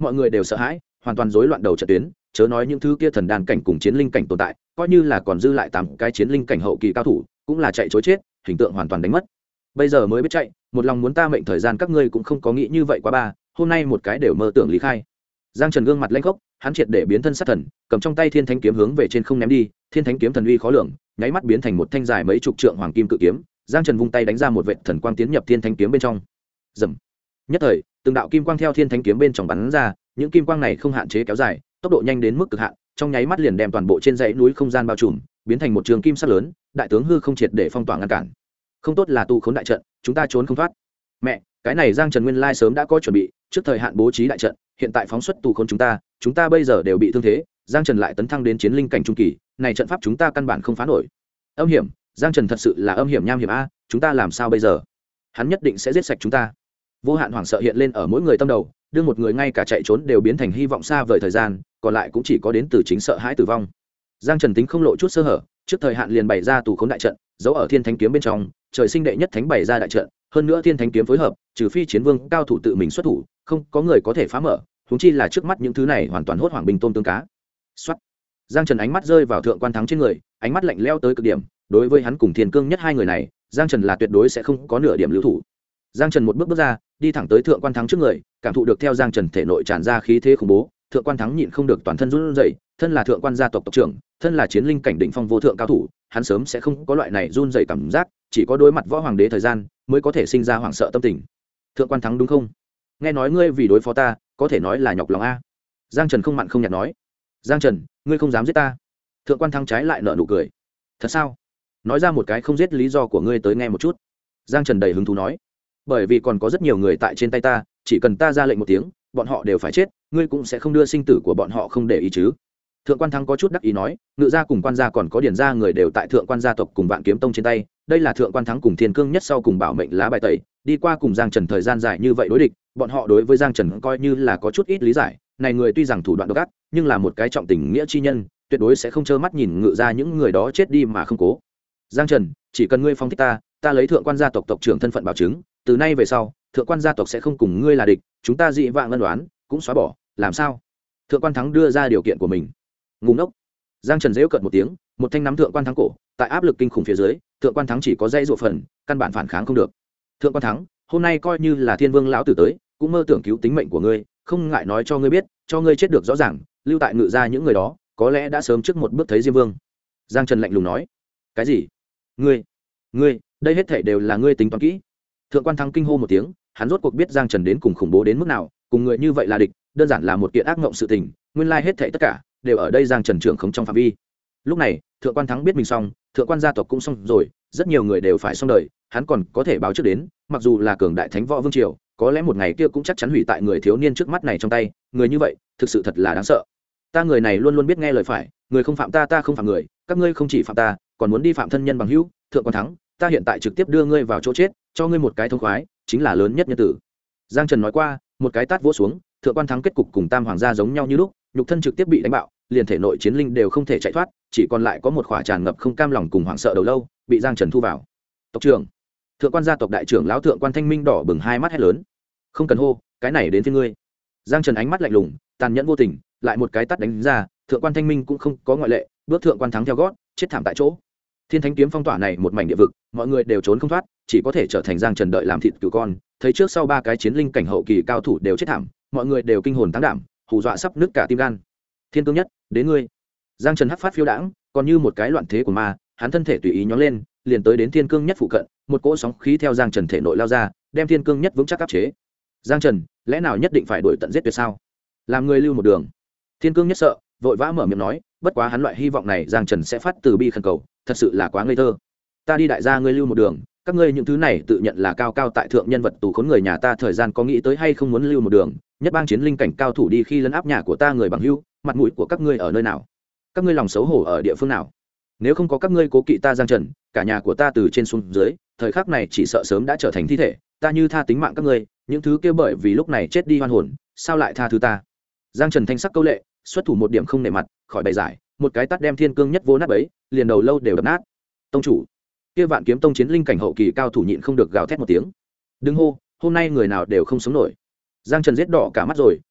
[SPEAKER 1] mọi người đều sợ hãi, hoàn toàn rối loạn đầu trận tuyến, chớ nói những thứ kia thần đàn cảnh cùng chiến linh cảnh tồn tại, coi như là còn dư lại 8 cái chiến linh cảnh hậu kỳ cao thủ cũng là chạy trối chết, hình tượng hoàn toàn đánh mất. Bây giờ mới biết chạy, một lòng muốn ta mệnh thời gian các ngươi cũng không có nghĩ như vậy quá ba, hôm nay một cái đều mơ tưởng lý khai. Giang Trần gương mặt lanh khốc, hắn triệt để biến thân sát thần, cầm trong tay thiên thánh kiếm hướng về trên không ném đi, thiên thánh kiếm thần uy khó lường, nháy mắt biến thành một thanh dài mấy chục trượng hoàng kim cự kiếm. Giang Trần vung tay đánh ra một vệt thần quang tiến nhập thiên thánh kiếm bên trong. Rầm. Nhất thời, từng đạo kim quang theo thiên thánh kiếm bên trong bắn ra, những kim quang này không hạn chế kéo dài, tốc độ nhanh đến mức cực hạn, trong nháy mắt liền đem toàn bộ trên dãy núi không gian bao trùm, biến thành một trường kim sắc lớn, đại tướng hư không triệt để phong tỏa ngăn cản. Không tốt là tu khốn đại trận, chúng ta trốn không thoát. Mẹ, cái này Giang Trần nguyên lai sớm đã có chuẩn bị, trước thời hạn bố trí đại trận, hiện tại phóng xuất tù khốn chúng ta bây giờ đều bị thương thế, Giang Trần lại tấn thăng đến chiến linh cảnh trung kỳ, này trận pháp chúng ta căn bản không phá nổi. Âm hiểm, Giang Trần thật sự là âm hiểm nham hiểm a, chúng ta làm sao bây giờ? Hắn nhất định sẽ giết sạch chúng ta. Vô hạn hoảng sợ hiện lên ở mỗi người tâm đầu, đưa một người ngay cả chạy trốn đều biến thành hy vọng xa vời thời gian, còn lại cũng chỉ có đến từ chính sợ hãi tử vong. Giang Trần tính không lộ chút sơ hở, trước thời hạn liền bày ra tù khốn đại trận, giấu ở thiên thánh kiếm bên trong, trời sinh đệ nhất thánh bày ra đại trận, hơn nữa thiên thánh kiếm phối hợp, trừ phi chiến vương cao thủ tự mình xuất thủ, không có người có thể phá mở, huống chi là trước mắt những thứ này hoàn toàn hốt hoảng binh tôm tương cá. Soát. Giang Trần ánh mắt rơi vào thượng quan thắng trên người, ánh mắt lạnh lẽo tới cực điểm, đối với hắn cùng Thiên Cương Nhất hai người này, Giang Trần là tuyệt đối sẽ không có nửa điểm lưu thủ. Giang Trần một bước bước ra, đi thẳng tới thượng quan thắng trước người, cảm thụ được theo Giang Trần thể nội tràn ra khí thế khủng bố, thượng quan thắng nhịn không được toàn thân run rẩy, thân là thượng quan gia tộc tộc trưởng, thân là chiến linh cảnh đỉnh phong vô thượng cao thủ, hắn sớm sẽ không có loại này run rẩy cảm giác, chỉ có đối mặt võ hoàng đế thời gian mới có thể sinh ra hoảng sợ tâm tình. Thượng quan thắng đúng không? Nghe nói ngươi vì đối phó ta, có thể nói là nhọc lòng a. Giang Trần không mặn không nhạt nói. Giang Trần, ngươi không dám giết ta. Thượng quan thắng trái lại nở nụ cười. Thật sao? Nói ra một cái không giết lý do của ngươi tới nghe một chút. Giang Trần đầy hứng thú nói. Bởi vì còn có rất nhiều người tại trên tay ta, chỉ cần ta ra lệnh một tiếng, bọn họ đều phải chết, ngươi cũng sẽ không đưa sinh tử của bọn họ không để ý chứ. Thượng quan thắng có chút đắc ý nói, ngự gia cùng quan gia còn có điển gia người đều tại thượng quan gia tộc cùng Vạn Kiếm Tông trên tay, đây là thượng quan thắng cùng Thiên Cương Nhất sau cùng bảo mệnh lá bài tẩy, đi qua cùng Giang Trần thời gian dài như vậy đối địch, bọn họ đối với Giang Trần coi như là có chút ít lý giải, này người tuy rằng thủ đoạn độc ác, nhưng là một cái trọng tình nghĩa chi nhân, tuyệt đối sẽ không trơ mắt nhìn ngự gia những người đó chết đi mà không cố. Giang Trần, chỉ cần ngươi phong thích ta lấy thượng quan gia tộc tộc trưởng thân phận bảo chứng, từ nay về sau, thượng quan gia tộc sẽ không cùng ngươi là địch, chúng ta dị vãng ân oán cũng xóa bỏ, làm sao? Thượng quan thắng đưa ra điều kiện của mình. Ngu ngốc. Giang Trần giễu cợt một tiếng, một thanh nắm thượng quan thắng cổ, tại áp lực kinh khủng phía dưới, thượng quan thắng chỉ có dây dụa phần, căn bản phản kháng không được. Thượng quan thắng, hôm nay coi như là Thiên Vương lão tử tới, cũng mơ tưởng cứu tính mệnh của ngươi, không ngại nói cho ngươi biết, cho ngươi chết được rõ ràng, lưu tại ngự gia những người đó, có lẽ đã sớm trước một bước thấy Diêm Vương. Giang Trần lạnh lùng nói. Cái gì? Ngươi, đây hết thảy đều là ngươi tính toán kỹ. Thượng quan thắng kinh hô một tiếng, hắn rốt cuộc biết Giang Trần đến cùng khủng bố đến mức nào, cùng người như vậy là địch, đơn giản là một kiện ác mộng sự tình, nguyên lai hết thảy tất cả đều ở đây Giang Trần trưởng không trong phạm vi. Lúc này, thượng quan thắng biết mình xong, thượng quan gia tộc cũng xong rồi, rất nhiều người đều phải xong đời, hắn còn có thể báo trước đến, mặc dù là cường đại thánh võ vương triều, có lẽ một ngày kia cũng chắc chắn hủy tại người thiếu niên trước mắt này trong tay, người như vậy, thực sự thật là đáng sợ. Ta người này luôn luôn biết nghe lời phải, người không phạm ta, ta không phạm người, các ngươi không chỉ phạm ta, còn muốn đi phạm thân nhân bằng hữu, thượng quan thắng, ta hiện tại trực tiếp đưa ngươi vào chỗ chết, cho ngươi một cái thông khoái, chính là lớn nhất nhân tử. Giang Trần nói qua, một cái tát vỗ xuống, thượng quan thắng kết cục cùng Tam hoàng gia giống nhau như lúc, nhục thân trực tiếp bị đánh bạo, liền thể nội chiến linh đều không thể chạy thoát, chỉ còn lại có một khỏa tràn ngập không cam lòng cùng hoảng sợ đầu lâu, bị Giang Trần thu vào. Tộc trưởng, thượng quan gia tộc đại trưởng lão thượng quan Thanh Minh đỏ bừng hai mắt hét lớn, không cần hô, cái này đến phía ngươi. Giang Trần ánh mắt lạnh lùng, tàn nhẫn vô tình, lại một cái tát đánh ra, thượng quan Thanh Minh cũng không có ngoại lệ, bước thượng quan thắng theo gót, chết thảm tại chỗ. Thiên Thánh kiếm phong tỏa này một mảnh địa vực, mọi người đều trốn không thoát, chỉ có thể trở thành Giang Trần đợi làm thịt cừu con. Thấy trước sau ba cái chiến linh cảnh hậu kỳ cao thủ đều chết thảm, mọi người đều kinh hồn táng đảm, hù dọa sắp nứt cả tim gan. Thiên Cương Nhất, đến ngươi. Giang Trần hắc phát phiêu đãng, còn như một cái loạn thế của ma, hắn thân thể tùy ý nhón lên, liền tới đến Thiên Cương Nhất phụ cận, một cỗ sóng khí theo Giang Trần thể nội lao ra, đem Thiên Cương Nhất vững chắc áp chế. Giang Trần, lẽ nào nhất định phải đuổi tận giết tuyệt sao? Làm người lưu một đường. Thiên Cương Nhất sợ, vội vã mở miệng nói, bất quá hắn loại hy vọng này Giang Trần sẽ phát từ bi khẩn cầu, thật sự là quá ngây thơ. Ta đi đại gia ngươi lưu một đường, các ngươi những thứ này tự nhận là cao cao tại thượng nhân vật tù khốn người nhà ta thời gian có nghĩ tới hay không muốn lưu một đường, nhất bang chiến linh cảnh cao thủ đi khi lấn áp nhà của ta người bằng hữu, mặt mũi của các ngươi ở nơi nào? Các ngươi lòng xấu hổ ở địa phương nào? Nếu không có các ngươi cố kỵ ta Giang Trần, cả nhà của ta từ trên xuống dưới, thời khắc này chỉ sợ sớm đã trở thành thi thể, ta như tha tính mạng các ngươi, những thứ kia bởi vì lúc này chết đi hoan hồn, sao lại tha thứ ta? Giang Trần thanh sắc câu lệ, xuất thủ một điểm không nể mặt, khỏi bày giải, một cái tát đem Thiên Cương Nhất vô nát bấy, liền đầu lâu đều đập nát. Tông chủ, kia Vạn Kiếm Tông chiến linh cảnh hậu kỳ cao thủ nhịn không được gào thét một tiếng. Đừng hô, hôm nay người nào đều không sống nổi. Giang Trần giết đỏ cả mắt rồi,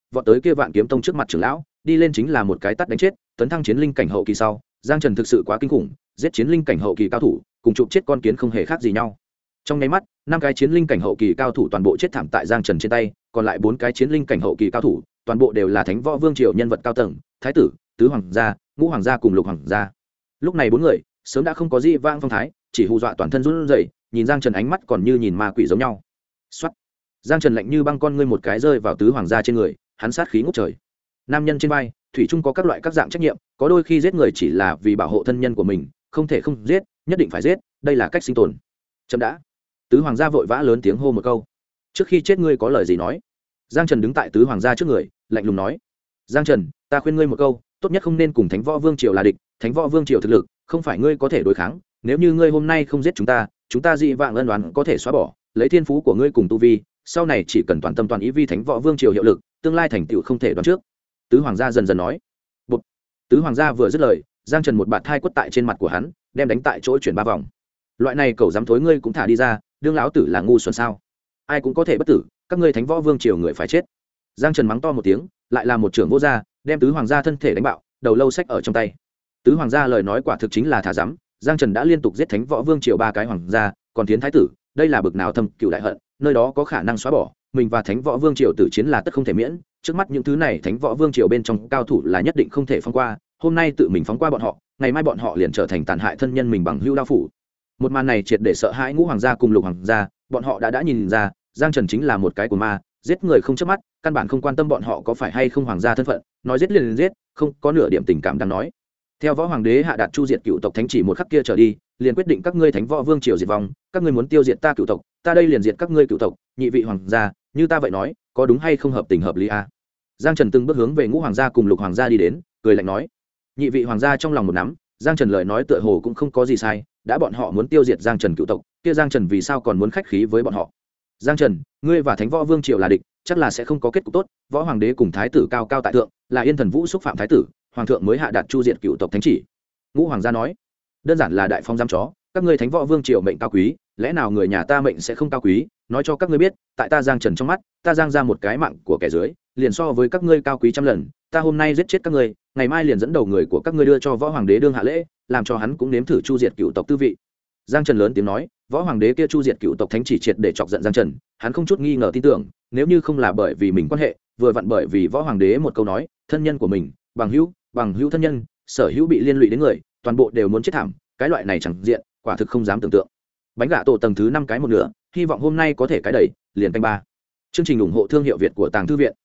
[SPEAKER 1] vọt tới kia Vạn Kiếm Tông trước mặt trưởng lão, đi lên chính là một cái tát đánh chết, tấn thăng chiến linh cảnh hậu kỳ sau, Giang Trần thực sự quá kinh khủng, giết chiến linh cảnh hậu kỳ cao thủ, cùng chụp chết con kiến không hề khác gì nhau. Trong nháy mắt, 5 cái chiến linh cảnh hậu kỳ cao thủ toàn bộ chết thảm tại Giang Trần trên tay, còn lại 4 cái chiến linh cảnh hậu kỳ cao thủ, toàn bộ đều là Thánh Võ Vương triều nhân vật cao tầng, thái tử, tứ hoàng gia, ngũ hoàng gia cùng lục hoàng gia. Lúc này 4 người sớm đã không có gì vang phong thái, chỉ hù dọa toàn thân run rẩy, nhìn Giang Trần ánh mắt còn như nhìn ma quỷ giống nhau. Soát. Giang Trần lạnh như băng con ngươi một cái rơi vào tứ hoàng gia trên người, hắn sát khí ngút trời. Nam nhân trên vai, thủy chung có các loại các dạng trách nhiệm, có đôi khi giết người chỉ là vì bảo hộ thân nhân của mình, không thể không giết, nhất định phải giết, đây là cách sinh tồn. Chậm đã. Tứ hoàng gia vội vã lớn tiếng hô một câu. Trước khi chết ngươi có lời gì nói? Giang Trần đứng tại tứ hoàng gia trước người, lạnh lùng nói. Giang Trần, ta khuyên ngươi một câu, tốt nhất không nên cùng Thánh Võ Vương triều là địch, Thánh Võ Vương triều thực lực, không phải ngươi có thể đối kháng, nếu như ngươi hôm nay không giết chúng ta dị vãng ân oán có thể xóa bỏ, lấy thiên phú của ngươi cùng tu vi, sau này chỉ cần toàn tâm toàn ý vi Thánh Võ Vương triều hiệu lực, tương lai thành tựu không thể đoán trước. Tứ hoàng gia dần dần nói. Bụt. Tứ hoàng gia vừa dứt lời, Giang Trần một bạt thai quất tại trên mặt của hắn, đem đánh tại chỗ chuyển 3 vòng. Loại này cẩu dám thối ngươi cũng thả đi ra, đương lão tử là ngu xuẩn sao? Ai cũng có thể bất tử, các ngươi Thánh Võ Vương triều người phải chết. Giang Trần mắng to một tiếng, lại là một trưởng vô gia, đem tứ hoàng gia thân thể đánh bạo, đầu lâu sách ở trong tay. Tứ hoàng gia lời nói quả thực chính là thả dám, Giang Trần đã liên tục giết Thánh Võ Vương triều 3 cái hoàng gia, còn tiến thái tử, đây là bực nào thâm cừu đại hận, nơi đó có khả năng xóa bỏ, mình và Thánh Võ Vương triều tử chiến là tất không thể miễn, trước mắt những thứ này Thánh Võ Vương triều bên trong cao thủ là nhất định không thể phóng qua, hôm nay tự mình phóng qua bọn họ, ngày mai bọn họ liền trở thành tàn hại thân nhân mình bằng hưu đao phủ. Một màn này triệt để sợ hãi ngũ hoàng gia cùng lục hoàng gia, bọn họ đã nhìn ra, Giang Trần chính là một cái của ma, giết người không chớp mắt, căn bản không quan tâm bọn họ có phải hay không hoàng gia thân phận, nói giết liền giết, không có nửa điểm tình cảm đang nói. Theo Võ Hoàng đế hạ đạt chu diệt cựu tộc thánh chỉ một khắc kia trở đi, liền quyết định các ngươi Thánh Võ Vương triều diệt vong, các ngươi muốn tiêu diệt ta cựu tộc, ta đây liền diệt các ngươi cựu tộc, nhị vị hoàng gia, như ta vậy nói, có đúng hay không hợp tình hợp lý a? Giang Trần từng bước hướng về ngũ hoàng gia cùng lục hoàng gia đi đến, cười lạnh nói. Nhị vị hoàng gia trong lòng một nắm, Giang Trần lời nói tựa hồ cũng không có gì sai, đã bọn họ muốn tiêu diệt Giang Trần cựu tộc, kia Giang Trần vì sao còn muốn khách khí với bọn họ? Giang Trần, ngươi và Thánh Võ Vương triều là địch, chắc là sẽ không có kết cục tốt, Võ Hoàng đế cùng thái tử cao cao tại thượng, là Yên Thần Vũ xúc phạm thái tử, hoàng thượng mới hạ đạt chu diệt cựu tộc thánh chỉ. Ngũ hoàng gia nói, đơn giản là đại phong giam chó, các ngươi Thánh Võ Vương triều mệnh cao quý, lẽ nào người nhà ta mệnh sẽ không cao quý? Nói cho các ngươi biết, tại ta Giang Trần trong mắt, ta Giang ra một cái mạng của kẻ dưới, liền so với các ngươi cao quý trăm lần, ta hôm nay giết chết các ngươi, ngày mai liền dẫn đầu người của các ngươi đưa cho Võ Hoàng đế đương hạ lễ, làm cho hắn cũng nếm thử chu diệt cựu tộc tư vị. Giang Trần lớn tiếng nói, Võ Hoàng đế kia chu diệt cựu tộc thánh chỉ triệt để chọc giận Giang Trần, hắn không chút nghi ngờ tin tưởng, nếu như không là bởi vì mình quan hệ, vừa vặn bởi vì Võ Hoàng đế một câu nói, thân nhân của mình, bằng hữu thân nhân, sở hữu bị liên lụy đến người, toàn bộ đều muốn chết thảm, cái loại này chẳng diện, quả thực không dám tưởng tượng. Bánh gà tổ tầng thứ 5 cái một nửa, hy vọng hôm nay có thể cái đầy, liền canh 3. Chương trình ủng hộ thương hiệu Việt của Tàng Thư viện.